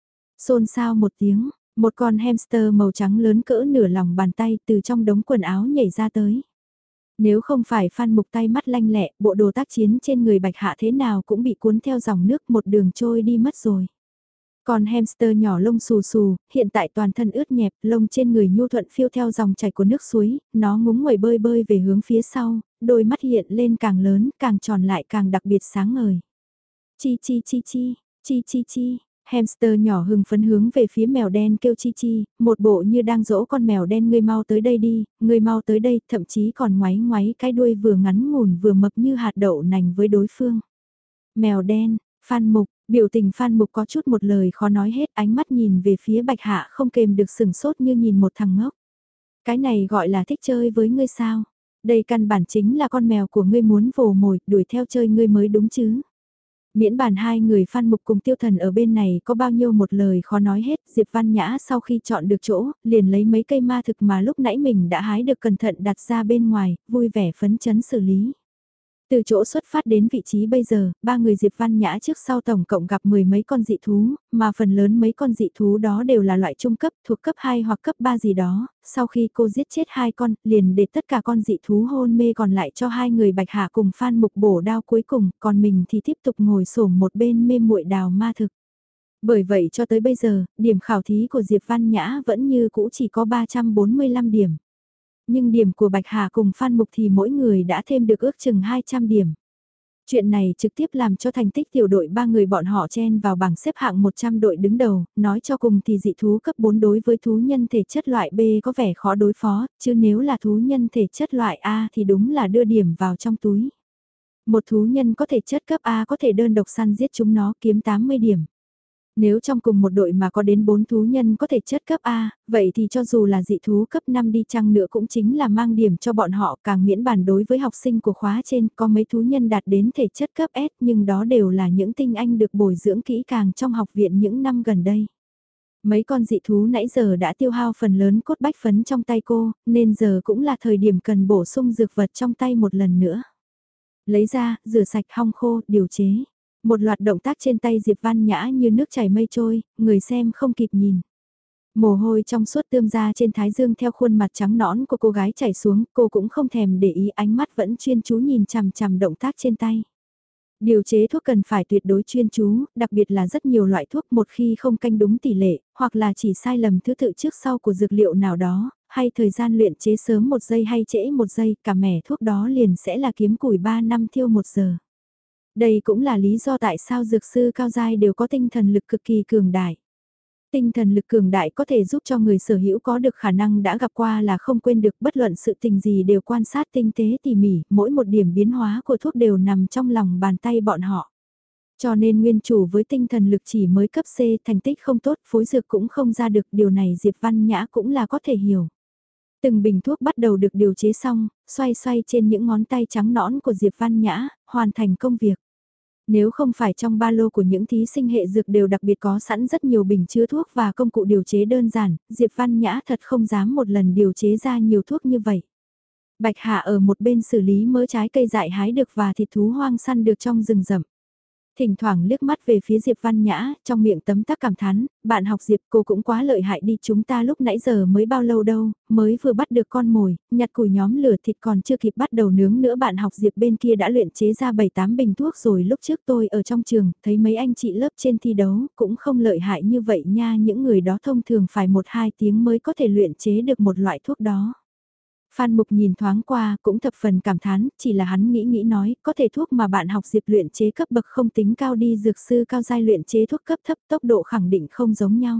Xôn xao một tiếng, một con hamster màu trắng lớn cỡ nửa lòng bàn tay từ trong đống quần áo nhảy ra tới. Nếu không phải Phan Mục tay mắt lanh lẹ, bộ đồ tác chiến trên người Bạch Hạ thế nào cũng bị cuốn theo dòng nước một đường trôi đi mất rồi. Con hamster nhỏ lông xù xù, hiện tại toàn thân ướt nhẹp, lông trên người nhu thuận phiêu theo dòng chảy của nước suối, nó ngúng nguẩy bơi bơi về hướng phía sau, đôi mắt hiện lên càng lớn, càng tròn lại càng đặc biệt sáng ngời. Chi chi chi chi, chi chi chi, hamster nhỏ hưng phấn hướng về phía mèo đen kêu chi chi, một bộ như đang dỗ con mèo đen ngươi mau tới đây đi, ngươi mau tới đây, thậm chí còn ngoáy ngoáy cái đuôi vừa ngắn ngủn vừa mập như hạt đậu nành với đối phương. Mèo đen, Phan Mục, biểu tình Phan Mục có chút một lời khó nói hết, ánh mắt nhìn về phía Bạch Hạ không kềm được sừng sốt như nhìn một thằng ngốc. Cái này gọi là thích chơi với ngươi sao? Đây căn bản chính là con mèo của ngươi muốn vồ mồi, đuổi theo chơi ngươi mới đúng chứ. Miễn bàn hai người Phan Mục cùng Tiêu Thần ở bên này có bao nhiêu một lời khó nói hết, Diệp Văn Nhã sau khi chọn được chỗ, liền lấy mấy cây ma thực mà lúc nãy mình đã hái được cẩn thận đặt ra bên ngoài, vui vẻ phấn chấn xử lý. Từ chỗ xuất phát đến vị trí bây giờ, ba người Diệp Văn Nhã trước sau tổng cộng gặp mười mấy con dị thú, mà phần lớn mấy con dị thú đó đều là loại trung cấp, thuộc cấp 2 hoặc cấp 3 gì đó. Sau khi cô giết chết hai con, liền để tất cả con dị thú hôn mê còn lại cho hai người Bạch Hạ cùng Phan Mục bổ đao cuối cùng, còn mình thì tiếp tục ngồi xổm một bên mê muội đào ma thực. Bởi vậy cho tới bây giờ, điểm khảo thí của Diệp Văn Nhã vẫn như cũ chỉ có 345 điểm. Nhưng điểm của Bạch Hà cùng Phan Mục thì mỗi người đã thêm được ước chừng 200 điểm. Chuyện này trực tiếp làm cho thành tích tiểu đội ba người bọn họ chen vào bảng xếp hạng 100 đội đứng đầu, nói cho cùng thì dị thú cấp 4 đối với thú nhân thể chất loại B có vẻ khó đối phó, chứ nếu là thú nhân thể chất loại A thì đúng là đưa điểm vào trong túi. Một thú nhân có thể chất cấp A có thể đơn độc săn giết chúng nó kiếm 80 điểm. Nếu trong cùng một đội mà có đến 4 thú nhân có thể chất cấp A, vậy thì cho dù là dị thú cấp 5 đi chăng nữa cũng chính là mang điểm cho bọn họ, càng miễn bàn đối với học sinh của khóa trên có mấy thú nhân đạt đến thể chất cấp S, nhưng đó đều là những tinh anh được bồi dưỡng kỹ càng trong học viện những năm gần đây. Mấy con dị thú nãy giờ đã tiêu hao phần lớn cốt bách phấn trong tay cô, nên giờ cũng là thời điểm cần bổ sung dược vật trong tay một lần nữa. Lấy ra, rửa sạch hong khô, điều chế. Một loạt động tác trên tay Diệp Văn Nhã như nước chảy mây trôi, người xem không kịp nhìn. Mồ hôi trong suốt tươm ra trên thái dương theo khuôn mặt trắng nõn của cô gái chảy xuống, cô cũng không thèm để ý, ánh mắt vẫn chuyên chú nhìn chằm chằm động tác trên tay. Điều chế thuốc cần phải tuyệt đối chuyên chú, đặc biệt là rất nhiều loại thuốc một khi không canh đúng tỷ lệ, hoặc là chỉ sai lầm thứ tự trước sau của dược liệu nào đó, hay thời gian luyện chế sớm 1 giây hay trễ 1 giây, cả mẻ thuốc đó liền sẽ là kiếm củi 3 năm thiêu 1 giờ. Đây cũng là lý do tại sao dược sư cao giai đều có tinh thần lực cực kỳ cường đại. Tinh thần lực cường đại có thể giúp cho người sở hữu có được khả năng đã gặp qua là không quên được, bất luận sự tình gì đều quan sát tinh tế tỉ mỉ, mỗi một điểm biến hóa của thuốc đều nằm trong lòng bàn tay bọn họ. Cho nên nguyên chủ với tinh thần lực chỉ mới cấp C, thành tích không tốt, phối dược cũng không ra được, điều này Diệp Văn Nhã cũng là có thể hiểu. Từng bình thuốc bắt đầu được điều chế xong, xoay xoay trên những ngón tay trắng nõn của Diệp Văn Nhã, hoàn thành công việc. Nếu không phải trong ba lô của những thí sinh hệ dược đều đặc biệt có sẵn rất nhiều bình chứa thuốc và công cụ điều chế đơn giản, Diệp Văn Nhã thật không dám một lần điều chế ra nhiều thuốc như vậy. Bạch Hạ ở một bên xử lý mớ trái cây dại hái được và thịt thú hoang săn được trong rừng rậm. Thỉnh thoảng liếc mắt về phía Diệp Văn Nhã, trong miệng tấm tắc cảm thán, bạn học Diệp cô cũng quá lợi hại đi, chúng ta lúc nãy giờ mới bao lâu đâu, mới vừa bắt được con mồi, nhặt củi nhóm lửa thịt còn chưa kịp bắt đầu nướng nữa, bạn học Diệp bên kia đã luyện chế ra 7-8 bình thuốc rồi, lúc trước tôi ở trong trường, thấy mấy anh chị lớp trên thi đấu, cũng không lợi hại như vậy nha, những người đó thông thường phải 1-2 tiếng mới có thể luyện chế được một loại thuốc đó. Phan Mục nhìn thoáng qua cũng thập phần cảm thán, chỉ là hắn nghĩ nói, có thể thuốc mà bạn học Diệp luyện chế cấp bậc không tính cao đi, dược sư cao giai luyện chế thuốc cấp thấp tốc độ khẳng định không giống nhau.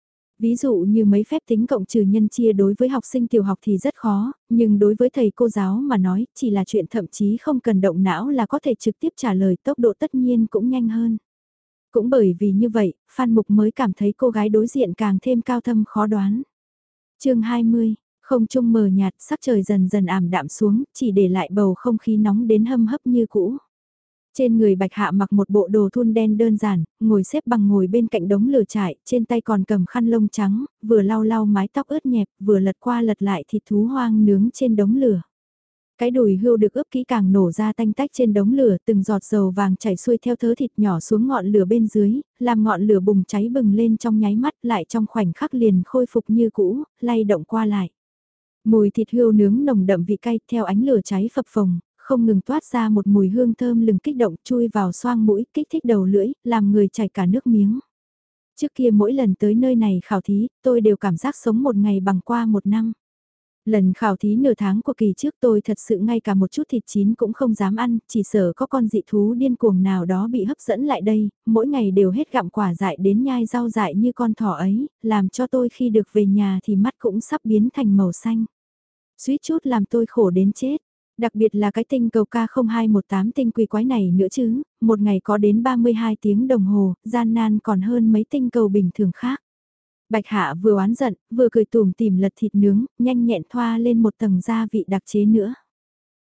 Ví dụ như mấy phép tính cộng trừ nhân chia đối với học sinh tiểu học thì rất khó, nhưng đối với thầy cô giáo mà nói, chỉ là chuyện thậm chí không cần động não là có thể trực tiếp trả lời, tốc độ tất nhiên cũng nhanh hơn. Cũng bởi vì như vậy, Phan Mục mới cảm thấy cô gái đối diện càng thêm cao thâm khó đoán. Chương 20. Không trung mờ nhạt, sắc trời dần dần ảm đạm xuống, chỉ để lại bầu không khí nóng đến hâm hấp như cũ. Trên người Bạch Hạ mặc một bộ đồ thun đen đơn giản, ngồi xếp bằng ngồi bên cạnh đống lửa trại, trên tay còn cầm khăn lông trắng, vừa lau lau mái tóc ướt nhẹp, vừa lật qua lật lại thịt thú hoang nướng trên đống lửa. Cái đùi hươu được ướp kỹ càng nổ ra tanh tách trên đống lửa, từng giọt dầu vàng chảy xuôi theo thớ thịt nhỏ xuống ngọn lửa bên dưới, làm ngọn lửa bùng cháy bừng lên trong nháy mắt, lại trong khoảnh khắc liền khôi phục như cũ, lay động qua lại. Mùi thịt hươu nướng nồng đậm vị cay theo ánh lửa cháy phập phồng, không ngừng toát ra một mùi hương thơm lừng kích động chui vào xoang mũi, kích thích đầu lưỡi, làm người chảy cả nước miếng. Trước kia mỗi lần tới nơi này khảo thí, tôi đều cảm giác sống một ngày bằng qua một năm. Lần khảo thí nửa tháng của kỳ trước tôi thật sự ngay cả một chút thịt chín cũng không dám ăn, chỉ sợ có con dị thú điên cuồng nào đó bị hấp dẫn lại đây, mỗi ngày đều hết gặm quả dại đến nhai rau dại như con thỏ ấy, làm cho tôi khi được về nhà thì mắt cũng sắp biến thành màu xanh. Suýt chút làm tôi khổ đến chết, đặc biệt là cái tinh cầu K0218 tinh quỷ quái này nữa chứ, một ngày có đến 32 tiếng đồng hồ, gian nan còn hơn mấy tinh cầu bình thường khác. Bạch Hạ vừa oán giận, vừa cười tủm tìm lật thịt nướng, nhanh nhẹn thoa lên một tầng gia vị đặc chế nữa.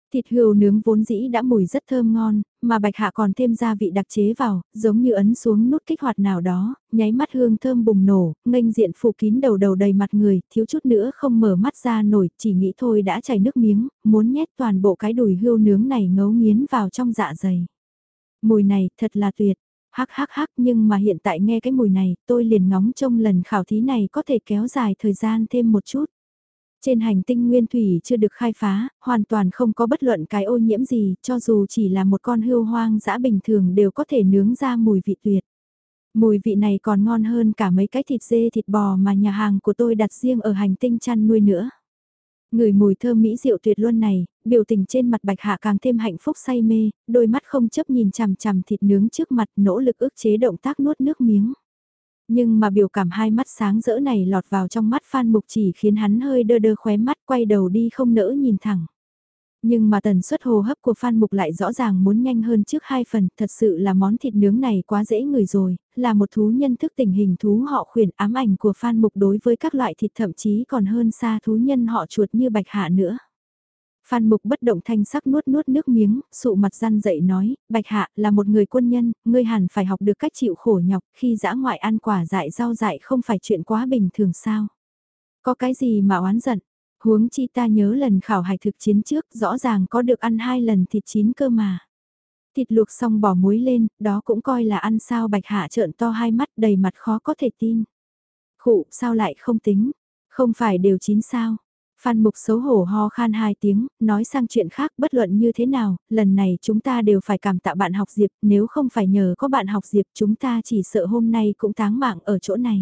Thịt hươu nướng vốn dĩ đã mùi rất thơm ngon, mà Bạch Hạ còn thêm gia vị đặc chế vào, giống như ấn xuống nút kích hoạt nào đó, nháy mắt hương thơm bùng nổ, nghênh diện phủ kín đầu đầu đầy mặt người, thiếu chút nữa không mở mắt ra nổi, chỉ nghĩ thôi đã chảy nước miếng, muốn nhét toàn bộ cái đùi hươu nướng này ngấu nghiến vào trong dạ dày. Mùi này thật là tuyệt, hắc hắc hắc, nhưng mà hiện tại nghe cái mùi này, tôi liền ngóng trông lần khảo thí này có thể kéo dài thời gian thêm một chút. Trên hành tinh nguyên thủy chưa được khai phá, hoàn toàn không có bất luận cái ô nhiễm gì, cho dù chỉ là một con hươu hoang dã bình thường đều có thể nướng ra mùi vị tuyệt. Mùi vị này còn ngon hơn cả mấy cái thịt dê thịt bò mà nhà hàng của tôi đặt riêng ở hành tinh chăn nuôi nữa. Người mùi thơm mỹ diệu tuyệt luôn này, biểu tình trên mặt Bạch Hạ càng thêm hạnh phúc say mê, đôi mắt không chấp nhìn chằm chằm thịt nướng trước mặt, nỗ lực ức chế động tác nuốt nước miếng. Nhưng mà biểu cảm hai mắt sáng rỡ này lọt vào trong mắt Phan Mục chỉ khiến hắn hơi đơ đơ khóe mắt, quay đầu đi không nỡ nhìn thẳng. Nhưng mà tần suất hô hấp của Phan Mục lại rõ ràng muốn nhanh hơn trước 2 phần, thật sự là món thịt nướng này quá dễ ngửi rồi, là một thú nhân thức tỉnh hình thú họ khuyển. Ám ảnh của Phan Mục đối với các loại thịt thậm chí còn hơn xa thú nhân họ chuột như Bạch Hạ nữa. Phan Mục bất động thanh sắc nuốt nuốt nước miếng, sụ mặt răn dậy nói, Bạch Hạ là một người quân nhân, ngươi hẳn phải học được cách chịu khổ nhọc, khi dã ngoại ăn quả dại rau dại không phải chuyện quá bình thường sao. Có cái gì mà oán giận, huống chi ta nhớ lần khảo hạch thực chiến trước rõ ràng có được ăn 2 lần thịt chín cơ mà. Thịt luộc xong bỏ muối lên, đó cũng coi là ăn sao. Bạch Hạ trợn to hai mắt đầy mặt khó có thể tin. Khụ, sao lại không tính, không phải đều chín sao. Phan Mục xấu hổ ho khan 2 tiếng, nói sang chuyện khác, bất luận như thế nào, lần này chúng ta đều phải cảm tạ bạn học Diệp, nếu không phải nhờ có bạn học Diệp chúng ta chỉ sợ hôm nay cũng táng mạng ở chỗ này.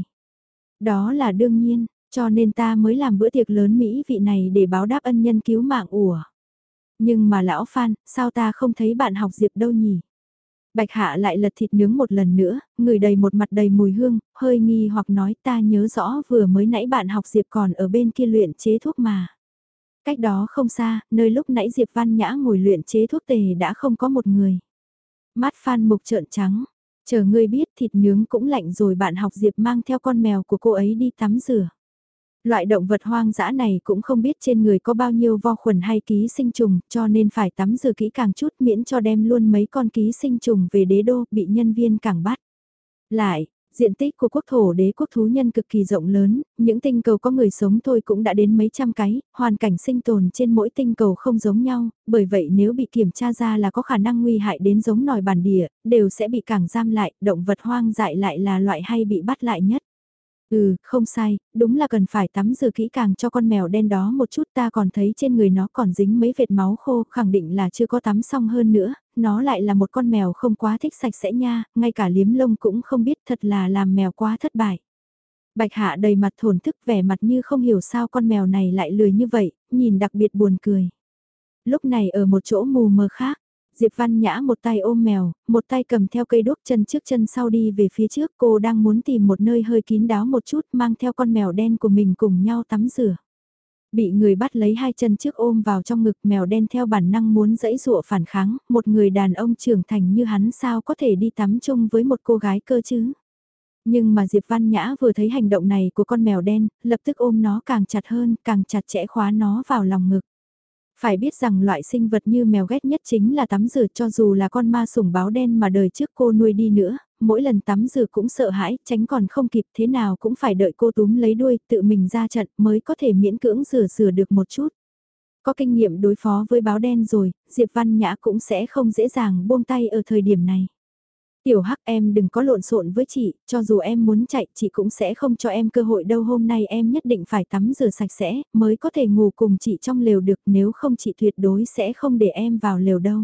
Đó là đương nhiên, cho nên ta mới làm bữa tiệc lớn mỹ vị này để báo đáp ân nhân cứu mạng ủa. Nhưng mà lão Phan, sao ta không thấy bạn học Diệp đâu nhỉ? Bạch Hạ lại lật thịt nướng một lần nữa, người đầy một mặt đầy mùi hương, hơi nghi hoặc nói ta nhớ rõ vừa mới nãy bạn học Diệp còn ở bên kia luyện chế thuốc mà. Cách đó không xa, nơi lúc nãy Diệp Văn Nhã ngồi luyện chế thuốc tề đã không có một người. Mắt Phan Mục trợn trắng, chờ ngươi biết thịt nướng cũng lạnh rồi bạn học Diệp mang theo con mèo của cô ấy đi tắm rửa. Loại động vật hoang dã này cũng không biết trên người có bao nhiêu vo khuẩn hay ký sinh trùng, cho nên phải tắm rửa kỹ càng chút miễn cho đem luôn mấy con ký sinh trùng về đế đô bị nhân viên cảng bắt. Lại, diện tích của quốc thổ đế quốc thú nhân cực kỳ rộng lớn, những tinh cầu có người sống thôi cũng đã đến mấy trăm cái, hoàn cảnh sinh tồn trên mỗi tinh cầu không giống nhau, bởi vậy nếu bị kiểm tra ra là có khả năng nguy hại đến giống nòi bản địa, đều sẽ bị cảng giam lại, động vật hoang dại lại là loại hay bị bắt lại nhất. Ừ, không sai, đúng là cần phải tắm rửa kỹ càng cho con mèo đen đó một chút, ta còn thấy trên người nó còn dính mấy vệt máu khô, khẳng định là chưa có tắm xong hơn nữa, nó lại là một con mèo không quá thích sạch sẽ nha, ngay cả liếm lông cũng không biết, thật là làm mèo quá thất bại. Bạch Hạ đầy mặt thổn thức, vẻ mặt như không hiểu sao con mèo này lại lười như vậy, nhìn đặc biệt buồn cười. Lúc này ở một chỗ mù mờ khác, Diệp Văn Nhã một tay ôm mèo, một tay cầm theo cây đuốc, chân trước chân sau đi về phía trước, cô đang muốn tìm một nơi hơi kín đáo một chút mang theo con mèo đen của mình cùng nhau tắm rửa. Bị người bắt lấy 2 chân trước ôm vào trong ngực, mèo đen theo bản năng muốn giãy giụa phản kháng, một người đàn ông trưởng thành như hắn sao có thể đi tắm chung với một cô gái cơ chứ. Nhưng mà Diệp Văn Nhã vừa thấy hành động này của con mèo đen, lập tức ôm nó càng chặt hơn, càng chặt chẽ khóa nó vào lòng ngực. Phải biết rằng loại sinh vật như mèo ghét nhất chính là tắm rửa, cho dù là con ma sủng báo đen mà đời trước cô nuôi đi nữa, mỗi lần tắm rửa cũng sợ hãi, tránh còn không kịp, thế nào cũng phải đợi cô túm lấy đuôi, tự mình ra trận mới có thể miễn cưỡng rửa được một chút. Có kinh nghiệm đối phó với báo đen rồi, Diệp Văn Nhã cũng sẽ không dễ dàng buông tay ở thời điểm này. Tiểu Hắc, em đừng có lộn xộn với chị, cho dù em muốn chạy chị cũng sẽ không cho em cơ hội đâu, hôm nay em nhất định phải tắm rửa sạch sẽ, mới có thể ngủ cùng chị trong lều được, nếu không chị tuyệt đối sẽ không để em vào lều đâu.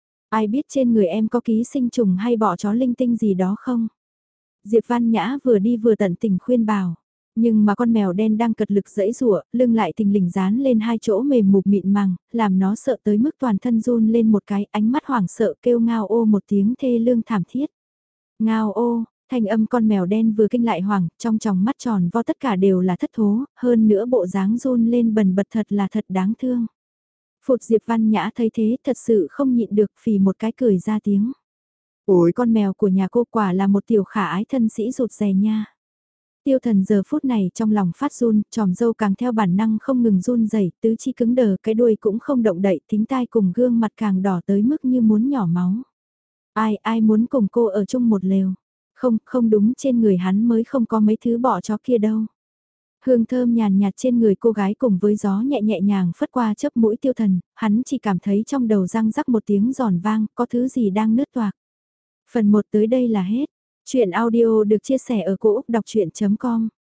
Ai biết trên người em có ký sinh trùng hay bọ chó linh tinh gì đó không? Diệp Văn Nhã vừa đi vừa tận tình khuyên bảo. Nhưng mà con mèo đen đang cật lực giãy giụa, lưng lại thình lình dán lên 2 chỗ mềm mụp mịn màng, làm nó sợ tới mức toàn thân run lên một cái, ánh mắt hoảng sợ kêu ngao ô một tiếng thê lương thảm thiết. Ngao ô, thanh âm con mèo đen vừa kinh lại hoảng, trong tròng mắt tròn vo tất cả đều là thất thố, hơn nữa bộ dáng run lên bần bật thật là thật đáng thương. Phụt, Diệp Văn Nhã thấy thế thật sự không nhịn được, phì một cái cười ra tiếng. Ôi, con mèo của nhà cô quả là một tiểu khả ái thân sĩ rụt rè nha. Tiêu Thần giờ phút này trong lòng phát run, tròm dâu càng theo bản năng không ngừng run rẩy, tứ chi cứng đờ, cái đuôi cũng không động đậy, thính tai cùng gương mặt càng đỏ tới mức như muốn nhỏ máu. Ai muốn cùng cô ở chung một lều? Không, không đúng, trên người hắn mới không có mấy thứ bỏ chó kia đâu. Hương thơm nhàn nhạt trên người cô gái cùng với gió nhẹ nhẹ nhàng phất qua chớp mũi Tiêu Thần, hắn chỉ cảm thấy trong đầu răng rắc một tiếng giòn vang, có thứ gì đang nứt toạc. Phần 1 tới đây là hết. Chuyện audio được chia sẻ ở cỗ đọc chuyện.com